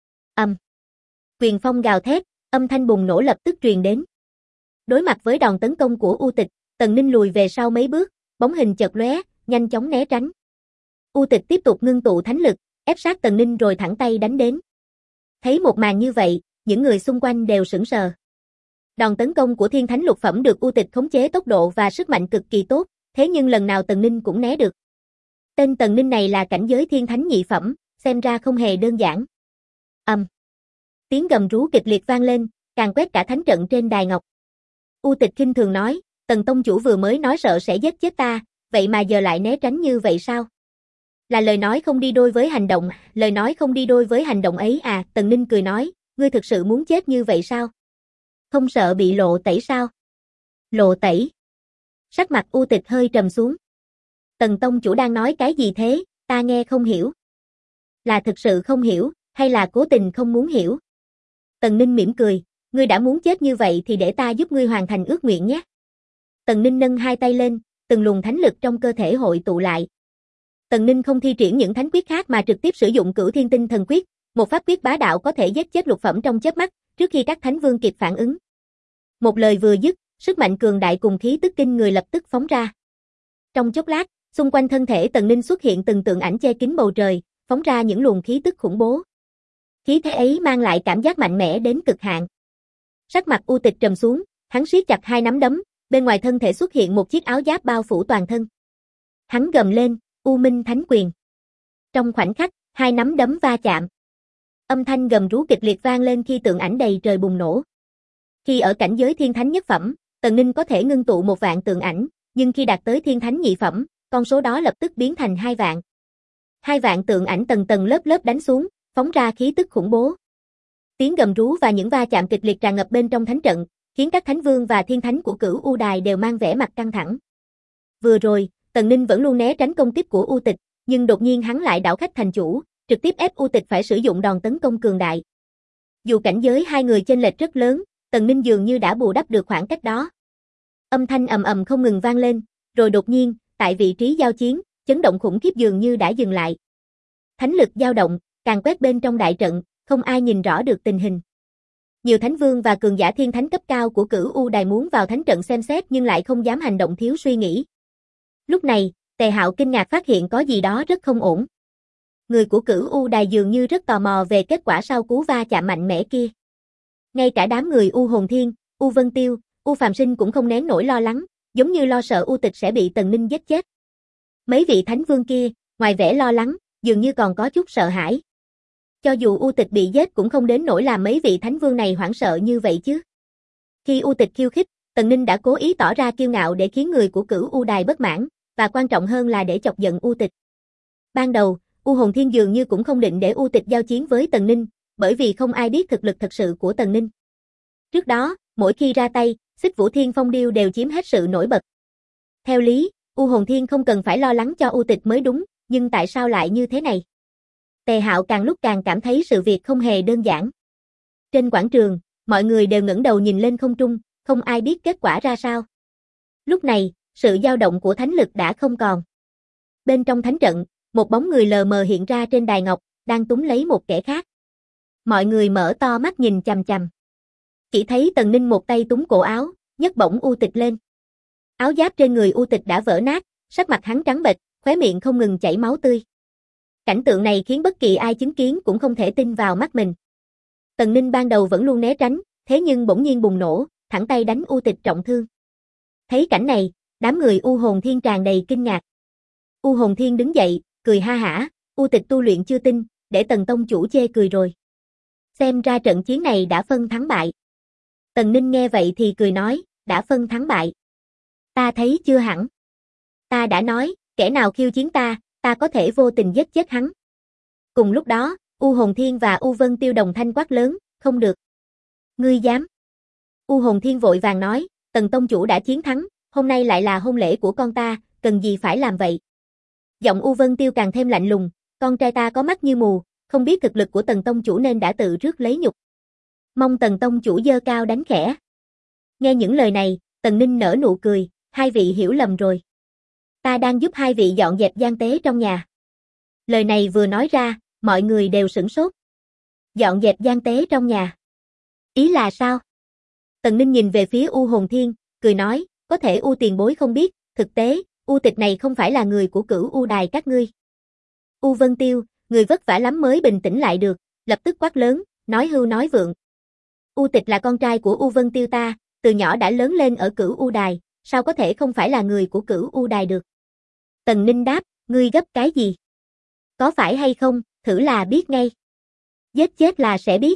Quyền phong gào thét, âm thanh bùng nổ lập tức truyền đến. Đối mặt với đòn tấn công của U Tịch, Tần Ninh lùi về sau mấy bước, bóng hình chợt lóe, nhanh chóng né tránh. U Tịch tiếp tục ngưng tụ thánh lực, ép sát Tần Ninh rồi thẳng tay đánh đến. Thấy một màn như vậy, những người xung quanh đều sững sờ. Đòn tấn công của thiên thánh lục phẩm được U Tịch khống chế tốc độ và sức mạnh cực kỳ tốt, thế nhưng lần nào Tần Ninh cũng né được. Tên Tần Ninh này là cảnh giới thiên thánh nhị phẩm, xem ra không hề đơn giản. Tiếng gầm rú kịch liệt vang lên, càng quét cả thánh trận trên đài ngọc. U Tịch khinh thường nói, Tần Tông chủ vừa mới nói sợ sẽ giết chết ta, vậy mà giờ lại né tránh như vậy sao? Là lời nói không đi đôi với hành động, lời nói không đi đôi với hành động ấy à? Tần Ninh cười nói, ngươi thực sự muốn chết như vậy sao? Không sợ bị lộ tẩy sao? Lộ tẩy? Sắc mặt U Tịch hơi trầm xuống. Tần Tông chủ đang nói cái gì thế, ta nghe không hiểu. Là thực sự không hiểu, hay là cố tình không muốn hiểu? Tần Ninh mỉm cười, ngươi đã muốn chết như vậy thì để ta giúp ngươi hoàn thành ước nguyện nhé. Tần Ninh nâng hai tay lên, từng luồng thánh lực trong cơ thể hội tụ lại. Tần Ninh không thi triển những thánh quyết khác mà trực tiếp sử dụng Cửu Thiên Tinh Thần Quyết, một pháp quyết bá đạo có thể giết chết lục phẩm trong chớp mắt, trước khi các thánh vương kịp phản ứng. Một lời vừa dứt, sức mạnh cường đại cùng khí tức kinh người lập tức phóng ra. Trong chốc lát, xung quanh thân thể Tần Ninh xuất hiện từng tượng ảnh che kín bầu trời, phóng ra những luồng khí tức khủng bố. Khí thế ấy mang lại cảm giác mạnh mẽ đến cực hạn. Sắc mặt U Tịch trầm xuống, hắn siết chặt hai nắm đấm, bên ngoài thân thể xuất hiện một chiếc áo giáp bao phủ toàn thân. Hắn gầm lên, U Minh Thánh Quyền. Trong khoảnh khắc, hai nắm đấm va chạm. Âm thanh gầm rú kịch liệt vang lên khi tượng ảnh đầy trời bùng nổ. Khi ở cảnh giới thiên thánh nhất phẩm, Tần Ninh có thể ngưng tụ 1.000 tượng ảnh, nhưng khi đạt tới thiên thánh nhị phẩm, con số đó lập tức biến thành 2.000. 2.000 tượng ảnh tầng tầng lớp lớp đánh xuống, phóng ra khí tức khủng bố. Tiếng gầm rú và những va chạm kịch liệt tràn ngập bên trong thánh trận, khiến các thánh vương và thiên thánh của Cửu U Đài đều mang vẻ mặt căng thẳng. Vừa rồi, Tần Ninh vẫn luôn né tránh công kích của U Tịch, nhưng đột nhiên hắn lại đảo khách thành chủ, trực tiếp ép U Tịch phải sử dụng đòn tấn công cường đại. Dù cảnh giới hai người chênh lệch rất lớn, Tần Ninh dường như đã bù đắp được khoảng cách đó. Âm thanh ầm ầm không ngừng vang lên, rồi đột nhiên, tại vị trí giao chiến, chấn động khủng khiếp dường như đã dừng lại. Thánh lực dao động, càng quét bên trong đại trận, không ai nhìn rõ được tình hình. Nhiều thánh vương và cường giả thiên thánh cấp cao của Cửu U Đài muốn vào thánh trận xem xét nhưng lại không dám hành động thiếu suy nghĩ. Lúc này, Tề Hạo kinh ngạc phát hiện có gì đó rất không ổn. Người của Cửu U Đài dường như rất tò mò về kết quả sau cú va chạm mạnh mẽ kia. Ngay cả đám người U Hồn Thiên, U Vân Tiêu, U Phàm Sinh cũng không nén nổi lo lắng, giống như lo sợ U Tịch sẽ bị Tần Ninh giết chết. Mấy vị thánh vương kia, ngoài vẻ lo lắng, dường như còn có chút sợ hãi. Cho dù U Tịch bị giết cũng không đến nỗi làm mấy vị thánh vương này hoảng sợ như vậy chứ. Khi U Tịch khiêu khích, Tần Ninh đã cố ý tỏ ra kiêu ngạo để khiến người của Cửu U Đài bất mãn, và quan trọng hơn là để chọc giận U Tịch. Ban đầu, U Hồn Thiên dường như cũng không định để U Tịch giao chiến với Tần Ninh, bởi vì không ai biết thực lực thật sự của Tần Ninh. Trước đó, mỗi khi ra tay, Xích Vũ Thiên Phong Điêu đều chiếm hết sự nổi bật. Theo lý, U Hồn Thiên không cần phải lo lắng cho U Tịch mới đúng, nhưng tại sao lại như thế này? Tề Hạo càng lúc càng cảm thấy sự việc không hề đơn giản. Trên quảng trường, mọi người đều ngẩng đầu nhìn lên không trung, không ai biết kết quả ra sao. Lúc này, sự dao động của thánh lực đã không còn. Bên trong thánh trận, một bóng người lờ mờ hiện ra trên đài ngọc, đang túm lấy một kẻ khác. Mọi người mở to mắt nhìn chằm chằm. Chỉ thấy Tần Ninh một tay túm cổ áo, nhấc bổng U Tịch lên. Áo giáp trên người U Tịch đã vỡ nát, sắc mặt hắn trắng bệch, khóe miệng không ngừng chảy máu tươi. Cảnh tượng này khiến bất kỳ ai chứng kiến cũng không thể tin vào mắt mình. Tần Ninh ban đầu vẫn luôn né tránh, thế nhưng bỗng nhiên bùng nổ, thẳng tay đánh U Tịch trọng thương. Thấy cảnh này, đám người U Hồn Thiên tràn đầy kinh ngạc. U Hồn Thiên đứng dậy, cười ha hả, U Tịch tu luyện chưa tinh, để Tần tông chủ chê cười rồi. Xem ra trận chiến này đã phân thắng bại. Tần Ninh nghe vậy thì cười nói, đã phân thắng bại. Ta thấy chưa hẳn. Ta đã nói, kẻ nào khiêu chiến ta có thể vô tình giết chết hắn. Cùng lúc đó, U Hồn Thiên và U Vân Tiêu đồng thanh quát lớn, không được. Ngươi dám. U Hồn Thiên vội vàng nói, Tần tông chủ đã chiến thắng, hôm nay lại là hôn lễ của con ta, cần gì phải làm vậy. Giọng U Vân Tiêu càng thêm lạnh lùng, con trai ta có mắt như mù, không biết thực lực của Tần tông chủ nên đã tự rước lấy nhục. Mong Tần tông chủ giơ cao đánh khẽ. Nghe những lời này, Tần Ninh nở nụ cười, hai vị hiểu lầm rồi. Ta đang giúp hai vị dọn dẹp gian tế trong nhà. Lời này vừa nói ra, mọi người đều sửng sốt. Dọn dẹp gian tế trong nhà. Ý là sao? Tần Ninh nhìn về phía U Hồn Thiên, cười nói, có thể U tiền bối không biết, thực tế, U Tịch này không phải là người của Cửu U Đài các ngươi. U Vân Tiêu, người vất vả lắm mới bình tĩnh lại được, lập tức quát lớn, nói hưu nói vượng. U Tịch là con trai của U Vân Tiêu ta, từ nhỏ đã lớn lên ở Cửu U Đài, sao có thể không phải là người của Cửu U Đài được? Tần Ninh đáp, ngươi gấp cái gì? Có phải hay không, thử là biết ngay. Giết chết là sẽ biết.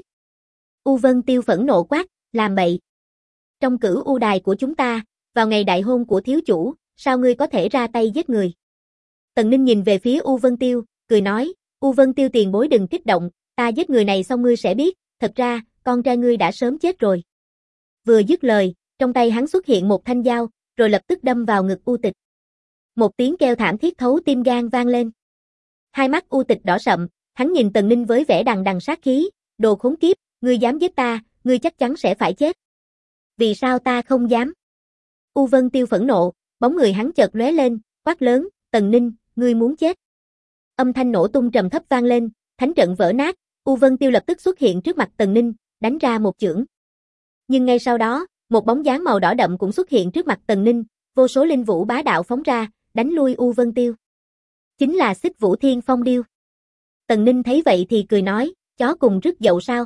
U Vân Tiêu phẫn nộ quát, làm bậy. Trong Cửu U Đài của chúng ta, vào ngày đại hôn của thiếu chủ, sao ngươi có thể ra tay giết người? Tần Ninh nhìn về phía U Vân Tiêu, cười nói, U Vân Tiêu tiền bối đừng kích động, ta giết người này xong ngươi sẽ biết, thật ra, con trai ngươi đã sớm chết rồi. Vừa dứt lời, trong tay hắn xuất hiện một thanh dao, rồi lập tức đâm vào ngực U Tịch. Một tiếng kêu thảm thiết thấu tim gan vang lên. Hai mắt U Tịch đỏ sậm, hắn nhìn Tần Ninh với vẻ đằng đằng sát khí, đồ khốn kiếp, ngươi dám giết ta, ngươi chắc chắn sẽ phải chết. Vì sao ta không dám? U Vân Tiêu phẫn nộ, bóng người hắn chợt lóe lên, quát lớn, Tần Ninh, ngươi muốn chết. Âm thanh nổ tung trầm thấp vang lên, thánh trận vỡ nát, U Vân Tiêu lập tức xuất hiện trước mặt Tần Ninh, đánh ra một chưởng. Nhưng ngay sau đó, một bóng dáng màu đỏ đậm cũng xuất hiện trước mặt Tần Ninh, vô số linh vũ bá đạo phóng ra, đánh lui U Vân Tiêu. Chính là Xích Vũ Thiên Phong Điêu. Tần Ninh thấy vậy thì cười nói, chó cùng rứt dậu sao?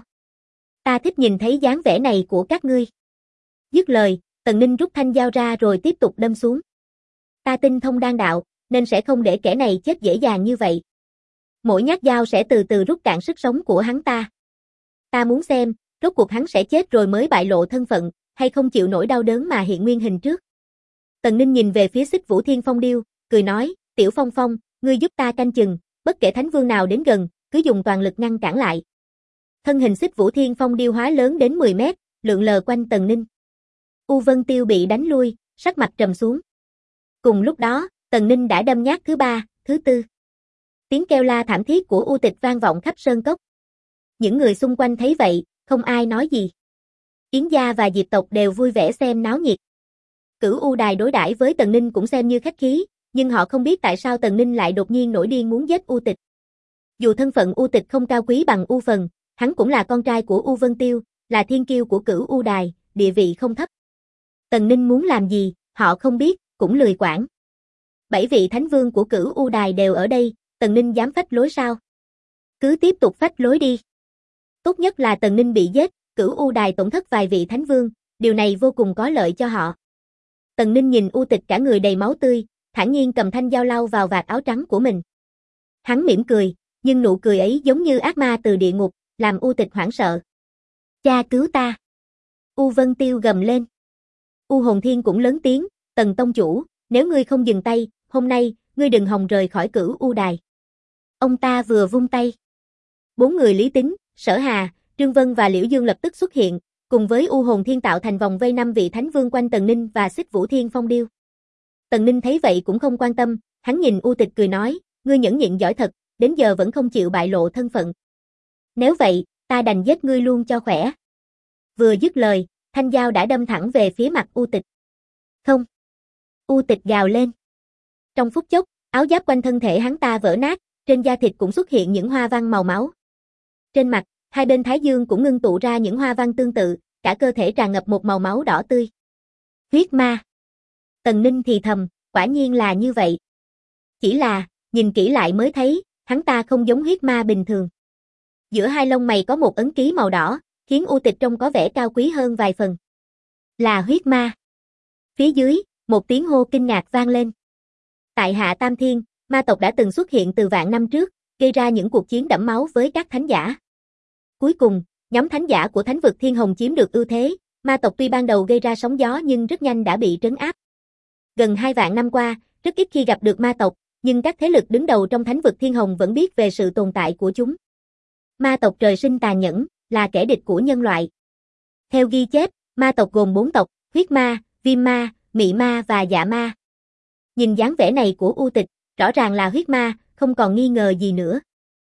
Ta thích nhìn thấy dáng vẻ này của các ngươi. Dứt lời, Tần Ninh rút thanh dao ra rồi tiếp tục đâm xuống. Ta tinh thông đan đạo, nên sẽ không để kẻ này chết dễ dàng như vậy. Mỗi nhát dao sẽ từ từ rút cạn sức sống của hắn ta. Ta muốn xem, rốt cuộc hắn sẽ chết rồi mới bại lộ thân phận, hay không chịu nổi đau đớn mà hiện nguyên hình trước. Tần Ninh nhìn về phía Xích Vũ Thiên Phong Điêu, cười nói, Tiểu Phong Phong, ngươi giúp ta canh chừng, bất kể thánh vương nào đến gần, cứ dùng toàn lực ngăn cản lại. Thân hình Xích Vũ Thiên Phong Điêu hóa lớn đến 10 mét, lượn lờ quanh Tần Ninh. U Vân Tiêu bị đánh lui, sắc mặt trầm xuống. Cùng lúc đó, Tần Ninh đã đâm nhát thứ 3, thứ 4. Tiếng kêu la thảm thiết của U Tịch vang vọng khắp sơn cốc. Những người xung quanh thấy vậy, không ai nói gì. Yến gia và Diệp tộc đều vui vẻ xem náo nhiệt. Cửu U Đài đối đãi với Tần Ninh cũng xem như khách khí, nhưng họ không biết tại sao Tần Ninh lại đột nhiên nổi điên muốn giết U Tịch. Dù thân phận U Tịch không cao quý bằng U Phần, hắn cũng là con trai của U Vân Tiêu, là thiên kiêu của Cửu U Đài, địa vị không thấp. Tần Ninh muốn làm gì, họ không biết, cũng lười quản. 7 vị thánh vương của Cửu U Đài đều ở đây, Tần Ninh dám phách lối sao? Cứ tiếp tục phách lối đi. Tốt nhất là Tần Ninh bị giết, Cửu U Đài tổn thất vài vị thánh vương, điều này vô cùng có lợi cho họ. Tần Ninh nhìn U Tịch cả người đầy máu tươi, thản nhiên cầm thanh dao lau vào vạt áo trắng của mình. Hắn mỉm cười, nhưng nụ cười ấy giống như ác ma từ địa ngục, làm U Tịch hoảng sợ. Cha cứu ta! U Vân Tiêu gầm lên. U Hồn Thiên cũng lớn tiếng, Tần tông chủ, nếu ngươi không dừng tay, hôm nay, ngươi đừng hòng rời khỏi Cửu U Đài. Ông ta vừa vung tay. 4 người Lý Tính, Sở Hà, Trương Vân và Liễu Dương lập tức xuất hiện, cùng với U Hồn Thiên tạo thành vòng vây 5 vị thánh vương quanh Tần Ninh và Xích Vũ Thiên Phong Điêu. Tần Ninh thấy vậy cũng không quan tâm, hắn nhìn U Tịch cười nói, ngươi nhẫn nhịn giỏi thật, đến giờ vẫn không chịu bại lộ thân phận. Nếu vậy, ta đành giết ngươi luôn cho khỏe. Vừa dứt lời, thanh dao đã đâm thẳng về phía mặt U Tịch. Không! U Tịch gào lên. Trong phút chốc, áo giáp quanh thân thể hắn ta vỡ nát, trên da thịt cũng xuất hiện những hoa văn màu máu. Trên mặt, hai bên thái dương cũng ngưng tụ ra những hoa văn tương tự, cả cơ thể tràn ngập một màu máu đỏ tươi. Huyết ma! Tần Ninh thì thầm, quả nhiên là như vậy. Chỉ là, nhìn kỹ lại mới thấy, hắn ta không giống huyết ma bình thường. Giữa hai lông mày có một ấn ký màu đỏ, khiến U Tịch trông có vẻ cao quý hơn vài phần. Là huyết ma. Phía dưới, một tiếng hô kinh ngạc vang lên. Tại Hạ Tam Thiên, ma tộc đã từng xuất hiện từ vạn năm trước, gây ra những cuộc chiến đẫm máu với các thánh giả. Cuối cùng, nhóm thánh giả của thánh vực Thiên Hồng chiếm được ưu thế, ma tộc tuy ban đầu gây ra sóng gió nhưng rất nhanh đã bị trấn áp. Gần 2 vạn năm qua, rất ít khi gặp được ma tộc, nhưng các thế lực đứng đầu trong thánh vực Thiên Hồng vẫn biết về sự tồn tại của chúng. Ma tộc trời sinh tàn nhẫn, là kẻ địch của nhân loại. Theo ghi chép, ma tộc gồm 4 tộc, huyết ma, viêm ma, mị ma và dạ ma. Nhìn dáng vẻ này của U Tịch, rõ ràng là huyết ma, không còn nghi ngờ gì nữa.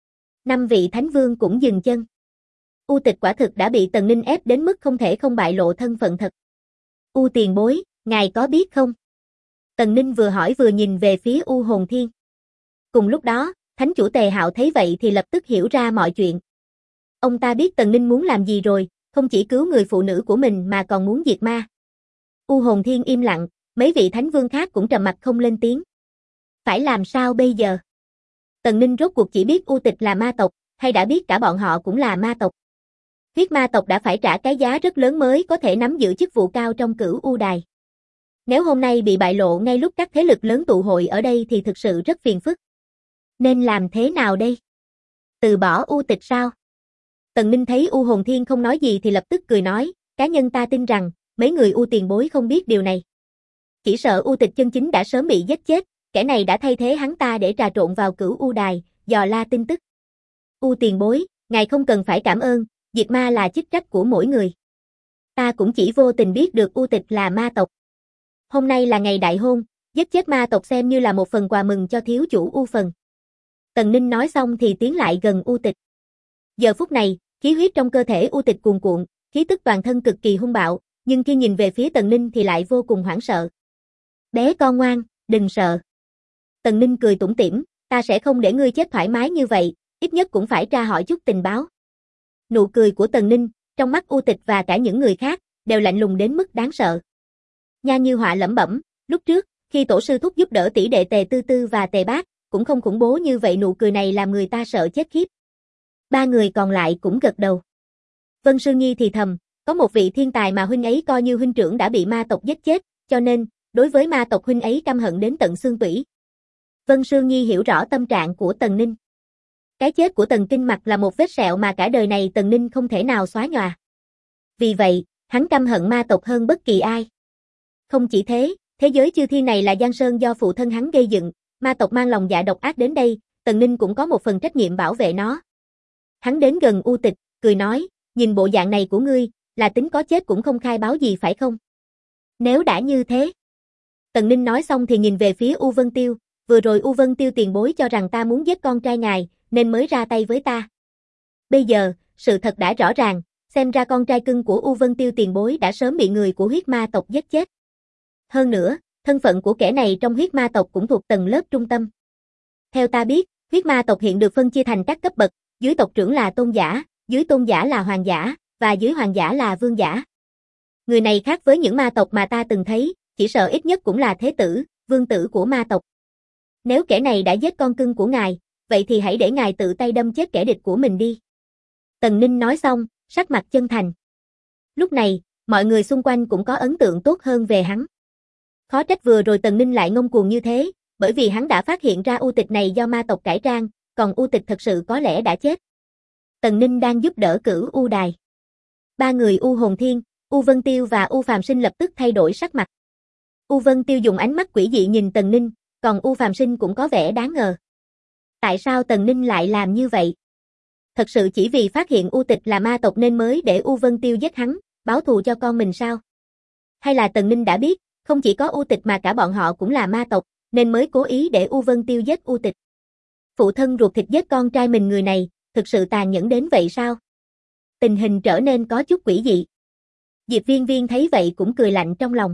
5 vị thánh vương cũng dừng chân. U Tịch quả thực đã bị Tần Ninh ép đến mức không thể không bại lộ thân phận thật. U tiền bối, ngài có biết không? Tần Ninh vừa hỏi vừa nhìn về phía U Hồn Thiên. Cùng lúc đó, thánh chủ Tề Hạo thấy vậy thì lập tức hiểu ra mọi chuyện. Ông ta biết Tần Ninh muốn làm gì rồi, không chỉ cứu người phụ nữ của mình mà còn muốn diệt ma. U Hồn Thiên im lặng, mấy vị thánh vương khác cũng trầm mặc không lên tiếng. Phải làm sao bây giờ? Tần Ninh rốt cuộc chỉ biết U Tịch là ma tộc, hay đã biết cả bọn họ cũng là ma tộc? Huyết ma tộc đã phải trả cái giá rất lớn mới có thể nắm giữ chức vụ cao trong Cửu U Đài. Nếu hôm nay bị bại lộ ngay lúc các thế lực lớn tụ hội ở đây thì thực sự rất phiền phức. Nên làm thế nào đây? Từ bỏ U Tịch sao? Tần Ninh thấy U Hồn Thiên không nói gì thì lập tức cười nói, cá nhân ta tin rằng, mấy người U tiền bối không biết điều này. Chỉ sợ U Tịch chân chính đã sớm bị giết chết, kẻ này đã thay thế hắn ta để trà trộn vào Cửu U Đài, dò la tin tức. U tiền bối, ngài không cần phải cảm ơn, diệt ma là chức trách của mỗi người. Ta cũng chỉ vô tình biết được U Tịch là ma tộc. Hôm nay là ngày đại hôn, giết chết ma tộc xem như là một phần quà mừng cho thiếu chủ U Phần. Tần Ninh nói xong thì tiến lại gần U Tịch. Giờ phút này, khí huyết trong cơ thể U Tịch cuồn cuộn, khí tức toàn thân cực kỳ hung bạo, nhưng khi nhìn về phía Tần Ninh thì lại vô cùng hoảng sợ. Bé con ngoan, đừng sợ. Tần Ninh cười tủm tỉm, ta sẽ không để ngươi chết thoải mái như vậy, ít nhất cũng phải tra hỏi chút tình báo. Nụ cười của Tần Ninh, trong mắt U Tịch và cả những người khác, đều lạnh lùng đến mức đáng sợ. Nha Như Họa lẩm bẩm, lúc trước, Khi tổ sư thúc giúp đỡ tỷ đệ Tề Tư Tư và Tề Bác, cũng không khủng bố như vậy, nụ cười này làm người ta sợ chết khiếp. Ba người còn lại cũng gật đầu. Vân Sư Nhi thì thầm, có một vị thiên tài mà huynh ấy coi như huynh trưởng đã bị ma tộc giết chết, cho nên, đối với ma tộc huynh ấy căm hận đến tận xương tủy. Vân Sư Nhi hiểu rõ tâm trạng của Tần Ninh. Cái chết của Tần Kinh Mặc là một vết sẹo mà cả đời này Tần Ninh không thể nào xóa nhòa. Vì vậy, hắn căm hận ma tộc hơn bất kỳ ai. Không chỉ thế, thế giới chư thiên này là giang sơn do phụ thân hắn gây dựng, ma tộc mang lòng dạ độc ác đến đây, Tần Ninh cũng có một phần trách nhiệm bảo vệ nó. Hắn đến gần U Tịch, cười nói, nhìn bộ dạng này của ngươi, là tính có chết cũng không khai báo gì phải không? Nếu đã như thế. Tần Ninh nói xong thì nhìn về phía U Vân Tiêu, vừa rồi U Vân Tiêu tiền bối cho rằng ta muốn giết con trai ngài, nên mới ra tay với ta. Bây giờ, sự thật đã rõ ràng, xem ra con trai cưng của U Vân Tiêu tiền bối đã sớm bị người của huyết ma tộc giết chết. Hơn nữa, thân phận của kẻ này trong huyết ma tộc cũng thuộc tầng lớp trung tâm. Theo ta biết, huyết ma tộc hiện được phân chia thành các cấp bậc, dưới tộc trưởng là tôn giả, dưới tôn giả là hoàng giả, và dưới hoàng giả là vương giả. Người này khác với những ma tộc mà ta từng thấy, chỉ sợ ít nhất cũng là thế tử, vương tử của ma tộc. Nếu kẻ này đã giết con cưng của ngài, vậy thì hãy để ngài tự tay đâm chết kẻ địch của mình đi. Tần Ninh nói xong, sắc mặt chân thành. Lúc này, mọi người xung quanh cũng có ấn tượng tốt hơn về hắn. Khó trách vừa rồi Tần Ninh lại ngông cuồng như thế, bởi vì hắn đã phát hiện ra U Tịch này do ma tộc cải trang, còn U Tịch thật sự có lẽ đã chết. Tần Ninh đang giúp đỡ Cửu U Đài. Ba người U Hồn Thiên, U Vân Tiêu và U Phàm Sinh lập tức thay đổi sắc mặt. U Vân Tiêu dùng ánh mắt quỷ dị nhìn Tần Ninh, còn U Phàm Sinh cũng có vẻ đáng ngờ. Tại sao Tần Ninh lại làm như vậy? Thật sự chỉ vì phát hiện U Tịch là ma tộc nên mới để U Vân Tiêu giết hắn, báo thù cho con mình sao? Hay là Tần Ninh đã biết, không chỉ có U Tịch mà cả bọn họ cũng là ma tộc, nên mới cố ý để U Vân Tiêu giết U Tịch? Phụ thân ruột thịt giết con trai mình, người này, thực sự tàn nhẫn đến vậy sao? Tình hình trở nên có chút quỷ dị. Diệp Viên Viên thấy vậy cũng cười lạnh trong lòng.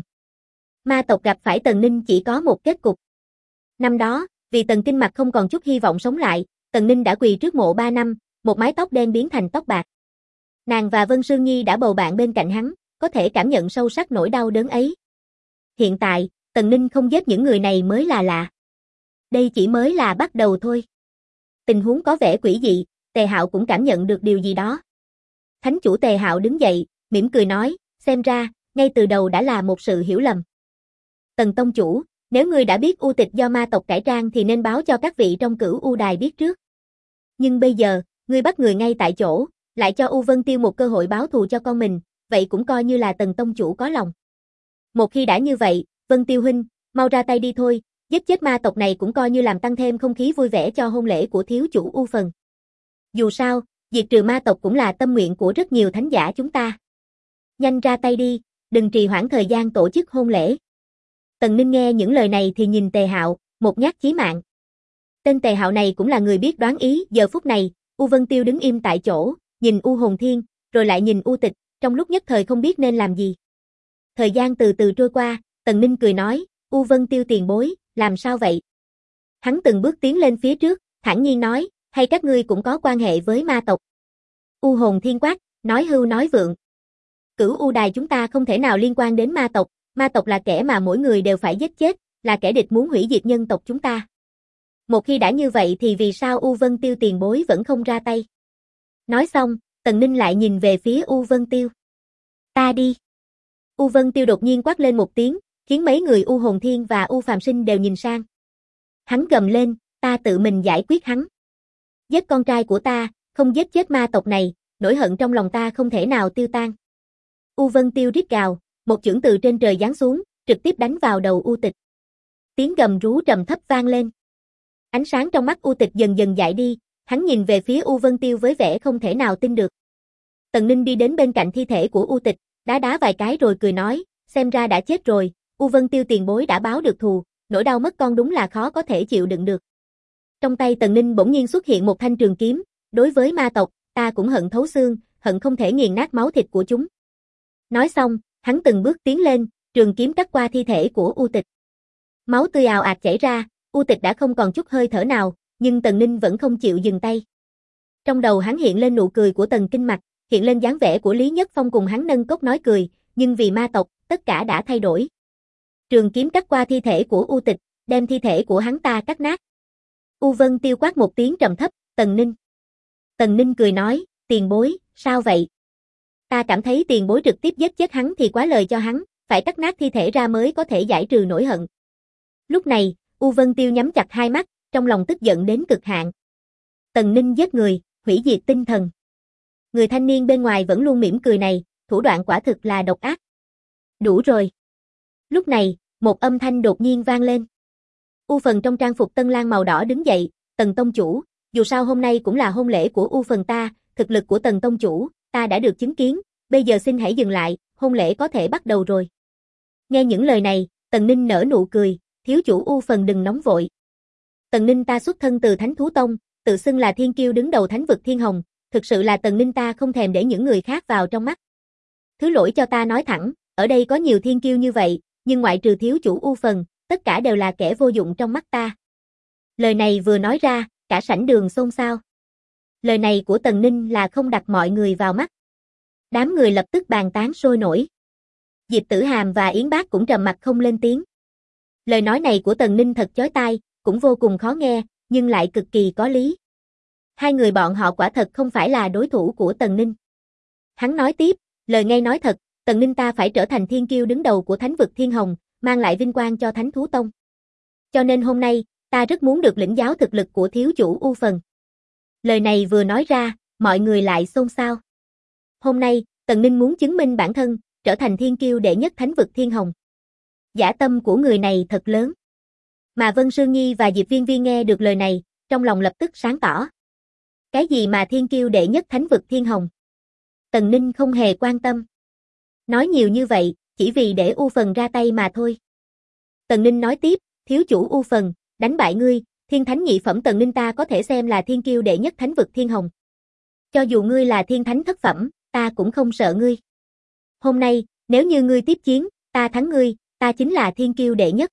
Ma tộc gặp phải Tần Ninh chỉ có một kết cục. Năm đó, vì Tần Kinh Mặc không còn chút hy vọng sống lại, Tần Ninh đã quỳ trước mộ 3 năm, một mái tóc đen biến thành tóc bạc. Nàng và Vân Sương Nhi đã bầu bạn bên cạnh hắn, có thể cảm nhận sâu sắc nỗi đau đớn ấy. Hiện tại, Tần Ninh không giết những người này mới là lạ. Đây chỉ mới là bắt đầu thôi. Tình huống có vẻ quỷ dị, Tề Hạo cũng cảm nhận được điều gì đó. Thánh chủ Tề Hạo đứng dậy, mỉm cười nói, xem ra, ngay từ đầu đã là một sự hiểu lầm. Tần tông chủ, nếu ngươi đã biết U Tịch do ma tộc cải trang thì nên báo cho các vị trong Cửu U Đài biết trước. Nhưng bây giờ, ngươi bắt người ngay tại chỗ, lại cho U Vân Tiêu một cơ hội báo thù cho con mình, vậy cũng coi như là Tần tông chủ có lòng. Một khi đã như vậy, Vân Tiêu huynh, mau ra tay đi thôi, giết chết ma tộc này cũng coi như làm tăng thêm không khí vui vẻ cho hôn lễ của thiếu chủ U Phần. Dù sao, diệt trừ ma tộc cũng là tâm nguyện của rất nhiều thánh giả chúng ta. Nhanh ra tay đi, đừng trì hoãn thời gian tổ chức hôn lễ. Tần Ninh nghe những lời này thì nhìn Tề Hạo, một nhát chí mạng. Tên Tề Hạo này cũng là người biết đoán ý, giờ phút này, U Vân Tiêu đứng im tại chỗ, nhìn U Hồn Thiên, rồi lại nhìn U Tịch, trong lúc nhất thời không biết nên làm gì. Thời gian từ từ trôi qua, Tần Ninh cười nói, U Vân Tiêu tiền bối, làm sao vậy? Hắn từng bước tiến lên phía trước, thản nhiên nói, hay các ngươi cũng có quan hệ với ma tộc? U Hồn Thiên quát, nói hưu nói vượng. Cửu U Đài chúng ta không thể nào liên quan đến ma tộc là kẻ mà mỗi người đều phải giết chết, là kẻ địch muốn hủy diệt nhân tộc chúng ta. Một khi đã như vậy thì vì sao U Vân Tiêu tiền bối vẫn không ra tay? Nói xong, Tần Ninh lại nhìn về phía U Vân Tiêu. Ta đi. U Vân Tiêu đột nhiên quát lên một tiếng, khiến mấy người U Hồn Thiên và U Phàm Sinh đều nhìn sang. Hắn gầm lên, ta tự mình giải quyết hắn. Giết con trai của ta, không giết chết ma tộc này, nỗi hận trong lòng ta không thể nào tiêu tan. U Vân Tiêu rít gào, một chưởng từ trên trời giáng xuống, trực tiếp đánh vào đầu U Tịch. Tiếng gầm rú trầm thấp vang lên. Ánh sáng trong mắt U Tịch dần dần dại đi, hắn nhìn về phía U Vân Tiêu với vẻ không thể nào tin được. Tần Ninh đi đến bên cạnh thi thể của U Tịch, đá vài cái rồi cười nói, xem ra đã chết rồi, U Vân Tiêu tiền bối đã báo được thù, nỗi đau mất con đúng là khó có thể chịu đựng được. Trong tay Tần Ninh bỗng nhiên xuất hiện một thanh trường kiếm, đối với ma tộc, ta cũng hận thấu xương, hận không thể nghiền nát máu thịt của chúng. Nói xong, hắn từng bước tiến lên, trường kiếm cắt qua thi thể của U Tịch. Máu tươi ào ạt chảy ra, U Tịch đã không còn chút hơi thở nào, nhưng Tần Ninh vẫn không chịu dừng tay. Trong đầu hắn hiện lên nụ cười của Tần Kinh Mặc, hiện lên dáng vẻ của Lý Nhất Phong cùng hắn nâng cốc nói cười, nhưng vì ma tộc, tất cả đã thay đổi. Trường kiếm cắt qua thi thể của U Tịch, đem thi thể của hắn ta cắt nát. U Vân Tiêu quát một tiếng trầm thấp, Tần Ninh. Tần Ninh cười nói, tiền bối, sao vậy? Ta cảm thấy tiền bối trực tiếp giết chết hắn thì quá lời cho hắn, phải cắt nát thi thể ra mới có thể giải trừ nỗi hận. Lúc này, U Vân Tiêu nhắm chặt hai mắt, trong lòng tức giận đến cực hạn. Tần Ninh giết người, hủy diệt tinh thần. Người thanh niên bên ngoài vẫn luôn mỉm cười này, thủ đoạn quả thực là độc ác. Đủ rồi. Lúc này, một âm thanh đột nhiên vang lên. U Phần trong trang phục tân lang màu đỏ đứng dậy, Tần tông chủ, dù sao hôm nay cũng là hôn lễ của U Phần ta, thực lực của Tần tông chủ, ta đã được chứng kiến, bây giờ xin hãy dừng lại, hôn lễ có thể bắt đầu rồi. Nghe những lời này, Tần Ninh nở nụ cười, thiếu chủ U Phần đừng nóng vội. Tần Ninh ta xuất thân từ Thánh Thú Tông, tự xưng là thiên kiêu đứng đầu thánh vực thiên hồng, thực sự là Tần Ninh ta không thèm để những người khác vào trong mắt. Thứ lỗi cho ta nói thẳng, ở đây có nhiều thiên kiêu như vậy, nhưng ngoại trừ thiếu chủ U Phần, tất cả đều là kẻ vô dụng trong mắt ta. Lời này vừa nói ra, cả sảnh đường xôn xao. Lời này của Tần Ninh là không đặt mọi người vào mắt. Đám người lập tức bàn tán sôi nổi. Diệp Tử Hàm và Yến Bác cũng trầm mặc không lên tiếng. Lời nói này của Tần Ninh thật chói tai, cũng vô cùng khó nghe, nhưng lại cực kỳ có lý. Hai người bọn họ quả thật không phải là đối thủ của Tần Ninh. Hắn nói tiếp, lời ngay nói thật, Tần Ninh ta phải trở thành thiên kiêu đứng đầu của thánh vực thiên hồng, mang lại vinh quang cho Thánh Thú Tông. Cho nên hôm nay, ta rất muốn được lĩnh giáo thực lực của thiếu chủ U Phần. Lời này vừa nói ra, mọi người lại xôn xao. Hôm nay, Tần Ninh muốn chứng minh bản thân, trở thành thiên kiêu đệ nhất thánh vực thiên hồng. Dã tâm của người này thật lớn. Mà Vân Sương Nhi và Diệp Viên Viên nghe được lời này, trong lòng lập tức sáng tỏ. Cái gì mà thiên kiêu đệ nhất thánh vực thiên hồng? Tần Ninh không hề quan tâm. Nói nhiều như vậy, chỉ vì để U Phần ra tay mà thôi. Tần Ninh nói tiếp, thiếu chủ U Phần, đánh bại ngươi, thiên thánh nhị phẩm Tần Ninh ta có thể xem là thiên kiêu đệ nhất thánh vực thiên hồng. Cho dù ngươi là thiên thánh thất phẩm, ta cũng không sợ ngươi. Hôm nay, nếu như ngươi tiếp chiến, ta thắng ngươi, ta chính là thiên kiêu đệ nhất.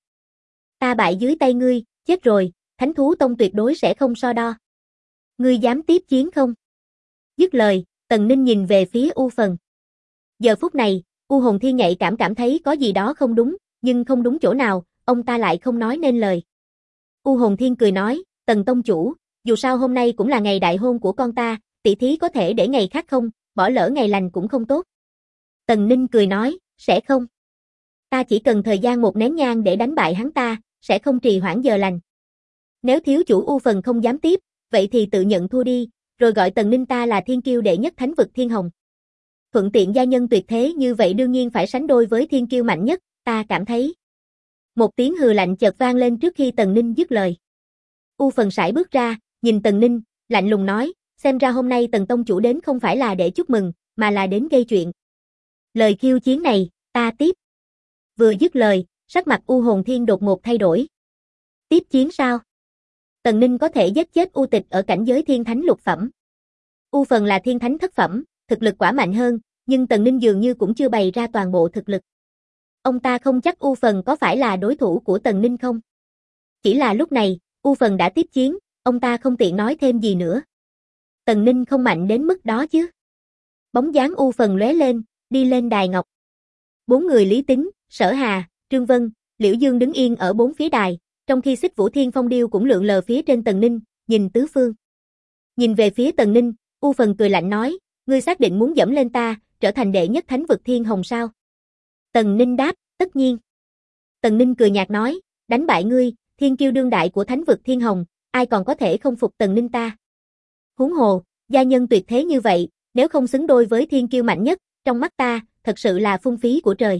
Ta bại dưới tay ngươi, chết rồi, Thánh Thú Tông tuyệt đối sẽ không so đo. Ngươi dám tiếp chiến không? Dứt lời, Tần Ninh nhìn về phía U Phần. Giờ phút này, U Hồn Thiên nhạy cảm thấy có gì đó không đúng, nhưng không đúng chỗ nào, ông ta lại không nói nên lời. U Hồn Thiên cười nói, Tần tông chủ, dù sao hôm nay cũng là ngày đại hôn của con ta, tỷ thí có thể để ngày khác không, bỏ lỡ ngày lành cũng không tốt. Tần Ninh cười nói, sẽ không. Ta chỉ cần thời gian một nén nhang để đánh bại hắn ta, sẽ không trì hoãn giờ lành. Nếu thiếu chủ U Phần không dám tiếp, vậy thì tự nhận thua đi, rồi gọi Tần Ninh ta là thiên kiêu đệ nhất thánh vực thiên hồng. Thuận tiện gia nhân tuyệt thế như vậy đương nhiên phải sánh đôi với thiên kiêu mạnh nhất, ta cảm thấy. Một tiếng hừ lạnh chợt vang lên trước khi Tần Ninh dứt lời. U Phần sải bước ra, nhìn Tần Ninh, lạnh lùng nói, xem ra hôm nay Tần tông chủ đến không phải là để chúc mừng, mà là đến gây chuyện. Lời khiêu chiến này, ta tiếp. Vừa dứt lời, sắc mặt U Hồn Thiên đột ngột thay đổi. Tiếp chiến sao? Tần Ninh có thể giết chết U Tịch ở cảnh giới thiên thánh lục phẩm. U Phần là thiên thánh thất phẩm, thực lực quả mạnh hơn, nhưng Tần Ninh dường như cũng chưa bày ra toàn bộ thực lực. Ông ta không chắc U Phần có phải là đối thủ của Tần Ninh không? Chỉ là lúc này, U Phần đã tiếp chiến, ông ta không tiện nói thêm gì nữa. Tần Ninh không mạnh đến mức đó chứ. Bóng dáng U Phần lóe lên, đi lên đài ngọc. Bốn người Lý Tính, Sở Hà, Trương Vân, Liễu Dương đứng yên ở bốn phía đài, trong khi Xích Vũ Thiên Phong Điêu cũng lượn lờ phía trên Tần Ninh, nhìn tứ phương. Nhìn về phía Tần Ninh, U Phần cười lạnh nói, ngươi xác định muốn dẫm lên ta, trở thành đệ nhất thánh vực thiên hồng sao? Tần Ninh đáp, tất nhiên. Tần Ninh cười nhạt nói, đánh bại ngươi, thiên kiêu đương đại của thánh vực thiên hồng, ai còn có thể không phục Tần Ninh ta? Huống hồ, gia nhân tuyệt thế như vậy, nếu không xứng đôi với thiên kiêu mạnh nhất, trong mắt ta, thật sự là phung phí của trời.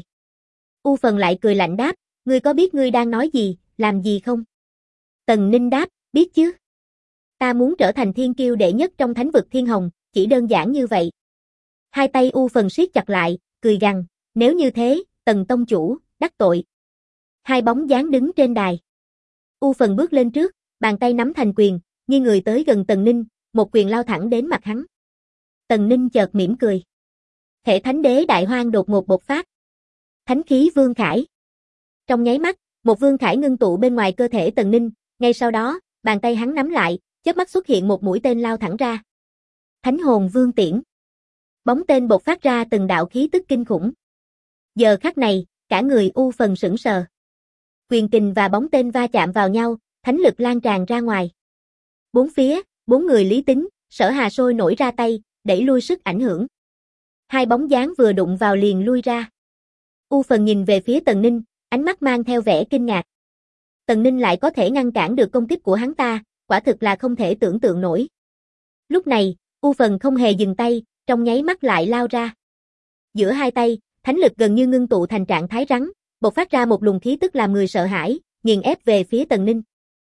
U Phần lại cười lạnh đáp, ngươi có biết ngươi đang nói gì, làm gì không? Tần Ninh đáp, biết chứ. Ta muốn trở thành thiên kiêu đệ nhất trong thánh vực thiên hồng, chỉ đơn giản như vậy. Hai tay U Phần siết chặt lại, cười gằn, nếu như thế, Tần tông chủ, đắc tội. Hai bóng dáng đứng trên đài. U Phần bước lên trước, bàn tay nắm thành quyền, nghiêng người tới gần Tần Ninh, một quyền lao thẳng đến mặt hắn. Tần Ninh chợt mỉm cười. Hệ thánh đế đại hoang đột ngột bộc phát. Thánh khí vương khải. Trong nháy mắt, một vương khải ngưng tụ bên ngoài cơ thể Tần Ninh, ngay sau đó, bàn tay hắn nắm lại, chớp mắt xuất hiện một mũi tên lao thẳng ra. Thánh hồn vương tiễn. Bóng tên bộc phát ra từng đạo khí tức kinh khủng. Giờ khắc này, cả người U Phần sững sờ. Quyền kình và bóng tên va chạm vào nhau, thánh lực lan tràn ra ngoài. Bốn phía, bốn người Lý Tính, Sở Hà sôi nổi ra tay, đẩy lui sức ảnh hưởng. Hai bóng dáng vừa đụng vào liền lui ra. U Phần nhìn về phía Tần Ninh, ánh mắt mang theo vẻ kinh ngạc. Tần Ninh lại có thể ngăn cản được công kích của hắn ta, quả thực là không thể tưởng tượng nổi. Lúc này, U Phần không hề dừng tay, trong nháy mắt lại lao ra. Giữa hai tay, thánh lực gần như ngưng tụ thành trạng thái rắn, bộc phát ra một luồng khí tức làm người sợ hãi, nghiền ép về phía Tần Ninh.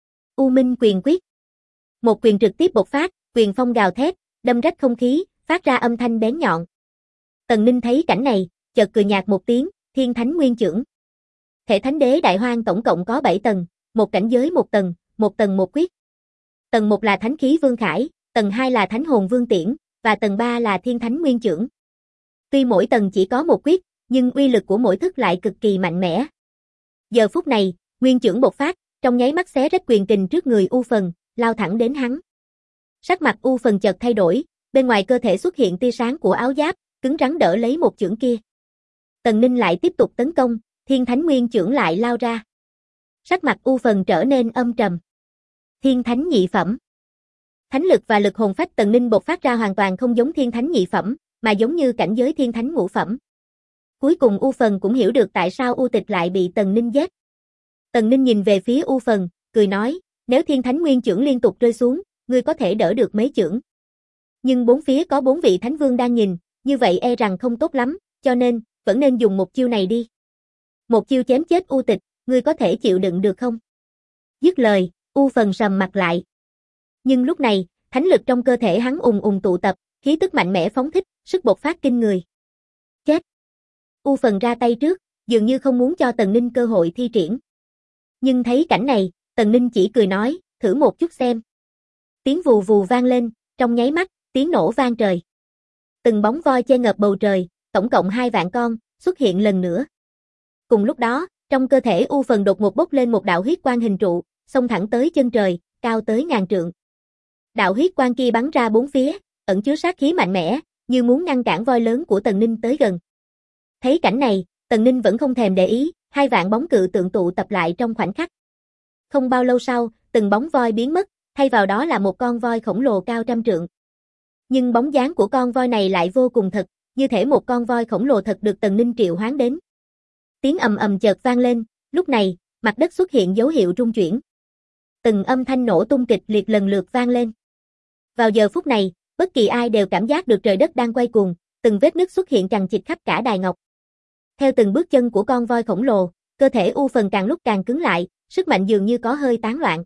U Minh quyền quyết. Một quyền trực tiếp bộc phát, quyền phong gào thét, đâm rách không khí, phát ra âm thanh bén nhọn. Tần Ninh thấy cảnh này, chợt cười nhạt một tiếng, Thiên Thánh Nguyên Chưởng. Thể Thánh Đế Đại Hoang tổng cộng có 7 tầng, một cảnh giới một tầng một quyết. Tầng 1 là Thánh Khí Vương Khải, tầng 2 là Thánh Hồn Vương Tiễn, và tầng 3 là Thiên Thánh Nguyên Chưởng. Tuy mỗi tầng chỉ có một quyết, nhưng uy lực của mỗi thức lại cực kỳ mạnh mẽ. Giờ phút này, Nguyên Chưởng bộc phát, trong nháy mắt xé rách quyền kình trước người U Phần, lao thẳng đến hắn. Sắc mặt U Phần chợt thay đổi, bên ngoài cơ thể xuất hiện tia sáng của áo giáp, cứng rắn đỡ lấy một chưởng kia. Tần Ninh lại tiếp tục tấn công, Thiên Thánh Nguyên Chưởng lại lao ra. Sắc mặt U Phần trở nên âm trầm. Thiên Thánh nhị phẩm. Thánh lực và lực hồn phách Tần Ninh bộc phát ra hoàn toàn không giống Thiên Thánh nhị phẩm, mà giống như cảnh giới Thiên Thánh ngũ phẩm. Cuối cùng U Phần cũng hiểu được tại sao U Tịch lại bị Tần Ninh giết. Tần Ninh nhìn về phía U Phần, cười nói, nếu Thiên Thánh Nguyên Chưởng liên tục rơi xuống, ngươi có thể đỡ được mấy chưởng. Nhưng bốn phía có 4 vị Thánh Vương đang nhìn, như vậy e rằng không tốt lắm, cho nên, vẫn nên dùng một chiêu này đi. Một chiêu chém chết U Tịch, ngươi có thể chịu đựng được không? Dứt lời, U Phần sầm mặt lại. Nhưng lúc này, thánh lực trong cơ thể hắn ùng ùng tụ tập, khí tức mạnh mẽ phóng thích, sức bộc phát kinh người. Chết! U Phần ra tay trước, dường như không muốn cho Tần Ninh cơ hội thi triển. Nhưng thấy cảnh này, Tần Ninh chỉ cười nói, thử một chút xem. Tiếng vù vù vang lên, trong nháy mắt, tiếng nổ vang trời. Từng bóng voi che ngập bầu trời, tổng cộng 2 vạn con, xuất hiện lần nữa. Cùng lúc đó, trong cơ thể U Phần đột ngột bốc lên một đạo huyết quang hình trụ, xông thẳng tới chân trời, cao tới ngàn trượng. Đạo huyết quang kia bắn ra bốn phía, ẩn chứa sát khí mạnh mẽ, như muốn ngăn cản voi lớn của Tần Ninh tới gần. Thấy cảnh này, Tần Ninh vẫn không thèm để ý, 2 vạn bóng cự tượng tụ tập lại trong khoảnh khắc. Không bao lâu sau, từng bóng voi biến mất, thay vào đó là một con voi khổng lồ cao trăm trượng. Nhưng bóng dáng của con voi này lại vô cùng thật, như thể một con voi khổng lồ thật được Tần Ninh triệu hoán đến. Tiếng ầm ầm chợt vang lên, lúc này, mặt đất xuất hiện dấu hiệu rung chuyển. Từng âm thanh nổ tung kịch liệt lần lượt vang lên. Vào giờ phút này, bất kỳ ai đều cảm giác được trời đất đang quay cuồng, từng vết nứt xuất hiện chằng chịt khắp cả đài ngọc. Theo từng bước chân của con voi khổng lồ, cơ thể U Phần càng lúc càng cứng lại, sức mạnh dường như có hơi tán loạn.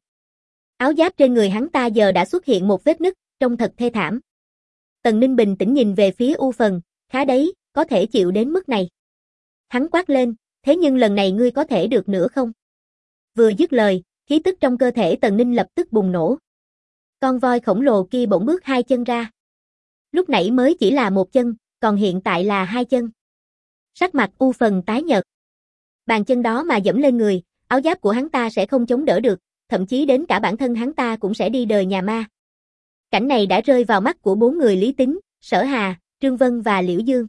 Áo giáp trên người hắn ta giờ đã xuất hiện một vết nứt, trông thật thê thảm. Tần Ninh bình tĩnh nhìn về phía U Phần, khá đấy, có thể chịu đến mức này. Hắn quát lên, thế nhưng lần này ngươi có thể được nữa không? Vừa dứt lời, khí tức trong cơ thể Tần Ninh lập tức bùng nổ. Con voi khổng lồ kia bỗng bước 2 chân ra. Lúc nãy mới chỉ là 1 chân, còn hiện tại là 2 chân. Sắc mặt U Phần tái nhợt. Bàn chân đó mà dẫm lên người, áo giáp của hắn ta sẽ không chống đỡ được, thậm chí đến cả bản thân hắn ta cũng sẽ đi đời nhà ma. Cảnh này đã rơi vào mắt của 4 người Lý Tính, Sở Hà, Trương Vân và Liễu Dương.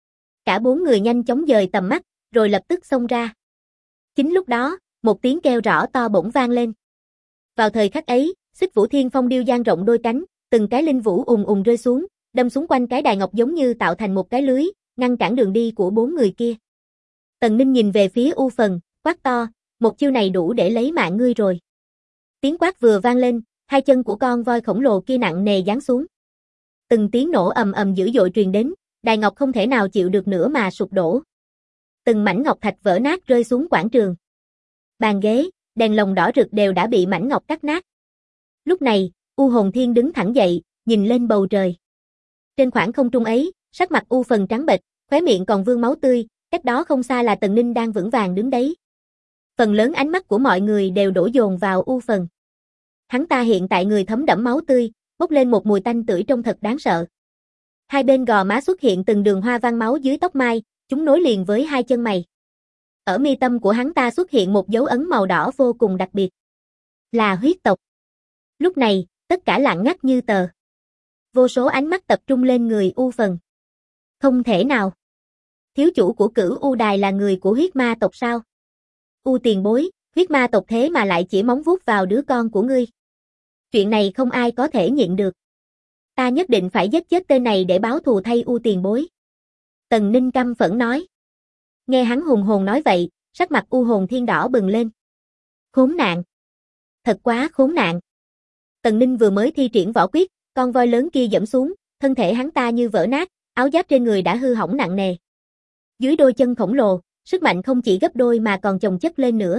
Cả 4 người nhanh chóng dời tầm mắt, rồi lập tức xông ra. Chính lúc đó, một tiếng kêu rõ to bỗng vang lên. Vào thời khắc ấy, Xích Vũ Thiên Phong điêu dang rộng đôi cánh, từng cái linh vũ ùng ùng rơi xuống, đâm xuống quanh cái đài ngọc giống như tạo thành một cái lưới, ngăn cản đường đi của 4 người kia. Tần Ninh nhìn về phía U Phần, quát to, một chiêu này đủ để lấy mạng ngươi rồi. Tiếng quát vừa vang lên, 2 chân của con voi khổng lồ kia nặng nề giáng xuống. Từng tiếng nổ ầm ầm dữ dội truyền đến, đài ngọc không thể nào chịu được nữa mà sụp đổ. Từng mảnh ngọc thạch vỡ nát rơi xuống quảng trường. Bàn ghế, đèn lồng đỏ rực đều đã bị mảnh ngọc cắt nát. Lúc này, U Hồn Thiên đứng thẳng dậy, nhìn lên bầu trời. Trên khoảng không trung ấy, sắc mặt U Phần trắng bệch, khóe miệng còn vương máu tươi, cách đó không xa là Tần Ninh đang vững vàng đứng đấy. Phần lớn ánh mắt của mọi người đều đổ dồn vào U Phần. Hắn ta hiện tại người thấm đẫm máu tươi, bốc lên một mùi tanh tưởi trông thật đáng sợ. Hai bên gò má xuất hiện từng đường hoa văn máu dưới tóc mai, chúng nối liền với 2 chân mày. Ở mi tâm của hắn ta xuất hiện một dấu ấn màu đỏ vô cùng đặc biệt. Là huyết tộc. Lúc này, tất cả lặng ngắt như tờ. Vô số ánh mắt tập trung lên người U Phần. Không thể nào. Thiếu chủ của Cửu U Đài là người của huyết ma tộc sao? U tiền bối, huyết ma tộc thế mà lại chỉ móng vuốt vào đứa con của ngươi. Chuyện này không ai có thể nhịn được. Ta nhất định phải giết chết tên này để báo thù thay U tiền bối. Tần Ninh căm phẫn nói. Nghe hắn hùng hồn nói vậy, sắc mặt U Hồn Thiên đỏ bừng lên. Khốn nạn. Thật quá khốn nạn. Tần Ninh vừa mới thi triển võ quyết, con voi lớn kia giẫm xuống, thân thể hắn ta như vỡ nát, áo giáp trên người đã hư hỏng nặng nề. Dưới đôi chân khổng lồ, sức mạnh không chỉ gấp đôi mà còn chồng chất lên nữa.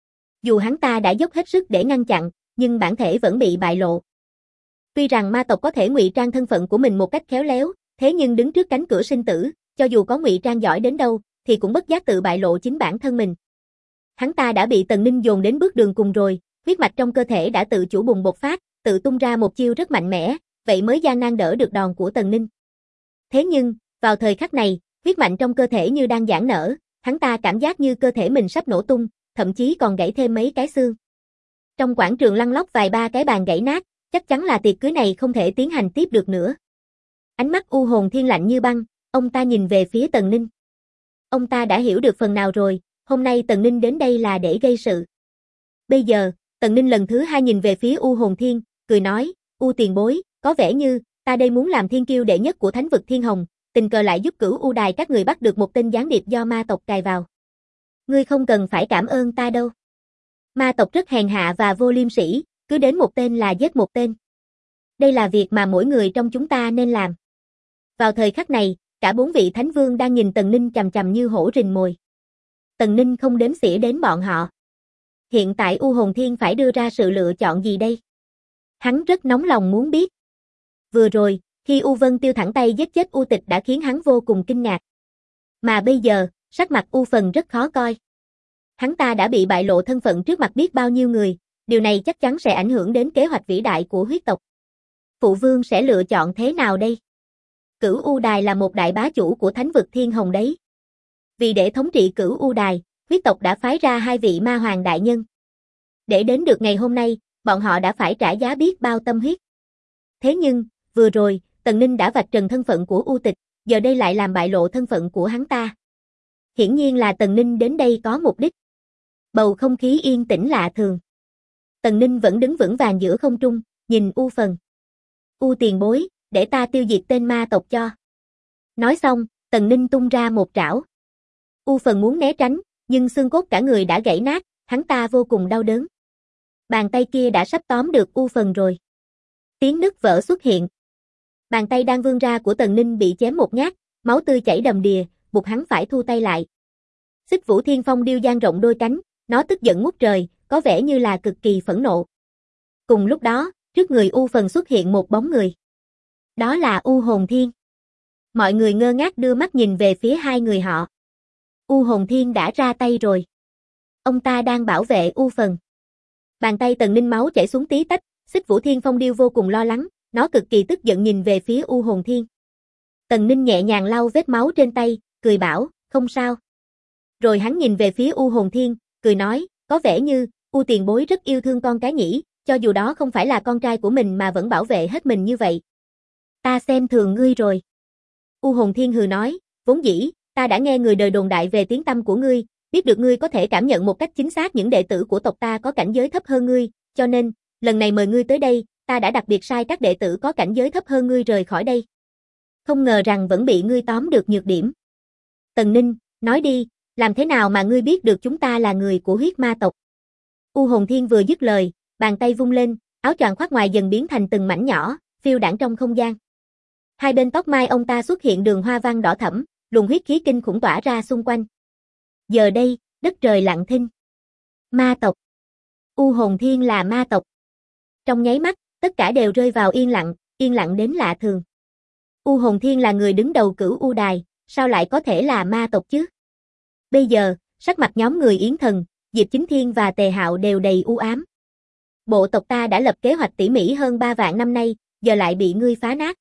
Dù hắn ta đã dốc hết sức để ngăn chặn, nhưng bản thể vẫn bị bại lộ. Tuy rằng ma tộc có thể ngụy trang thân phận của mình một cách khéo léo, thế nhưng đứng trước cánh cửa sinh tử, cho dù có ngụy trang giỏi đến đâu, thì cũng bất giác tự bại lộ chính bản thân mình. Hắn ta đã bị Tần Ninh dồn đến bước đường cùng rồi, huyết mạch trong cơ thể đã tự chủ bùng bộc phát, tự tung ra một chiêu rất mạnh mẽ, vậy mới gian nan đỡ được đòn của Tần Ninh. Thế nhưng, vào thời khắc này, huyết mạnh trong cơ thể như đang giãn nở, hắn ta cảm giác như cơ thể mình sắp nổ tung, thậm chí còn gãy thêm mấy cái xương. Trong quảng trường lăn lóc vài ba cái bàn gãy nát, chắc chắn là tiệc cưới này không thể tiến hành tiếp được nữa. Ánh mắt U Hồn Thiên lạnh như băng, ông ta nhìn về phía Tần Ninh. Ông ta đã hiểu được phần nào rồi, hôm nay Tần Ninh đến đây là để gây sự. Bây giờ, Tần Ninh lần thứ hai nhìn về phía U Hồn Thiên, cười nói, U tiền bối, có vẻ như, ta đây muốn làm thiên kiêu đệ nhất của thánh vực Thiên Hồng, tình cờ lại giúp Cửu U Đài các người bắt được một tên gián điệp do ma tộc cài vào. Ngươi không cần phải cảm ơn ta đâu. Ma tộc rất hèn hạ và vô liêm sỉ, cứ đến một tên là giết một tên. Đây là việc mà mỗi người trong chúng ta nên làm. Vào thời khắc này, cả 4 vị thánh vương đang nhìn Tần Ninh chằm chằm như hổ rình mồi. Tần Ninh không đếm xỉa đến bọn họ. Hiện tại U Hồn Thiên phải đưa ra sự lựa chọn gì đây? Hắn rất nóng lòng muốn biết. Vừa rồi, khi U Vân Tiêu thẳng tay giết chết U Tịch đã khiến hắn vô cùng kinh ngạc. Mà bây giờ, sắc mặt U Phần rất khó coi. Hắn ta đã bị bại lộ thân phận trước mặt biết bao nhiêu người, điều này chắc chắn sẽ ảnh hưởng đến kế hoạch vĩ đại của huyết tộc. Phụ vương sẽ lựa chọn thế nào đây? Cửu U Đài là một đại bá chủ của thánh vực Thiên Hồng đấy. Vì để thống trị Cửu U Đài, huyết tộc đã phái ra 2 vị ma hoàng đại nhân. Để đến được ngày hôm nay, bọn họ đã phải trả giá biết bao tâm huyết. Thế nhưng, vừa rồi, Tần Ninh đã vạch trần thân phận của U Tịch, giờ đây lại làm bại lộ thân phận của hắn ta. Hiển nhiên là Tần Ninh đến đây có mục đích. Bầu không khí yên tĩnh lạ thường. Tần Ninh vẫn đứng vững vàng giữa không trung, nhìn U Phần. U tiền bối, để ta tiêu diệt tên ma tộc cho. Nói xong, Tần Ninh tung ra một trảo. U Phần muốn né tránh, nhưng xương cốt cả người đã gãy nát, hắn ta vô cùng đau đớn. Bàn tay kia đã sắp tóm được U Phần rồi. Tiếng nứt vỡ xuất hiện. Bàn tay đang vươn ra của Tần Ninh bị chém một nhát, máu tươi chảy đầm đìa, buộc hắn phải thu tay lại. Xích Vũ Thiên Phong điêu dang rộng đôi cánh, nó tức giận ngút trời, có vẻ như là cực kỳ phẫn nộ. Cùng lúc đó, trước người U Phần xuất hiện một bóng người. Đó là U Hồn Thiên. Mọi người ngơ ngác đưa mắt nhìn về phía hai người họ. U Hồn Thiên đã ra tay rồi. Ông ta đang bảo vệ U Phần. Bàn tay Tần Ninh máu chảy xuống tí tách, Xích Vũ Thiên Phong điêu vô cùng lo lắng, nó cực kỳ tức giận nhìn về phía U Hồn Thiên. Tần Ninh nhẹ nhàng lau vết máu trên tay, cười bảo, không sao. Rồi hắn nhìn về phía U Hồn Thiên, cười nói, có vẻ như, U tiền bối rất yêu thương con cái nhỉ, cho dù đó không phải là con trai của mình mà vẫn bảo vệ hết mình như vậy. Ta xem thường ngươi rồi. U Hồn Thiên hừ nói, vốn dĩ, ta đã nghe người đời đồn đại về tiếng tăm của ngươi, biết được ngươi có thể cảm nhận một cách chính xác những đệ tử của tộc ta có cảnh giới thấp hơn ngươi, cho nên, lần này mời ngươi tới đây, ta đã đặc biệt sai các đệ tử có cảnh giới thấp hơn ngươi rời khỏi đây. Không ngờ rằng vẫn bị ngươi tóm được nhược điểm. Tần Ninh, nói đi, làm thế nào mà ngươi biết được chúng ta là người của huyết ma tộc? U Hồn Thiên vừa dứt lời, bàn tay vung lên, áo choàng khoác ngoài dần biến thành từng mảnh nhỏ, phiêu đãng trong không gian. Hai bên tóc mai ông ta xuất hiện đường hoa văn đỏ thẫm, luồng huyết khí kinh khủng tỏa ra xung quanh. Giờ đây, đất trời lặng thinh. Ma tộc. U Hồn Thiên là ma tộc. Trong nháy mắt, tất cả đều rơi vào yên lặng đến lạ thường. U Hồn Thiên là người đứng đầu Cửu U Đài, sao lại có thể là ma tộc chứ? Bây giờ, sắc mặt nhóm người Yến Thần, Diệp Chính Thiên và Tề Hạo đều đầy u ám. Bộ tộc ta đã lập kế hoạch tỉ mỉ hơn 3 vạn năm nay, giờ lại bị ngươi phá nát.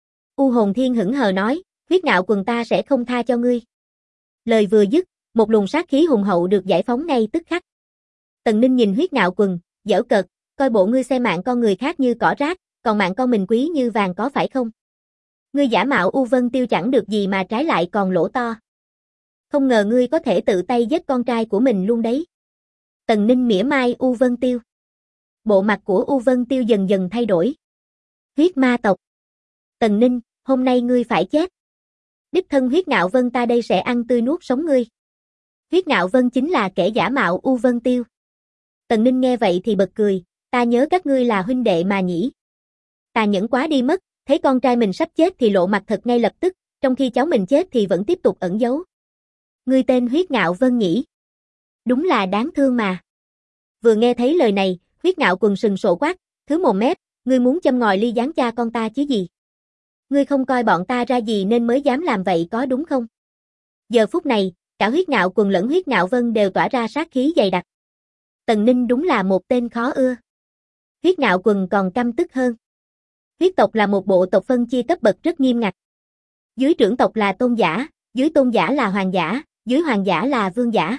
U Hồn Thiên hững hờ nói, huyết ngạo quần ta sẽ không tha cho ngươi. Lời vừa dứt, một luồng sát khí hùng hậu được giải phóng ngay tức khắc. Tần Ninh nhìn huyết ngạo quần, giễu cợt, coi bộ ngươi xem mạng con người khác như cỏ rác, còn mạng con mình quý như vàng có phải không? Ngươi giả mạo U Vân Tiêu chẳng được gì mà trái lại còn lỗ to. Không ngờ ngươi có thể tự tay giết con trai của mình luôn đấy. Tần Ninh mỉa mai U Vân Tiêu. Bộ mặt của U Vân Tiêu dần dần thay đổi. Huyết ma tộc. Tần Ninh, hôm nay ngươi phải chết. Đích thân Huyết Ngạo Vân ta đây sẽ ăn tươi nuốt sống ngươi. Huyết Ngạo Vân chính là kẻ giả mạo U Vân Tiêu. Tần Ninh nghe vậy thì bật cười, ta nhớ các ngươi là huynh đệ mà nhỉ. Tà nhẫn quá đi mất, thấy con trai mình sắp chết thì lộ mặt thật ngay lập tức, trong khi cháu mình chết thì vẫn tiếp tục ẩn giấu. Ngươi tên Huyết Ngạo Vân nhỉ? Đúng là đáng thương mà. Vừa nghe thấy lời này, Huyết Ngạo Quần sừng sộ quát, thứ mồm mép, ngươi muốn châm ngòi ly gián cha con ta chứ gì? Ngươi không coi bọn ta ra gì nên mới dám làm vậy có đúng không? Giờ phút này, cả Huyết Ngạo Quần lẫn Huyết Ngạo Vân đều tỏa ra sát khí dày đặc. Tần Ninh đúng là một tên khó ưa. Huyết Ngạo Quần còn căm tức hơn. Huyết tộc là một bộ tộc phân chia cấp bậc rất nghiêm ngặt. Dưới trưởng tộc là tôn giả, dưới tôn giả là hoàng giả, dưới hoàng giả là vương giả.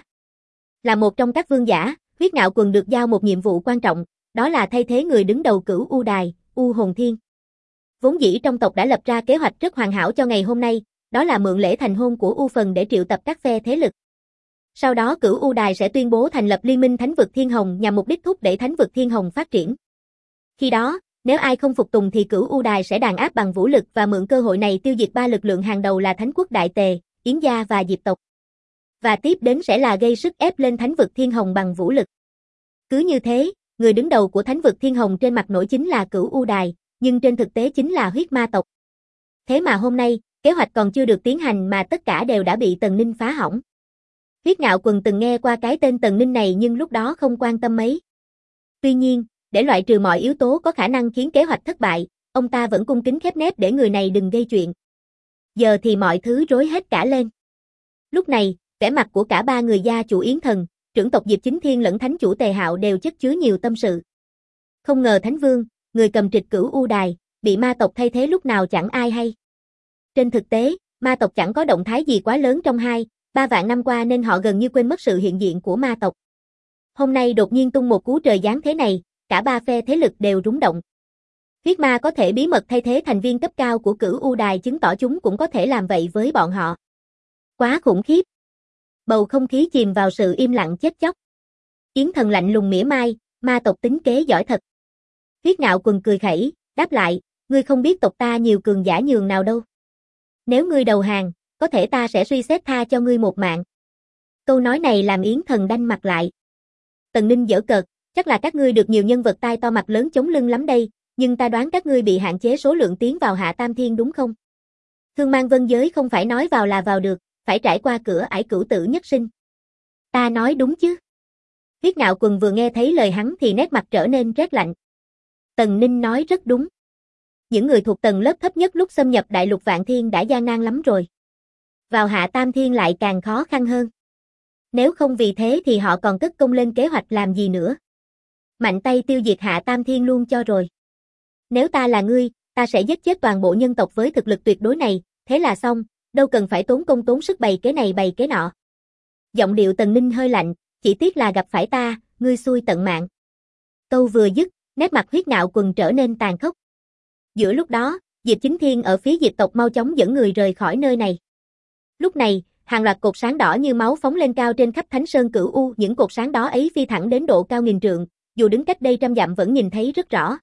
Là một trong các vương giả, Huyết Ngạo Quần được giao một nhiệm vụ quan trọng, đó là thay thế người đứng đầu Cửu U Đài, U Hồn Thiên. Vốn dĩ trong tộc đã lập ra kế hoạch rất hoàn hảo cho ngày hôm nay, đó là mượn lễ thành hôn của U Phần để triệu tập các phe thế lực. Sau đó Cửu U Đài sẽ tuyên bố thành lập Liên minh Thánh vực Thiên Hồng nhằm mục đích thúc đẩy Thánh vực Thiên Hồng phát triển. Khi đó, nếu ai không phục tùng thì Cửu U Đài sẽ đàn áp bằng vũ lực và mượn cơ hội này tiêu diệt ba lực lượng hàng đầu là Thánh quốc Đại Tề, Yến gia và Diệp tộc. Và tiếp đến sẽ là gây sức ép lên Thánh vực Thiên Hồng bằng vũ lực. Cứ như thế, người đứng đầu của Thánh vực Thiên Hồng trên mặt nổi chính là Cửu U Đài, nhưng trên thực tế chính là huyết ma tộc. Thế mà hôm nay, kế hoạch còn chưa được tiến hành mà tất cả đều đã bị Tần Ninh phá hỏng. Huyết Ngạo Quần từng nghe qua cái tên Tần Ninh này nhưng lúc đó không quan tâm mấy. Tuy nhiên, để loại trừ mọi yếu tố có khả năng khiến kế hoạch thất bại, ông ta vẫn cung kính khép nép để người này đừng gây chuyện. Giờ thì mọi thứ rối hết cả lên. Lúc này, vẻ mặt của cả ba người gia chủ Yến Thần, trưởng tộc Diệp Chính Thiên lẫn thánh chủ Tề Hạo đều chất chứa nhiều tâm sự. Không ngờ Thánh Vương, người cầm trịch Cửu U Đài, bị ma tộc thay thế lúc nào chẳng ai hay. Trên thực tế, ma tộc chẳng có động thái gì quá lớn trong 2-3 vạn năm qua nên họ gần như quên mất sự hiện diện của ma tộc. Hôm nay đột nhiên tung một cú trời giáng thế này, cả ba phe thế lực đều rúng động. Huyết ma có thể bí mật thay thế thành viên cấp cao của Cửu U Đài chứng tỏ chúng cũng có thể làm vậy với bọn họ. Quá khủng khiếp. Bầu không khí chìm vào sự im lặng chết chóc. Yến Thần lạnh lùng mỉa mai, ma tộc tính kế giỏi thật. Huyết Ngạo Quần cười khẩy, đáp lại, ngươi không biết tộc ta nhiều cường giả nhường nào đâu. Nếu ngươi đầu hàng, có thể ta sẽ suy xét tha cho ngươi một mạng. Câu nói này làm Yến Thần đanh mặt lại. Tần Ninh giở cợt, chắc là các ngươi được nhiều nhân vật tai to mặt lớn chống lưng lắm đây, nhưng ta đoán các ngươi bị hạn chế số lượng tiến vào Hạ Tam Thiên đúng không? Thương mang vân giới không phải nói vào là vào được, phải trải qua cửa ải cửu tử nhất sinh. Ta nói đúng chứ? Huyết Ngạo Quần vừa nghe thấy lời hắn thì nét mặt trở nên rét lạnh. Tần Ninh nói rất đúng. Những người thuộc tầng lớp thấp nhất lúc xâm nhập đại lục Vạn Thiên đã gian nan lắm rồi. Vào Hạ Tam Thiên lại càng khó khăn hơn. Nếu không vì thế thì họ còn cất công lên kế hoạch làm gì nữa. Mạnh tay tiêu diệt Hạ Tam Thiên luôn cho rồi. Nếu ta là ngươi, ta sẽ giết chết toàn bộ nhân tộc với thực lực tuyệt đối này, thế là xong, đâu cần phải tốn công tốn sức bày kế này bày kế nọ. Giọng điệu Tần Ninh hơi lạnh, chỉ tiếc là gặp phải ta, ngươi xui tận mạng. Câu vừa dứt, nét mặt Huyết Ngạo Quần trở nên tàn khốc. Giữa lúc đó, Diệp Chính Thiên ở phía Diệp tộc mau chóng dẫn người rời khỏi nơi này. Lúc này, hàng loạt cột sáng đỏ như máu phóng lên cao trên khắp Thánh Sơn Cửu U, những cột sáng đó ấy phi thẳng đến độ cao nghìn trượng, dù đứng cách đây trăm dặm vẫn nhìn thấy rất rõ.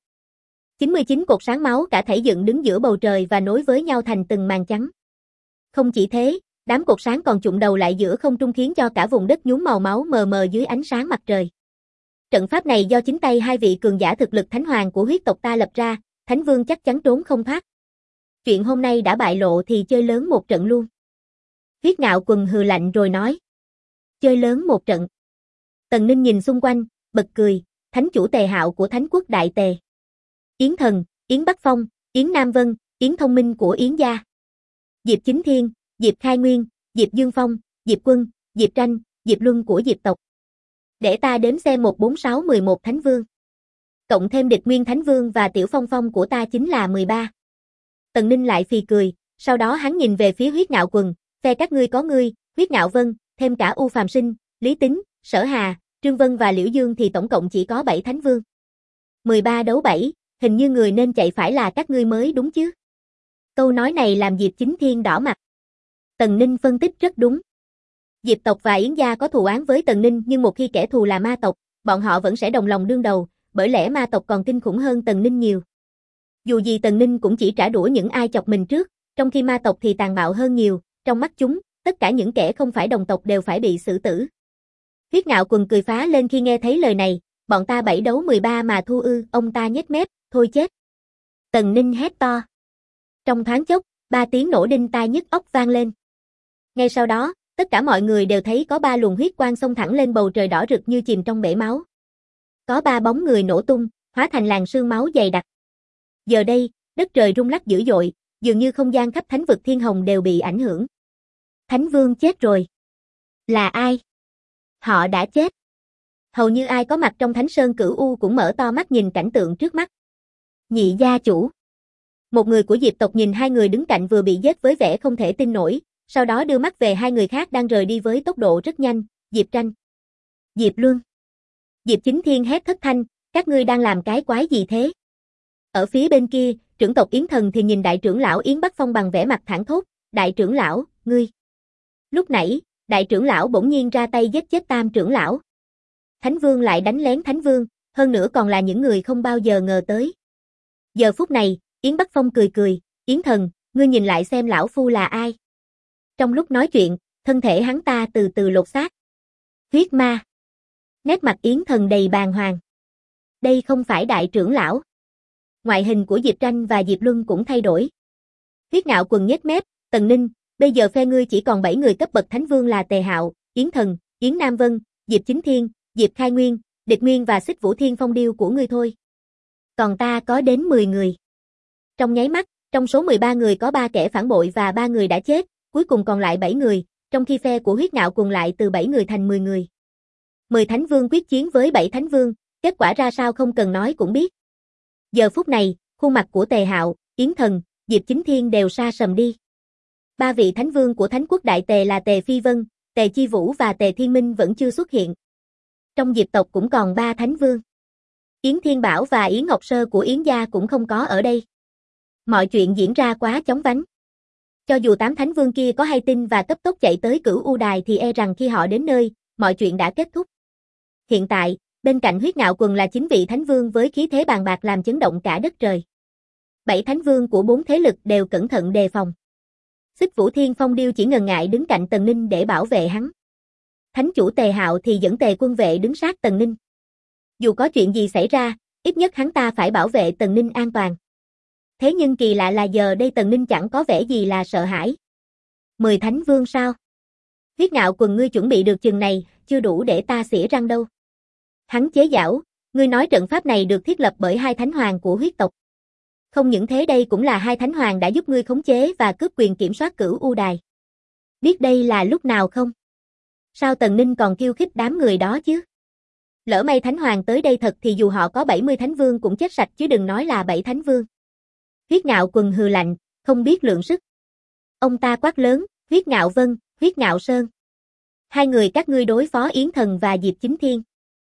99 cột sáng máu cả thảy dựng đứng giữa bầu trời và nối với nhau thành từng màn trắng. Không chỉ thế, đám cột sáng còn chụm đầu lại giữa không trung khiến cho cả vùng đất nhuốm màu máu mờ mờ dưới ánh sáng mặt trời. Trận pháp này do chính tay hai vị cường giả thực lực thánh hoàng của huyết tộc ta lập ra, Thánh Vương chắc chắn trốn không thoát. Chuyện hôm nay đã bại lộ thì chơi lớn một trận luôn. Huyết Ngạo Quần hừ lạnh rồi nói. Chơi lớn một trận. Tần Ninh nhìn xung quanh, bật cười, thánh chủ Tề Hạo của Thánh quốc Đại Tề. Yến Thần, Yến Bắc Phong, Yến Nam Vân, Yến Thông Minh của Yến gia. Diệp Chính Thiên, Diệp Khai Nguyên, Diệp Dương Phong, Diệp Quân, Diệp Tranh, Diệp Luân của Diệp tộc. Để ta đếm xem 1 4 6 11 Thánh Vương. Cộng thêm Địch Nguyên Thánh Vương và Tiểu Phong Phong của ta chính là 13. Tần Ninh lại phì cười, sau đó hắn nhìn về phía Huyết Ngạo Quần, phe các ngươi có ngươi, Huyết Ngạo Vân, thêm cả U Phàm Sinh, Lý Tính, Sở Hà, Trương Vân và Liễu Dương thì tổng cộng chỉ có 7 Thánh Vương. 13 đấu 7, hình như người nên chạy phải là các ngươi mới đúng chứ. Câu nói này làm Diệp Chính Thiên đỏ mặt. Tần Ninh phân tích rất đúng. Diệp tộc và Yến gia có thù oán với Tần Ninh, nhưng một khi kẻ thù là ma tộc, bọn họ vẫn sẽ đồng lòng đương đầu, bởi lẽ ma tộc còn kinh khủng hơn Tần Ninh nhiều. Dù gì Tần Ninh cũng chỉ trả đũa những ai chọc mình trước, trong khi ma tộc thì tàn bạo hơn nhiều, trong mắt chúng, tất cả những kẻ không phải đồng tộc đều phải bị xử tử. Huyết Ngạo Quần cười phá lên khi nghe thấy lời này, bọn ta 7 đấu 13 mà thua ư, ông ta nhếch mép, thôi chết. Tần Ninh hét to. Trong thoáng chốc, 3 tiếng nổ đinh tai nhức óc vang lên. Ngay sau đó, tất cả mọi người đều thấy có 3 luồng huyết quang xông thẳng lên bầu trời đỏ rực như chìm trong bể máu. Có 3 bóng người nổ tung, hóa thành làn sương máu dày đặc. Giờ đây, đất trời rung lắc dữ dội, dường như không gian khắp thánh vực Thiên Hồng đều bị ảnh hưởng. Thánh Vương chết rồi. Là ai? Họ đã chết. Hầu như ai có mặt trong Thánh Sơn Cửu U cũng mở to mắt nhìn cảnh tượng trước mắt. Nhị gia chủ. Một người của Diệp tộc nhìn hai người đứng cạnh vừa bị giết với vẻ không thể tin nổi, sau đó đưa mắt về hai người khác đang rời đi với tốc độ rất nhanh, Diệp Tranh, Diệp Luân. Diệp Chính Thiên hét thất thanh, các ngươi đang làm cái quái gì thế? Ở phía bên kia, trưởng tộc Yến Thần thì nhìn đại trưởng lão Yến Bắc Phong bằng vẻ mặt thảng thốt, đại trưởng lão, ngươi. Lúc nãy, đại trưởng lão bỗng nhiên ra tay giết chết tam trưởng lão. Thánh Vương lại đánh lén Thánh Vương, hơn nữa còn là những người không bao giờ ngờ tới. Giờ phút này, Yến Bắc Phong cười cười, Yến Thần, ngươi nhìn lại xem lão phu là ai. Trong lúc nói chuyện, thân thể hắn ta từ từ lột xác. Huyết ma. Nét mặt Yến Thần đầy bàng hoàng. Đây không phải đại trưởng lão. Ngoại hình của Diệp Tranh và Diệp Luân cũng thay đổi. Huyết Ngạo Quần nhếch mép, Tần Ninh, bây giờ phe ngươi chỉ còn 7 người cấp bậc Thánh Vương là Tề Hạo, Yến Thần, Yến Nam Vân, Diệp Chính Thiên, Diệp Khai Nguyên, Địch Nguyên và Xích Vũ Thiên Phong Điêu của ngươi thôi. Còn ta có đến 10 người. Trong nháy mắt, trong số 13 người có 3 kẻ phản bội và 3 người đã chết, cuối cùng còn lại 7 người, trong khi phe của Huyết Ngạo Quần lại từ 7 người thành 10 người. 10 Thánh Vương quyết chiến với 7 Thánh Vương, kết quả ra sao không cần nói cũng biết. Giờ phút này, khuôn mặt của Tề Hạo, Yến Thần, Diệp Chính Thiên đều sa sầm đi. 3 vị Thánh Vương của Thánh Quốc Đại Tề là Tề Phi Vân, Tề Chi Vũ và Tề Thiên Minh vẫn chưa xuất hiện. Trong Diệp tộc cũng còn 3 Thánh Vương. Yến Thiên Bảo và Yến Ngọc Sơ của Yến gia cũng không có ở đây. Mọi chuyện diễn ra quá chóng vánh. Cho dù 8 Thánh Vương kia có hay tin và cấp tốc chạy tới Cửu U Đài thì e rằng khi họ đến nơi, mọi chuyện đã kết thúc. Hiện tại, bên cạnh Huyết Ngạo Quần là 9 vị Thánh Vương với khí thế bàn bạc làm chấn động cả đất trời. 7 Thánh Vương của 4 thế lực đều cẩn thận đề phòng. Xích Vũ Thiên Phong Điêu chỉ ngần ngại đứng cạnh Tần Ninh để bảo vệ hắn. Thánh chủ Tề Hạo thì dẫn Tề quân vệ đứng sát Tần Ninh. Dù có chuyện gì xảy ra, ít nhất hắn ta phải bảo vệ Tần Ninh an toàn. Thế nhưng kỳ lạ là giờ đây Tần Ninh chẳng có vẻ gì là sợ hãi. 10 Thánh Vương sao? Huyết Ngạo Quần ngươi chuẩn bị được chừng này, chưa đủ để ta xỉa răng đâu. Hắn chế giảo, ngươi nói trận pháp này được thiết lập bởi 2 Thánh Hoàng của huyết tộc. Không những thế đây cũng là 2 Thánh Hoàng đã giúp ngươi khống chế và cướp quyền kiểm soát Cửu U Đài. Biết đây là lúc nào không? Sao Tần Ninh còn khiêu khích đám người đó chứ? Lỡ may Thánh Hoàng tới đây thật thì dù họ có 70 Thánh Vương cũng chết sạch chứ đừng nói là 7 Thánh Vương. Huyết Ngạo Quần hừ lạnh, không biết lượng sức. Ông ta quát lớn, Huyết Ngạo Vân, Huyết Ngạo Sơn. 2 người các ngươi đối phó Yến Thần và Diệp Chính Thiên.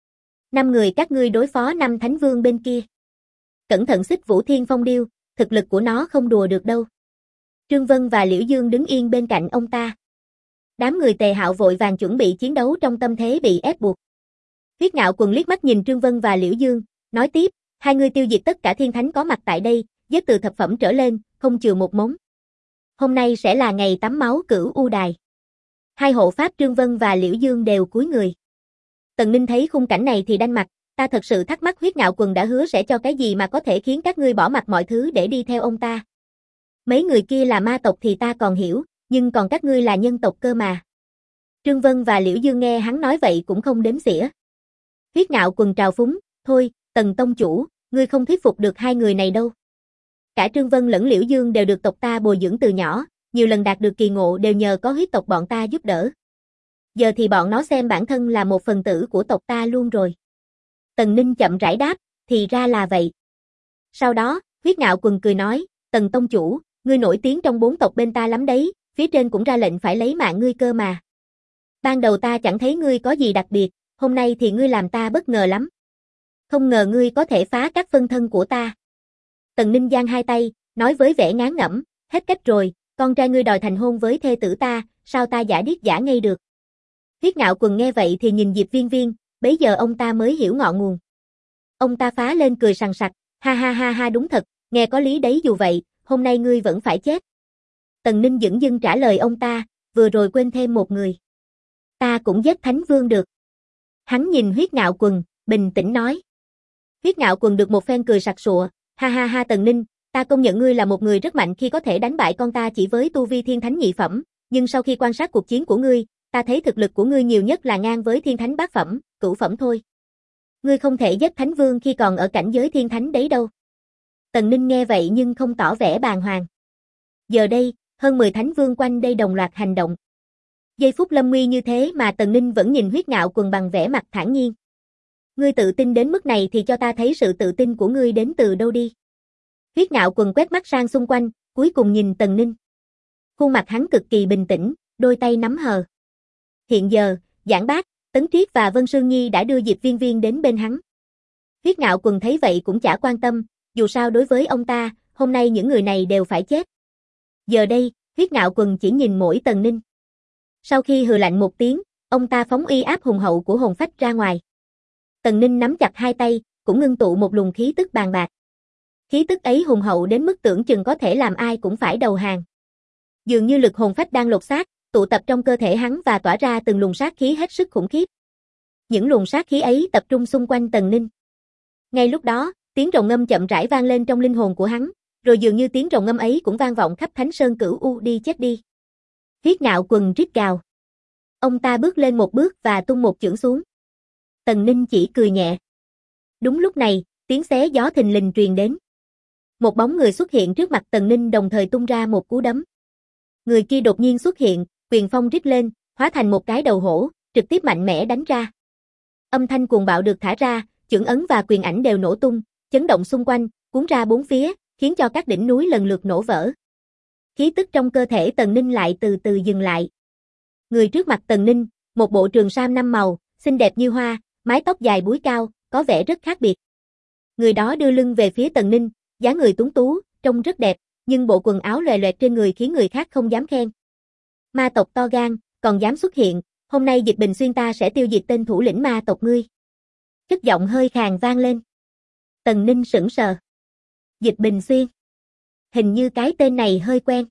5 người các ngươi đối phó 5 Thánh Vương bên kia. Cẩn thận Xích Vũ Thiên Phong Điêu, thực lực của nó không đùa được đâu. Trương Vân và Liễu Dương đứng yên bên cạnh ông ta. Đám người Tề Hạo vội vàng chuẩn bị chiến đấu trong tâm thế bị ép buộc. Huyết Ngạo Quần liếc mắt nhìn Trương Vân và Liễu Dương, nói tiếp, 2 người tiêu diệt tất cả thiên thánh có mặt tại đây, giết từ thập phẩm trở lên, không chừa một mống. Hôm nay sẽ là ngày tắm máu Cửu U Đài. 2 hộ pháp Trương Vân và Liễu Dương đều cúi người. Tần Ninh thấy khung cảnh này thì đanh mặt, ta thật sự thắc mắc Huyết Ngạo Quần đã hứa sẽ cho cái gì mà có thể khiến các ngươi bỏ mặc mọi thứ để đi theo ông ta. Mấy người kia là ma tộc thì ta còn hiểu, nhưng còn các ngươi là nhân tộc cơ mà. Trương Vân và Liễu Dương nghe hắn nói vậy cũng không đếm xỉa. Huyết Ngạo Quần trào phúng, thôi, Tần tông chủ, ngươi không thuyết phục được 2 người này đâu. Cả Trương Vân lẫn Liễu Dương đều được tộc ta bồi dưỡng từ nhỏ, nhiều lần đạt được kỳ ngộ đều nhờ có huyết tộc bọn ta giúp đỡ. Giờ thì bọn nó xem bản thân là một phần tử của tộc ta luôn rồi. Tần Ninh chậm rãi đáp, thì ra là vậy. Sau đó, Huyết Ngạo Quần cười nói, Tần tông chủ, ngươi nổi tiếng trong 4 tộc bên ta lắm đấy, phía trên cũng ra lệnh phải lấy mạng ngươi cơ mà. Ban đầu ta chẳng thấy ngươi có gì đặc biệt, hôm nay thì ngươi làm ta bất ngờ lắm. Không ngờ ngươi có thể phá các phân thân của ta. Tần Ninh giang hai tay, nói với vẻ ngán ngẩm, hết cách rồi, con trai ngươi đòi thành hôn với thê tử ta, sao ta giả điếc giả ngây được. Huyết Ngạo Quần nghe vậy thì nhìn Diệp Viên Viên, bấy giờ ông ta mới hiểu ngọn nguồn. Ông ta phá lên cười sằng sặc, ha ha ha ha, đúng thật, nghe có lý đấy, dù vậy, hôm nay ngươi vẫn phải chết. Tần Ninh dửng dưng trả lời ông ta, vừa rồi quên thêm một người. Ta cũng giết Thánh Vương được. Hắn nhìn Huyết Ngạo Quần, bình tĩnh nói. Huyết Ngạo Quần được một phen cười sặc sụa, ha ha ha, Tần Ninh, ta công nhận ngươi là một người rất mạnh khi có thể đánh bại con ta chỉ với tu vi thiên thánh nhị phẩm, nhưng sau khi quan sát cuộc chiến của ngươi, ta thấy thực lực của ngươi nhiều nhất là ngang với thiên thánh bát phẩm, cửu phẩm thôi. Ngươi không thể giết Thánh Vương khi còn ở cảnh giới thiên thánh đấy đâu. Tần Ninh nghe vậy nhưng không tỏ vẻ bàng hoàng. Giờ đây, hơn 10 Thánh Vương quanh đây đồng loạt hành động. Giây phút lâm nguy như thế mà Tần Ninh vẫn nhìn Huyết Ngạo Quần bằng vẻ mặt thản nhiên. Ngươi tự tin đến mức này thì cho ta thấy sự tự tin của ngươi đến từ đâu đi. Huyết Ngạo Quần quét mắt sang xung quanh, cuối cùng nhìn Tần Ninh. Khuôn mặt hắn cực kỳ bình tĩnh, đôi tay nắm hờ. Hiện giờ, Giảng Bác, Tấn Triết và Vân Sương Nhi đã đưa Diệp Viên Viên đến bên hắn. Huyết Ngạo Quần thấy vậy cũng chả quan tâm, dù sao đối với ông ta, hôm nay những người này đều phải chết. Giờ đây, Huyết Ngạo Quần chỉ nhìn mỗi Tần Ninh. Sau khi hừ lạnh một tiếng, ông ta phóng uy áp hùng hậu của hồn phách ra ngoài. Tần Ninh nắm chặt hai tay, cũng ngưng tụ một luồng khí tức bàn bạc. Khí tức ấy hùng hậu đến mức tưởng chừng có thể làm ai cũng phải đầu hàng. Dường như lực hồn phách đang lột xác, tụ tập trong cơ thể hắn và tỏa ra từng luồng sát khí hết sức khủng khiếp. Những luồng sát khí ấy tập trung xung quanh Tần Ninh. Ngay lúc đó, tiếng rồng ngâm chậm rãi vang lên trong linh hồn của hắn, rồi dường như tiếng rồng ngâm ấy cũng vang vọng khắp Thánh Sơn Cửu U, đi chết đi. Huyết Ngạo Quần rít gào. Ông ta bước lên một bước và tung một chưởng xuống. Tần Ninh chỉ cười nhẹ. Đúng lúc này, tiếng xé gió thình lình truyền đến. Một bóng người xuất hiện trước mặt Tần Ninh đồng thời tung ra một cú đấm. Người kia đột nhiên xuất hiện, quyền phong rít lên, hóa thành một cái đầu hổ, trực tiếp mạnh mẽ đánh ra. Âm thanh cuồng bạo được thả ra, chưởng ấn và quyền ảnh đều nổ tung, chấn động xung quanh, cuốn ra bốn phía, khiến cho các đỉnh núi lần lượt nổ vỡ. Khí tức trong cơ thể Tần Ninh lại từ từ dừng lại. Người trước mặt Tần Ninh, một bộ trường sam 5 màu, xinh đẹp như hoa, mái tóc dài búi cao, có vẻ rất khác biệt. Người đó đưa lưng về phía Tần Ninh, dáng người tuấn tú, trông rất đẹp, nhưng bộ quần áo loè loẹt trên người khiến người khác không dám khen. Ma tộc to gan, còn dám xuất hiện, hôm nay Dịch Bình Xuyên ta sẽ tiêu diệt tên thủ lĩnh ma tộc ngươi. Chất giọng hơi khàn vang lên. Tần Ninh sững sờ. Dịch Bình Xuyên. Hình như cái tên này hơi quen.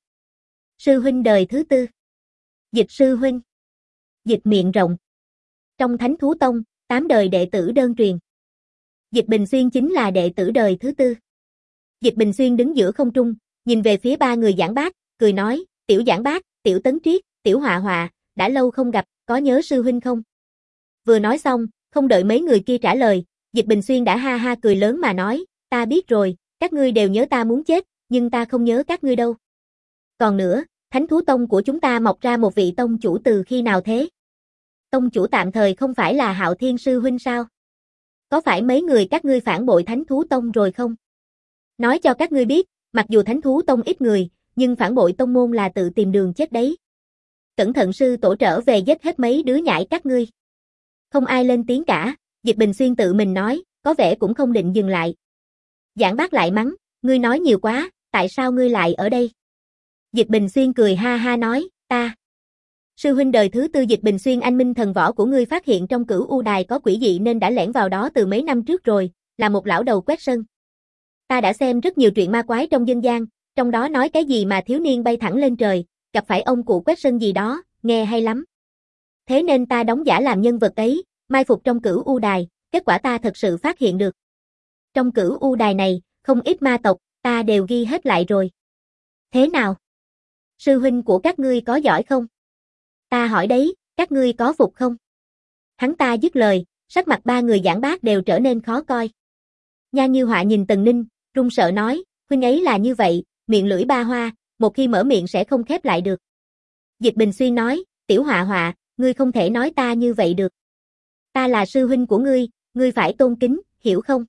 Sư huynh đời thứ tư. Dịch sư huynh. Dịch miệng rộng. Trong Thánh Thú Tông, 8 đời đệ tử đơn truyền. Dịch Bình Xuyên chính là đệ tử đời thứ tư. Dịch Bình Xuyên đứng giữa không trung, nhìn về phía ba người Giảng Bác, cười nói, Tiểu Giảng Bác, Tiểu Tấn Triết, Tiểu Họa Họa, đã lâu không gặp, có nhớ sư huynh không? Vừa nói xong, không đợi mấy người kia trả lời, Dịch Bình Xuyên đã ha ha cười lớn mà nói, ta biết rồi, các ngươi đều nhớ ta muốn chết, nhưng ta không nhớ các ngươi đâu. Còn nữa, Thánh Thú Tông của chúng ta mọc ra một vị tông chủ từ khi nào thế? Tông chủ tạm thời không phải là Hạo Thiên sư huynh sao? Có phải mấy người các ngươi phản bội Thánh Thú Tông rồi không? Nói cho các ngươi biết, mặc dù Thánh Thú Tông ít người, nhưng phản bội tông môn là tự tìm đường chết đấy. Cẩn thận sư tổ trở về giết hết mấy đứa nhãi các ngươi. Không ai lên tiếng cả, Dịch Bình Xuyên tự mình nói, có vẻ cũng không định dừng lại. Giảng Bác lại mắng, ngươi nói nhiều quá, tại sao ngươi lại ở đây? Dịch Bình Xuyên cười ha ha nói, ta. Sư huynh đời thứ tư Dịch Bình Xuyên, anh minh thần võ của ngươi phát hiện trong Cửu U Đài có quỷ dị nên đã lẻn vào đó từ mấy năm trước rồi, là một lão đầu quét sân. Ta đã xem rất nhiều truyện ma quái trong dân gian, trong đó nói cái gì mà thiếu niên bay thẳng lên trời, gặp phải ông cụ quét sân gì đó, nghe hay lắm. Thế nên ta đóng giả làm nhân vật ấy, mai phục trong Cửu U Đài, kết quả ta thật sự phát hiện được. Trong Cửu U Đài này, không ít ma tộc, ta đều ghi hết lại rồi. Thế nào? Sư huynh của các ngươi có giỏi không? Ta hỏi đấy, các ngươi có phục không? Hắn ta dứt lời, sắc mặt ba người Giảng Bác đều trở nên khó coi. Nhan Như Họa nhìn Tần Ninh, run sợ nói, huynh ấy là như vậy, miệng lưỡi ba hoa, một khi mở miệng sẽ không khép lại được. Dịch Bình Xuyên nói, Tiểu Họa Họa, ngươi không thể nói ta như vậy được. Ta là sư huynh của ngươi phải tôn kính, hiểu không?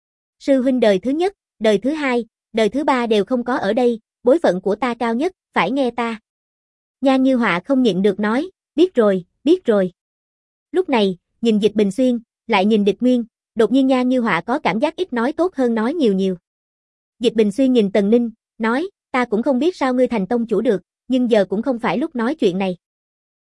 Sư huynh đời thứ nhất, đời thứ hai, đời thứ ba đều không có ở đây, bối phận của ta cao nhất, phải nghe ta. Nhan Như Họa không nhịn được nói, biết rồi, biết rồi. Lúc này, nhìn Dịch Bình Xuyên, lại nhìn Địch Nguyên, đột nhiên Nhan Như Họa có cảm giác ít nói tốt hơn nói nhiều nhiều. Dịch Bình Xuyên nhìn Tần Ninh, nói, ta cũng không biết sao ngươi thành tông chủ được, nhưng giờ cũng không phải lúc nói chuyện này.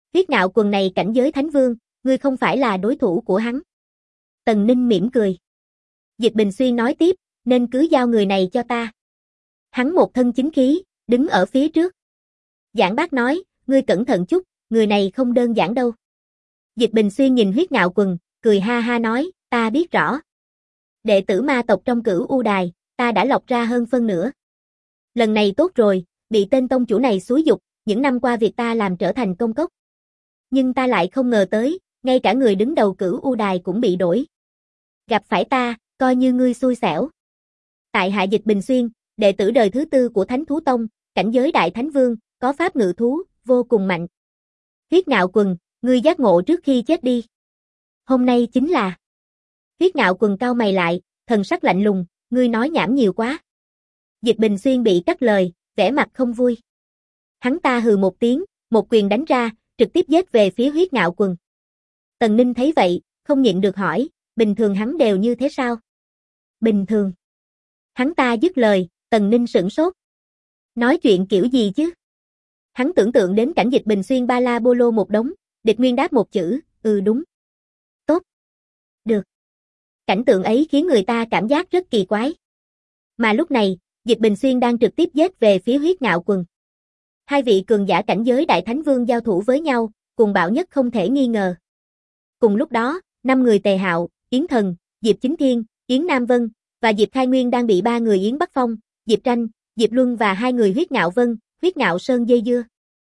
Huyết Ngạo Quần này cảnh giới thánh vương, ngươi không phải là đối thủ của hắn. Tần Ninh mỉm cười. Dịch Bình Xuyên nói tiếp, nên cứ giao người này cho ta. Hắn một thân chính khí, đứng ở phía trước. Giảng Bác nói, ngươi cẩn thận chút, người này không đơn giản đâu. Dịch Bình Xuyên nhìn Huyết Ngạo Quần, cười ha ha nói, ta biết rõ. Đệ tử ma tộc trong Cửu U Đài, ta đã lọc ra hơn phân nửa. Lần này tốt rồi, bị tên tông chủ này xúi giục, những năm qua việc ta làm trở thành công cốc. Nhưng ta lại không ngờ tới, ngay cả người đứng đầu Cửu U Đài cũng bị đổi. Gặp phải ta, coi như ngươi xui xẻo. Tại hạ Dịch Bình Xuyên, đệ tử đời thứ 4 của Thánh Thú Tông, cảnh giới Đại Thánh Vương, có pháp ngự thú, vô cùng mạnh. Huyết Ngạo Quần, ngươi giác ngộ trước khi chết đi. Hôm nay chính là. Huyết Ngạo Quần cau mày lại, thần sắc lạnh lùng, ngươi nói nhảm nhiều quá. Dịch Bình Xuyên bị cắt lời, vẻ mặt không vui. Hắn ta hừ một tiếng, một quyền đánh ra, trực tiếp giết về phía Huyết Ngạo Quần. Tần Ninh thấy vậy, không nhịn được hỏi, bình thường hắn đều như thế sao? Bình thường. Hắn ta dứt lời, Tần Ninh sửng sốt. Nói chuyện kiểu gì chứ? Hắn tưởng tượng đến cảnh Dịch Bình Xuyên ba la bô lô một đống, Địch Nguyên đáp một chữ, đúng. Tốt. Được. Cảnh tượng ấy khiến người ta cảm giác rất kỳ quái. Mà lúc này, Dịch Bình Xuyên đang trực tiếp giết về phía Huyết Ngạo Quần. Hai vị cường giả cảnh giới Đại Thánh Vương giao thủ với nhau, cùng bạo nhất không thể nghi ngờ. Cùng lúc đó, 5 người Tề Hạo, Yến Thần, Diệp Chính Thiên, Yến Nam Vân và Diệp Khai Nguyên đang bị 3 người Yến Bắc Phong, Diệp Tranh, Diệp Luân và 2 người Huyết Ngạo Vân, Huyết Ngạo Sơn dây dưa.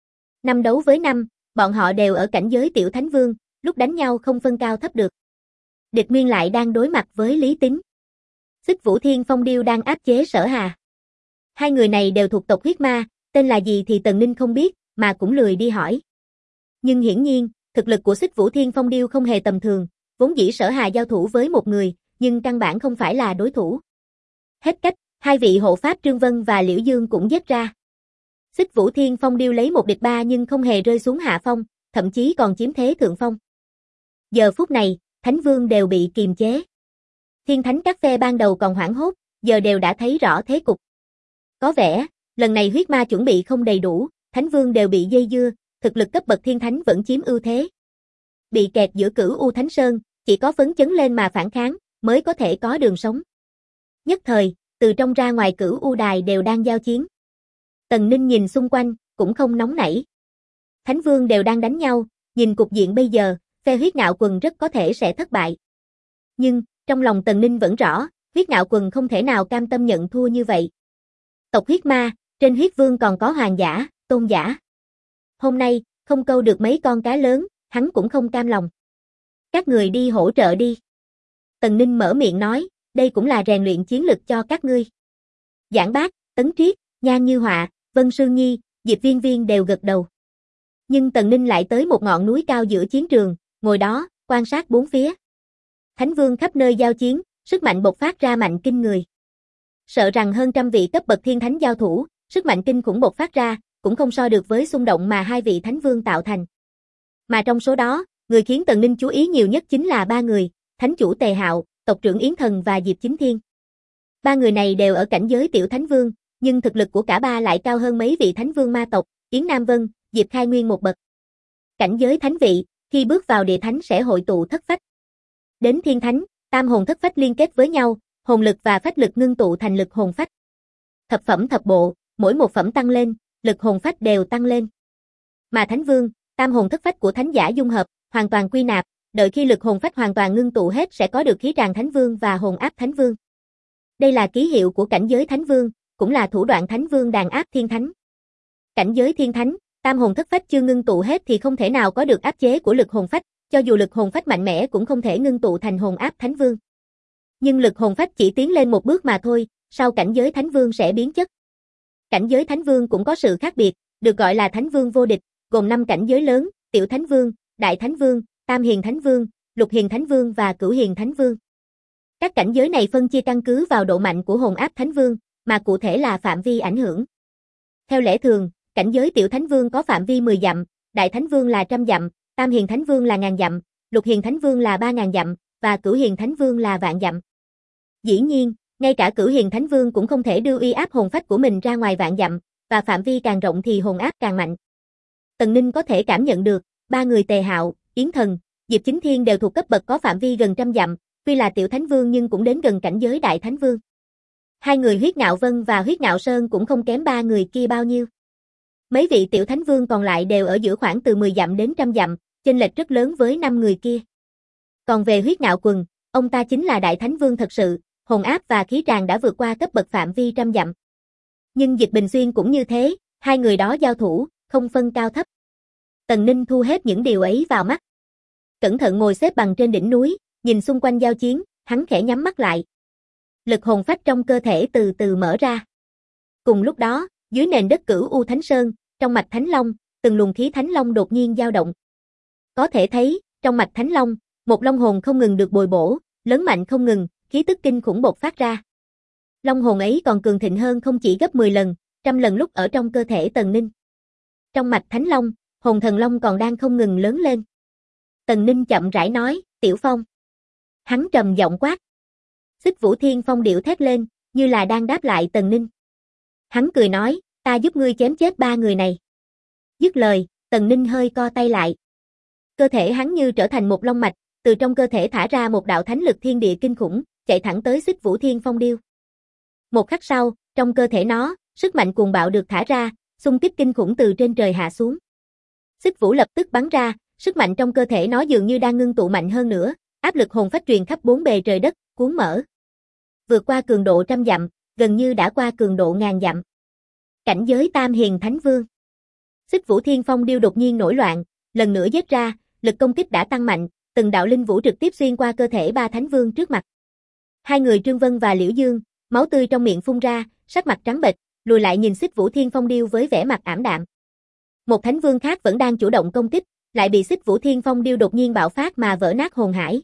5 đấu với 5, bọn họ đều ở cảnh giới Tiểu Thánh Vương, lúc đánh nhau không phân cao thấp được. Địch Nguyên lại đang đối mặt với Lý Tính. Xích Vũ Thiên Phong Điêu đang áp chế Sở Hà. Hai người này đều thuộc tộc huyết ma, tên là gì thì Tần Ninh không biết, mà cũng lười đi hỏi. Nhưng hiển nhiên, thực lực của Xích Vũ Thiên Phong Điêu không hề tầm thường, vốn dĩ Sở Hà giao thủ với một người, nhưng căn bản không phải là đối thủ. Hết cách, hai vị hộ pháp Trương Vân và Liễu Dương cũng giết ra. Xích Vũ Thiên Phong Điêu lấy 1 địch 3 nhưng không hề rơi xuống hạ phong, thậm chí còn chiếm thế thượng phong. Giờ phút này, Thánh Vương đều bị kiềm chế. Thiên Thánh các phe ban đầu còn hoảng hốt, giờ đều đã thấy rõ thế cục. Có vẻ, lần này huyết ma chuẩn bị không đầy đủ, Thánh Vương đều bị dây dưa, thực lực cấp bậc Thiên Thánh vẫn chiếm ưu thế. Bị kẹt giữa Cửu U Thánh Sơn, chỉ có phấn chấn lên mà phản kháng, mới có thể có đường sống. Nhất thời, từ trong ra ngoài Cửu U Đài đều đang giao chiến. Tần Ninh nhìn xung quanh, cũng không nóng nảy. Thánh Vương đều đang đánh nhau, nhìn cục diện bây giờ, phe Huyết Ngạo Quần rất có thể sẽ thất bại. Nhưng, trong lòng Tần Ninh vẫn rõ, Huyết Ngạo Quần không thể nào cam tâm nhận thua như vậy. Tộc huyết ma, trên huyết vương còn có hoàng giả, tôn giả. Hôm nay, không câu được mấy con cá lớn, hắn cũng không cam lòng. Các người đi hỗ trợ đi. Tần Ninh mở miệng nói, đây cũng là rèn luyện chiến lực cho các ngươi. Giảng Bác, Tấn Triết, Nhan Như Họa, Vân Sương Nhi, Diệp Viên Viên đều gật đầu. Nhưng Tần Ninh lại tới một ngọn núi cao giữa chiến trường, ngồi đó, quan sát bốn phía. Thánh Vương khắp nơi giao chiến, sức mạnh bộc phát ra mạnh kinh người. Sợ rằng hơn trăm vị cấp bậc Thiên Thánh giao thủ, sức mạnh kinh khủng bộc phát ra, cũng không so được với xung động mà hai vị Thánh Vương tạo thành. Mà trong số đó, người khiến Tần Ninh chú ý nhiều nhất chính là 3 người, Thánh chủ Tề Hạo, tộc trưởng Yến Thần và Diệp Chính Thiên. 3 người này đều ở cảnh giới Tiểu Thánh Vương, nhưng thực lực của cả ba lại cao hơn mấy vị Thánh Vương ma tộc, Yến Nam Vân, Diệp Khai Nguyên một bậc. Cảnh giới Thánh vị, khi bước vào địa thánh sẽ hội tụ thất phách. Đến Thiên Thánh, tam hồn thất phách liên kết với nhau, hồn lực và phách lực ngưng tụ thành lực hồn phách. Thập phẩm thập bộ, mỗi một phẩm tăng lên, lực hồn phách đều tăng lên. Mà Thánh Vương, tam hồn thất phách của thánh giả dung hợp, hoàn toàn quy nạp, đợi khi lực hồn phách hoàn toàn ngưng tụ hết sẽ có được khí tràng Thánh Vương và hồn áp Thánh Vương. Đây là ký hiệu của cảnh giới Thánh Vương, cũng là thủ đoạn Thánh Vương đàn áp Thiên Thánh. Cảnh giới Thiên Thánh, tam hồn thất phách chưa ngưng tụ hết thì không thể nào có được áp chế của lực hồn phách, cho dù lực hồn phách mạnh mẽ cũng không thể ngưng tụ thành hồn áp Thánh Vương. Nhưng lực hồn phách chỉ tiến lên một bước mà thôi, sau cảnh giới Thánh Vương sẽ biến chất. Cảnh giới Thánh Vương cũng có sự khác biệt, được gọi là Thánh Vương vô địch, gồm 5 cảnh giới lớn, Tiểu Thánh Vương, Đại Thánh Vương, Tam Hiền Thánh Vương, Lục Hiền Thánh Vương và Cửu Hiền Thánh Vương. Các cảnh giới này phân chia căn cứ vào độ mạnh của hồn áp Thánh Vương, mà cụ thể là phạm vi ảnh hưởng. Theo lẽ thường, cảnh giới Tiểu Thánh Vương có phạm vi 10 dặm, Đại Thánh Vương là 100 dặm, Tam Hiền Thánh Vương là 1000 dặm, Lục Hiền Thánh Vương là 3000 dặm, và Cửu Hiền Thánh Vương là vạn dặm. Dĩ nhiên, ngay cả Cửu Hiền Thánh Vương cũng không thể đưa uy áp hồn phách của mình ra ngoài vạn dặm, và phạm vi càng rộng thì hồn áp càng mạnh. Tần Ninh có thể cảm nhận được, ba người Tề Hạo, Yến Thần, Diệp Chính Thiên đều thuộc cấp bậc có phạm vi gần trăm dặm, tuy là tiểu thánh vương nhưng cũng đến gần cảnh giới đại thánh vương. Hai người Huyết Ngạo Vân và Huyết Ngạo Sơn cũng không kém ba người kia bao nhiêu. Mấy vị tiểu thánh vương còn lại đều ở giữa khoảng từ 10 dặm đến trăm dặm, chênh lệch rất lớn với 5 người kia. Còn về Huyết Ngạo Quần, ông ta chính là đại thánh vương thật sự, hồn áp và khí tràng đã vượt qua cấp bậc phạm vi trăm dặm. Nhưng Dịch Bình Xuyên cũng như thế, hai người đó giao thủ, không phân cao thấp. Tần Ninh thu hết những điều ấy vào mắt. Cẩn thận ngồi xếp bằng trên đỉnh núi, nhìn xung quanh giao chiến, hắn khẽ nhắm mắt lại. Lực hồn phách trong cơ thể từ từ mở ra. Cùng lúc đó, dưới nền đất Cửu U Thánh Sơn, trong mạch Thánh Long, từng luồng khí Thánh Long đột nhiên dao động. Có thể thấy, trong mạch Thánh Long, một long hồn không ngừng được bồi bổ, lớn mạnh không ngừng, khí tức kinh khủng bộc phát ra. Long hồn ấy còn cường thịnh hơn không chỉ gấp 10 lần, trăm lần lúc ở trong cơ thể Tần Ninh. Trong mạch Thánh Long, hồn thần long còn đang không ngừng lớn lên. Tần Ninh chậm rãi nói, Tiểu Phong. Hắn trầm giọng quát. Xích Vũ Thiên Phong điệu thét lên, như là đang đáp lại Tần Ninh. Hắn cười nói, ta giúp ngươi chém chết ba người này. Dứt lời, Tần Ninh hơi co tay lại. Cơ thể hắn như trở thành một long mạch, từ trong cơ thể thả ra một đạo thánh lực thiên địa kinh khủng, chạy thẳng tới Xích Vũ Thiên Phong điêu. Một khắc sau, trong cơ thể nó, sức mạnh cuồng bạo được thả ra, xung kích kinh khủng từ trên trời hạ xuống. Xích Vũ lập tức bắn ra, sức mạnh trong cơ thể nó dường như đang ngưng tụ mạnh hơn nữa, áp lực hồn phách truyền khắp bốn bề trời đất, cuốn mở. Vượt qua cường độ trăm dặm, gần như đã qua cường độ ngàn dặm. Cảnh giới Tam Hiền Thánh Vương. Xích Vũ Thiên Phong điêu đột nhiên nổi loạn, lần nữa giết ra, lực công kích đã tăng mạnh, từng đạo linh vũ trực tiếp xuyên qua cơ thể ba thánh vương trước mặt. Hai người Trương Vân và Liễu Dương, máu tươi trong miệng phun ra, sắc mặt trắng bệch, lùi lại nhìn Xích Vũ Thiên Phong điêu với vẻ mặt ảm đạm. Một thánh vương khác vẫn đang chủ động công kích, lại bị Xích Vũ Thiên Phong điêu đột nhiên bạo phát mà vỡ nát hồn hải.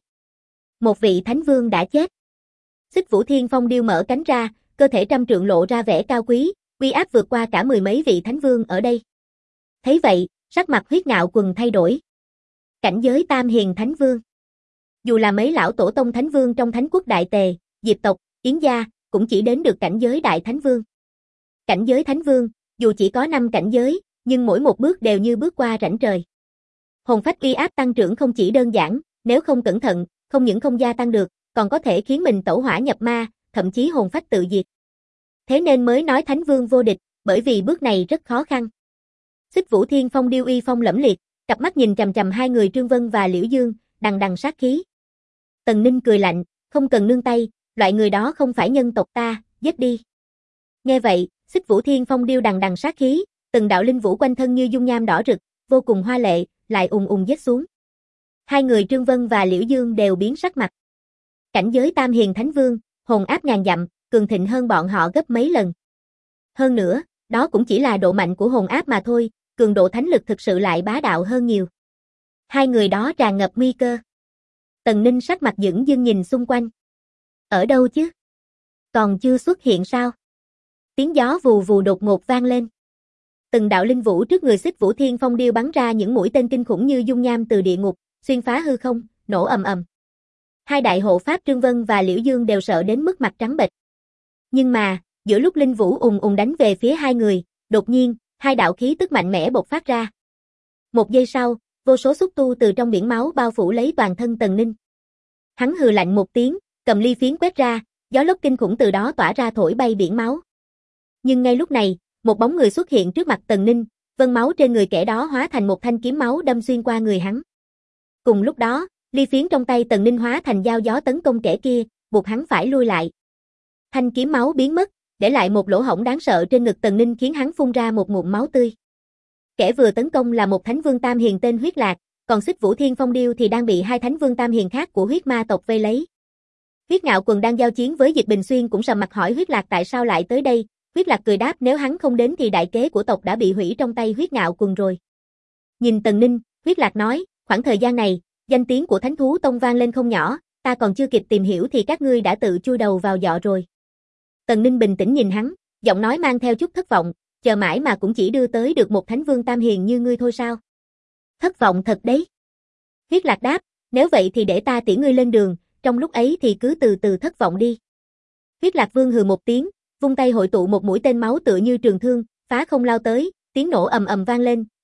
Một vị thánh vương đã chết. Xích Vũ Thiên Phong điêu mở cánh ra, cơ thể trăm trượng lộ ra vẻ cao quý, uy áp vượt qua cả mười mấy vị thánh vương ở đây. Thấy vậy, sắc mặt Huyết Ngạo Quần thay đổi. Cảnh giới Tam Hiền Thánh Vương. Dù là mấy lão tổ tông thánh vương trong Thánh Quốc Đại Tề, Diệp tộc, Yến gia, cũng chỉ đến được cảnh giới Đại Thánh Vương. Cảnh giới Thánh Vương, dù chỉ có 5 cảnh giới, nhưng mỗi một bước đều như bước qua rãnh trời. Hồn phách uy áp tăng trưởng không chỉ đơn giản, nếu không cẩn thận, không những không gia tăng được, còn có thể khiến mình tẩu hỏa nhập ma, thậm chí hồn phách tự diệt. Thế nên mới nói Thánh Vương vô địch, bởi vì bước này rất khó khăn. Xích Vũ Thiên Phong điêu uy phong lẫm liệt, cặp mắt nhìn chằm chằm hai người Trương Vân và Liễu Dương, đằng đằng sát khí. Tần Ninh cười lạnh, không cần nương tay, loại người đó không phải nhân tộc ta, giết đi. Nghe vậy, Xích Vũ Thiên Phong điêu đằng đằng sát khí, từng đạo linh vũ quanh thân như dung nham đỏ rực, vô cùng hoa lệ, lại ùng ùng giết xuống. Hai người Trương Vân và Liễu Dương đều biến sắc mặt. Cảnh giới Tam Hiền Thánh Vương, hồn áp ngàn dặm, cường thịnh hơn bọn họ gấp mấy lần. Hơn nữa, đó cũng chỉ là độ mạnh của hồn áp mà thôi, cường độ thánh lực thực sự lại bá đạo hơn nhiều. Hai người đó tràn ngập nguy cơ. Tần Ninh sắc mặt dửng dưng nhìn xung quanh. Ở đâu chứ? Còn chưa xuất hiện sao? Tiếng gió vù vù đột ngột vang lên. Từng đạo linh vũ trước người Xích Vũ Thiên Phong điêu bắn ra những mũi tên kinh khủng như dung nham từ địa ngục, xuyên phá hư không, nổ ầm ầm. Hai đại hộ pháp Trương Vân và Liễu Dương đều sợ đến mức mặt trắng bệch. Nhưng mà, giữa lúc linh vũ ùng ùng đánh về phía hai người, đột nhiên, hai đạo khí tức mạnh mẽ bộc phát ra. Một giây sau, vô số xúc tu từ trong biển máu bao phủ lấy toàn thân Tần Ninh. Hắn hừ lạnh một tiếng, cầm ly phiến quét ra, gió lốc kinh khủng từ đó tỏa ra thổi bay biển máu. Nhưng ngay lúc này, một bóng người xuất hiện trước mặt Tần Ninh, vân máu trên người kẻ đó hóa thành một thanh kiếm máu đâm xuyên qua người hắn. Cùng lúc đó, ly phiến trong tay Tần Ninh hóa thành dao gió tấn công kẻ kia, buộc hắn phải lui lại. Thanh kiếm máu biến mất, để lại một lỗ hổng đáng sợ trên ngực Tần Ninh khiến hắn phun ra một ngụm máu tươi. Kẻ vừa tấn công là một thánh vương Tam Hiền tên Huyết Lạc, còn Xích Vũ Thiên Phong điêu thì đang bị hai thánh vương Tam Hiền khác của huyết ma tộc vây lấy. Huyết Ngạo Quần đang giao chiến với Dịch Bình Xuyên cũng sầm mặt hỏi Huyết Lạc tại sao lại tới đây. Huyết Lạc cười đáp nếu hắn không đến thì đại kế của tộc đã bị hủy trong tay Huyết Ngạo Quần rồi. Nhìn Tần Ninh, Huyết Lạc nói, khoảng thời gian này, danh tiếng của Thánh Thú Tông vang lên không nhỏ, ta còn chưa kịp tìm hiểu thì các ngươi đã tự chui đầu vào giọ rồi. Tần Ninh bình tĩnh nhìn hắn, giọng nói mang theo chút thất vọng, chờ mãi mà cũng chỉ đưa tới được một thánh vương Tam Hiền như ngươi thôi sao? Thất vọng thật đấy. Huyết Lạc đáp, nếu vậy thì để ta tiễn ngươi lên đường, trong lúc ấy thì cứ từ từ thất vọng đi. Huyết Lạc Vương hừ một tiếng, vung tay hội tụ một mũi tên máu tựa như trường thương, phá không lao tới, tiếng nổ ầm ầm vang lên,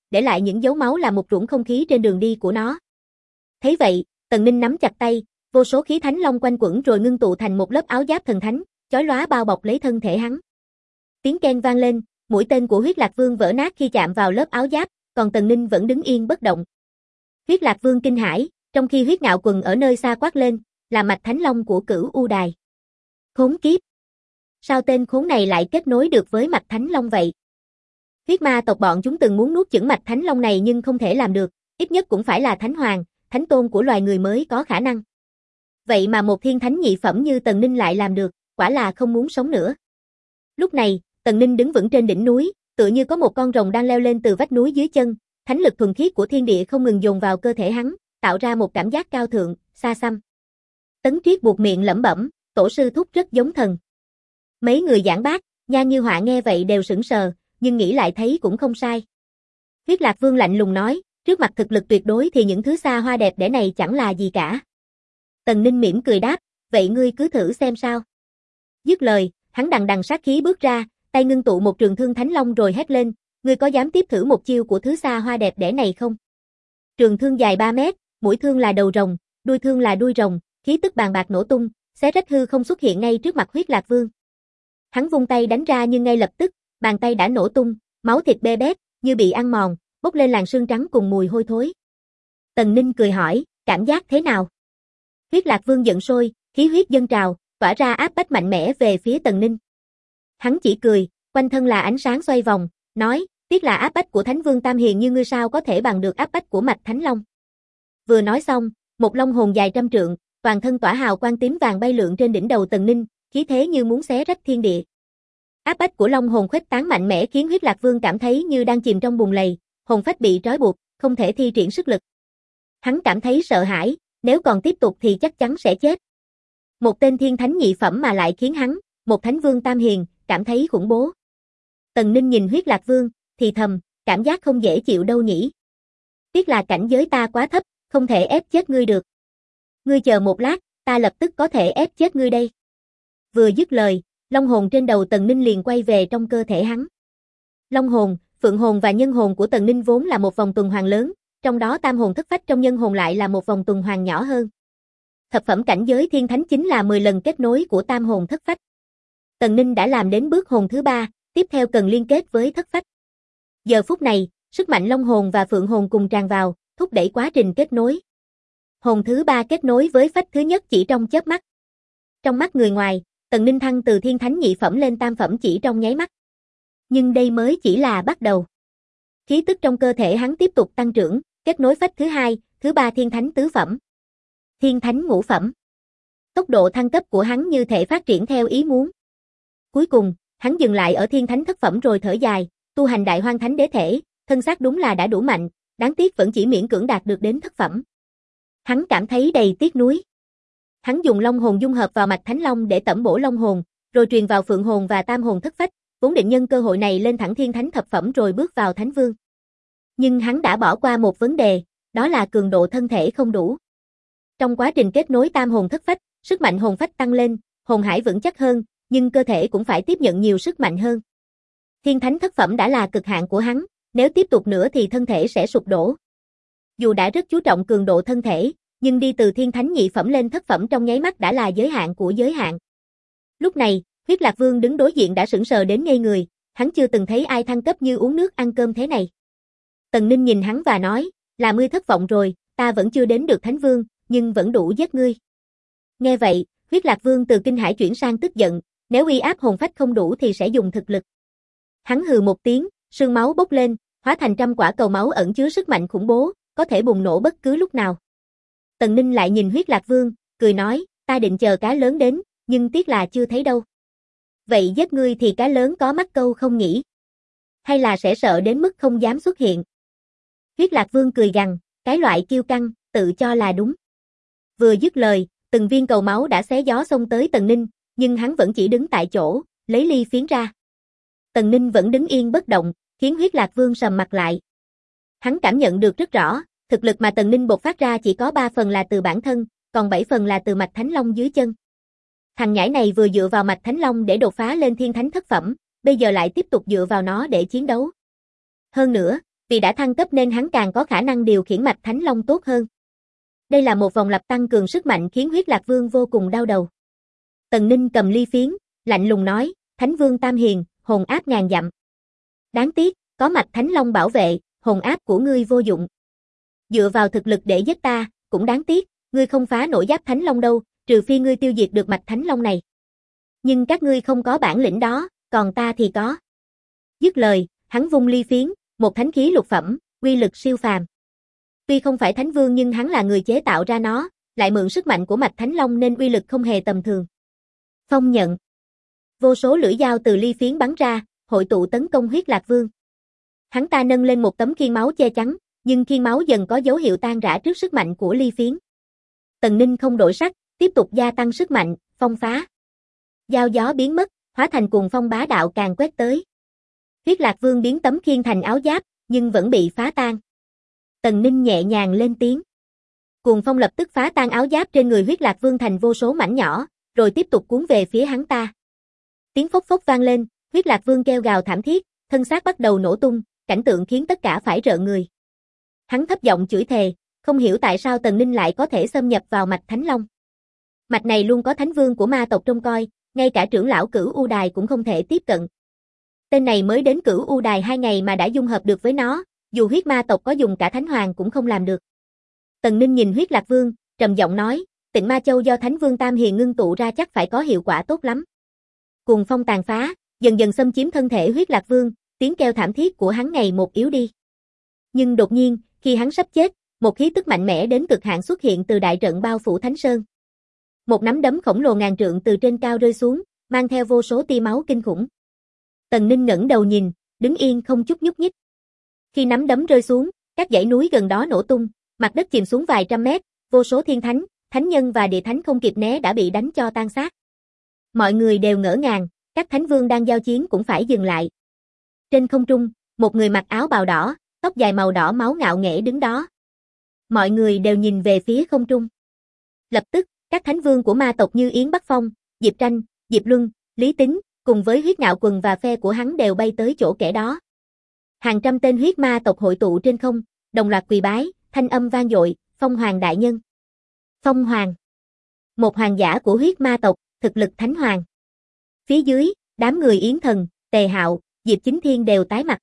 để lại những dấu máu là một ruộng không khí trên đường đi của nó. Thấy vậy, Tần Ninh nắm chặt tay, vô số khí thánh long quanh quẩn rồi ngưng tụ thành một lớp áo giáp thần thánh, chói lóa bao bọc lấy thân thể hắn. Tiếng keng vang lên, mũi tên của Huyết Lạc Vương vỡ nát khi chạm vào lớp áo giáp, còn Tần Ninh vẫn đứng yên bất động. Huyết Lạc Vương kinh hãi, trong khi Huyết Ngạo Quần ở nơi xa quát lên, là mạch thánh long của Cửu U Đài. Khốn kiếp! Sao tên khốn này lại kết nối được với mạch thánh long vậy? Huyết ma tộc bọn chúng từng muốn nuốt chửng mạch thánh long này nhưng không thể làm được, ít nhất cũng phải là thánh hoàng, thánh tôn của loài người mới có khả năng. Vậy mà một thiên thánh nhị phẩm như Tần Ninh lại làm được, quả là không muốn sống nữa. Lúc này, Tần Ninh đứng vững trên đỉnh núi, tựa như có một con rồng đang leo lên từ vách núi dưới chân, thánh lực thuần khiết của thiên địa không ngừng dồn vào cơ thể hắn, tạo ra một cảm giác cao thượng, xa xăm. Tấn Triết buột miệng lẩm bẩm, tổ sư thúc rất giống thần. Mấy người giảng bác, Nhan Như Họa nghe vậy đều sững sờ, nhưng nghĩ lại thấy cũng không sai. Huyết Lạc Vương lạnh lùng nói, trước mặt thực lực tuyệt đối thì những thứ xa hoa đẹp đẽ này chẳng là gì cả. Tần Ninh mỉm cười đáp, vậy ngươi cứ thử xem sao. Dứt lời, hắn đằng đằng sát khí bước ra, tay ngưng tụ một trường thương thánh long rồi hét lên, ngươi có dám tiếp thử một chiêu của thứ xa hoa đẹp đẽ này không? Trường thương dài 3 mét, mũi thương là đầu rồng, đuôi thương là đuôi rồng, khí tức bàng bạc nổ tung, xé rách hư không xuất hiện ngay trước mặt Huyết Lạc Vương. Hắn vung tay đánh ra nhưng ngay lập tức, bàn tay đã nổ tung, máu thịt bê bết, như bị ăn mòn, bốc lên làn sương trắng cùng mùi hôi thối. Tần Ninh cười hỏi, cảm giác thế nào? Huyết Lạc Vương giận sôi, khí huyết dâng trào, tỏa ra áp bách mạnh mẽ về phía Tần Ninh. Hắn chỉ cười, quanh thân là ánh sáng xoay vòng, nói, tiếc là áp bách của Thánh Vương Tam Hiền như ngươi sao có thể bằng được áp bách của mạch Thánh Long. Vừa nói xong, một long hồn dài 100 trượng, toàn thân tỏa hào quang tím vàng bay lượn trên đỉnh đầu Tần Ninh, khí thế như muốn xé rách thiên địa. Áp bách của long hồn khuếch tán mạnh mẽ khiến Huyết Lạc Vương cảm thấy như đang chìm trong bùn lầy, hồn phách bị trói buộc, không thể thi triển sức lực. Hắn cảm thấy sợ hãi, nếu còn tiếp tục thì chắc chắn sẽ chết. Một tên thiên thánh nhị phẩm mà lại khiến hắn, một thánh vương tam hiền, cảm thấy khủng bố. Tần Ninh nhìn Huyết Lạc Vương, thì thầm, cảm giác không dễ chịu đâu nhỉ. Tiếc là cảnh giới ta quá thấp, không thể ép chết ngươi được. Ngươi chờ một lát, ta lập tức có thể ép chết ngươi đây. Vừa dứt lời, long hồn trên đầu Tần Ninh liền quay về trong cơ thể hắn. Long hồn, phượng hồn và nhân hồn của Tần Ninh vốn là một vòng tuần hoàn lớn, trong đó tam hồn thất phách trong nhân hồn lại là một vòng tuần hoàn nhỏ hơn. Thập phẩm cảnh giới thiên thánh chính là 10 lần kết nối của tam hồn thất phách. Tần Ninh đã làm đến bước hồn thứ 3, tiếp theo cần liên kết với thất phách. Giờ phút này, sức mạnh long hồn và phượng hồn cùng tràn vào, thúc đẩy quá trình kết nối. Hồn thứ 3 kết nối với phách thứ nhất chỉ trong chớp mắt. Trong mắt người ngoài, Tần Ninh thăng từ thiên thánh nhị phẩm lên tam phẩm chỉ trong nháy mắt. Nhưng đây mới chỉ là bắt đầu. Khí tức trong cơ thể hắn tiếp tục tăng trưởng, kết nối phách thứ 2, thứ 3 thiên thánh tứ phẩm. Thiên thánh ngũ phẩm. Tốc độ thăng cấp của hắn như thể phát triển theo ý muốn. Cuối cùng, hắn dừng lại ở thiên thánh thất phẩm rồi thở dài, tu hành đại hoang thánh đế thể, thân xác đúng là đã đủ mạnh, đáng tiếc vẫn chỉ miễn cưỡng đạt được đến thất phẩm. Hắn cảm thấy đầy tiếc nuối. Hắn dùng long hồn dung hợp vào mạch thánh long để tẩm bổ long hồn, rồi truyền vào phượng hồn và tam hồn thất phách, vốn định nhân cơ hội này lên thẳng thiên thánh thập phẩm rồi bước vào thánh vương. Nhưng hắn đã bỏ qua một vấn đề, đó là cường độ thân thể không đủ. Trong quá trình kết nối tam hồn thất phách, sức mạnh hồn phách tăng lên, hồn hải vững chắc hơn, nhưng cơ thể cũng phải tiếp nhận nhiều sức mạnh hơn. Thiên thánh thất phẩm đã là cực hạn của hắn, nếu tiếp tục nữa thì thân thể sẽ sụp đổ. Dù đã rất chú trọng cường độ thân thể, nhưng đi từ thiên thánh nhị phẩm lên thất phẩm trong nháy mắt đã là giới hạn của giới hạn. Lúc này, Huyết Lạc Vương đứng đối diện đã sững sờ đến ngây người, hắn chưa từng thấy ai thăng cấp như uống nước ăn cơm thế này. Tần Ninh nhìn hắn và nói, là ngươi thất vọng rồi, ta vẫn chưa đến được thánh vương, nhưng vẫn đủ giết ngươi. Nghe vậy, Huyết Lạc Vương từ kinh hãi chuyển sang tức giận, nếu uy áp hồn phách không đủ thì sẽ dùng thực lực. Hắn hừ một tiếng, sương máu bốc lên, hóa thành trăm quả cầu máu ẩn chứa sức mạnh khủng bố, có thể bùng nổ bất cứ lúc nào. Tần Ninh lại nhìn Huyết Lạc Vương, cười nói, ta định chờ cá lớn đến, nhưng tiếc là chưa thấy đâu. Vậy giết ngươi thì cá lớn có mắc câu không nhỉ? Hay là sẽ sợ đến mức không dám xuất hiện? Huyết Lạc Vương cười gằn, cái loại kiêu căng, tự cho là đúng. Vừa dứt lời, từng viên cầu máu đã xé gió xông tới Tần Ninh, nhưng hắn vẫn chỉ đứng tại chỗ, lấy ly phiến ra. Tần Ninh vẫn đứng yên bất động, khiến Huyết Lạc Vương sầm mặt lại. Hắn cảm nhận được rất rõ, thực lực mà Tần Ninh bộc phát ra chỉ có 3 phần là từ bản thân, còn 7 phần là từ mạch Thánh Long dưới chân. Thằng nhãi này vừa dựa vào mạch Thánh Long để đột phá lên thiên thánh thất phẩm, bây giờ lại tiếp tục dựa vào nó để chiến đấu. Hơn nữa, Vì đã thăng cấp nên hắn càng có khả năng điều khiển Mạch Thánh Long tốt hơn. Đây là một vòng lặp tăng cường sức mạnh khiến Huyết Lạc Vương vô cùng đau đầu. Tần Ninh cầm ly phiến, lạnh lùng nói, Thánh Vương Tam Hiền, hồn áp ngàn dặm. Đáng tiếc, có Mạch Thánh Long bảo vệ, hồn áp của ngươi vô dụng. Dựa vào thực lực để giết ta, cũng đáng tiếc, ngươi không phá nổi giáp Thánh Long đâu, trừ phi ngươi tiêu diệt được Mạch Thánh Long này. Nhưng các ngươi không có bản lĩnh đó, còn ta thì có. Dứt lời, hắn vung ly phiến, một thánh khí lục phẩm, uy lực siêu phàm. Tuy không phải Thánh Vương nhưng hắn là người chế tạo ra nó, lại mượn sức mạnh của Mạch Thánh Long nên uy lực không hề tầm thường. Phong nhận. Vô số lưỡi dao từ ly phiến bắn ra, hội tụ tấn công Huyết Lạc Vương. Hắn ta nâng lên một tấm khiên máu che chắn, nhưng khiên máu dần có dấu hiệu tan rã trước sức mạnh của ly phiến. Tần Ninh không đổi sắc, tiếp tục gia tăng sức mạnh, phong phá. Dao gió biến mất, hóa thành cuồng phong bá đạo càng quét tới. Huyết Lạc Vương biến tấm khiên thành áo giáp, nhưng vẫn bị phá tan. Tần Ninh nhẹ nhàng lên tiếng. Cuồng phong lập tức phá tan áo giáp trên người Huyết Lạc Vương thành vô số mảnh nhỏ, rồi tiếp tục cuốn về phía hắn ta. Tiếng phốc phốc vang lên, Huyết Lạc Vương kêu gào thảm thiết, thân xác bắt đầu nổ tung, cảnh tượng khiến tất cả phải rợn người. Hắn thấp giọng chửi thề, không hiểu tại sao Tần Ninh lại có thể xâm nhập vào Mạch Thánh Long. Mạch này luôn có Thánh Vương của ma tộc trông coi, ngay cả trưởng lão Cửu U Đài cũng không thể tiếp cận. Tên này mới đến Cửu U Đài 2 ngày mà đã dung hợp được với nó, dù huyết ma tộc có dùng cả Thánh Hoàng cũng không làm được. Tần Ninh nhìn Huyết Lạc Vương, trầm giọng nói, Tịnh Ma Châu do Thánh Vương Tam Hiền ngưng tụ ra chắc phải có hiệu quả tốt lắm. Cuồng phong tàn phá, dần dần xâm chiếm thân thể Huyết Lạc Vương, tiếng kêu thảm thiết của hắn ngày một yếu đi. Nhưng đột nhiên, khi hắn sắp chết, một khí tức mạnh mẽ đến cực hạn xuất hiện từ đại trận bao phủ Thánh Sơn. Một nắm đấm khổng lồ ngàn trượng từ trên cao rơi xuống, mang theo vô số tia máu kinh khủng. Tần Ninh ngẩng đầu nhìn, đứng yên không chút nhúc nhích. Khi nắm đấm rơi xuống, các dãy núi gần đó nổ tung, mặt đất chìm xuống vài trăm mét, vô số thiên thánh, thánh nhân và địa thánh không kịp né đã bị đánh cho tan xác. Mọi người đều ngỡ ngàng, các thánh vương đang giao chiến cũng phải dừng lại. Trên không trung, một người mặc áo bào đỏ, tóc dài màu đỏ máu ngạo nghễ đứng đó. Mọi người đều nhìn về phía không trung. Lập tức, các thánh vương của ma tộc như Yến Bắc Phong, Diệp Tranh, Diệp Luân, Lý Tính, cùng với Huyết Ngạo Quần và phe của hắn đều bay tới chỗ kẻ đó. Hàng trăm tên huyết ma tộc hội tụ trên không, đồng loạt quỳ bái, thanh âm vang dội, Phong Hoàng đại nhân. Phong Hoàng. Một hoàng giả của huyết ma tộc, thực lực thánh hoàng. Phía dưới, đám người Yến Thần, Tề Hạo, Diệp Chính Thiên đều tái mặt.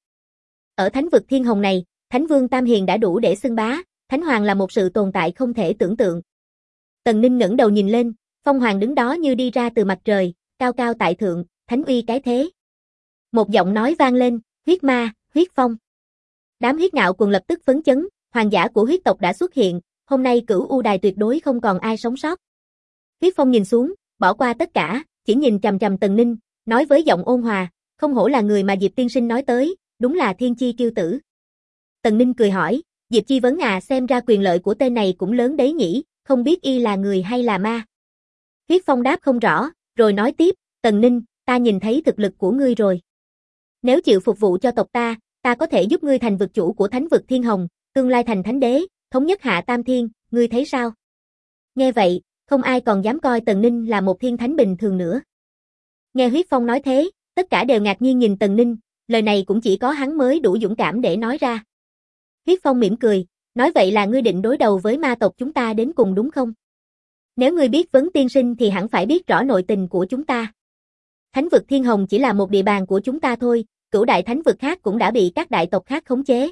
Ở thánh vực Thiên Hồng này, Thánh Vương Tam Hiền đã đủ để xưng bá, Thánh Hoàng là một sự tồn tại không thể tưởng tượng. Tần Ninh ngẩng đầu nhìn lên, Phong Hoàng đứng đó như đi ra từ mặt trời, cao cao tại thượng, thánh uy cái thế. Một giọng nói vang lên, huyết ma, huyết phong. Đám huyết ngạo quần lập tức phấn chấn, hoàng giả của huyết tộc đã xuất hiện, hôm nay Cửu U Đài tuyệt đối không còn ai sống sót. Huyết phong nhìn xuống, bỏ qua tất cả, chỉ nhìn chằm chằm Tần Ninh, nói với giọng ôn hòa, không hổ là người mà Diệp tiên sinh nói tới, đúng là thiên chi kiêu tử. Tần Ninh cười hỏi, Diệp Chi Vấn xem ra quyền lợi của tên này cũng lớn đấy nhỉ, không biết y là người hay là ma. Huyết phong đáp không rõ, rồi nói tiếp, Tần Ninh, ta nhìn thấy thực lực của ngươi rồi. Nếu chịu phục vụ cho tộc ta có thể giúp ngươi thành vực chủ của thánh vực Thiên Hồng, tương lai thành thánh đế, thống nhất hạ tam thiên, ngươi thấy sao? Nghe vậy, không ai còn dám coi Tần Ninh là một thiên thánh bình thường nữa. Nghe Huyết Phong nói thế, tất cả đều ngạc nhiên nhìn Tần Ninh, lời này cũng chỉ có hắn mới đủ dũng cảm để nói ra. Huyết Phong mỉm cười, nói vậy là ngươi định đối đầu với ma tộc chúng ta đến cùng đúng không? Nếu ngươi biết Vấn tiên sinh thì hẳn phải biết rõ nội tình của chúng ta. Thánh vực Thiên Hồng chỉ là một địa bàn của chúng ta thôi, cửu đại thánh vực khác cũng đã bị các đại tộc khác khống chế.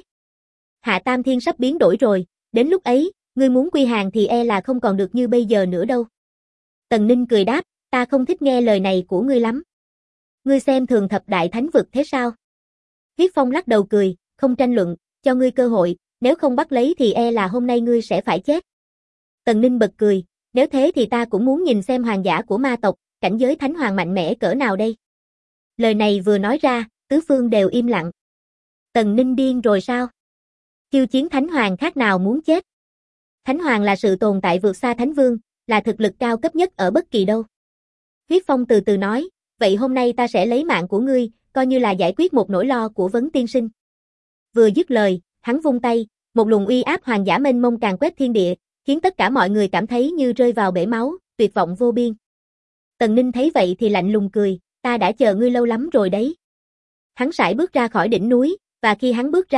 Hạ Tam Thiên sắp biến đổi rồi, đến lúc ấy, ngươi muốn quy hàng thì e là không còn được như bây giờ nữa đâu. Tần Ninh cười đáp, ta không thích nghe lời này của ngươi lắm. Ngươi xem thường thập đại thánh vực thế sao? Huyết Phong lắc đầu cười, không tranh luận, cho ngươi cơ hội, nếu không bắt lấy thì e là hôm nay ngươi sẽ phải chết. Tần Ninh bật cười, nếu thế thì ta cũng muốn nhìn xem hoàng giả của ma tộc, cảnh giới thánh hoàng mạnh mẽ cỡ nào đây. Lời này vừa nói ra, tứ phương đều im lặng. Tần Ninh điên rồi sao? Khiêu chiến thánh hoàng khác nào muốn chết. Thánh hoàng là sự tồn tại vượt xa thánh vương, là thực lực cao cấp nhất ở bất kỳ đâu. Huyết Phong từ từ nói, vậy hôm nay ta sẽ lấy mạng của ngươi, coi như là giải quyết một nỗi lo của Vấn tiên sinh. Vừa dứt lời, hắn vung tay, một luồng uy áp hoàng giả mênh mông càn quét thiên địa, khiến tất cả mọi người cảm thấy như rơi vào bể máu, tuyệt vọng vô biên. Tần Ninh thấy vậy thì lạnh lùng cười, ta đã chờ ngươi lâu lắm rồi đấy. Hắn sải bước ra khỏi đỉnh núi, và khi hắn bước ra,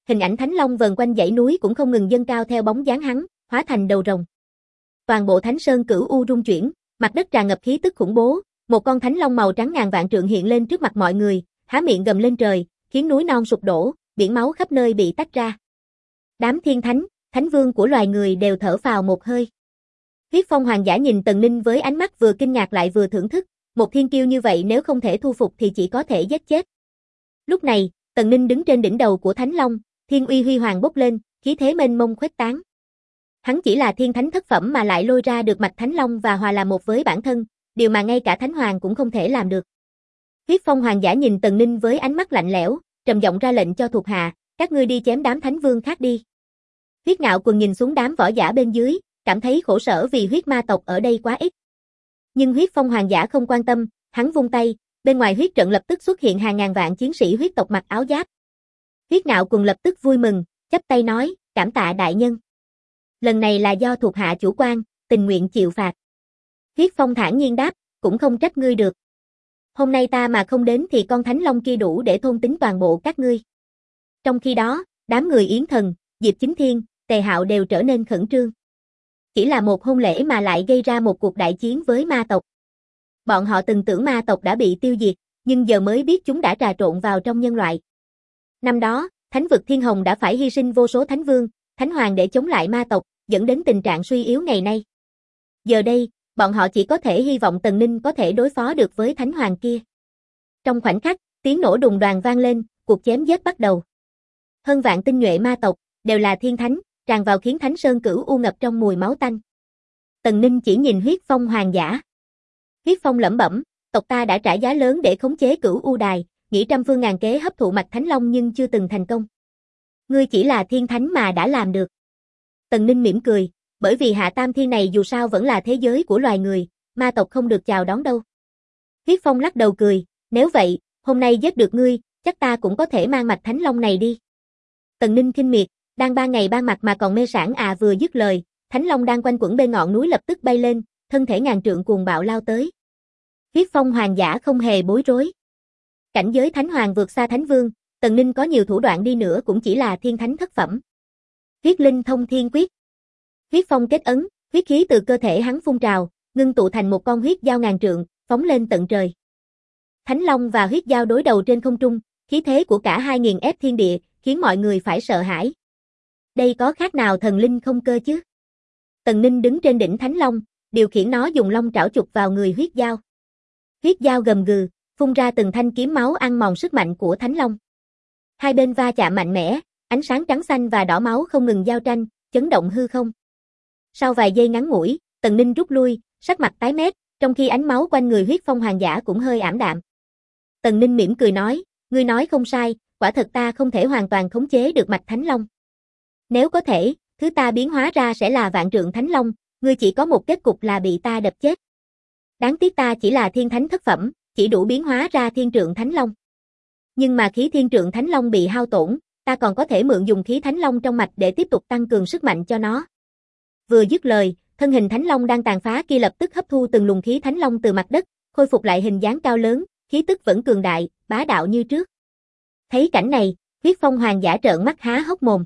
hình ảnh Thánh Long vần quanh dãy núi cũng không ngừng dâng cao theo bóng dáng hắn, hóa thành đầu rồng. Toàn bộ Thánh Sơn Cửu U rung chuyển, mặt đất tràn ngập khí tức khủng bố, một con Thánh Long màu trắng ngàn vạn trượng hiện lên trước mặt mọi người, há miệng gầm lên trời, khiến núi non sụp đổ, biển máu khắp nơi bị tách ra. Đám thiên thánh, thánh vương của loài người đều thở phào một hơi. Huyết Phong Hoàng giả nhìn Tần Ninh với ánh mắt vừa kinh ngạc lại vừa thưởng thức, một thiên kiêu như vậy nếu không thể thu phục thì chỉ có thể giết chết. Lúc này, Tần Ninh đứng trên đỉnh đầu của Thánh Long, thiên uy huy hoàng bốc lên, khí thế mênh mông khuếch tán. Hắn chỉ là thiên thánh thất phẩm mà lại lôi ra được mạch Thánh Long và hòa làm một với bản thân, điều mà ngay cả Thánh Hoàng cũng không thể làm được. Huyết Phong Hoàng giả nhìn Tần Ninh với ánh mắt lạnh lẽo, trầm giọng ra lệnh cho thuộc hạ, các ngươi đi chém đám thánh vương khác đi. Huyết Ngạo Quần nhìn xuống đám võ giả bên dưới, cảm thấy khổ sở vì huyết ma tộc ở đây quá ít. Nhưng Huyết Phong Hoàng giả không quan tâm, hắn vung tay, bên ngoài huyết trận lập tức xuất hiện hàng ngàn vạn chiến sĩ huyết tộc mặc áo giáp. Huyết Ngạo Quần lập tức vui mừng, chắp tay nói, cảm tạ đại nhân. Lần này là do thuộc hạ chủ quan, tình nguyện chịu phạt. Huyết Phong thản nhiên đáp, cũng không trách ngươi được. Hôm nay ta mà không đến thì con Thánh Long kia đủ để thôn tính toàn bộ các ngươi. Trong khi đó, đám người Yến Thần, Diệp Chính Thiên, Tề Hạo đều trở nên khẩn trương. Chỉ là một hôn lễ mà lại gây ra một cuộc đại chiến với ma tộc. Bọn họ từng tưởng ma tộc đã bị tiêu diệt, nhưng giờ mới biết chúng đã trà trộn vào trong nhân loại. Năm đó, Thánh vực Thiên Hồng đã phải hy sinh vô số thánh vương, thánh hoàng để chống lại ma tộc, dẫn đến tình trạng suy yếu ngày nay. Giờ đây, bọn họ chỉ có thể hy vọng Tần Ninh có thể đối phó được với thánh hoàng kia. Trong khoảnh khắc, tiếng nổ đùng đoàng vang lên, cuộc chém giết bắt đầu. Hơn vạn tinh nhuệ ma tộc, đều là thiên thánh, tràn vào khiến Thánh Sơn Cửu U ngập trong mùi máu tanh. Tần Ninh chỉ nhìn Huyết Phong Hoàng giả. Huyết Phong lẩm bẩm, tộc ta đã trả giá lớn để khống chế Cửu U đài, nghĩ trăm phương ngàn kế hấp thụ mạch Thánh Long nhưng chưa từng thành công. Ngươi chỉ là thiên thánh mà đã làm được. Tần Ninh mỉm cười, bởi vì Hạ Tam Thiên này dù sao vẫn là thế giới của loài người, ma tộc không được chào đón đâu. Huyết Phong lắc đầu cười, nếu vậy, hôm nay giết được ngươi, chắc ta cũng có thể mang mạch Thánh Long này đi. Tần Ninh khinh miệt, đang ban ngày ban mặt mà còn mê sảng à, vừa dứt lời, Thánh Long đang quanh quẩn bên ngọn núi lập tức bay lên, thân thể ngàn trượng cuồng bạo lao tới. Huyết Phong Hoàng giả không hề bối rối. Cảnh giới Thánh Hoàng vượt xa Thánh Vương, Tần Ninh có nhiều thủ đoạn đi nữa cũng chỉ là thiên thánh thất phẩm. Huyết Linh Thông Thiên Quyết. Huyết Phong kết ấn, huyết khí từ cơ thể hắn phun trào, ngưng tụ thành một con huyết dao ngàn trượng, phóng lên tận trời. Thánh Long và huyết dao đối đầu trên không trung, khí thế của cả hai nghiền ép thiên địa, khiến mọi người phải sợ hãi. Đây có khác nào thần linh không cơ chứ? Tần Ninh đứng trên đỉnh Thánh Long, điều khiển nó dùng long trảo chụp vào người huyết dao. Huyết dao gầm gừ, phun ra từng thanh kiếm máu ăn mòn sức mạnh của Thánh Long. Hai bên va chạm mạnh mẽ, ánh sáng trắng xanh và đỏ máu không ngừng giao tranh, chấn động hư không. Sau vài giây ngắn ngủi, Tần Ninh rút lui, sắc mặt tái mét, trong khi ánh máu quanh người Huyết Phong Hoàng giả cũng hơi ảm đạm. Tần Ninh mỉm cười nói, ngươi nói không sai, quả thật ta không thể hoàn toàn khống chế được mạch Thánh Long. Nếu có thể, thứ ta biến hóa ra sẽ là vạn trượng Thánh Long, ngươi chỉ có một kết cục là bị ta đập chết. Đáng tiếc ta chỉ là thiên thánh thất phẩm, chỉ đủ biến hóa ra thiên trượng Thánh Long. Nhưng mà khí thiên trượng Thánh Long bị hao tổn, ta còn có thể mượn dùng khí Thánh Long trong mạch để tiếp tục tăng cường sức mạnh cho nó. Vừa dứt lời, thân hình Thánh Long đang tàn phá kia lập tức hấp thu từng luồng khí Thánh Long từ mặt đất, khôi phục lại hình dáng cao lớn, khí tức vẫn cường đại, bá đạo như trước. Thấy cảnh này, Huyết Phong Hoàng giả trợn mắt há hốc mồm.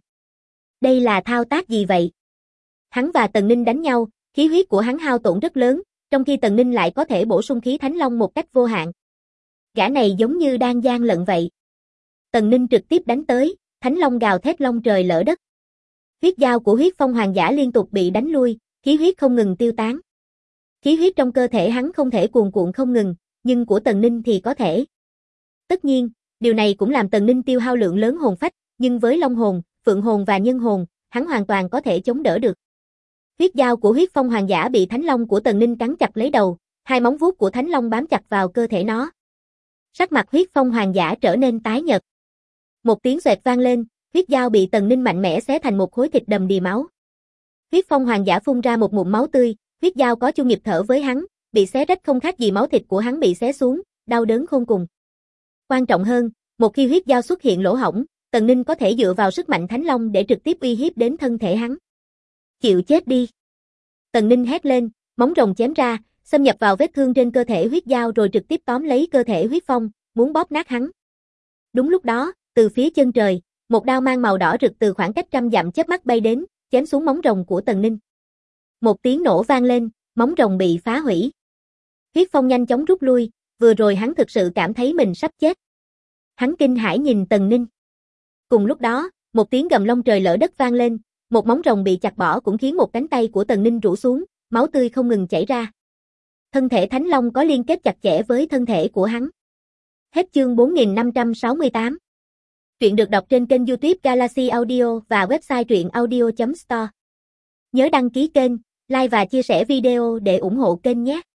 Đây là thao tác gì vậy? Hắn và Tần Ninh đánh nhau, khí huyết của hắn hao tổn rất lớn, trong khi Tần Ninh lại có thể bổ sung khí Thánh Long một cách vô hạn. Gã này giống như đang gian lận vậy. Tần Ninh trực tiếp đánh tới, Thánh Long gào thét long trời lỡ đất. Huyết dao của Huyết Phong Hoàng giả liên tục bị đánh lui, khí huyết không ngừng tiêu tán. Khí huyết trong cơ thể hắn không thể cuồn cuộn không ngừng, nhưng của Tần Ninh thì có thể. Tất nhiên, điều này cũng làm Tần Ninh tiêu hao lượng lớn hồn phách, nhưng với Long hồn, Phượng hồn và Nhân hồn, hắn hoàn toàn có thể chống đỡ được. Huyết dao của Huyết Phong Hoàng giả bị Thánh Long của Tần Ninh cắn chặt lấy đầu, hai móng vuốt của Thánh Long bám chặt vào cơ thể nó. Sắc mặt Huyết Phong Hoàng giả trở nên tái nhợt. Một tiếng xoẹt vang lên, huyết dao bị Tần Ninh mạnh mẽ xé thành một khối thịt đầm đìa máu. Huyết Phong Hoàng giả phun ra một ngụm máu tươi, huyết dao có chung nhịp thở với hắn, bị xé rách không khác gì máu thịt của hắn bị xé xuống, đau đớn khôn cùng. Quan trọng hơn, một khi huyết dao xuất hiện lỗ hổng, Tần Ninh có thể dựa vào sức mạnh Thánh Long để trực tiếp uy hiếp đến thân thể hắn. Chịu chết đi. Tần Ninh hét lên, móng rồng chém ra, xâm nhập vào vết thương trên cơ thể huyết dao rồi trực tiếp tóm lấy cơ thể huyết phong, muốn bóp nát hắn. Đúng lúc đó, từ phía chân trời, Một đao mang màu đỏ rực từ khoảng cách trăm dặm chớp mắt bay đến, chém xuống móng rồng của Tần Ninh. Một tiếng nổ vang lên, móng rồng bị phá hủy. Huyết Phong nhanh chóng rút lui, vừa rồi hắn thực sự cảm thấy mình sắp chết. Hắn kinh hãi nhìn Tần Ninh. Cùng lúc đó, một tiếng gầm long trời lở đất vang lên, một móng rồng bị chặt bỏ cũng khiến một cánh tay của Tần Ninh rũ xuống, máu tươi không ngừng chảy ra. Thân thể Thánh Long có liên kết chặt chẽ với thân thể của hắn. Hết chương 4568. Truyện được đọc trên kênh YouTube Galaxy Audio và website truyệnaudio.store. Nhớ đăng ký kênh, like và chia sẻ video để ủng hộ kênh nhé.